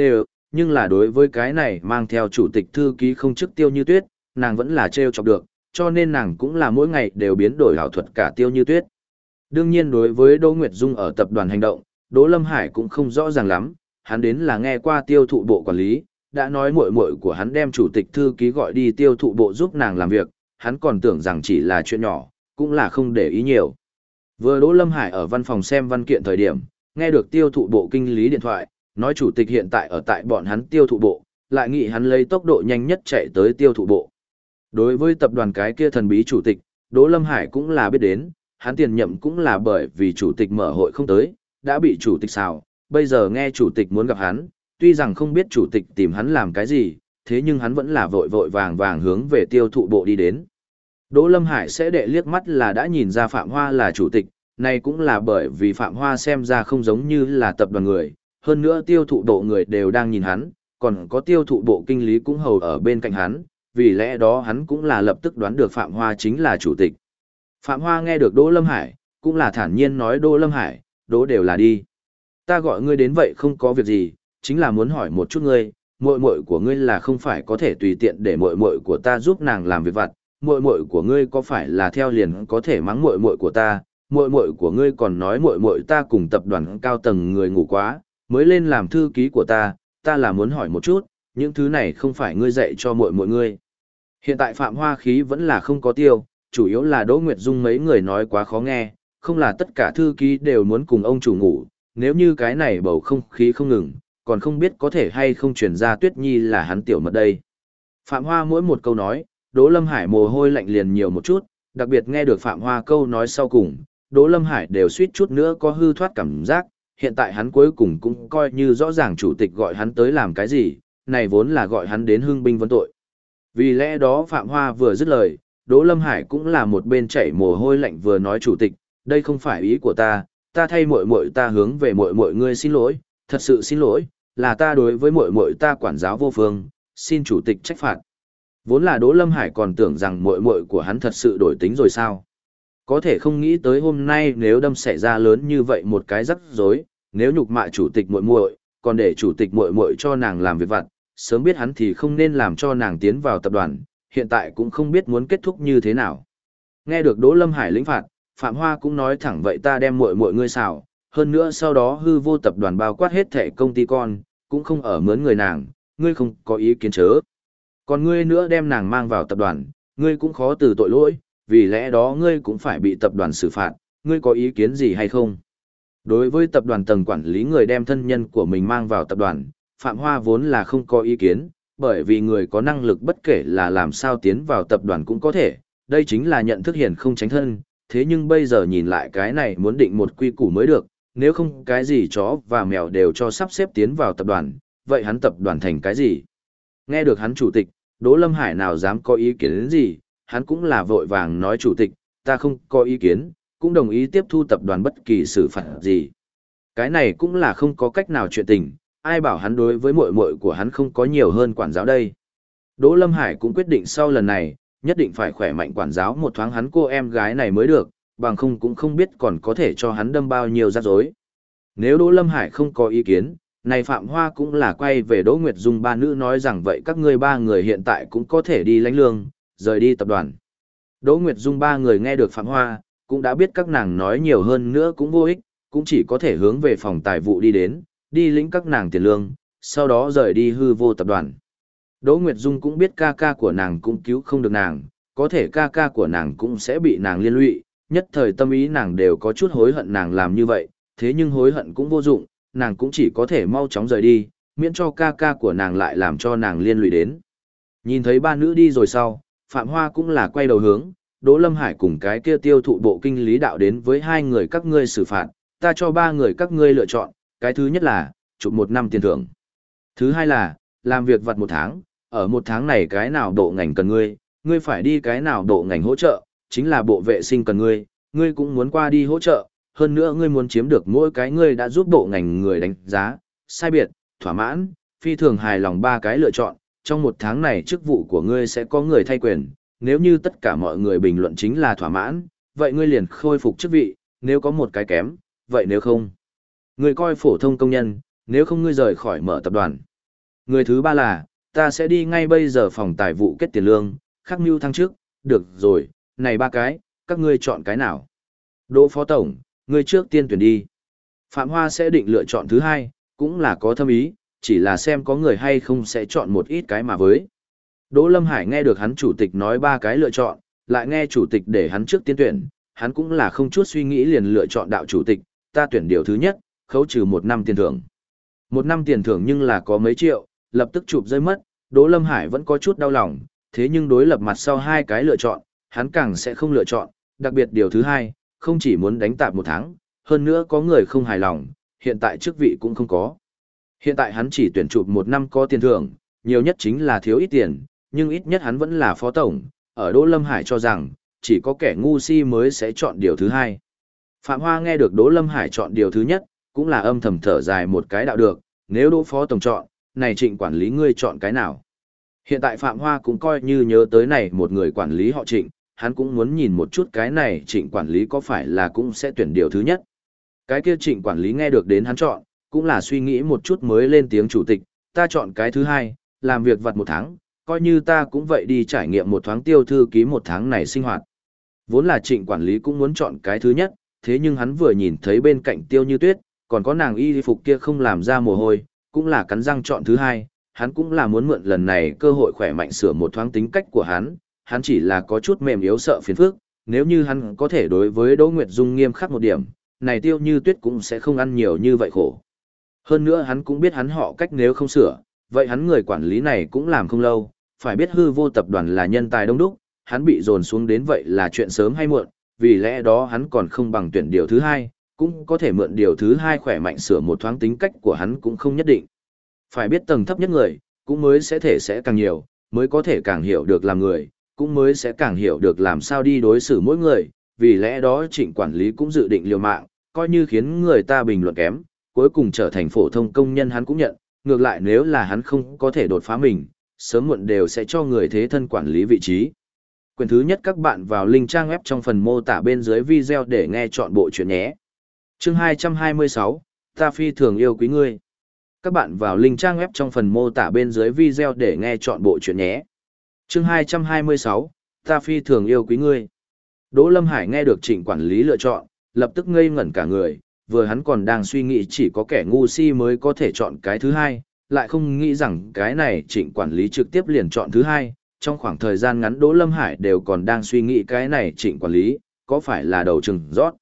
nhưng là đối với cái này mang theo chủ tịch thư ký không chức Tiêu Như Tuyết, nàng vẫn là trêu chọc được, cho nên nàng cũng là mỗi ngày đều biến đổi ảo thuật cả Tiêu Như Tuyết. Đương nhiên đối với Đỗ Nguyệt Dung ở tập đoàn hành động, Đỗ Lâm Hải cũng không rõ ràng lắm, hắn đến là nghe qua tiêu thụ bộ quản lý, đã nói muội muội của hắn đem chủ tịch thư ký gọi đi tiêu thụ bộ giúp nàng làm việc, hắn còn tưởng rằng chỉ là chuyện nhỏ, cũng là không để ý nhiều. Vừa Đỗ Lâm Hải ở văn phòng xem văn kiện thời điểm, nghe được tiêu thụ bộ kinh lý điện thoại, nói chủ tịch hiện tại ở tại bọn hắn tiêu thụ bộ, lại nghĩ hắn lấy tốc độ nhanh nhất chạy tới tiêu thụ bộ. Đối với tập đoàn cái kia thần bí chủ tịch, Đỗ Lâm Hải cũng là biết đến, hắn tiền nhậm cũng là bởi vì chủ tịch mở hội không tới, đã bị chủ tịch xào, bây giờ nghe chủ tịch muốn gặp hắn, tuy rằng không biết chủ tịch tìm hắn làm cái gì, thế nhưng hắn vẫn là vội vội vàng vàng hướng về tiêu thụ bộ đi đến. Đỗ Lâm Hải sẽ đệ liếc mắt là đã nhìn ra Phạm Hoa là chủ tịch, này cũng là bởi vì Phạm Hoa xem ra không giống như là tập đoàn người, hơn nữa tiêu thụ bộ người đều đang nhìn hắn, còn có tiêu thụ bộ kinh lý cũng hầu ở bên cạnh hắn, vì lẽ đó hắn cũng là lập tức đoán được Phạm Hoa chính là chủ tịch. Phạm Hoa nghe được Đỗ Lâm Hải, cũng là thản nhiên nói Đỗ Lâm Hải, Đỗ đều là đi. Ta gọi ngươi đến vậy không có việc gì, chính là muốn hỏi một chút ngươi, muội muội của ngươi là không phải có thể tùy tiện để muội muội của ta giúp nàng làm việc vặt, muội muội của ngươi có phải là theo liền có thể mắng muội muội của ta, muội muội của ngươi còn nói muội muội ta cùng tập đoàn cao tầng người ngủ quá, mới lên làm thư ký của ta là muốn hỏi một chút, những thứ này không phải ngươi dạy cho muội muội ngươi. Hiện tại Phạm Hoa khí vẫn là không có tiêu, chủ yếu là Đỗ Nguyệt Dung mấy người nói quá khó nghe, không là tất cả thư ký đều muốn cùng ông chủ ngủ, nếu như cái này bầu không khí không ngừng, còn không biết có thể hay không truyền ra Tuyết Nhi là hắn tiểu mật đây. Phạm Hoa mỗi một câu nói, Đỗ Lâm Hải mồ hôi lạnh liền nhiều một chút, đặc biệt nghe được Phạm Hoa câu nói sau cùng, Đỗ Lâm Hải đều suýt chút nữa có hư thoát cảm giác, hiện tại hắn cuối cùng cũng coi như rõ ràng chủ tịch gọi hắn tới làm cái gì, này vốn là gọi hắn đến hưng binh vấn tội. Vì lẽ đó Phạm Hoa vừa dứt lời, Đỗ Lâm Hải cũng là một bên chảy mồ hôi lạnh vừa nói chủ tịch, đây không phải ý của ta thay muội muội ta hướng về muội muội ngươi xin lỗi, thật sự xin lỗi, là ta đối với muội muội ta quản giáo vô phương, xin chủ tịch trách phạt. Vốn là Đỗ Lâm Hải còn tưởng rằng muội muội của hắn thật sự đổi tính rồi sao? Có thể không nghĩ tới hôm nay nếu đâm xảy ra lớn như vậy một cái rắc rối, nếu nhục mạ chủ tịch muội muội, còn để chủ tịch muội muội cho nàng làm việc vặt, sớm biết hắn thì không nên làm cho nàng tiến vào tập đoàn, hiện tại cũng không biết muốn kết thúc như thế nào. Nghe được Đỗ Lâm Hải lĩnh phạt, Phạm Hoa cũng nói thẳng vậy ta đem muội muội ngươi xào, hơn nữa sau đó hư vô tập đoàn bao quát hết thẻ công ty con, cũng không ở mướn người nàng, ngươi không có ý kiến chớ. Còn ngươi nữa đem nàng mang vào tập đoàn, ngươi cũng khó từ tội lỗi, vì lẽ đó ngươi cũng phải bị tập đoàn xử phạt, ngươi có ý kiến gì hay không? Đối với tập đoàn tầng quản lý người đem thân nhân của mình mang vào tập đoàn, Phạm Hoa vốn là không có ý kiến, bởi vì người có năng lực bất kể là làm sao tiến vào tập đoàn cũng có thể, đây chính là nhận thức hiền không tránh thân, thế nhưng bây giờ nhìn lại cái này muốn định một quy củ mới được, nếu không cái gì chó và mèo đều cho sắp xếp tiến vào tập đoàn, vậy hắn tập đoàn thành cái gì? Nghe được hắn chủ tịch, Đỗ Lâm Hải nào dám có ý kiến đến gì, hắn cũng là vội vàng nói chủ tịch, ta không có ý kiến, cũng đồng ý tiếp thu tập đoàn bất kỳ xử phạt gì. Cái này cũng là không có cách nào chuyện tình, ai bảo hắn đối với muội muội của hắn không có nhiều hơn quản giáo đây. Đỗ Lâm Hải cũng quyết định sau lần này, nhất định phải khỏe mạnh quản giáo một thoáng hắn cô em gái này mới được, bằng không cũng không biết còn có thể cho hắn đâm bao nhiêu rắc rối. Nếu Đỗ Lâm Hải không có ý kiến, này Phạm Hoa cũng là quay về Đỗ Nguyệt Dung ba nữ nói rằng vậy các ngươi ba người hiện tại cũng có thể đi lãnh lương, rời đi tập đoàn. Đỗ Nguyệt Dung ba người nghe được Phạm Hoa, cũng đã biết các nàng nói nhiều hơn nữa cũng vô ích, cũng chỉ có thể hướng về phòng tài vụ đi đến, đi lĩnh các nàng tiền lương, sau đó rời đi hư vô tập đoàn. Đỗ Nguyệt Dung cũng biết ca ca của nàng cũng cứu không được nàng, có thể ca ca của nàng cũng sẽ bị nàng liên lụy, nhất thời tâm ý nàng đều có chút hối hận nàng làm như vậy, thế nhưng hối hận cũng vô dụng, nàng cũng chỉ có thể mau chóng rời đi, miễn cho ca ca của nàng lại làm cho nàng liên lụy đến. Nhìn thấy ba nữ đi rồi sau, Phạm Hoa cũng là quay đầu hướng, Đỗ Lâm Hải cùng cái kia tiêu thụ bộ kinh lý đạo đến với hai người các ngươi xử phạt, ta cho ba người các ngươi lựa chọn, cái thứ nhất là, chụp 1 năm tiền thưởng. Thứ hai là, làm việc vặt 1 tháng, ở 1 tháng này cái nào bộ ngành cần ngươi, ngươi phải đi cái nào bộ ngành hỗ trợ, chính là bộ vệ sinh cần ngươi cũng muốn qua đi hỗ trợ, hơn nữa ngươi muốn chiếm được mỗi cái ngươi đã giúp bộ ngành người đánh giá, sai biệt, thỏa mãn, phi thường hài lòng 3 cái lựa chọn, trong 1 tháng này chức vụ của ngươi sẽ có người thay quyền, nếu như tất cả mọi người bình luận chính là thỏa mãn, vậy ngươi liền khôi phục chức vị, nếu có một cái kém, vậy nếu không, ngươi coi phổ thông công nhân, nếu không ngươi rời khỏi mở tập đoàn. Người thứ ba là, ta sẽ đi ngay bây giờ phòng tài vụ kết tiền lương, khắc mưu thăng trước, được rồi, này ba cái, các ngươi chọn cái nào? Đỗ Phó Tổng, ngươi trước tiên tuyển đi. Phạm Hoa sẽ định lựa chọn thứ hai, cũng là có thâm ý, chỉ là xem có người hay không sẽ chọn một ít cái mà với. Đỗ Lâm Hải nghe được hắn chủ tịch nói ba cái lựa chọn, lại nghe chủ tịch để hắn trước tiên tuyển, hắn cũng là không chút suy nghĩ liền lựa chọn đạo chủ tịch, ta tuyển điều thứ nhất, khấu trừ 1 năm tiền thưởng. 1 năm tiền thưởng nhưng là có mấy triệu, lập tức chụp rơi mất, Đỗ Lâm Hải vẫn có chút đau lòng, thế nhưng đối lập mặt sau hai cái lựa chọn, hắn càng sẽ không lựa chọn, đặc biệt điều thứ hai, không chỉ muốn đánh tạp 1 tháng, hơn nữa có người không hài lòng, hiện tại chức vị cũng không có. Hiện tại hắn chỉ tuyển chụp 1 năm có tiền thưởng, nhiều nhất chính là thiếu ít tiền, nhưng ít nhất hắn vẫn là phó tổng, ở Đỗ Lâm Hải cho rằng, chỉ có kẻ ngu si mới sẽ chọn điều thứ hai. Phạm Hoa nghe được Đỗ Lâm Hải chọn điều thứ nhất, cũng là âm thầm thở dài một cái đạo được, nếu Đỗ phó tổng chọn, này Trịnh quản lý ngươi chọn cái nào? Hiện tại Phạm Hoa cũng coi như nhớ tới này một người quản lý họ Trịnh, hắn cũng muốn nhìn một chút cái này Trịnh quản lý có phải là cũng sẽ tuyển điều thứ nhất. Cái kia Trịnh quản lý nghe được đến hắn chọn, cũng là suy nghĩ một chút mới lên tiếng chủ tịch, ta chọn cái thứ hai, làm việc vặt 1 tháng, coi như ta cũng vậy đi trải nghiệm một thoáng tiêu thư ký 1 tháng này sinh hoạt. Vốn là Trịnh quản lý cũng muốn chọn cái thứ nhất, thế nhưng hắn vừa nhìn thấy bên cạnh Tiêu Như Tuyết, còn có nàng y phục kia không làm ra mồ hôi, cũng là cắn răng chọn thứ hai, hắn cũng là muốn mượn lần này cơ hội khỏe mạnh sửa một thoáng tính cách của hắn chỉ là có chút mềm yếu sợ phiền phức, nếu như hắn có thể đối với Đỗ Nguyệt Dung nghiêm khắc một điểm, này Tiêu Như Tuyết cũng sẽ không ăn nhiều như vậy khổ. Hơn nữa hắn cũng biết hắn họ cách nếu không sửa, vậy hắn người quản lý này cũng làm không lâu, phải biết hư vô tập đoàn là nhân tài đông đúc, hắn bị dồn xuống đến vậy là chuyện sớm hay muộn, vì lẽ đó hắn còn không bằng tuyển điều thứ hai, cũng có thể mượn điều thứ hai khỏe mạnh sửa một thoáng tính cách của hắn cũng không nhất định. Phải biết tầng thấp nhất người, cũng mới sẽ càng nhiều, mới có thể càng hiểu được làm người, cũng mới sẽ càng hiểu được làm sao đi đối xử mỗi người, vì lẽ đó Trịnh quản lý cũng dự định liều mạng, coi như khiến người ta bình luận kém, cuối cùng trở thành phổ thông công nhân hắn cũng nhận, ngược lại nếu là hắn không có thể đột phá mình, sớm muộn đều sẽ cho người thế thân quản lý vị trí. Quyển thứ nhất các bạn vào link trang web trong phần mô tả bên dưới video để nghe chọn bộ chuyện nhé. Chương 226, ta phi thường yêu quý ngươi. Các bạn vào link trang web trong phần mô tả bên dưới video để nghe chọn bộ chuyện nhé. Chương 226, ta phi thường yêu quý ngươi. Đỗ Lâm Hải nghe được Trịnh quản lý lựa chọn, lập tức ngây ngẩn cả người, vừa hắn còn đang suy nghĩ chỉ có kẻ ngu si mới có thể chọn cái thứ hai, lại không nghĩ rằng cái này Trịnh quản lý trực tiếp liền chọn thứ hai. Trong khoảng thời gian ngắn Đỗ Lâm Hải đều còn đang suy nghĩ cái này Trịnh quản lý, có phải là đầu trừng rót.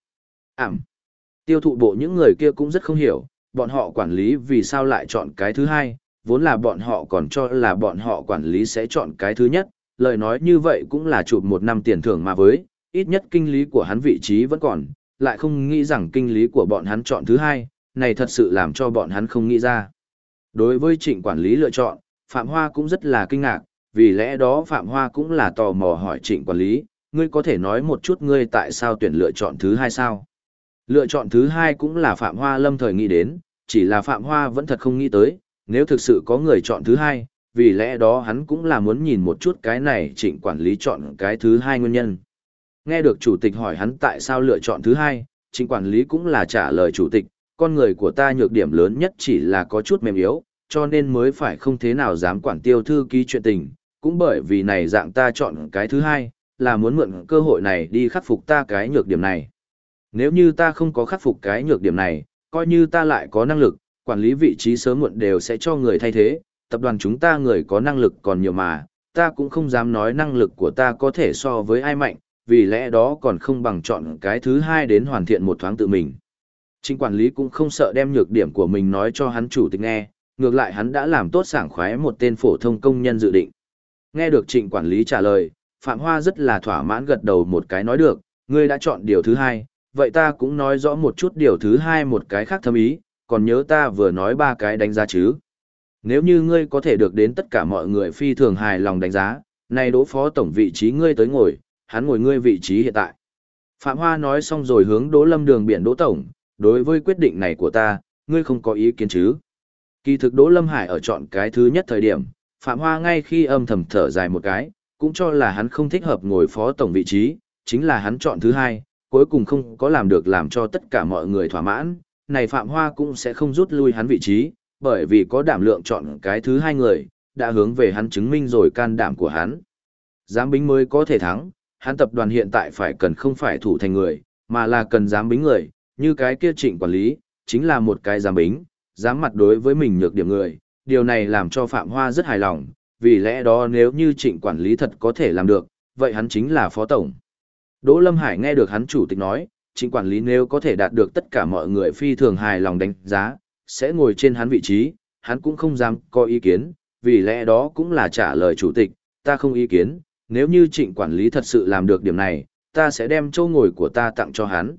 Tiêu thụ bộ những người kia cũng rất không hiểu, bọn họ quản lý vì sao lại chọn cái thứ hai, vốn là bọn họ còn cho là bọn họ quản lý sẽ chọn cái thứ nhất, lời nói như vậy cũng là chụp 1 năm tiền thưởng mà với, ít nhất kinh lý của hắn vị trí vẫn còn, lại không nghĩ rằng kinh lý của bọn hắn chọn thứ hai, này thật sự làm cho bọn hắn không nghĩ ra. Đối với Trịnh quản lý lựa chọn, Phạm Hoa cũng rất là kinh ngạc, vì lẽ đó Phạm Hoa cũng là tò mò hỏi Trịnh quản lý, ngươi có thể nói một chút ngươi tại sao tuyển lựa chọn thứ hai sao? Lựa chọn thứ hai cũng là Phạm Hoa lâm thời nghĩ đến, chỉ là Phạm Hoa vẫn thật không nghĩ tới, nếu thực sự có người chọn thứ hai, vì lẽ đó hắn cũng là muốn nhìn một chút cái này Trịnh quản lý chọn cái thứ hai nguyên nhân. Nghe được chủ tịch hỏi hắn tại sao lựa chọn thứ hai, Trịnh quản lý cũng là trả lời chủ tịch, con người của ta nhược điểm lớn nhất chỉ là có chút mềm yếu, cho nên mới phải không thế nào dám quản Tiêu thư ký chuyện tình, cũng bởi vì này dạng ta chọn cái thứ hai, là muốn mượn cơ hội này đi khắc phục ta cái nhược điểm này. Nếu như ta không có khắc phục cái nhược điểm này, coi như ta lại có năng lực, quản lý vị trí sớm muộn đều sẽ cho người thay thế, tập đoàn chúng ta người có năng lực còn nhiều mà, ta cũng không dám nói năng lực của ta có thể so với ai mạnh, vì lẽ đó còn không bằng chọn cái thứ hai đến hoàn thiện một thoáng tự mình. Trịnh quản lý cũng không sợ đem nhược điểm của mình nói cho hắn chủ tịch nghe, ngược lại hắn đã làm tốt sảng khoái một tên phổ thông công nhân dự định. Nghe được Trịnh quản lý trả lời, Phạm Hoa rất là thỏa mãn gật đầu một cái nói được, ngươi đã chọn điều thứ hai, vậy ta cũng nói rõ một chút điều thứ hai một cái khác thâm ý, còn nhớ ta vừa nói 3 cái đánh giá chứ. Nếu như ngươi có thể được đến tất cả mọi người phi thường hài lòng đánh giá, này Đỗ phó tổng vị trí ngươi tới ngồi, hắn ngồi ngươi vị trí hiện tại. Phạm Hoa nói xong rồi hướng Đỗ Lâm Đường biển Đỗ tổng, đối với quyết định này của ta, ngươi không có ý kiến chứ. Kỳ thực Đỗ Lâm Hải ở chọn cái thứ nhất thời điểm, Phạm Hoa ngay khi âm thầm thở dài một cái, cũng cho là hắn không thích hợp ngồi phó tổng vị trí, chính là hắn chọn thứ hai, cuối cùng không có làm được làm cho tất cả mọi người thỏa mãn, này Phạm Hoa cũng sẽ không rút lui hắn vị trí, bởi vì có đảm lượng chọn cái thứ hai người, đã hướng về hắn chứng minh rồi can đảm của hắn. Giám bính mới có thể thắng, hắn tập đoàn hiện tại phải cần không phải thủ thành người, mà là cần giám bính người, như cái kia Trịnh quản lý, chính là một cái giám bính, dám mặt đối với mình nhược điểm người, điều này làm cho Phạm Hoa rất hài lòng, vì lẽ đó nếu như Trịnh quản lý thật có thể làm được, vậy hắn chính là phó tổng. Đỗ Lâm Hải nghe được hắn chủ tịch nói, Trịnh quản lý nếu có thể đạt được tất cả mọi người phi thường hài lòng đánh giá, sẽ ngồi trên hắn vị trí, hắn cũng không dám có ý kiến, vì lẽ đó cũng là trả lời chủ tịch, ta không ý kiến, nếu như Trịnh quản lý thật sự làm được điểm này, ta sẽ đem chỗ ngồi của ta tặng cho hắn.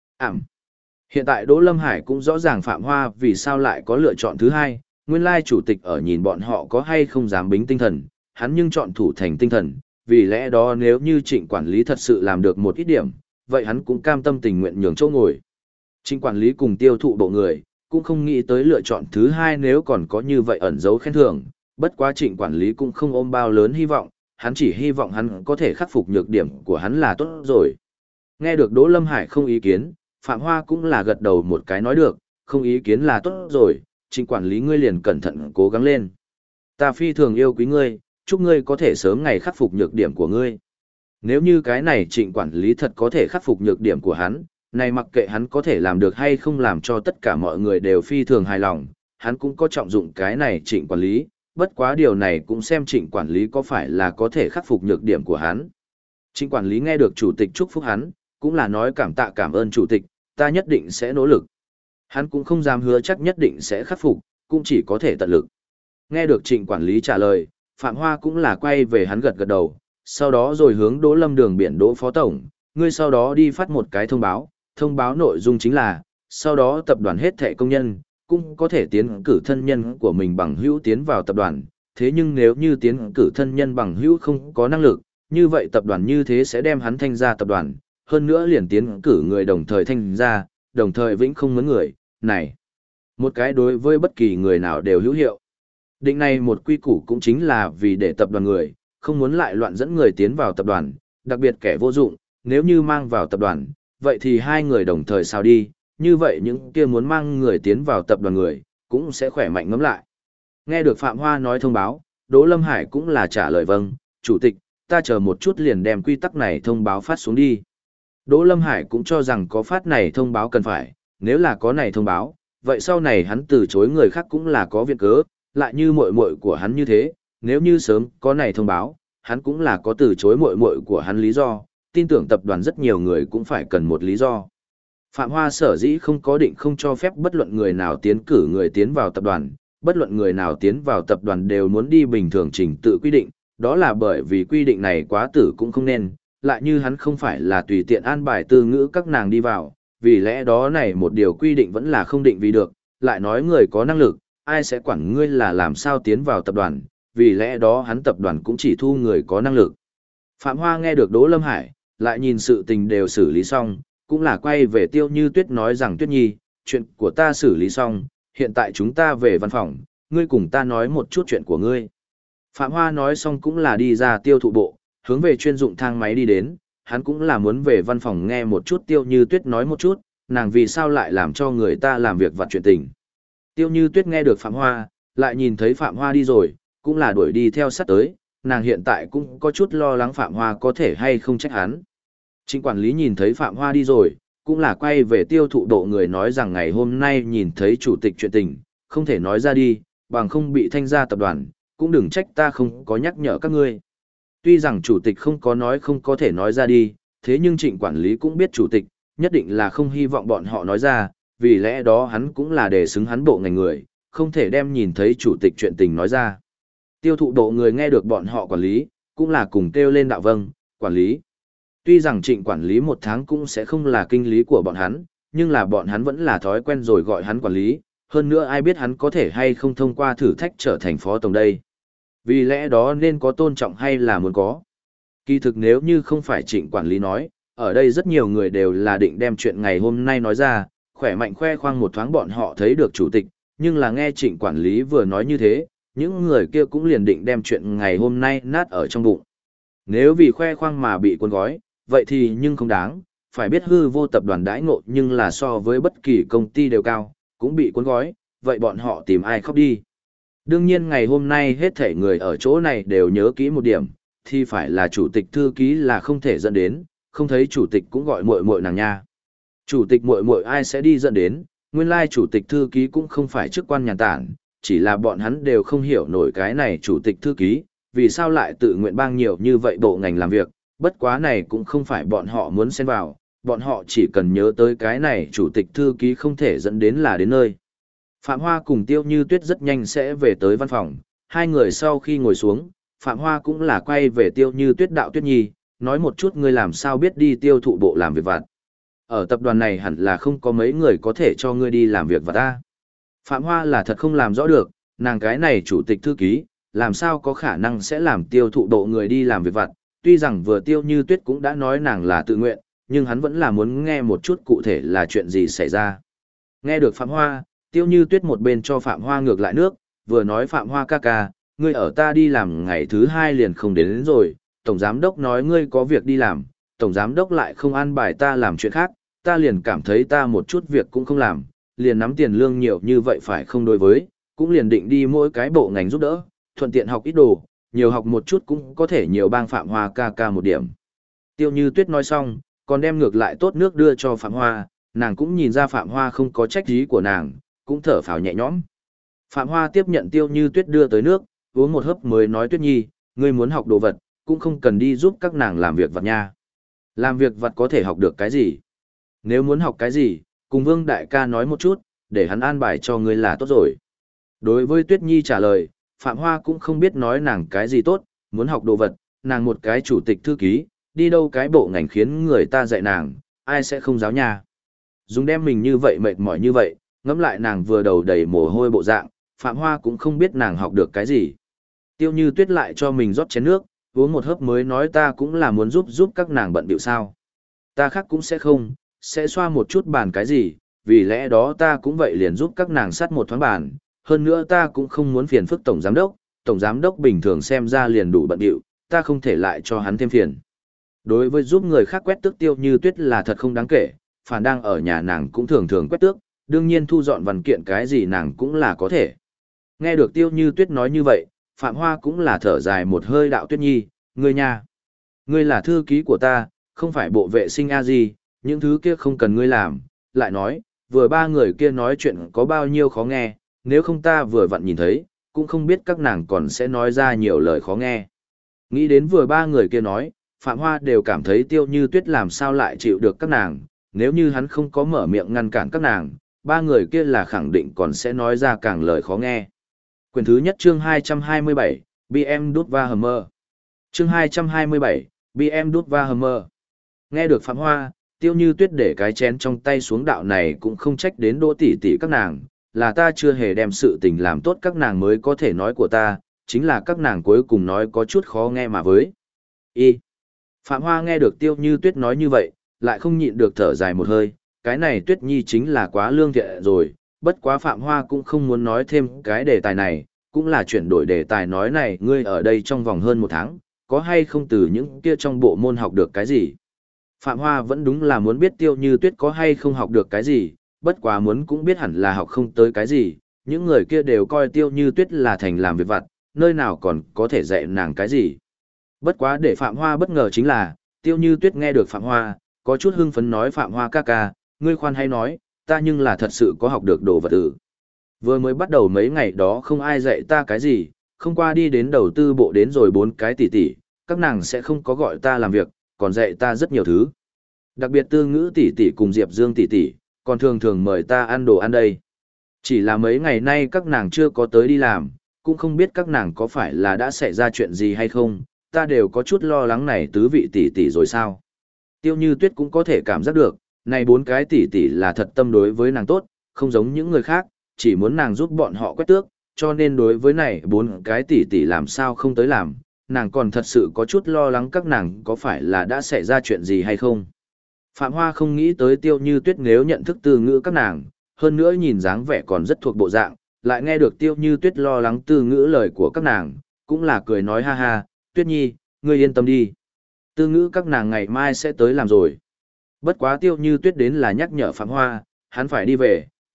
Hiện tại Đỗ Lâm Hải cũng rõ ràng Phạm Hoa vì sao lại có lựa chọn thứ hai, nguyên lai chủ tịch ở nhìn bọn họ có hay không dám bính tinh thần, hắn nhưng chọn thủ thành tinh thần, vì lẽ đó nếu như Trịnh quản lý thật sự làm được một ít điểm, vậy hắn cũng cam tâm tình nguyện nhường chỗ ngồi. Trịnh quản lý cùng tiêu thụ bộ người, cũng không nghĩ tới lựa chọn thứ hai nếu còn có như vậy ẩn dấu khen thưởng, bất quá Trịnh quản lý cũng không ôm bao lớn hy vọng, hắn chỉ hy vọng hắn có thể khắc phục nhược điểm của hắn là tốt rồi. Nghe được Đỗ Lâm Hải không ý kiến, Phạm Hoa cũng là gật đầu một cái nói được, không ý kiến là tốt rồi, Trịnh quản lý ngươi liền cẩn thận cố gắng lên. Ta phi thường yêu quý ngươi, chúc ngươi có thể sớm ngày khắc phục nhược điểm của ngươi. Nếu như cái này Trịnh quản lý thật có thể khắc phục nhược điểm của hắn, này mặc kệ hắn có thể làm được hay không làm cho tất cả mọi người đều phi thường hài lòng, hắn cũng có trọng dụng cái này Trịnh quản lý, bất quá điều này cũng xem Trịnh quản lý có phải là có thể khắc phục nhược điểm của hắn. Trịnh quản lý nghe được chủ tịch chúc phúc hắn, cũng là nói cảm ơn chủ tịch, ta nhất định sẽ nỗ lực. Hắn cũng không dám hứa chắc nhất định sẽ khắc phục, cũng chỉ có thể tận lực. Nghe được Trịnh quản lý trả lời, Phạm Hoa cũng là quay về hắn gật gật đầu, sau đó rồi hướng Đỗ Lâm Đường biển Đỗ phó tổng, ngươi sau đó đi phát một cái thông báo nội dung chính là, sau đó tập đoàn hết thảy công nhân, cũng có thể tiến cử thân nhân của mình bằng hữu tiến vào tập đoàn, thế nhưng nếu như tiến cử thân nhân bằng hữu không có năng lực, như vậy tập đoàn như thế sẽ đem hắn thanh ra tập đoàn, hơn nữa liền tiến cử người đồng thời thanh ra, đồng thời vĩnh không mướn người, này. Một cái đối với bất kỳ người nào đều hữu hiệu. Định này một quy củ cũng chính là vì để tập đoàn người, không muốn lại loạn dẫn người tiến vào tập đoàn, đặc biệt kẻ vô dụng, nếu như mang vào tập đoàn, vậy thì hai người đồng thời sao đi, như vậy những kia muốn mang người tiến vào tập đoàn người, cũng sẽ khỏe mạnh ngấm lại. Nghe được Phạm Hoa nói thông báo, Đỗ Lâm Hải cũng là trả lời vâng, chủ tịch, ta chờ một chút liền đem quy tắc này thông báo phát xuống đi. Đỗ Lâm Hải cũng cho rằng có phát này thông báo cần phải, nếu là có này thông báo, vậy sau này hắn từ chối người khác cũng là có viện cớ, lại như muội muội của hắn như thế, nếu như sớm có này thông báo, hắn cũng là có từ chối muội muội của hắn lý do, tin tưởng tập đoàn rất nhiều người cũng phải cần một lý do. Phạm Hoa sở dĩ không có định không cho phép bất luận người nào tiến cử người tiến vào tập đoàn, bất luận người nào tiến vào tập đoàn đều muốn đi bình thường trình tự quy định, đó là bởi vì quy định này quá tử cũng không nên, lại như hắn không phải là tùy tiện an bài tư ngữ các nàng đi vào, vì lẽ đó này một điều quy định vẫn là không định vì được, lại nói người có năng lực, ai sẽ quản ngươi là làm sao tiến vào tập đoàn, vì lẽ đó hắn tập đoàn cũng chỉ thu người có năng lực. Phạm Hoa nghe được Đỗ Lâm Hải, lại nhìn sự tình đều xử lý xong, cũng là quay về Tiêu Như Tuyết nói rằng Tuyết Nhi, chuyện của ta xử lý xong, hiện tại chúng ta về văn phòng, ngươi cùng ta nói một chút chuyện của ngươi. Phạm Hoa nói xong cũng là đi ra tiêu thụ bộ, hướng về chuyên dụng thang máy đi đến, hắn cũng là muốn về văn phòng nghe một chút Tiêu Như Tuyết nói một chút, nàng vì sao lại làm cho người ta làm việc vặt chuyện tình. Tiêu Như Tuyết nghe được Phạm Hoa, lại nhìn thấy Phạm Hoa đi rồi, cũng là đuổi đi theo sát tới, nàng hiện tại cũng có chút lo lắng Phạm Hoa có thể hay không trách hắn. Trịnh quản lý nhìn thấy Phạm Hoa đi rồi, cũng là quay về tiêu thụ độ người nói rằng ngày hôm nay nhìn thấy chủ tịch chuyện tình, không thể nói ra đi, bằng không bị thanh ra tập đoàn, cũng đừng trách ta không có nhắc nhở các ngươi. Tuy rằng chủ tịch không có nói không có thể nói ra đi, thế nhưng trịnh quản lý cũng biết chủ tịch, nhất định là không hy vọng bọn họ nói ra, vì lẽ đó hắn cũng là để xứng hắn bộ ngành người, không thể đem nhìn thấy chủ tịch chuyện tình nói ra. Tiêu thụ độ người nghe được bọn họ quản lý, cũng là cùng kêu lên đạo vâng, quản lý. Tuy rằng trịnh quản lý một tháng cũng sẽ không là kinh lý của bọn hắn, nhưng là bọn hắn vẫn là thói quen rồi gọi hắn quản lý, hơn nữa ai biết hắn có thể hay không thông qua thử thách trở thành phó tổng đây. Vì lẽ đó nên có tôn trọng hay là muốn có. Kỳ thực nếu như không phải trịnh quản lý nói, ở đây rất nhiều người đều là định đem chuyện ngày hôm nay nói ra, khỏe mạnh khoe khoang một thoáng bọn họ thấy được chủ tịch, nhưng là nghe trịnh quản lý vừa nói như thế, những người kia cũng liền định đem chuyện ngày hôm nay nát ở trong bụng. Nếu vì khoe khoang mà bị cuốn gói, vậy thì nhưng không đáng, phải biết hư vô tập đoàn đãi ngộ nhưng là so với bất kỳ công ty đều cao, cũng bị cuốn gói, vậy bọn họ tìm ai khóc đi. Đương nhiên ngày hôm nay hết thảy người ở chỗ này đều nhớ kỹ một điểm, thì phải là chủ tịch thư ký là không thể dẫn đến, không thấy chủ tịch cũng gọi muội muội nàng nha. Chủ tịch muội muội ai sẽ đi dẫn đến, nguyên lai chủ tịch thư ký cũng không phải chức quan nhàn tản, chỉ là bọn hắn đều không hiểu nổi cái này chủ tịch thư ký, vì sao lại tự nguyện bang nhiều như vậy bộ ngành làm việc, bất quá này cũng không phải bọn họ muốn xen vào, bọn họ chỉ cần nhớ tới cái này chủ tịch thư ký không thể dẫn đến là đến nơi. Phạm Hoa cùng Tiêu Như Tuyết rất nhanh sẽ về tới văn phòng, hai người sau khi ngồi xuống, Phạm Hoa cũng là quay về Tiêu Như Tuyết đạo Tuyết Nhi, nói một chút ngươi làm sao biết đi tiêu thụ bộ làm việc vặt. Ở tập đoàn này hẳn là không có mấy người có thể cho ngươi đi làm việc vặt ta. Phạm Hoa là thật không làm rõ được, nàng cái này chủ tịch thư ký, làm sao có khả năng sẽ làm tiêu thụ bộ người đi làm việc vặt, tuy rằng vừa Tiêu Như Tuyết cũng đã nói nàng là tự nguyện, nhưng hắn vẫn là muốn nghe một chút cụ thể là chuyện gì xảy ra. Nghe được Phạm Hoa, Tiêu Như Tuyết một bên cho Phạm Hoa ngược lại nước, vừa nói Phạm Hoa ca ca, ngươi ở ta đi làm ngày thứ 2 liền không đến rồi, tổng giám đốc nói ngươi có việc đi làm, tổng giám đốc lại không an bài ta làm chuyện khác, ta liền cảm thấy ta một chút việc cũng không làm, liền nắm tiền lương nhiều như vậy phải không đối với, cũng liền định đi mỗi cái bộ ngành giúp đỡ, thuận tiện học ít đồ, nhiều học một chút cũng có thể nhiều bang Phạm Hoa ca ca một điểm. Tiêu Như Tuyết nói xong, còn đem ngược lại tốt nước đưa cho Phạm Hoa, nàng cũng nhìn ra Phạm Hoa không có trách ý của nàng, cũng thở phào nhẹ nhõm. Phạm Hoa tiếp nhận Tiêu Như Tuyết đưa tới nước, uống một hớp mới nói Tuyết Nhi, ngươi muốn học đồ vật, cũng không cần đi giúp các nàng làm việc vặt nha. Làm việc vặt có thể học được cái gì? Nếu muốn học cái gì, cùng Vương Đại ca nói một chút, để hắn an bài cho ngươi là tốt rồi. Đối với Tuyết Nhi trả lời, Phạm Hoa cũng không biết nói nàng cái gì tốt, muốn học đồ vật, nàng một cái chủ tịch thư ký, đi đâu cái bộ ngành khiến người ta dạy nàng, ai sẽ không giáo nha. Dùng đem mình như vậy mệt mỏi như vậy, ngẫm lại nàng vừa đầu đầy mồ hôi bộ dạng, Phạm Hoa cũng không biết nàng học được cái gì. Tiêu Như Tuyết lại cho mình rót chén nước, uống một hớp mới nói ta cũng là muốn giúp các nàng bận bịu sao. Ta khác cũng sẽ không, sẽ xoa một chút bàn cái gì, vì lẽ đó ta cũng vậy liền giúp các nàng sắt một thoáng bàn, hơn nữa ta cũng không muốn phiền phức tổng giám đốc bình thường xem ra liền đủ bận bịu, ta không thể lại cho hắn thêm phiền. Đối với giúp người khác quét tước Tiêu Như Tuyết là thật không đáng kể, phản đang ở nhà nàng cũng thường thường quét tước, đương nhiên thu dọn văn kiện cái gì nàng cũng là có thể. Nghe được Tiêu Như Tuyết nói như vậy, Phạm Hoa cũng là thở dài một hơi đạo Tuyết Nhi, ngươi nha. Ngươi là thư ký của ta, không phải bộ vệ sinh a gì, những thứ kia không cần ngươi làm, lại nói, vừa ba người kia nói chuyện có bao nhiêu khó nghe, nếu không ta vừa vặn nhìn thấy, cũng không biết các nàng còn sẽ nói ra nhiều lời khó nghe. Nghĩ đến vừa ba người kia nói, Phạm Hoa đều cảm thấy Tiêu Như Tuyết làm sao lại chịu được các nàng, nếu như hắn không có mở miệng ngăn cản các nàng, ba người kia là khẳng định còn sẽ nói ra càng lời khó nghe. Quyển thứ nhất chương 227, BM Đút Va Hummer. Chương 227, BM Đút Va Hummer. Nghe được Phạm Hoa, Tiêu Như Tuyết để cái chén trong tay xuống đạo này cũng không trách đến Đỗ tỷ tỷ các nàng, là ta chưa hề đem sự tình làm tốt các nàng mới có thể nói của ta, chính là các nàng cuối cùng nói có chút khó nghe mà với. Phạm Hoa nghe được Tiêu Như Tuyết nói như vậy, lại không nhịn được thở dài một hơi, cái này Tuyết Nhi chính là quá lương thiện rồi, bất quá Phạm Hoa cũng không muốn nói thêm cái đề tài này, cũng là chuyển đổi đề tài nói này ngươi ở đây trong vòng hơn 1 tháng, có hay không từ những kia trong bộ môn học được cái gì. Phạm Hoa vẫn đúng là muốn biết Tiêu Như Tuyết có hay không học được cái gì, bất quá muốn cũng biết hẳn là học không tới cái gì, những người kia đều coi Tiêu Như Tuyết là thành làm việc vặt, nơi nào còn có thể dạy nàng cái gì. Bất quá để Phạm Hoa bất ngờ chính là, Tiêu Như Tuyết nghe được Phạm Hoa, có chút hưng phấn nói Phạm Hoa ca ca, ngươi khoan hay nói, ta nhưng là thật sự có học được đồ vật ư. Vừa mới bắt đầu mấy ngày đó không ai dạy ta cái gì, không qua đi đến đầu tư bộ đến rồi 4 cái tỷ tỷ, các nàng sẽ không có gọi ta làm việc, còn dạy ta rất nhiều thứ. Đặc biệt Tư Ngữ tỷ tỷ cùng Diệp Dương tỷ tỷ, còn thường thường mời ta ăn đồ ăn đây. Chỉ là mấy ngày nay các nàng chưa có tới đi làm, cũng không biết các nàng có phải là đã xảy ra chuyện gì hay không, ta đều có chút lo lắng này tứ vị tỷ tỷ rồi sao. Tiêu Như Tuyết cũng có thể cảm giác được, này 4 cái tỷ tỷ là thật tâm đối với nàng tốt, không giống những người khác, chỉ muốn nàng giúp bọn họ quét tước, cho nên đối với này 4 cái tỷ tỷ làm sao không tới làm, nàng còn thật sự có chút lo lắng các nàng có phải là đã xảy ra chuyện gì hay không. Phạm Hoa không nghĩ tới Tiêu Như Tuyết nếu nhận thức Tư Ngữ các nàng, hơn nữa nhìn dáng vẻ còn rất thuộc bộ dạng, lại nghe được Tiêu Như Tuyết lo lắng Tư Ngữ lời của các nàng, cũng là cười nói ha ha, Tuyết Nhi, ngươi yên tâm đi. Tư Ngữ các nàng ngày mai sẽ tới làm rồi. Bất quá Tiêu Như Tuyết đến là nhắc nhở Phạm Hoa, hắn phải đi về,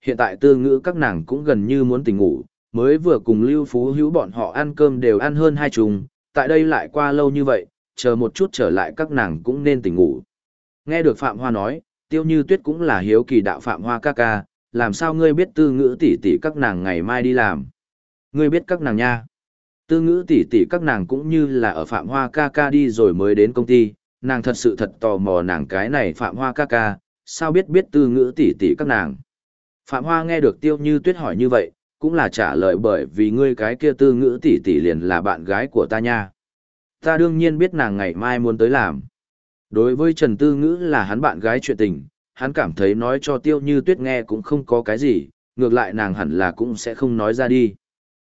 hiện tại Tư Ngữ các nàng cũng gần như muốn tỉnh ngủ, mới vừa cùng Lưu Phú Hữu bọn họ ăn cơm đều ăn hơn 2 chùng, tại đây lại qua lâu như vậy, chờ một chút trở lại các nàng cũng nên tỉnh ngủ. Nghe được Phạm Hoa nói, Tiêu Như Tuyết cũng là hiếu kỳ đạo Phạm Hoa ca ca, làm sao ngươi biết Tư Ngữ tỷ tỷ các nàng ngày mai đi làm? Ngươi biết các nàng nha. Tư Ngữ tỷ tỷ các nàng cũng như là ở Phạm Hoa ca ca đi rồi mới đến công ty, nàng thật sự thật tò mò nàng cái này Phạm Hoa ca ca, sao biết Tư Ngữ tỷ tỷ các nàng. Phạm Hoa nghe được Tiêu Như Tuyết hỏi như vậy, cũng là trả lời bởi vì ngươi cái kia Tư Ngữ tỷ tỷ liền là bạn gái của ta nha. Ta đương nhiên biết nàng ngày mai muốn tới làm. Đối với Trần Tư Ngữ là hắn bạn gái chuyện tình, hắn cảm thấy nói cho Tiêu Như Tuyết nghe cũng không có cái gì, ngược lại nàng hẳn là cũng sẽ không nói ra đi.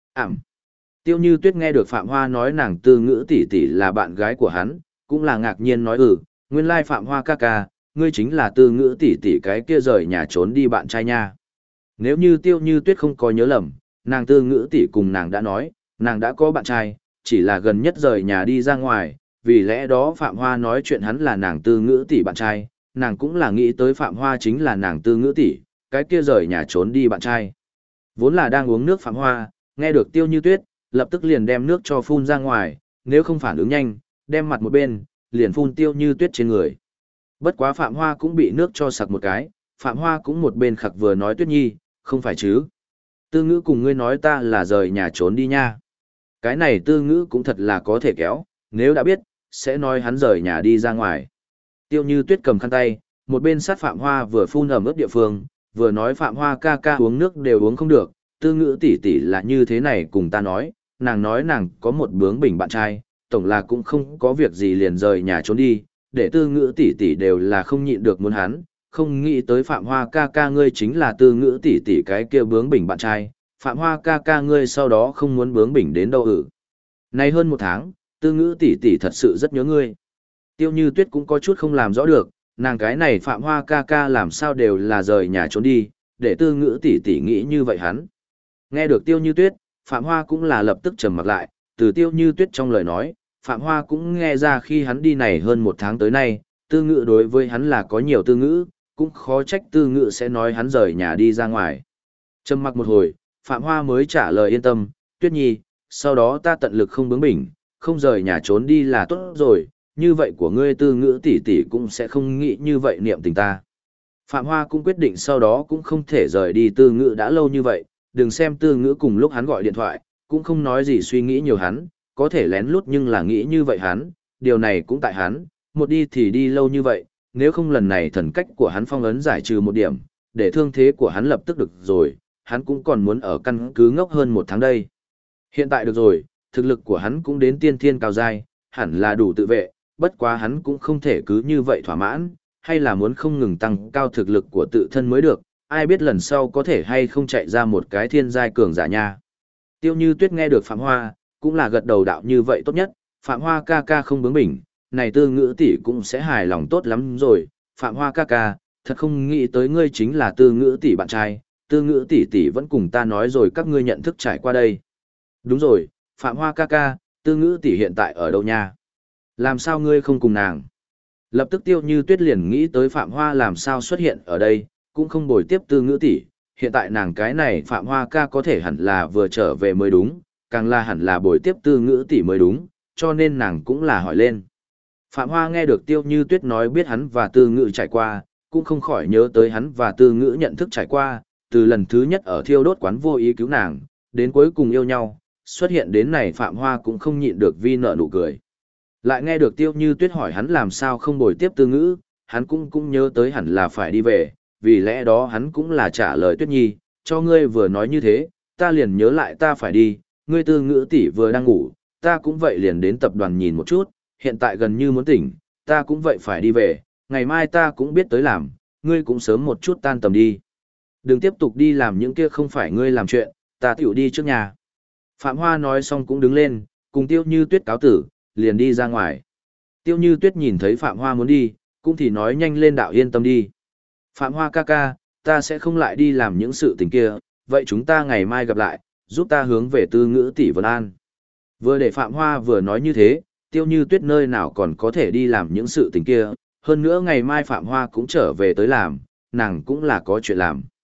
Tiêu Như Tuyết nghe được Phạm Hoa nói nàng Tư Ngữ tỷ tỷ là bạn gái của hắn, cũng là ngạc nhiên nói nguyên lai Phạm Hoa ca ca, ngươi chính là Tư Ngữ tỷ tỷ cái kia rời nhà trốn đi bạn trai nha. Nếu như Tiêu Như Tuyết không có nhớ lầm, nàng Tư Ngữ tỷ cùng nàng đã nói, nàng đã có bạn trai, chỉ là gần nhất rời nhà đi ra ngoài, vì lẽ đó Phạm Hoa nói chuyện hắn là nàng Tư Ngữ tỷ bạn trai, nàng cũng là nghĩ tới Phạm Hoa chính là nàng Tư Ngữ tỷ, cái kia rời nhà trốn đi bạn trai. Vốn là đang uống nước Phạm Hoa, nghe được Tiêu Như Tuyết, lập tức liền đem nước cho phun ra ngoài, nếu không phản ứng nhanh, đem mặt một bên, liền phun Tiêu Như Tuyết trên người. Bất quá Phạm Hoa cũng bị nước cho sặc một cái, Phạm Hoa cũng một bên khặc vừa nói Tuyết Nhi, không phải chứ. Tư Ngữ cùng ngươi nói ta là rời nhà trốn đi nha. Cái này Tư Ngữ cũng thật là có thể kéo, nếu đã biết, sẽ nói hắn rời nhà đi ra ngoài. Tiêu Như Tuyết cầm khăn tay, một bên sát Phạm Hoa vừa phun ẩm ướt địa phương, vừa nói Phạm Hoa ca ca uống nước đều uống không được, Tư Ngữ tỷ tỷ là như thế này cùng ta nói nàng có một bướng bỉnh bạn trai, tổng là cũng không có việc gì liền rời nhà trốn đi, để Tư Ngữ tỷ tỷ đều là không nhịn được muốn hắn, không nghĩ tới Phạm Hoa ca ca ngươi chính là Tư Ngữ tỷ tỷ cái kia bướng bỉnh bạn trai, Phạm Hoa ca ca ngươi sau đó không muốn bướng bỉnh đến đâu Nay hơn 1 tháng, Tư Ngữ tỷ tỷ thật sự rất nhớ ngươi. Tiêu Như Tuyết cũng có chút không làm rõ được, nàng cái này Phạm Hoa ca ca làm sao đều là rời nhà trốn đi, để Tư Ngữ tỷ tỷ nghĩ như vậy hắn. Nghe được Tiêu Như Tuyết, Phạm Hoa cũng là lập tức trầm mặt lại, từ Tiêu Như Tuyết trong lời nói, Phạm Hoa cũng nghe ra khi hắn đi này hơn 1 tháng tới nay, Tư Ngữ đối với hắn là có nhiều Tư Ngữ, cũng khó trách Tư Ngữ sẽ nói hắn rời nhà đi ra ngoài. Trầm mặc một hồi, Phạm Hoa mới trả lời yên tâm, Tuyết Nhi, sau đó ta tận lực không bướng bỉnh, không rời nhà trốn đi là tốt rồi, như vậy của ngươi Tư Ngữ tỷ tỷ cũng sẽ không nghĩ như vậy niệm tình ta. Phạm Hoa cũng quyết định sau đó cũng không thể rời đi Tư Ngữ đã lâu như vậy, đừng xem Tư Ngữ cùng lúc hắn gọi điện thoại, cũng không nói gì suy nghĩ nhiều hắn, có thể lén lút nhưng là nghĩ như vậy hắn, điều này cũng tại hắn, một đi thì đi lâu như vậy, nếu không lần này thần cách của hắn phong ấn giải trừ một điểm, để thương thế của hắn lập tức được rồi, hắn cũng còn muốn ở căn cứ ngốc hơn 1 tháng đây. Hiện tại được rồi, thực lực của hắn cũng đến tiên thiên cao giai, hẳn là đủ tự vệ, bất quá hắn cũng không thể cứ như vậy thỏa mãn, hay là muốn không ngừng tăng cao thực lực của tự thân mới được, ai biết lần sau có thể hay không chạy ra một cái thiên giai cường giả nha. Tiêu Như Tuyết nghe được Phạm Hoa, cũng là gật đầu đạo như vậy tốt nhất, Phạm Hoa ca ca không bướng bỉnh, này Tư Ngữ tỷ cũng sẽ hài lòng tốt lắm rồi, Phạm Hoa ca ca, thật không nghĩ tới ngươi chính là Tư Ngữ tỷ bạn trai, Tư Ngữ tỷ tỷ vẫn cùng ta nói rồi các ngươi nhận thức trải qua đây. Đúng rồi, Phạm Hoa ca ca, Tư Ngữ tỷ hiện tại ở đâu nha? Làm sao ngươi không cùng nàng? Lập tức Tiêu Như Tuyết liền nghĩ tới Phạm Hoa làm sao xuất hiện ở đây, cũng không bồi tiếp Tư Ngữ tỷ, hiện tại nàng cái này Phạm Hoa ca có thể hẳn là vừa trở về mới đúng, càng là hẳn là bồi tiếp Tư Ngữ tỷ mới đúng, cho nên nàng cũng là hỏi lên. Phạm Hoa nghe được Tiêu Như Tuyết nói biết hắn và Tư Ngữ trải qua, cũng không khỏi nhớ tới hắn và Tư Ngữ nhận thức trải qua, từ lần thứ nhất ở thiêu đốt quán vô ý cứu nàng, đến cuối cùng yêu nhau, xuất hiện đến này Phạm Hoa cũng không nhịn được vi nở nụ cười. Lại nghe được Tiêu Như Tuyết hỏi hắn làm sao không bồi tiếp Tư Ngữ, hắn cũng nhớ tới hẳn là phải đi về, vì lẽ đó hắn cũng là trả lời Tuyết Nhi, cho ngươi vừa nói như thế, ta liền nhớ lại ta phải đi, ngươi Tư Ngữ tỷ vừa đang ngủ, ta cũng vậy liền đến tập đoàn nhìn một chút, hiện tại gần như muốn tỉnh, ta cũng vậy phải đi về, ngày mai ta cũng biết tới làm, ngươi cũng sớm một chút tan tầm đi. Đừng tiếp tục đi làm những kia không phải ngươi làm chuyện, ta tiểu đi trước nhà. Phạm Hoa nói xong cũng đứng lên, cùng Tiêu Như Tuyết cáo tử, liền đi ra ngoài. Tiêu Như Tuyết nhìn thấy Phạm Hoa muốn đi, cũng thì nói nhanh lên đạo yên tâm đi. Phạm Hoa ca ca, ta sẽ không lại đi làm những sự tình kia, vậy chúng ta ngày mai gặp lại, giúp ta hướng về Tư Ngữ tỷ Vân An. Vừa để Phạm Hoa vừa nói như thế, Tiêu Như Tuyết nơi nào còn có thể đi làm những sự tình kia, hơn nữa ngày mai Phạm Hoa cũng trở về tới làm, nàng cũng là có chuyện làm.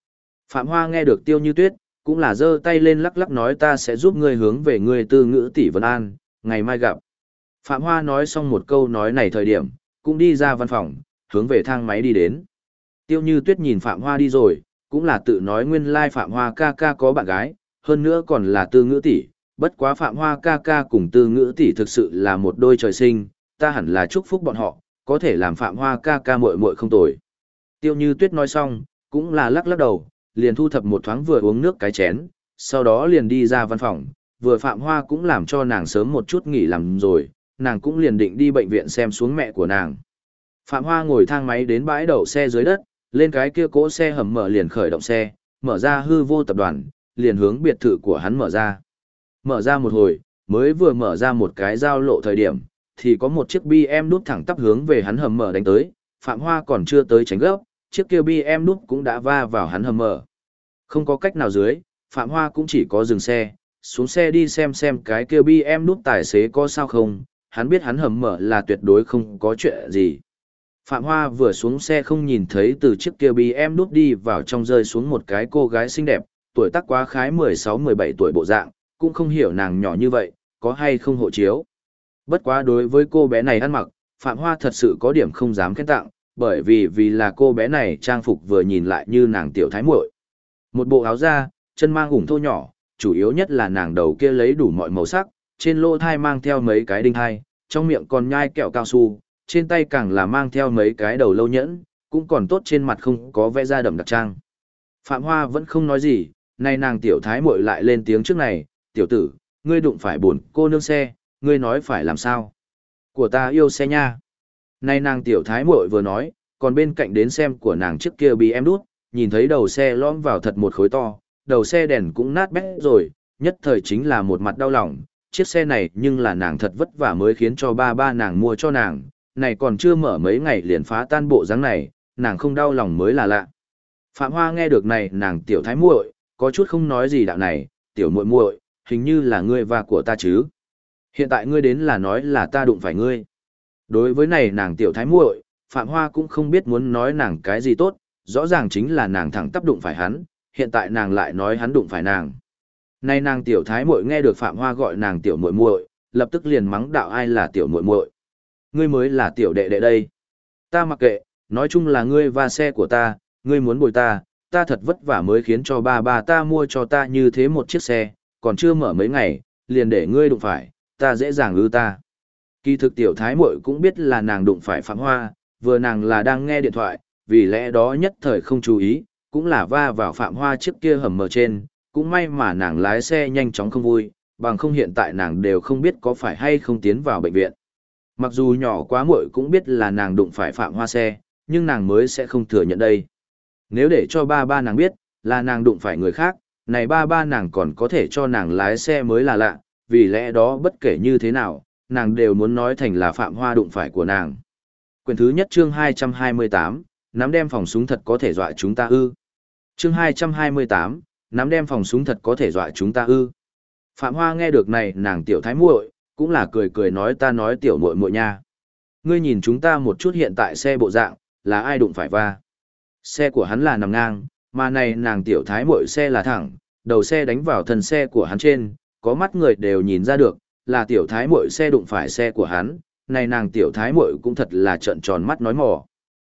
Phạm Hoa nghe được Tiêu Như Tuyết, cũng là giơ tay lên lắc lắc nói ta sẽ giúp ngươi hướng về ngươi Tư Ngữ tỷ Vân An, ngày mai gặp. Phạm Hoa nói xong một câu nói này thời điểm, cũng đi ra văn phòng, hướng về thang máy đi đến. Tiêu Như Tuyết nhìn Phạm Hoa đi rồi, cũng là tự nói nguyên lai Phạm Hoa ca ca có bạn gái, hơn nữa còn là Tư Ngữ tỷ, bất quá Phạm Hoa ca ca cùng Tư Ngữ tỷ thực sự là một đôi trời sinh, ta hẳn là chúc phúc bọn họ, có thể làm Phạm Hoa ca ca muội muội không tồi. Tiêu Như Tuyết nói xong, cũng là lắc lắc đầu, liền thu thập một thoáng vừa uống nước cái chén, sau đó liền đi ra văn phòng, vừa Phạm Hoa cũng làm cho nàng sớm một chút nghỉ làm rồi, nàng cũng liền định đi bệnh viện xem xuống mẹ của nàng. Phạm Hoa ngồi thang máy đến bãi đậu xe dưới đất, lên cái kia cỗ xe hầm mở liền khởi động xe, mở ra hư vô tập đoàn, liền hướng biệt thự của hắn mở ra. Mở ra một hồi, mới vừa mở ra một cái giao lộ thời điểm, thì có một chiếc BM đút thẳng tắp hướng về hắn hầm mở đánh tới, Phạm Hoa còn chưa tới tránh gấp, chiếc kia BM đút cũng đã va vào hắn hầm mở. Không có cách nào dưới, Phạm Hoa cũng chỉ có dừng xe, xuống xe đi xem cái kia BM đút tài xế có sao không, hắn biết hắn hầm mở là tuyệt đối không có chuyện gì. Phạm Hoa vừa xuống xe không nhìn thấy từ chiếc kia BM đút đi vào trong rơi xuống một cái cô gái xinh đẹp, tuổi tác quá khái 16-17 tuổi bộ dạng, cũng không hiểu nàng nhỏ như vậy, có hay không hộ chiếu. Bất quá đối với cô bé này ăn mặc, Phạm Hoa thật sự có điểm không dám khen tặng, bởi vì là cô bé này trang phục vừa nhìn lại như nàng tiểu thái muội. Một bộ áo da, chân mang ủng thô nhỏ, chủ yếu nhất là nàng đầu kia lấy đủ mọi màu sắc, trên lỗ thai mang theo mấy cái đinh thai, trong miệng còn nhai kẹo cao su, trên tay càng là mang theo mấy cái đầu lâu nhẫn, cũng còn tốt trên mặt không có vẽ da đậm đặc trang. Phạm Hoa vẫn không nói gì, nay nàng tiểu thái muội lại lên tiếng trước này, tiểu tử, ngươi đụng phải buồn cô nương xe, ngươi nói phải làm sao? Của ta yêu xe nha. Nay nàng tiểu thái muội vừa nói, còn bên cạnh đến xem của nàng trước kia bị em đút, nhìn thấy đầu xe lõm vào thật một khối to, đầu xe đèn cũng nát bét rồi, nhất thời chính là một mặt đau lòng, chiếc xe này nhưng là nàng thật vất vả mới khiến cho ba nàng mua cho nàng, này còn chưa mở mấy ngày liền phá tan bộ dáng này, nàng không đau lòng mới là lạ. Phạm Hoa nghe được này nàng tiểu thái muội, có chút không nói gì đạo này, tiểu muội muội, hình như là ngươi và của ta chứ. Hiện tại ngươi đến là nói là ta đụng phải ngươi. Đối với này nàng tiểu thái muội, Phạm Hoa cũng không biết muốn nói nàng cái gì tốt, rõ ràng chính là nàng thẳng tắp đụng phải hắn, hiện tại nàng lại nói hắn đụng phải nàng. Nay nàng tiểu thái muội nghe được Phạm Hoa gọi nàng tiểu muội muội, lập tức liền mắng đạo ai là tiểu muội muội. Ngươi mới là tiểu đệ đệ đây. Ta mặc kệ, nói chung là ngươi và xe của ta, ngươi muốn bồi ta, ta thật vất vả mới khiến cho ba ta mua cho ta như thế một chiếc xe, còn chưa mở mấy ngày, liền để ngươi đụng phải, ta dễ dàng ư ta. Kỳ thực tiểu thái muội cũng biết là nàng đụng phải Phạm Hoa, vừa nàng là đang nghe điện thoại, vì lẽ đó nhất thời không chú ý, cũng là va vào Phạm Hoa chiếc kia hầm mở trên, cũng may mà nàng lái xe nhanh chóng không vui, bằng không hiện tại nàng đều không biết có phải hay không tiến vào bệnh viện. Mặc dù nhỏ quá muội cũng biết là nàng đụng phải Phạm Hoa xe, nhưng nàng mới sẽ không thừa nhận đây. Nếu để cho ba nàng biết, là nàng đụng phải người khác, này ba nàng còn có thể cho nàng lái xe mới là lạ, vì lẽ đó bất kể như thế nào, nàng đều muốn nói thành là Phạm Hoa đụng phải của nàng. Quyển thứ nhất chương 228, nắm đem phòng súng thật có thể dọa chúng ta ư. Chương 228, nắm đem phòng súng thật có thể dọa chúng ta ư. Phạm Hoa nghe được này nàng tiểu thái muội, cũng là cười nói ta nói tiểu muội muội nha. Ngươi nhìn chúng ta một chút hiện tại xe bộ dạng, là ai đụng phải va. Xe của hắn là nằm ngang, mà này nàng tiểu thái muội xe là thẳng, đầu xe đánh vào thân xe của hắn trên, có mắt người đều nhìn ra được, là tiểu thái muội xe đụng phải xe của hắn, này nàng tiểu thái muội cũng thật là trợn tròn mắt nói mò.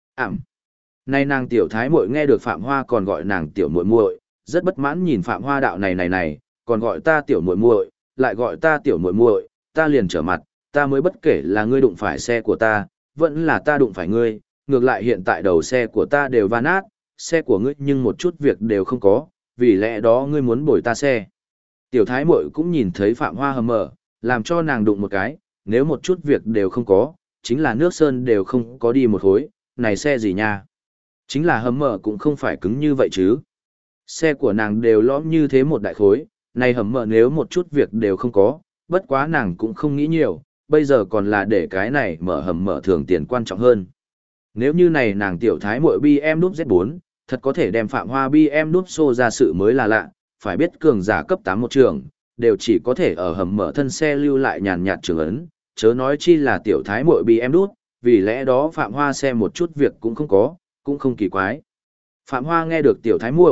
Này nàng tiểu thái muội nghe được Phạm Hoa còn gọi nàng tiểu muội muội, rất bất mãn nhìn Phạm Hoa đạo này, còn gọi ta tiểu muội muội, lại gọi ta tiểu muội muội, ta liền trở mặt, ta mới bất kể là ngươi đụng phải xe của ta, vẫn là ta đụng phải ngươi, ngược lại hiện tại đầu xe của ta đều va nát, xe của ngươi nhưng một chút việc đều không có, vì lẽ đó ngươi muốn bồi ta xe. Tiểu thái muội cũng nhìn thấy Phạm Hoa hầm mở, làm cho nàng đụng một cái, nếu một chút việc đều không có, chính là nước sơn đều không có đi một khối, này xe gì nha. Chính là hầm mở cũng không phải cứng như vậy chứ. Xe của nàng đều lõm như thế một đại khối, này hầm mở nếu một chút việc đều không có, bất quá nàng cũng không nghĩ nhiều, bây giờ còn là để cái này mở hầm mở thường tiền quan trọng hơn. Nếu như này nàng tiểu thái muội BM đúp Z4, thật có thể đem Phạm Hoa BM đúp xô ra sự mới là lạ, phải biết cường giả cấp 8 một trường, đều chỉ có thể ở hầm mở thân xe lưu lại nhàn nhạt trường ấn, chớ nói chi là tiểu thái muội BM đúp, vì lẽ đó Phạm Hoa xe một chút việc cũng không có, cũng không kỳ quái. Phạm Hoa nghe được tiểu thái muội,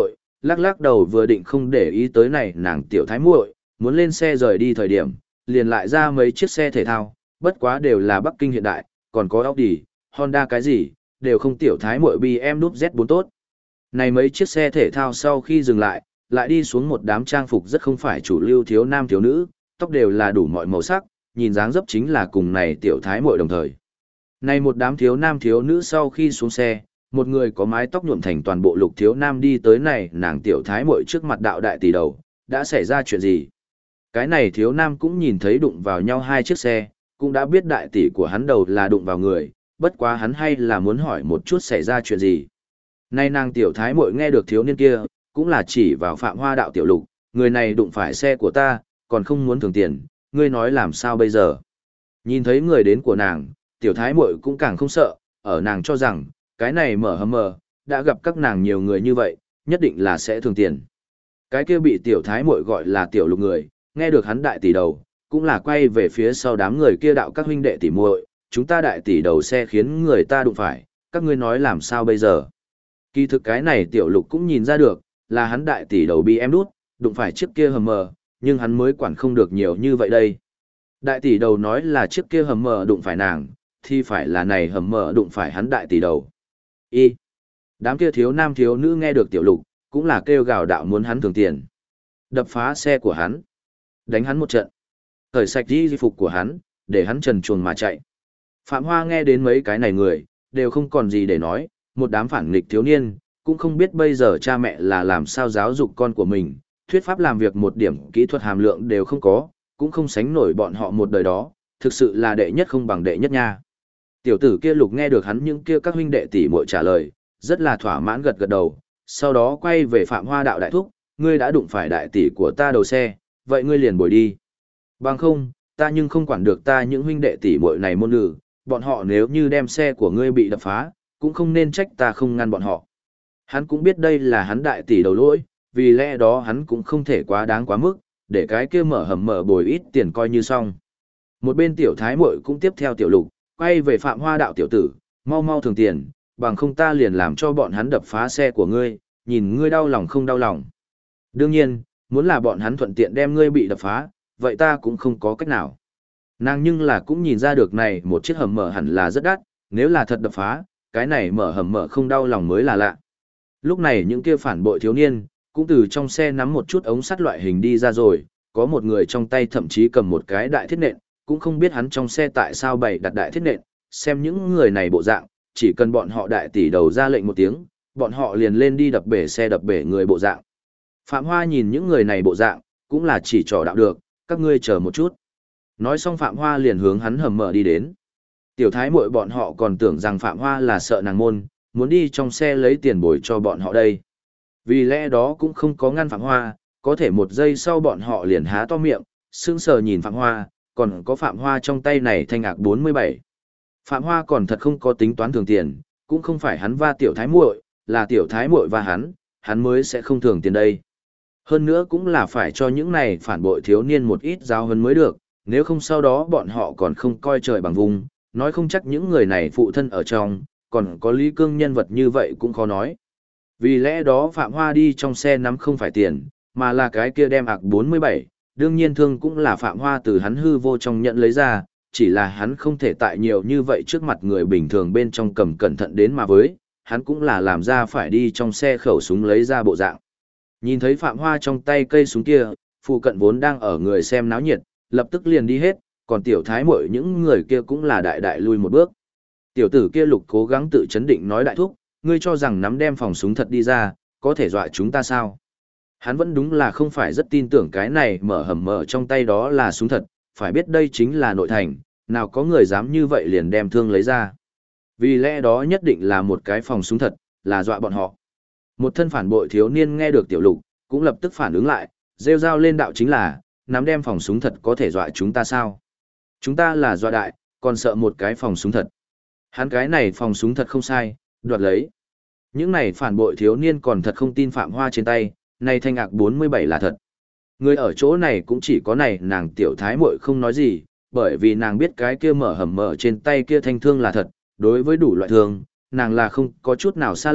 lắc lắc đầu vừa định không để ý tới này nàng tiểu thái muội, muốn lên xe rời đi thời điểm, liền lại ra mấy chiếc xe thể thao, bất quá đều là Bắc Kinh hiện đại, còn có Audi, Honda cái gì, đều không tiểu thái muội BMW Z4 tốt. Này mấy chiếc xe thể thao sau khi dừng lại, lại đi xuống một đám trang phục rất không phải chủ lưu thiếu nam thiếu nữ, tóc đều là đủ mọi màu sắc, nhìn dáng dấp chính là cùng này tiểu thái muội đồng thời. Này một đám thiếu nam thiếu nữ sau khi xuống xe, một người có mái tóc nhuộm thành toàn bộ lục thiếu nam đi tới này nàng tiểu thái muội trước mặt đạo đại tỷ đầu, đã xảy ra chuyện gì? Cái này thiếu nam cũng nhìn thấy đụng vào nhau hai chiếc xe, cũng đã biết đại tỷ của hắn đầu là đụng vào người, bất quá hắn hay là muốn hỏi một chút xảy ra chuyện gì. Nay nàng tiểu thái muội nghe được thiếu niên kia, cũng là chỉ vào Phạm Hoa đạo tiểu lục, người này đụng phải xe của ta, còn không muốn thưởng tiền, ngươi nói làm sao bây giờ? Nhìn thấy người đến của nàng, tiểu thái muội cũng càng không sợ, ở nàng cho rằng, cái này mở hầm mờ, đã gặp các nàng nhiều người như vậy, nhất định là sẽ thưởng tiền. Cái kia bị tiểu thái muội gọi là tiểu lục người, nghe được hắn đại tỷ đầu, cũng là quay về phía sau đám người kia đạo các huynh đệ tỷ muội, chúng ta đại tỷ đầu xe khiến người ta đụng phải, các ngươi nói làm sao bây giờ? Kỳ thực cái này tiểu lục cũng nhìn ra được, là hắn đại tỷ đầu bị em đút, đụng phải chiếc kia hầm mờ, nhưng hắn mới quản không được nhiều như vậy đây. Đại tỷ đầu nói là chiếc kia hầm mờ đụng phải nàng, thì phải là này hầm mờ đụng phải hắn đại tỷ đầu. Y. Đám kia thiếu nam thiếu nữ nghe được tiểu lục, cũng là kêu gào đạo muốn hắn thưởng tiền. Đập phá xe của hắn, đánh hắn một trận, cởi sạch y phục của hắn, để hắn trần truồng mà chạy. Phạm Hoa nghe đến mấy cái này người, đều không còn gì để nói, một đám phản nghịch thiếu niên, cũng không biết bây giờ cha mẹ là làm sao giáo dục con của mình, thuyết pháp làm việc một điểm kỹ thuật hàm lượng đều không có, cũng không sánh nổi bọn họ một đời đó, thực sự là đệ nhất không bằng đệ nhất nha. Tiểu tử kia lục nghe được hắn những kia các huynh đệ tỷ muội trả lời, rất là thỏa mãn gật gật đầu, sau đó quay về Phạm Hoa đạo đại thúc, ngươi đã đụng phải đại tỷ của ta đầu xe, vậy ngươi liền bồi đi. Bằng không, ta nhưng không quản được ta những huynh đệ tỷ muội này môn lử, bọn họ nếu như đem xe của ngươi bị đập phá, cũng không nên trách ta không ngăn bọn họ. Hắn cũng biết đây là hắn đại tỷ đầu lỗi, vì lẽ đó hắn cũng không thể quá đáng quá mức, để cái kia mở hầm mở bồi ít tiền coi như xong. Một bên tiểu thái muội cũng tiếp theo tiểu lục, quay về Phạm Hoa đạo tiểu tử, mau mau thường tiền, bằng không ta liền làm cho bọn hắn đập phá xe của ngươi, nhìn ngươi đau lòng không đau lòng. Đương nhiên, muốn là bọn hắn thuận tiện đem ngươi bị đập phá, vậy ta cũng không có cách nào. Nàng nhưng là cũng nhìn ra được này một chiếc hầm mở hẳn là rất đắt, nếu là thật đập phá, cái này mở hầm mở không đau lòng mới là lạ. Lúc này những kia phản bội thiếu niên, cũng từ trong xe nắm một chút ống sắt loại hình đi ra rồi, có một người trong tay thậm chí cầm một cái đại thiết nện, cũng không biết hắn trong xe tại sao bày đặt đại thiết nện, xem những người này bộ dạng, chỉ cần bọn họ đại tỷ đầu ra lệnh một tiếng, bọn họ liền lên đi đập bể xe đập bể người bộ dạng. Phạm Hoa nhìn những người này bộ dạng, cũng là chỉ trò đạo được, các ngươi chờ một chút. Nói xong Phạm Hoa liền hướng hắn hầm mở đi đến. Tiểu thái muội bọn họ còn tưởng rằng Phạm Hoa là sợ nàng môn, muốn đi trong xe lấy tiền bồi cho bọn họ đây. Vì lẽ đó cũng không có ngăn Phạm Hoa, có thể một giây sau bọn họ liền há to miệng, sững sờ nhìn Phạm Hoa, còn có Phạm Hoa trong tay này thanh ngạc 47. Phạm Hoa còn thật không có tính toán thường tiền, cũng không phải hắn va tiểu thái muội, là tiểu thái muội va hắn mới sẽ không thường tiền đây. Hơn nữa cũng là phải cho những này phản bội thiếu niên một ít giáo huấn mới được, nếu không sau đó bọn họ còn không coi trời bằng vùng, nói không chắc những người này phụ thân ở trong, còn có Lý Cương nhân vật như vậy cũng khó nói. Vì lẽ đó Phạm Hoa đi trong xe nắm không phải tiền, mà là cái kia đem ạc 47, đương nhiên thương cũng là Phạm Hoa từ hắn hư vô trong nhận lấy ra, chỉ là hắn không thể tại nhiều như vậy trước mặt người bình thường bên trong cầm cẩn thận đến mà với, hắn cũng là làm ra phải đi trong xe khẩu súng lấy ra bộ dạng. Nhìn thấy Phạm Hoa trong tay cây súng kia, phụ cận vốn đang ở người xem náo nhiệt, lập tức liền đi hết, còn tiểu thái muội những người kia cũng là đại đại lui một bước. Tiểu tử kia lục cố gắng tự chấn định nói đại thúc, ngươi cho rằng nắm đem phòng súng thật đi ra, có thể dọa chúng ta sao? Hắn vẫn đúng là không phải rất tin tưởng cái này mở hầm mở trong tay đó là súng thật, phải biết đây chính là nội thành, nào có người dám như vậy liền đem thương lấy ra. Vì lẽ đó nhất định là một cái phòng súng thật, là dọa bọn họ. Một thân phản bội thiếu niên nghe được tiểu lục, cũng lập tức phản ứng lại, rêu rao lên đạo chính là, nắm đem phòng súng thật có thể dọa chúng ta sao? Chúng ta là dọa đại, còn sợ một cái phòng súng thật. Hắn cái này phòng súng thật không sai, đoạt lấy. Những này phản bội thiếu niên còn thật không tin Phạm Hoa trên tay, này thanh ngạc 47 là thật. Người ở chỗ này cũng chỉ có này nàng tiểu thái muội không nói gì, bởi vì nàng biết cái kia mở hầm mở trên tay kia thanh thương là thật, đối với đủ loại thương, nàng là không có chút nào xa lạ,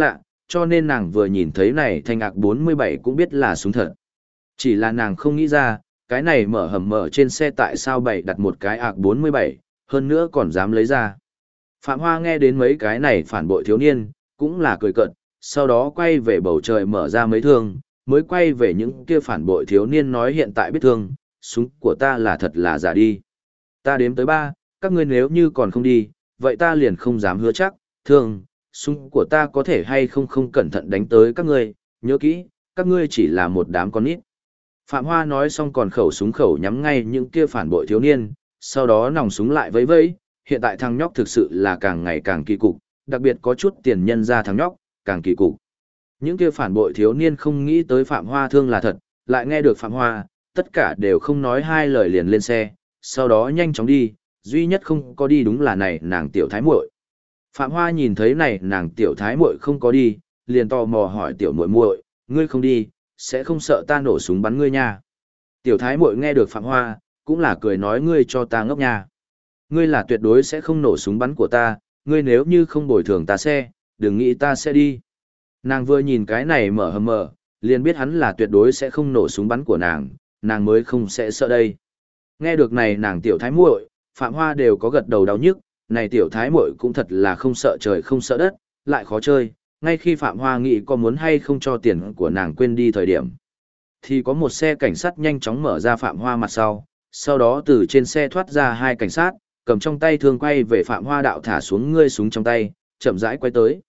cho nên nàng vừa nhìn thấy này thanh ạc 47 cũng biết là súng thật. Chỉ là nàng không nghĩ ra, cái này mở hầm mở trên xe tại sao bày đặt một cái ạc 47, hơn nữa còn dám lấy ra. Phạm Hoa nghe đến mấy cái này phản bội thiếu niên, cũng là cười cợt, sau đó quay về bầu trời mở ra mấy thương, mới quay về những kia phản bội thiếu niên nói hiện tại biết thương, súng của ta là thật là giả đi. Ta đếm tới 3, các ngươi nếu như còn không đi, vậy ta liền không dám hứa chắc, thương, súng của ta có thể hay không cẩn thận đánh tới các ngươi, nhớ kỹ, các ngươi chỉ là một đám con nít. Phạm Hoa nói xong còn khẩu súng khẩu nhắm ngay những kia phản bội thiếu niên, sau đó nòng súng lại vẫy vẫy, hiện tại thằng nhóc thực sự là càng ngày càng kỳ cục, đặc biệt có chút tiền nhân ra thằng nhóc, càng kỳ cục. Những kia phản bội thiếu niên không nghĩ tới Phạm Hoa thương là thật, lại nghe được Phạm Hoa, tất cả đều không nói hai lời liền lên xe, sau đó nhanh chóng đi, duy nhất không có đi đúng là này nàng tiểu thái muội. Phạm Hoa nhìn thấy này nàng tiểu thái muội không có đi, liền tò mò hỏi tiểu muội muội, ngươi không đi, sẽ không sợ ta nổ súng bắn ngươi nha. Tiểu thái muội nghe được Phạm Hoa, cũng là cười nói ngươi cho ta ngốc nha. Ngươi là tuyệt đối sẽ không nổ súng bắn của ta, ngươi nếu như không bồi thường ta xe, đừng nghĩ ta sẽ đi. Nàng vừa nhìn cái này mở hầm mở, liền biết hắn là tuyệt đối sẽ không nổ súng bắn của nàng mới không sẽ sợ đây. Nghe được này nàng tiểu thái muội, Phạm Hoa đều có gật đầu đau nhức, này tiểu thái muội cũng thật là không sợ trời không sợ đất, lại khó chơi, ngay khi Phạm Hoa nghĩ có muốn hay không cho tiền của nàng quên đi thời điểm. Thì có một xe cảnh sát nhanh chóng mở ra Phạm Hoa mặt sau đó từ trên xe thoát ra 2 cảnh sát, cầm trong tay thương quay về Phạm Hoa đạo thả xuống ngươi súng trong tay, chậm rãi quay tới.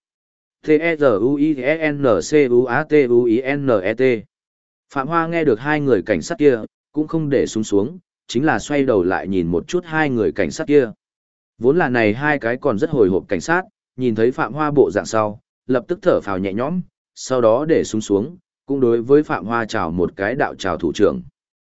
T-E-Z-U-I-N-C-U-A-T-U-I-N-E-T. Phạm Hoa nghe được 2 người cảnh sát kia, cũng không để súng xuống, chính là xoay đầu lại nhìn một chút 2 người cảnh sát kia. Vốn là này 2 cái còn rất hồi hộp cảnh sát, nhìn thấy Phạm Hoa bộ dạng sau, lập tức thở phào nhẹ nhõm, sau đó để súng xuống, cũng đối với Phạm Hoa chào một cái đạo chào thủ trưởng.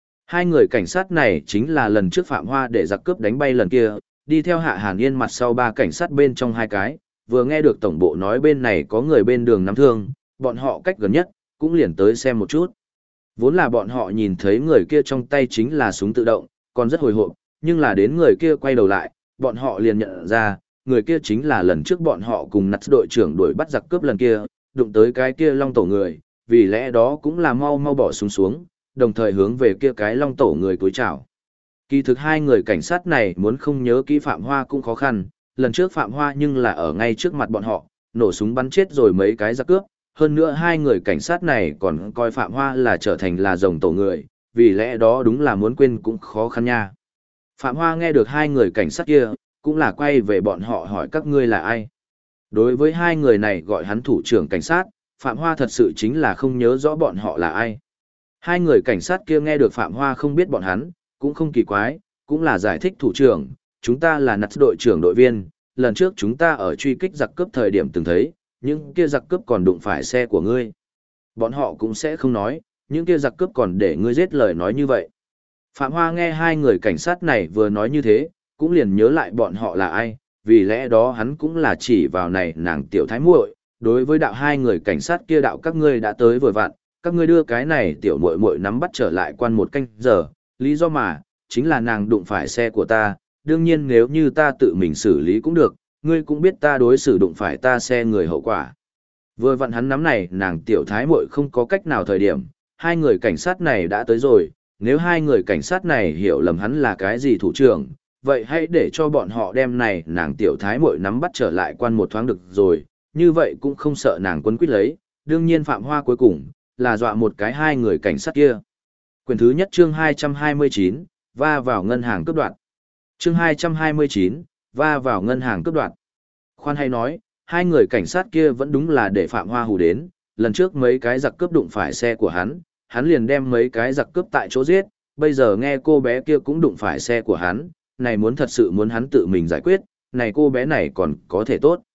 2 người cảnh sát này chính là lần trước Phạm Hoa để giặc cướp đánh bay lần kia, đi theo Hạ Hàn Yên mặt sau 3 cảnh sát bên trong 2 cái, vừa nghe được tổng bộ nói bên này có người bên đường nắm thương, bọn họ cách gần nhất, cũng liền tới xem một chút. Vốn là bọn họ nhìn thấy người kia trong tay chính là súng tự động, còn rất hồi hộp, nhưng là đến người kia quay đầu lại, bọn họ liền nhận ra, người kia chính là lần trước bọn họ cùng nặt đội trưởng đuổi bắt giặc cướp lần kia, đụng tới cái kia long tổ người, vì lẽ đó cũng là mau bỏ súng xuống, đồng thời hướng về kia cái long tổ người cúi chào. Kỳ thực 2 người cảnh sát này muốn không nhớ kỹ Phạm Hoa cũng khó khăn, lần trước Phạm Hoa nhưng là ở ngay trước mặt bọn họ, nổ súng bắn chết rồi mấy cái giặc cướp, hơn nữa 2 người cảnh sát này còn coi Phạm Hoa là trở thành là rồng tổ người, vì lẽ đó đúng là muốn quên cũng khó khăn nha. Phạm Hoa nghe được 2 người cảnh sát kia, cũng là quay về bọn họ hỏi các ngươi là ai. Đối với 2 người này gọi hắn thủ trưởng cảnh sát, Phạm Hoa thật sự chính là không nhớ rõ bọn họ là ai. 2 người cảnh sát kia nghe được Phạm Hoa không biết bọn hắn, cũng không kỳ quái, cũng là giải thích thủ trưởng, chúng ta là nặt đội trưởng đội viên, lần trước chúng ta ở truy kích giặc cướp thời điểm từng thấy, những kia giặc cướp còn đụng phải xe của ngươi. Bọn họ cũng sẽ không nói, những kia giặc cướp còn để ngươi giết lời nói như vậy. Phạm Hoa nghe 2 người cảnh sát này vừa nói như thế, cũng liền nhớ lại bọn họ là ai, vì lẽ đó hắn cũng là chỉ vào này nàng tiểu thái muội, đối với đạo 2 người cảnh sát kia đạo các ngươi đã tới vừa vặn, các ngươi đưa cái này tiểu muội muội nắm bắt trở lại quan 1 canh giờ, lý do mà, chính là nàng đụng phải xe của ta, đương nhiên nếu như ta tự mình xử lý cũng được, ngươi cũng biết ta đối xử đụng phải ta xe người hậu quả. Vừa vặn hắn nắm này nàng tiểu thái muội không có cách nào thời điểm, 2 người cảnh sát này đã tới rồi, nếu 2 người cảnh sát này hiểu lầm hắn là cái gì thủ trưởng, vậy hãy để cho bọn họ đem này nàng tiểu thái muội nắm bắt trở lại quan 1 thoáng được rồi, như vậy cũng không sợ nàng quấn quýt lấy, đương nhiên Phạm Hoa cuối cùng, là dọa một cái 2 người cảnh sát kia. Quyển thứ nhất chương 229, va vào ngân hàng cướp đoạt. Chương 229, va vào ngân hàng cướp đoạt. Khoan hay nói, 2 người cảnh sát kia vẫn đúng là để Phạm Hoa hù đến, lần trước mấy cái giặc cướp đụng phải xe của hắn liền đem mấy cái giặc cướp tại chỗ giết, bây giờ nghe cô bé kia cũng đụng phải xe của hắn, này muốn thật sự muốn hắn tự mình giải quyết, này cô bé này còn có thể tốt.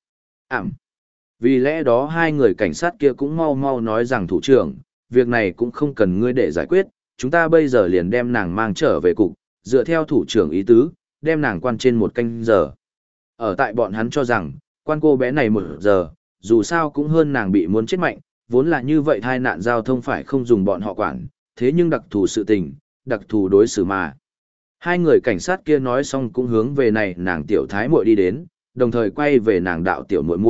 Vì lẽ đó 2 người cảnh sát kia cũng mau nói rằng thủ trưởng, việc này cũng không cần ngươi để giải quyết, chúng ta bây giờ liền đem nàng mang trở về cục, dựa theo thủ trưởng ý tứ, đem nàng quan trên 1 canh giờ. Ở tại bọn hắn cho rằng, quan cô bé này 1 giờ, dù sao cũng hơn nàng bị muốn chết mạnh, vốn là như vậy tai nạn giao thông phải không dùng bọn họ quản, thế nhưng đặc thù sự tình, đặc thù đối xử mà. 2 người cảnh sát kia nói xong cũng hướng về này nàng tiểu thái muội đi đến, đồng thời quay về nàng đạo tiểu muội muội,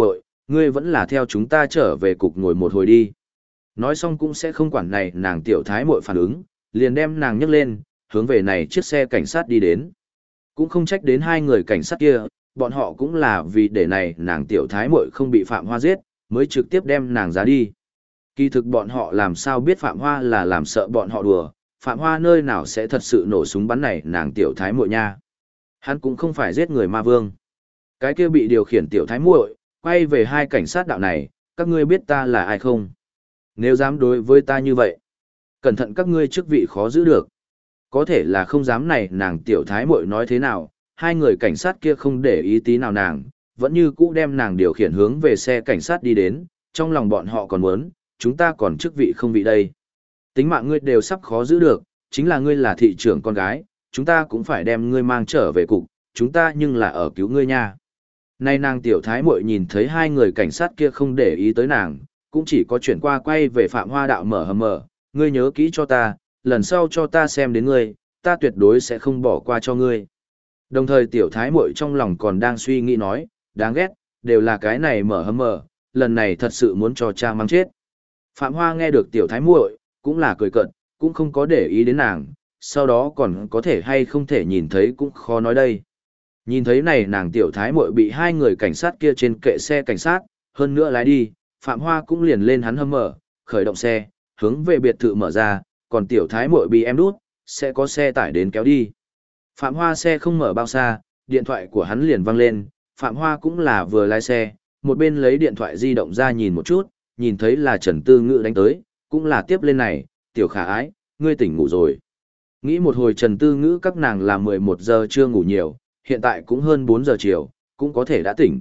Ngươi vẫn là theo chúng ta trở về cục ngồi một hồi đi. Nói xong cũng sẽ không quản này nàng tiểu thái muội phản ứng, liền đem nàng nhấc lên, hướng về này chiếc xe cảnh sát đi đến. Cũng không trách đến hai người cảnh sát kia, bọn họ cũng là vì để này nàng tiểu thái muội không bị Phạm Hoa giết, mới trực tiếp đem nàng ra đi. Kỳ thực bọn họ làm sao biết Phạm Hoa là làm sợ bọn họ đùa, Phạm Hoa nơi nào sẽ thật sự nổ súng bắn này nàng tiểu thái muội nha. Hắn cũng không phải giết người ma vương. Cái kia bị điều khiển tiểu thái muội, quay về hai cảnh sát đạo này, các ngươi biết ta là ai không? Nếu dám đối với ta như vậy, cẩn thận các ngươi chức vị khó giữ được. Có thể là không dám này nàng tiểu thái muội nói thế nào, hai người cảnh sát kia không để ý tí nào nàng, vẫn như cũ đem nàng điều khiển hướng về xe cảnh sát đi đến, trong lòng bọn họ còn muốn, chúng ta còn chức vị không vị đây. Tính mạng ngươi đều sắp khó giữ được, chính là ngươi là thị trưởng con gái, chúng ta cũng phải đem ngươi mang trở về cục, chúng ta nhưng là ở cứu ngươi nha. Nay nàng tiểu thái muội nhìn thấy hai người cảnh sát kia không để ý tới nàng, cũng chỉ có chuyển qua quay về Phạm Hoa đạo mở hầm mở, ngươi nhớ kỹ cho ta, lần sau cho ta xem đến ngươi, ta tuyệt đối sẽ không bỏ qua cho ngươi. Đồng thời tiểu thái muội trong lòng còn đang suy nghĩ nói, đáng ghét, đều là cái này mở hầm mở, lần này thật sự muốn cho cha mắng chết. Phạm Hoa nghe được tiểu thái muội, cũng là cười cợt, cũng không có để ý đến nàng, sau đó còn có thể hay không thể nhìn thấy cũng khó nói đây. Nhìn thấy này nàng tiểu thái muội bị hai người cảnh sát kia trên kệ xe cảnh sát, hơn nữa lái đi, Phạm Hoa cũng liền lên hắn hâm mở, khởi động xe, hướng về biệt thự mở ra, còn tiểu thái muội bị em đút, sẽ có xe tải đến kéo đi. Phạm Hoa xe không mở bao xa, điện thoại của hắn liền vang lên, Phạm Hoa cũng là vừa lái xe, một bên lấy điện thoại di động ra nhìn một chút, nhìn thấy là Trần Tư Ngữ đánh tới, cũng là tiếp lên này, tiểu khả ái, ngươi tỉnh ngủ rồi. Nghĩ một hồi Trần Tư Ngữ các nàng là 11 giờ chưa ngủ nhiều, hiện tại cũng hơn 4 giờ chiều, cũng có thể đã tỉnh.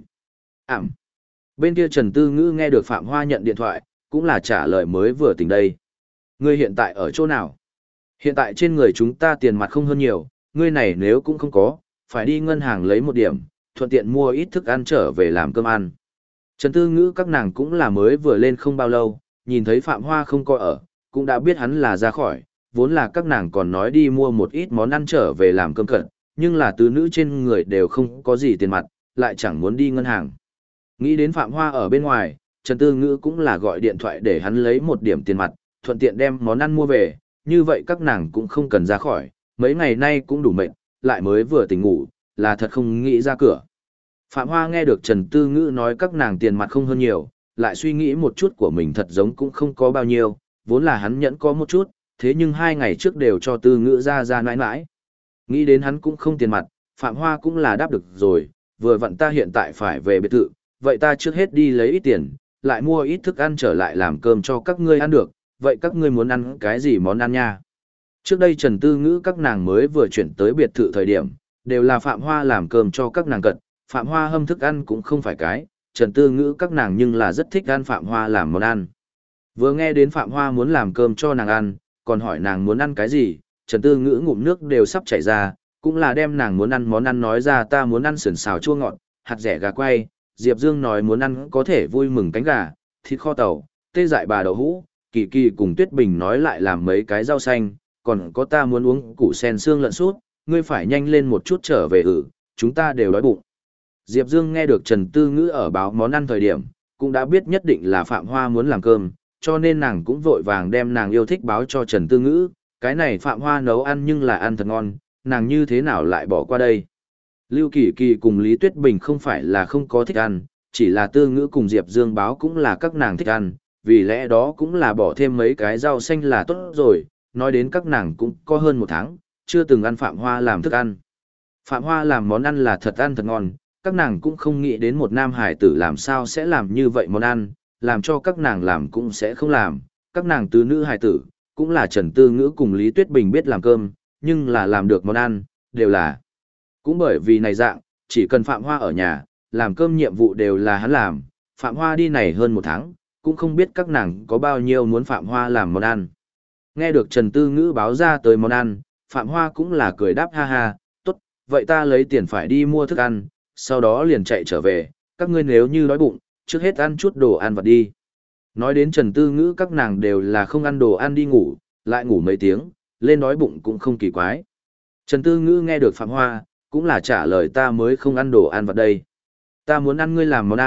Bên kia Trần Tư Ngữ nghe được Phạm Hoa nhận điện thoại, cũng là trả lời mới vừa tỉnh đây. Ngươi hiện tại ở chỗ nào? Hiện tại trên người chúng ta tiền mặt không hơn nhiều, ngươi này nếu cũng không có, phải đi ngân hàng lấy một điểm, thuận tiện mua ít thức ăn trở về làm cơm ăn. Trần Tư Ngữ các nàng cũng là mới vừa lên không bao lâu, nhìn thấy Phạm Hoa không có ở, cũng đã biết hắn là ra khỏi, vốn là các nàng còn nói đi mua một ít món ăn trở về làm cơm cận, nhưng là tứ nữ trên người đều không có gì tiền mặt, lại chẳng muốn đi ngân hàng. Nghĩ đến Phạm Hoa ở bên ngoài, Trần Tư Ngữ cũng là gọi điện thoại để hắn lấy một điểm tiền mặt, thuận tiện đem món ăn mua về, như vậy các nàng cũng không cần ra khỏi, mấy ngày nay cũng đủ mệt, lại mới vừa tỉnh ngủ, là thật không nghĩ ra cửa. Phạm Hoa nghe được Trần Tư Ngữ nói các nàng tiền mặt không hơn nhiều, lại suy nghĩ một chút của mình thật giống cũng không có bao nhiêu, vốn là hắn nhẫn có một chút, thế nhưng 2 ngày trước đều cho Tư Ngữ ra nãi nãi. Nghĩ đến hắn cũng không tiền mặt, Phạm Hoa cũng là đáp được rồi, vừa vặn ta hiện tại phải về biệt thự, vậy ta trước hết đi lấy ít tiền, lại mua ít thức ăn trở lại làm cơm cho các ngươi ăn được, vậy các ngươi muốn ăn cái gì món ăn nha? Trước đây Trần Tư Ngữ các nàng mới vừa chuyển tới biệt thự thời điểm, đều là Phạm Hoa làm cơm cho các nàng cận, Phạm Hoa hâm thức ăn cũng không phải cái, Trần Tư Ngữ các nàng nhưng là rất thích ăn Phạm Hoa làm món ăn. Vừa nghe đến Phạm Hoa muốn làm cơm cho nàng ăn, còn hỏi nàng muốn ăn cái gì, Trần Tư Ngữ ngụm nước đều sắp chảy ra, cũng là đem nàng muốn ăn món ăn nói ra, ta muốn ăn sườn xào chua ngọt, hạt rẻ gà quay, Diệp Dương nói muốn ăn có thể vui mừng cánh gà, thịt kho tàu, tê dại bà đậu hũ, Kỳ Kỳ cùng Tuyết Bình nói lại làm mấy cái rau xanh, còn có ta muốn uống củ sen xương lợn sút, ngươi phải nhanh lên một chút trở về chúng ta đều đói bụng. Diệp Dương nghe được Trần Tư Ngữ ở báo món ăn thời điểm, cũng đã biết nhất định là Phạm Hoa muốn làm cơm, cho nên nàng cũng vội vàng đem nàng yêu thích báo cho Trần Tư Ngữ, cái này Phạm Hoa nấu ăn nhưng là ăn thật ngon, nàng như thế nào lại bỏ qua đây. Lưu Kỳ Kỳ cùng Lý Tuyết Bình không phải là không có thích ăn, chỉ là Tư Ngữ cùng Diệp Dương báo cũng là các nàng thích ăn, vì lẽ đó cũng là bỏ thêm mấy cái rau xanh là tốt rồi, nói đến các nàng cũng có hơn 1 tháng, chưa từng ăn Phạm Hoa làm thức ăn. Phạm Hoa làm món ăn là thật ăn thật ngon, các nàng cũng không nghĩ đến một nam hải tử làm sao sẽ làm như vậy món ăn, làm cho các nàng làm cũng sẽ không làm, các nàng tứ nữ hải tử, cũng là Trần Tư Ngữ cùng Lý Tuyết Bình biết làm cơm, nhưng là làm được món ăn, đều là. Cũng bởi vì này dạng, chỉ cần Phạm Hoa ở nhà, làm cơm nhiệm vụ đều là hắn làm, Phạm Hoa đi này hơn 1 tháng, cũng không biết các nàng có bao nhiêu muốn Phạm Hoa làm món ăn. Nghe được Trần Tư Ngữ báo ra tới món ăn, Phạm Hoa cũng là cười đáp ha ha, tốt, vậy ta lấy tiền phải đi mua thức ăn, sau đó liền chạy trở về, các ngươi nếu như đói bụng, trước hết ăn chút đồ ăn vặt đi. Nói đến Trần Tư Ngữ các nàng đều là không ăn đồ ăn đi ngủ, lại ngủ mấy tiếng, lên đói bụng cũng không kỳ quái. Trần Tư Ngữ nghe được Phạm Hoa, cũng là trả lời ta mới không ăn đồ ăn vặt đây. Ta muốn ăn ngươi làm món ăn,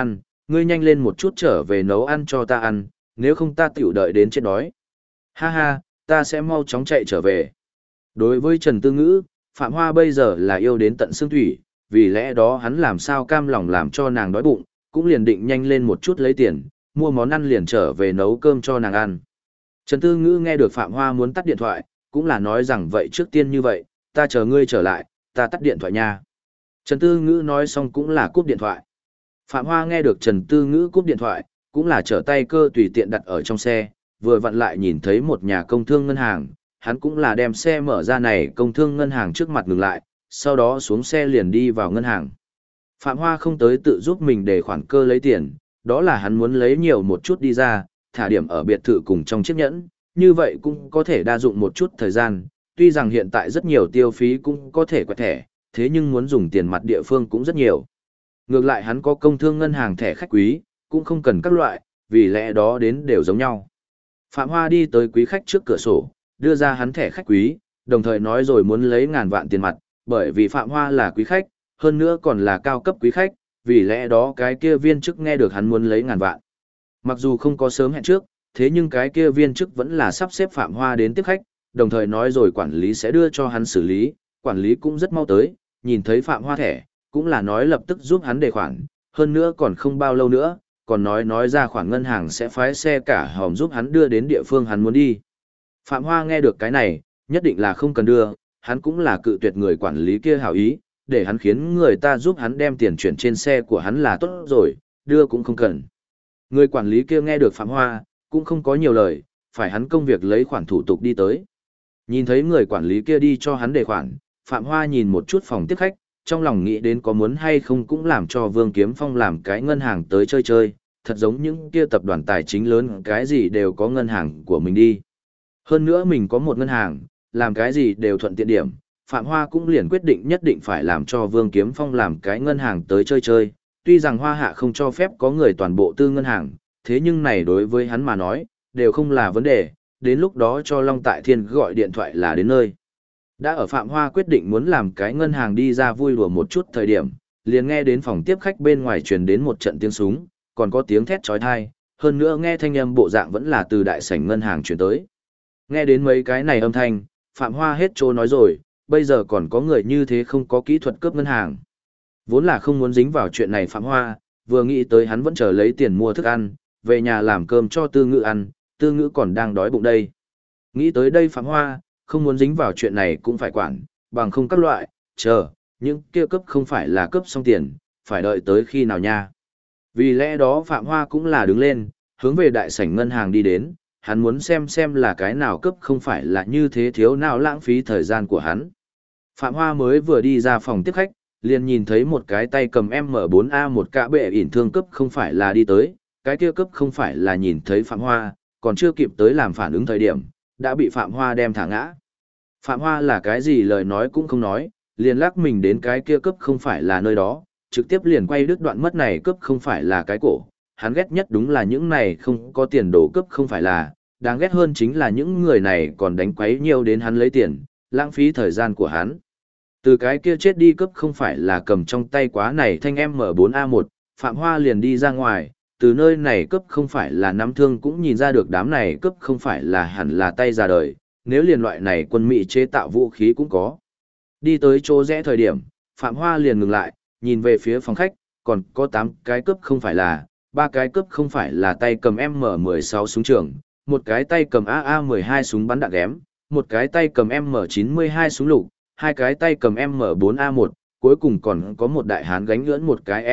ngươi nhanh lên một chút trở về nấu ăn cho ta ăn, nếu không ta tiểu đợi đến chết đói. Ha ha, ta sẽ mau chóng chạy trở về. Đối với Trần Tư Ngữ, Phạm Hoa bây giờ là yêu đến tận xương thủy, vì lẽ đó hắn làm sao cam lòng làm cho nàng đói bụng, cũng liền định nhanh lên một chút lấy tiền, mua món ăn liền trở về nấu cơm cho nàng ăn. Trần Tư Ngữ nghe được Phạm Hoa muốn tắt điện thoại, cũng là nói rằng vậy trước tiên như vậy, ta chờ ngươi trở lại, ta tắt điện thoại nha. Trần Tư Ngữ nói xong cũng là cúp điện thoại. Phạm Hoa nghe được Trần Tư Ngữ cúp điện thoại, cũng là trở tay cơ tùy tiện đặt ở trong xe, vừa vặn lại nhìn thấy một nhà công thương ngân hàng, hắn cũng là đem xe mở ra này công thương ngân hàng trước mặt ngừng lại, sau đó xuống xe liền đi vào ngân hàng. Phạm Hoa không tới tự giúp mình để khoản cơ lấy tiền, đó là hắn muốn lấy nhiều một chút đi ra, thả điểm ở biệt thự cùng trong chiếc nhẫn, như vậy cũng có thể đa dụng một chút thời gian, tuy rằng hiện tại rất nhiều tiêu phí cũng có thể quẹt thẻ, thế nhưng muốn dùng tiền mặt địa phương cũng rất nhiều. Ngược lại hắn có công thương ngân hàng thẻ khách quý, cũng không cần các loại, vì lẽ đó đến đều giống nhau. Phạm Hoa đi tới quý khách trước cửa sổ, đưa ra hắn thẻ khách quý, đồng thời nói rồi muốn lấy ngàn vạn tiền mặt, bởi vì Phạm Hoa là quý khách, hơn nữa còn là cao cấp quý khách, vì lẽ đó cái kia viên chức nghe được hắn muốn lấy ngàn vạn. Mặc dù không có sớm hẹn trước, thế nhưng cái kia viên chức vẫn là sắp xếp Phạm Hoa đến tiếp khách, đồng thời nói rồi quản lý sẽ đưa cho hắn xử lý, quản lý cũng rất mau tới, nhìn thấy Phạm Hoa thẻ, cũng là nói lập tức giúp hắn đề khoản, hơn nữa còn không bao lâu nữa, còn nói ra khoản ngân hàng sẽ phái xe cả hòm giúp hắn đưa đến địa phương hắn muốn đi. Phạm Hoa nghe được cái này, nhất định là không cần đưa, hắn cũng là cự tuyệt người quản lý kia hảo ý, để hắn khiến người ta giúp hắn đem tiền chuyển trên xe của hắn là tốt rồi, đưa cũng không cần. Người quản lý kia nghe được Phạm Hoa, cũng không có nhiều lời, phải hắn công việc lấy khoản thủ tục đi tới. Nhìn thấy người quản lý kia đi cho hắn đề khoản, Phạm Hoa nhìn một chút phòng tiếp khách, trong lòng nghĩ đến có muốn hay không cũng làm cho Vương Kiếm Phong làm cái ngân hàng tới chơi chơi, thật giống những kia tập đoàn tài chính lớn cái gì đều có ngân hàng của mình đi. Hơn nữa mình có một ngân hàng, làm cái gì đều thuận tiện điểm, Phạm Hoa cũng liền quyết định nhất định phải làm cho Vương Kiếm Phong làm cái ngân hàng tới chơi chơi, tuy rằng Hoa Hạ không cho phép có người toàn bộ tư ngân hàng, thế nhưng này đối với hắn mà nói, đều không là vấn đề, đến lúc đó cho Long Tại Thiên gọi điện thoại là đến nơi. Đã ở Phạm Hoa quyết định muốn làm cái ngân hàng đi ra vui đùa một chút thời điểm, liền nghe đến phòng tiếp khách bên ngoài truyền đến một trận tiếng súng, còn có tiếng thét chói tai, hơn nữa nghe thanh âm bộ dạng vẫn là từ đại sảnh ngân hàng truyền tới. Nghe đến mấy cái này âm thanh, Phạm Hoa hết trô nói rồi, bây giờ còn có người như thế không có kỹ thuật cướp ngân hàng. Vốn là không muốn dính vào chuyện này Phạm Hoa, vừa nghĩ tới hắn vẫn chờ lấy tiền mua thức ăn, về nhà làm cơm cho Tư Ngữ ăn, Tư Ngữ còn đang đói bụng đây. Nghĩ tới đây Phạm Hoa, không muốn dính vào chuyện này cũng phải quản, bằng không các loại, chờ, những kia cấp không phải là cấp xong tiền, phải đợi tới khi nào nha. Vì lẽ đó Phạm Hoa cũng là đứng lên, hướng về đại sảnh ngân hàng đi đến, hắn muốn xem là cái nào cấp không phải là như thế thiếu nào lãng phí thời gian của hắn. Phạm Hoa mới vừa đi ra phòng tiếp khách, liền nhìn thấy một cái tay cầm M4A một cạ bệ ỉn thương cấp không phải là đi tới, cái kia cấp không phải là nhìn thấy Phạm Hoa, còn chưa kịp tới làm phản ứng thời điểm, đã bị Phạm Hoa đem thả ngã. Phạm Hoa là cái gì lời nói cũng không nói, liền lắc mình đến cái kia cấp không phải là nơi đó, trực tiếp liền quay đứt đoạn mất này cấp không phải là cái cổ. Hắn ghét nhất đúng là những này không có tiền đổ cấp không phải là, đáng ghét hơn chính là những người này còn đánh quấy nhiều đến hắn lấy tiền, lãng phí thời gian của hắn. Từ cái kia chết đi cấp không phải là cầm trong tay quá này thanh M4A1, Phạm Hoa liền đi ra ngoài, từ nơi này cấp không phải là nắm thương cũng nhìn ra được đám này cấp không phải là hẳn là tay ra đời, nếu liền loại này quân Mỹ chế tạo vũ khí cũng có. Đi tới chỗ rẽ thời điểm, Phạm Hoa liền ngừng lại, nhìn về phía phòng khách, còn có 8 cái cấp không phải là, 3 cái cấp không phải là tay cầm M16 súng trường, một cái tay cầm AA12 súng bắn đạn ghém, một cái tay cầm M92 súng lục, 2 cái tay cầm M4A1, cuối cùng còn có một đại hán gánh lưỡn một cái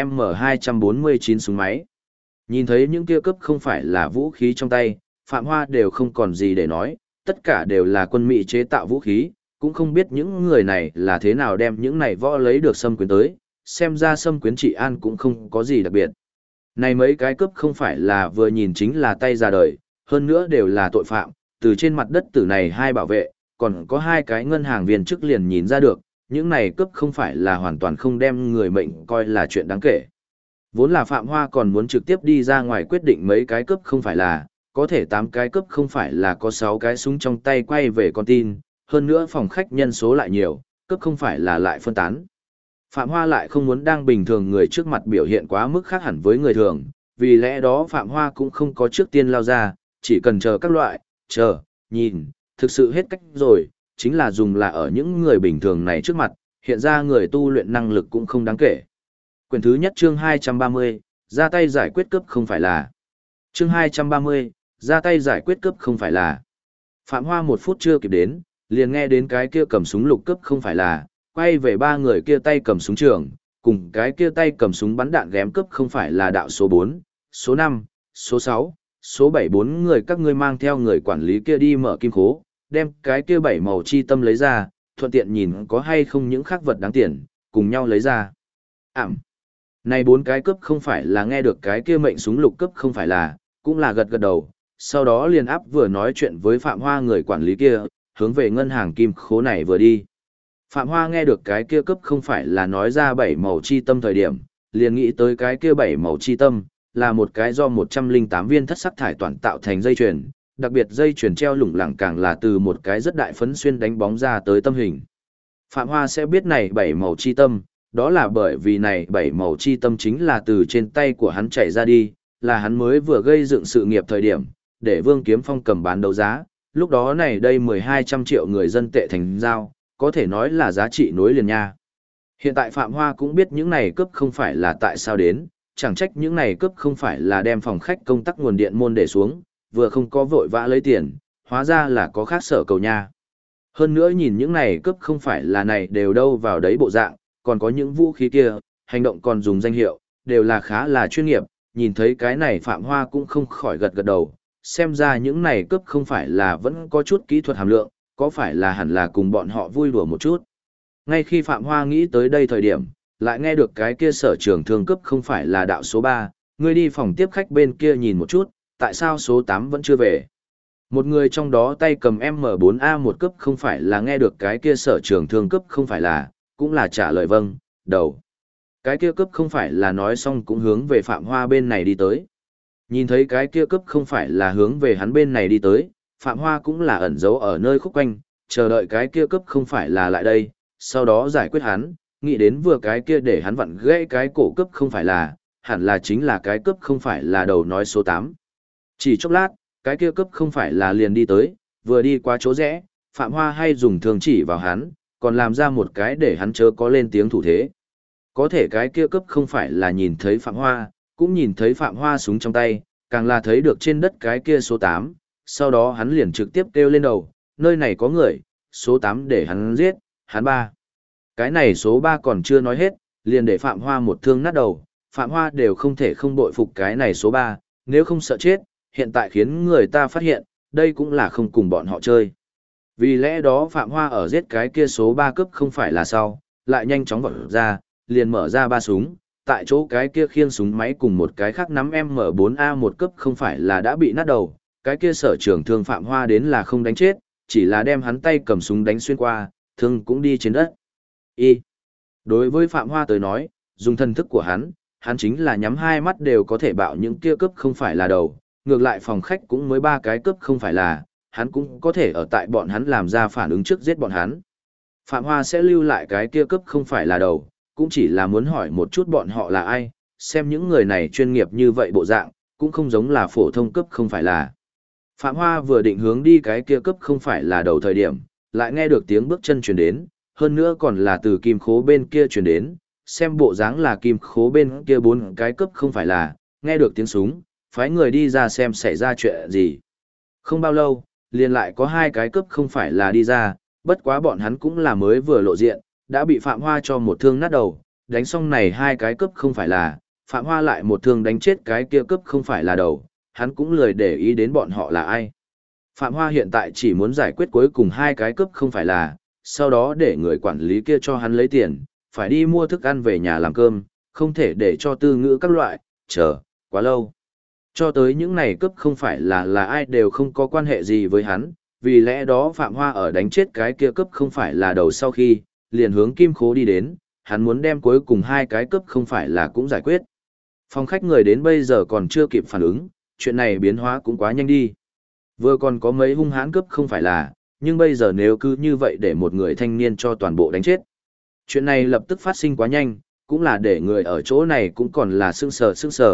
M249 súng máy. Nhìn thấy những kia cấp không phải là vũ khí trong tay, Phạm Hoa đều không còn gì để nói, tất cả đều là quân Mỹ chế tạo vũ khí, cũng không biết những người này là thế nào đem những này võ lấy được xâm quyến tới, xem ra xâm quyến trị an cũng không có gì đặc biệt. Này mấy cái cấp không phải là vừa nhìn chính là tay ra đời, hơn nữa đều là tội phạm, từ trên mặt đất tử này hai bảo vệ, còn có 2 cái ngân hàng viên chức liền nhìn ra được, những này cấp không phải là hoàn toàn không đem người mệnh coi là chuyện đáng kể. Vốn là Phạm Hoa còn muốn trực tiếp đi ra ngoài quyết định mấy cái cấp không phải là, có thể 8 cái cấp không phải là có 6 cái súng trong tay quay về con tin, hơn nữa phòng khách nhân số lại nhiều, cấp không phải là lại phân tán. Phạm Hoa lại không muốn đang bình thường người trước mặt biểu hiện quá mức khác hẳn với người thường, vì lẽ đó Phạm Hoa cũng không có trước tiên lao ra, chỉ cần chờ các loại, nhìn, thực sự hết cách rồi, chính là dùng là ở những người bình thường này trước mặt, hiện ra người tu luyện năng lực cũng không đáng kể. Quyển thứ nhất chương 230, ra tay giải quyết cướp không phải là. Chương 230, ra tay giải quyết cướp không phải là. Phạm Hoa 1 phút chưa kịp đến, liền nghe đến cái kia cầm súng lục cướp không phải là, quay về 3 người kia tay cầm súng trường, cùng cái kia tay cầm súng bắn đạn ghém cướp không phải là đạo số 4, số 5, số 6, số 7 4 người các ngươi mang theo người quản lý kia đi mở kim khố, đem cái kia 7 màu chi tâm lấy ra, thuận tiện nhìn có hay không những khác vật đáng tiền, cùng nhau lấy ra. Này 4 cái cướp không phải là nghe được cái kia mệnh súng lục cướp không phải là, cũng là gật gật đầu, sau đó liền áp vừa nói chuyện với Phạm Hoa người quản lý kia, hướng về ngân hàng kim khố này vừa đi. Phạm Hoa nghe được cái kia cướp không phải là nói ra 7 màu chi tâm thời điểm, liền nghĩ tới cái kia 7 màu chi tâm, là một cái do 108 viên thất sắc thải toàn tạo thành dây chuyền, đặc biệt dây chuyền treo lủng lẳng càng là từ một cái rất đại phấn xuyên đánh bóng ra tới tâm hình. Phạm Hoa sẽ biết này 7 màu chi tâm, đó là bởi vì này 7 màu chi tâm chính là từ trên tay của hắn chạy ra đi, là hắn mới vừa gây dựng sự nghiệp thời điểm, để Vương Kiếm Phong cầm bán đấu giá, lúc đó này đây 1200 triệu người dân tệ thành giao, có thể nói là giá trị nối liền nha. Hiện tại Phạm Hoa cũng biết những này cướp không phải là tại sao đến, chẳng trách những này cướp không phải là đem phòng khách công tắc nguồn điện môn để xuống, vừa không có vội vã lấy tiền, hóa ra là có khác sở cầu nha. Hơn nữa nhìn những này cướp không phải là này đều đâu vào đấy bộ dạng, còn có những vũ khí kia, hành động còn dùng danh hiệu, đều là khá là chuyên nghiệp, nhìn thấy cái này Phạm Hoa cũng không khỏi gật gật đầu, xem ra những này cướp không phải là vẫn có chút kỹ thuật hàm lượng, có phải là hẳn là cùng bọn họ vui đùa một chút. Ngay khi Phạm Hoa nghĩ tới đây thời điểm, lại nghe được cái kia sở trường thương cướp không phải là đạo số 3, ngươi đi phòng tiếp khách bên kia nhìn một chút, tại sao số 8 vẫn chưa về. Một người trong đó tay cầm M4A1 cướp không phải là nghe được cái kia sở trường thương cướp không phải là, cũng là trả lời vâng, đầu. Cái kia cướp không phải là nói xong cũng hướng về Phạm Hoa bên này đi tới. Nhìn thấy cái kia cướp không phải là hướng về hắn bên này đi tới, Phạm Hoa cũng là ẩn giấu ở nơi khúc quanh, chờ đợi cái kia cướp không phải là lại đây, sau đó giải quyết hắn, nghĩ đến vừa cái kia để hắn vặn gãy cái cổ cướp không phải là, hẳn là chính là cái cướp không phải là đầu nói số 8. Chỉ chốc lát, cái kia cướp không phải là liền đi tới, vừa đi qua chỗ rẽ, Phạm Hoa hay dùng thương chỉ vào hắn, còn làm ra một cái để hắn chớ có lên tiếng thủ thế. Có thể cái kia cướp không phải là nhìn thấy Phạm Hoa, cũng nhìn thấy Phạm Hoa súng trong tay, càng là thấy được trên đất cái kia số 8, sau đó hắn liền trực tiếp kêu lên đầu, nơi này có người, số 8 để hắn giết, hắn 3. Cái này số 3 còn chưa nói hết, liền để Phạm Hoa một thương nát đầu, Phạm Hoa đều không thể không bội phục cái này số 3, nếu không sợ chết, hiện tại khiến người ta phát hiện, đây cũng là không cùng bọn họ chơi. Vì lẽ đó Phạm Hoa ở giết cái kia số 3 cướp không phải là sau, lại nhanh chóng vọt ra, liền mở ra 3 súng, tại chỗ cái kia khiêng súng máy cùng một cái khác nắm M4A1 cướp không phải là đã bị nát đầu, cái kia sở trường thương Phạm Hoa đến là không đánh chết, chỉ là đem hắn tay cầm súng đánh xuyên qua, thương cũng đi trên đất. Đối với Phạm Hoa tới nói, dùng thân thức của hắn chính là nhắm hai mắt đều có thể bạo những kia cướp không phải là đầu, ngược lại phòng khách cũng mới 3 cái cướp không phải là, hắn cũng có thể ở tại bọn hắn làm ra phản ứng trước giết bọn hắn. Phạm Hoa sẽ lưu lại cái kia cướp không phải là đầu, cũng chỉ là muốn hỏi một chút bọn họ là ai, xem những người này chuyên nghiệp như vậy bộ dạng, cũng không giống là phổ thông cướp không phải là. Phạm Hoa vừa định hướng đi cái kia cướp không phải là đầu thời điểm, lại nghe được tiếng bước chân truyền đến, hơn nữa còn là từ kim khố bên kia truyền đến, xem bộ dáng là kim khố bên kia 4 cái cướp không phải là, nghe được tiếng súng, phái người đi ra xem xảy ra chuyện gì. Không bao lâu, liền lại có 2 cái cướp không phải là đi ra, bất quá bọn hắn cũng là mới vừa lộ diện, đã bị Phạm Hoa cho một thương nát đầu, đánh xong này 2 cái cướp không phải là, Phạm Hoa lại một thương đánh chết cái kia cướp không phải là đầu, hắn cũng lười để ý đến bọn họ là ai. Phạm Hoa hiện tại chỉ muốn giải quyết cuối cùng 2 cái cướp không phải là, sau đó để người quản lý kia cho hắn lấy tiền, phải đi mua thức ăn về nhà làm cơm, không thể để cho tư ngữ các loại, chờ, quá lâu. Cho tới những này cướp không phải là ai đều không có quan hệ gì với hắn, vì lẽ đó Phạm Hoa ở đánh chết cái kia cướp không phải là đầu sau khi, liền hướng kim khố đi đến, hắn muốn đem cuối cùng 2 cái cướp không phải là cũng giải quyết. Phòng khách người đến bây giờ còn chưa kịp phản ứng, chuyện này biến hóa cũng quá nhanh đi. Vừa còn có mấy hung hãn cướp không phải là, nhưng bây giờ nếu cứ như vậy để một người thanh niên cho toàn bộ đánh chết. Chuyện này lập tức phát sinh quá nhanh, cũng là để người ở chỗ này cũng còn là sững sờ,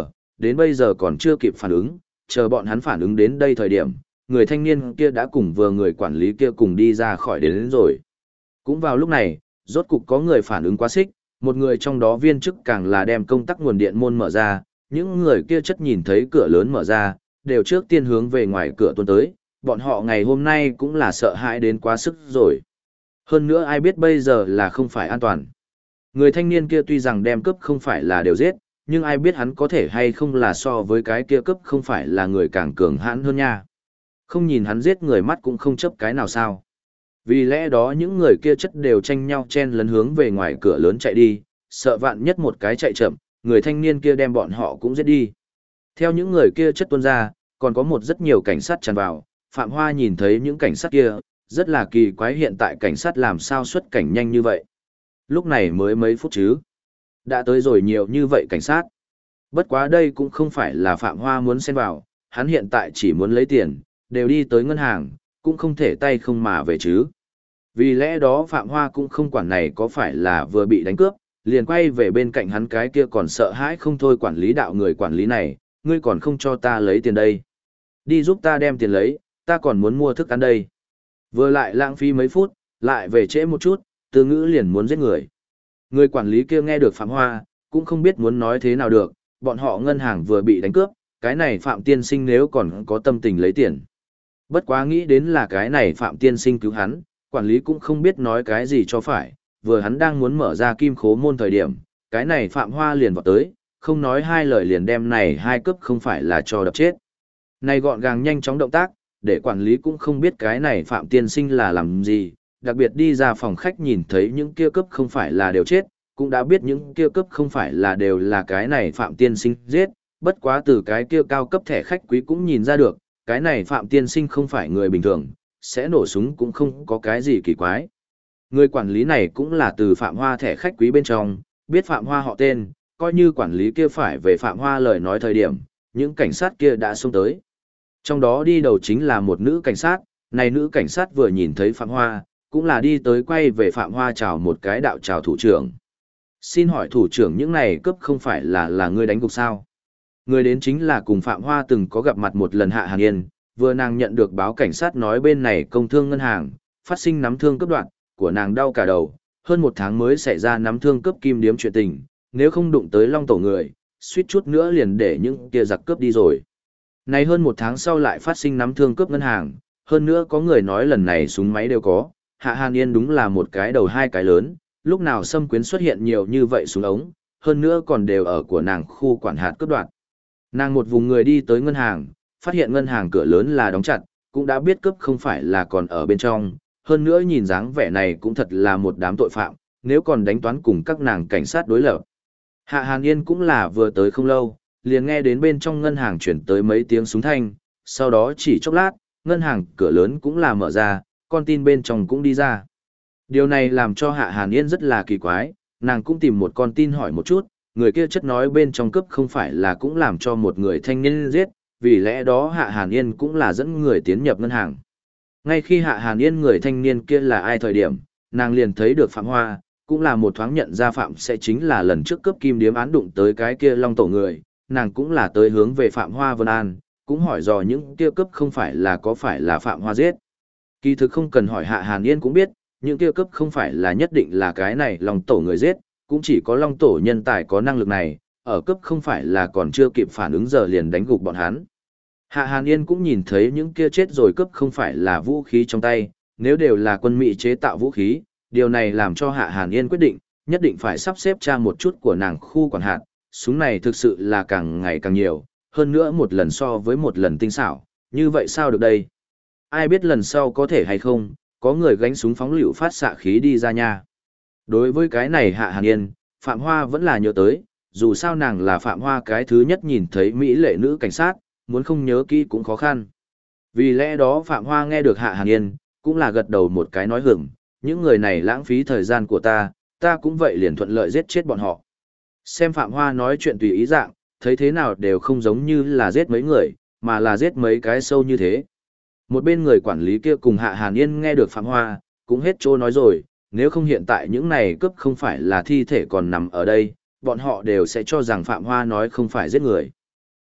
đến bây giờ còn chưa kịp phản ứng, chờ bọn hắn phản ứng đến đây thời điểm, người thanh niên kia đã cùng vừa người quản lý kia cùng đi ra khỏi đến rồi. Cũng vào lúc này, rốt cục có người phản ứng quá xích, một người trong đó viên chức càng là đem công tắc nguồn điện môn mở ra, những người kia chất nhìn thấy cửa lớn mở ra, đều trước tiên hướng về ngoài cửa tuôn tới, bọn họ ngày hôm nay cũng là sợ hãi đến quá sức rồi. Hơn nữa ai biết bây giờ là không phải an toàn. Người thanh niên kia tuy rằng đem cướp không phải là đều giết, nhưng ai biết hắn có thể hay không là so với cái kia cướp không phải là người càng cường hãn hơn nha. Không nhìn hắn giết người mắt cũng không chấp cái nào sao. Vì lẽ đó những người kia chất đều tranh nhau chen lấn hướng về ngoài cửa lớn chạy đi, sợ vạn nhất một cái chạy chậm, người thanh niên kia đem bọn họ cũng giết đi. Theo những người kia chất tuôn ra, còn có một rất nhiều cảnh sát tràn vào, Phạm Hoa nhìn thấy những cảnh sát kia, rất là kỳ quái hiện tại cảnh sát làm sao xuất cảnh nhanh như vậy. Lúc này mới mấy phút chứ. Đã tới rồi nhiều như vậy cảnh sát. Bất quá đây cũng không phải là Phạm Hoa muốn xen vào, hắn hiện tại chỉ muốn lấy tiền, đều đi tới ngân hàng, cũng không thể tay không mà về chứ. Vì lẽ đó Phạm Hoa cũng không quản này có phải là vừa bị đánh cướp, liền quay về bên cạnh hắn cái kia còn sợ hãi không thôi quản lý đạo người quản lý này, ngươi còn không cho ta lấy tiền đây. Đi giúp ta đem tiền lấy, ta còn muốn mua thức ăn đây. Vừa lại lãng phí mấy phút, lại về trễ một chút, Từ Ngữ liền muốn giết người. Người quản lý kia nghe được Phạm Hoa, cũng không biết muốn nói thế nào được, bọn họ ngân hàng vừa bị đánh cướp, cái này Phạm Tiên Sinh nếu còn có tâm tình lấy tiền. Bất quá nghĩ đến là cái này Phạm Tiên Sinh cứu hắn, quản lý cũng không biết nói cái gì cho phải, vừa hắn đang muốn mở ra kim khố môn thời điểm, cái này Phạm Hoa liền vọt tới, không nói hai lời liền đem này hai cướp không phải là cho đập chết. Này gọn gàng nhanh chóng động tác, để quản lý cũng không biết cái này Phạm Tiên Sinh là làm gì, đặc biệt đi ra phòng khách nhìn thấy những kia cướp không phải là đều chết, cũng đã biết những kia cướp không phải là đều là cái này Phạm Tiên Sinh giết, bất quá từ cái kia cao cấp thẻ khách quý cũng nhìn ra được, cái này Phạm Tiên Sinh không phải người bình thường, sẽ nổ súng cũng không có cái gì kỳ quái. Người quản lý này cũng là từ Phạm Hoa thẻ khách quý bên trong, biết Phạm Hoa họ tên, coi như quản lý kia phải về Phạm Hoa lời nói thời điểm, những cảnh sát kia đã xông tới. Trong đó đi đầu chính là một nữ cảnh sát, này nữ cảnh sát vừa nhìn thấy Phạm Hoa, cũng là đi tới quay về Phạm Hoa chào một cái đạo chào thủ trưởng. Xin hỏi thủ trưởng những này cấp không phải là người đánh gục sao? Người đến chính là cùng Phạm Hoa từng có gặp mặt một lần Hạ Hàn Yên, vừa nàng nhận được báo cảnh sát nói bên này công thương ngân hàng, phát sinh nắm thương cấp đoạn, của nàng đau cả đầu, hơn một tháng mới xảy ra nắm thương cấp kim điếm chuyện tình, nếu không đụng tới long tổ người, suýt chút nữa liền để những kia giặc cướp đi rồi. Này hơn một tháng sau lại phát sinh nắm thương cướp ngân hàng, hơn nữa có người nói lần này súng máy đều có, Hạ Hàn Yên đúng là một cái đầu hai cái lớn, lúc nào Sâm Quyến xuất hiện nhiều như vậy súng ống, hơn nữa còn đều ở của nàng khu quản hạt cướp đoạt. Nàng một vùng người đi tới ngân hàng, phát hiện ngân hàng cửa lớn là đóng chặt, cũng đã biết cướp không phải là còn ở bên trong, hơn nữa nhìn dáng vẻ này cũng thật là một đám tội phạm, nếu còn đánh toán cùng các nàng cảnh sát đối lập. Hạ Hàn Yên cũng là vừa tới không lâu, liền nghe đến bên trong ngân hàng chuyển tới mấy tiếng súng thanh, sau đó chỉ chốc lát, ngân hàng cửa lớn cũng là mở ra, con tin bên trong cũng đi ra. Điều này làm cho Hạ Hàn Yên rất là kỳ quái, nàng cũng tìm một con tin hỏi một chút, người kia chất nói bên trong cướp không phải là cũng làm cho một người thanh niên giết, vì lẽ đó Hạ Hàn Yên cũng là dẫn người tiến nhập ngân hàng. Ngay khi Hạ Hàn Yên người thanh niên kia là ai thời điểm, nàng liền thấy được Phạm Hoa, cũng là một thoáng nhận ra Phạm sẽ chính là lần trước cướp kim điếm án đụng tới cái kia long tổ người, nàng cũng là tới hướng về Phạm Hoa Vân An, cũng hỏi dò những kia cướp không phải là có phải là Phạm Hoa giết. Kỳ thực không cần hỏi Hạ Hàn Yên cũng biết, những kia cướp không phải là nhất định là cái này long tổ người giết, cũng chỉ có long tổ nhân tài có năng lực này, ở cướp không phải là còn chưa kịp phản ứng giờ liền đánh gục bọn hắn. Hạ Hàn Yên cũng nhìn thấy những kia chết rồi cướp không phải là vũ khí trong tay, nếu đều là quân Mỹ chế tạo vũ khí, điều này làm cho Hạ Hàn Yên quyết định, nhất định phải sắp xếp tra một chút của nàng khu quản hạt, súng này thực sự là càng ngày càng nhiều, hơn nữa một lần so với một lần tinh xảo, như vậy sao được đây? Ai biết lần sau có thể hay không, có người gánh súng phóng lựu phát xạ khí đi ra nha. Đối với cái này Hạ Hàn Yên, Phạm Hoa vẫn là nhớ tới, dù sao nàng là Phạm Hoa cái thứ nhất nhìn thấy Mỹ lệ nữ cảnh sát, muốn không nhớ kỹ cũng khó khăn. Vì lẽ đó Phạm Hoa nghe được Hạ Hàn Yên, cũng là gật đầu một cái nói hửng, những người này lãng phí thời gian của ta cũng vậy liền thuận lợi giết chết bọn họ. Xem Phạm Hoa nói chuyện tùy ý dạng, thấy thế nào đều không giống như là giết mấy người, mà là giết mấy cái sâu như thế. Một bên người quản lý kia cùng Hạ Hàn Yên nghe được Phạm Hoa, cũng hết trô nói rồi, nếu không hiện tại những này cướp không phải là thi thể còn nằm ở đây, bọn họ đều sẽ cho rằng Phạm Hoa nói không phải giết người.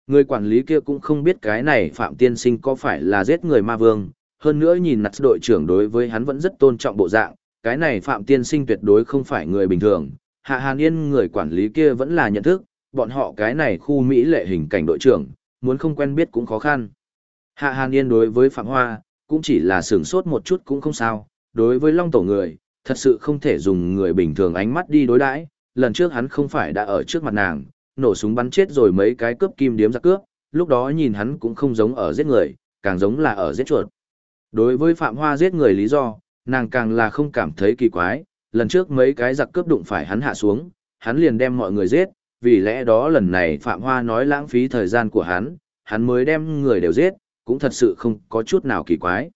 Người quản lý kia cũng không biết cái này Phạm Tiên Sinh có phải là giết người ma vương, hơn nữa nhìn nặt đội trưởng đối với hắn vẫn rất tôn trọng bộ dạng, cái này Phạm Tiên Sinh tuyệt đối không phải người bình thường. Hạ Hàn Yên người quản lý kia vẫn là nhận thức, bọn họ cái này khu Mỹ lệ hình cảnh đội trưởng, muốn không quen biết cũng khó khăn. Hạ Hàn Yên đối với Phạm Hoa, cũng chỉ là sửng sốt một chút cũng không sao, đối với Long Tổ người, thật sự không thể dùng người bình thường ánh mắt đi đối đãi. Lần trước hắn không phải đã ở trước mặt nàng, nổ súng bắn chết rồi mấy cái cướp kim điếm giặc cướp, lúc đó nhìn hắn cũng không giống ở giết người, càng giống là ở giết chuột. Đối với Phạm Hoa giết người lý do, nàng càng là không cảm thấy kỳ quái, lần trước mấy cái giặc cướp đụng phải hắn hạ xuống, hắn liền đem mọi người giết, vì lẽ đó lần này Phạm Hoa nói lãng phí thời gian của hắn mới đem người đều giết, cũng thật sự không có chút nào kỳ quái.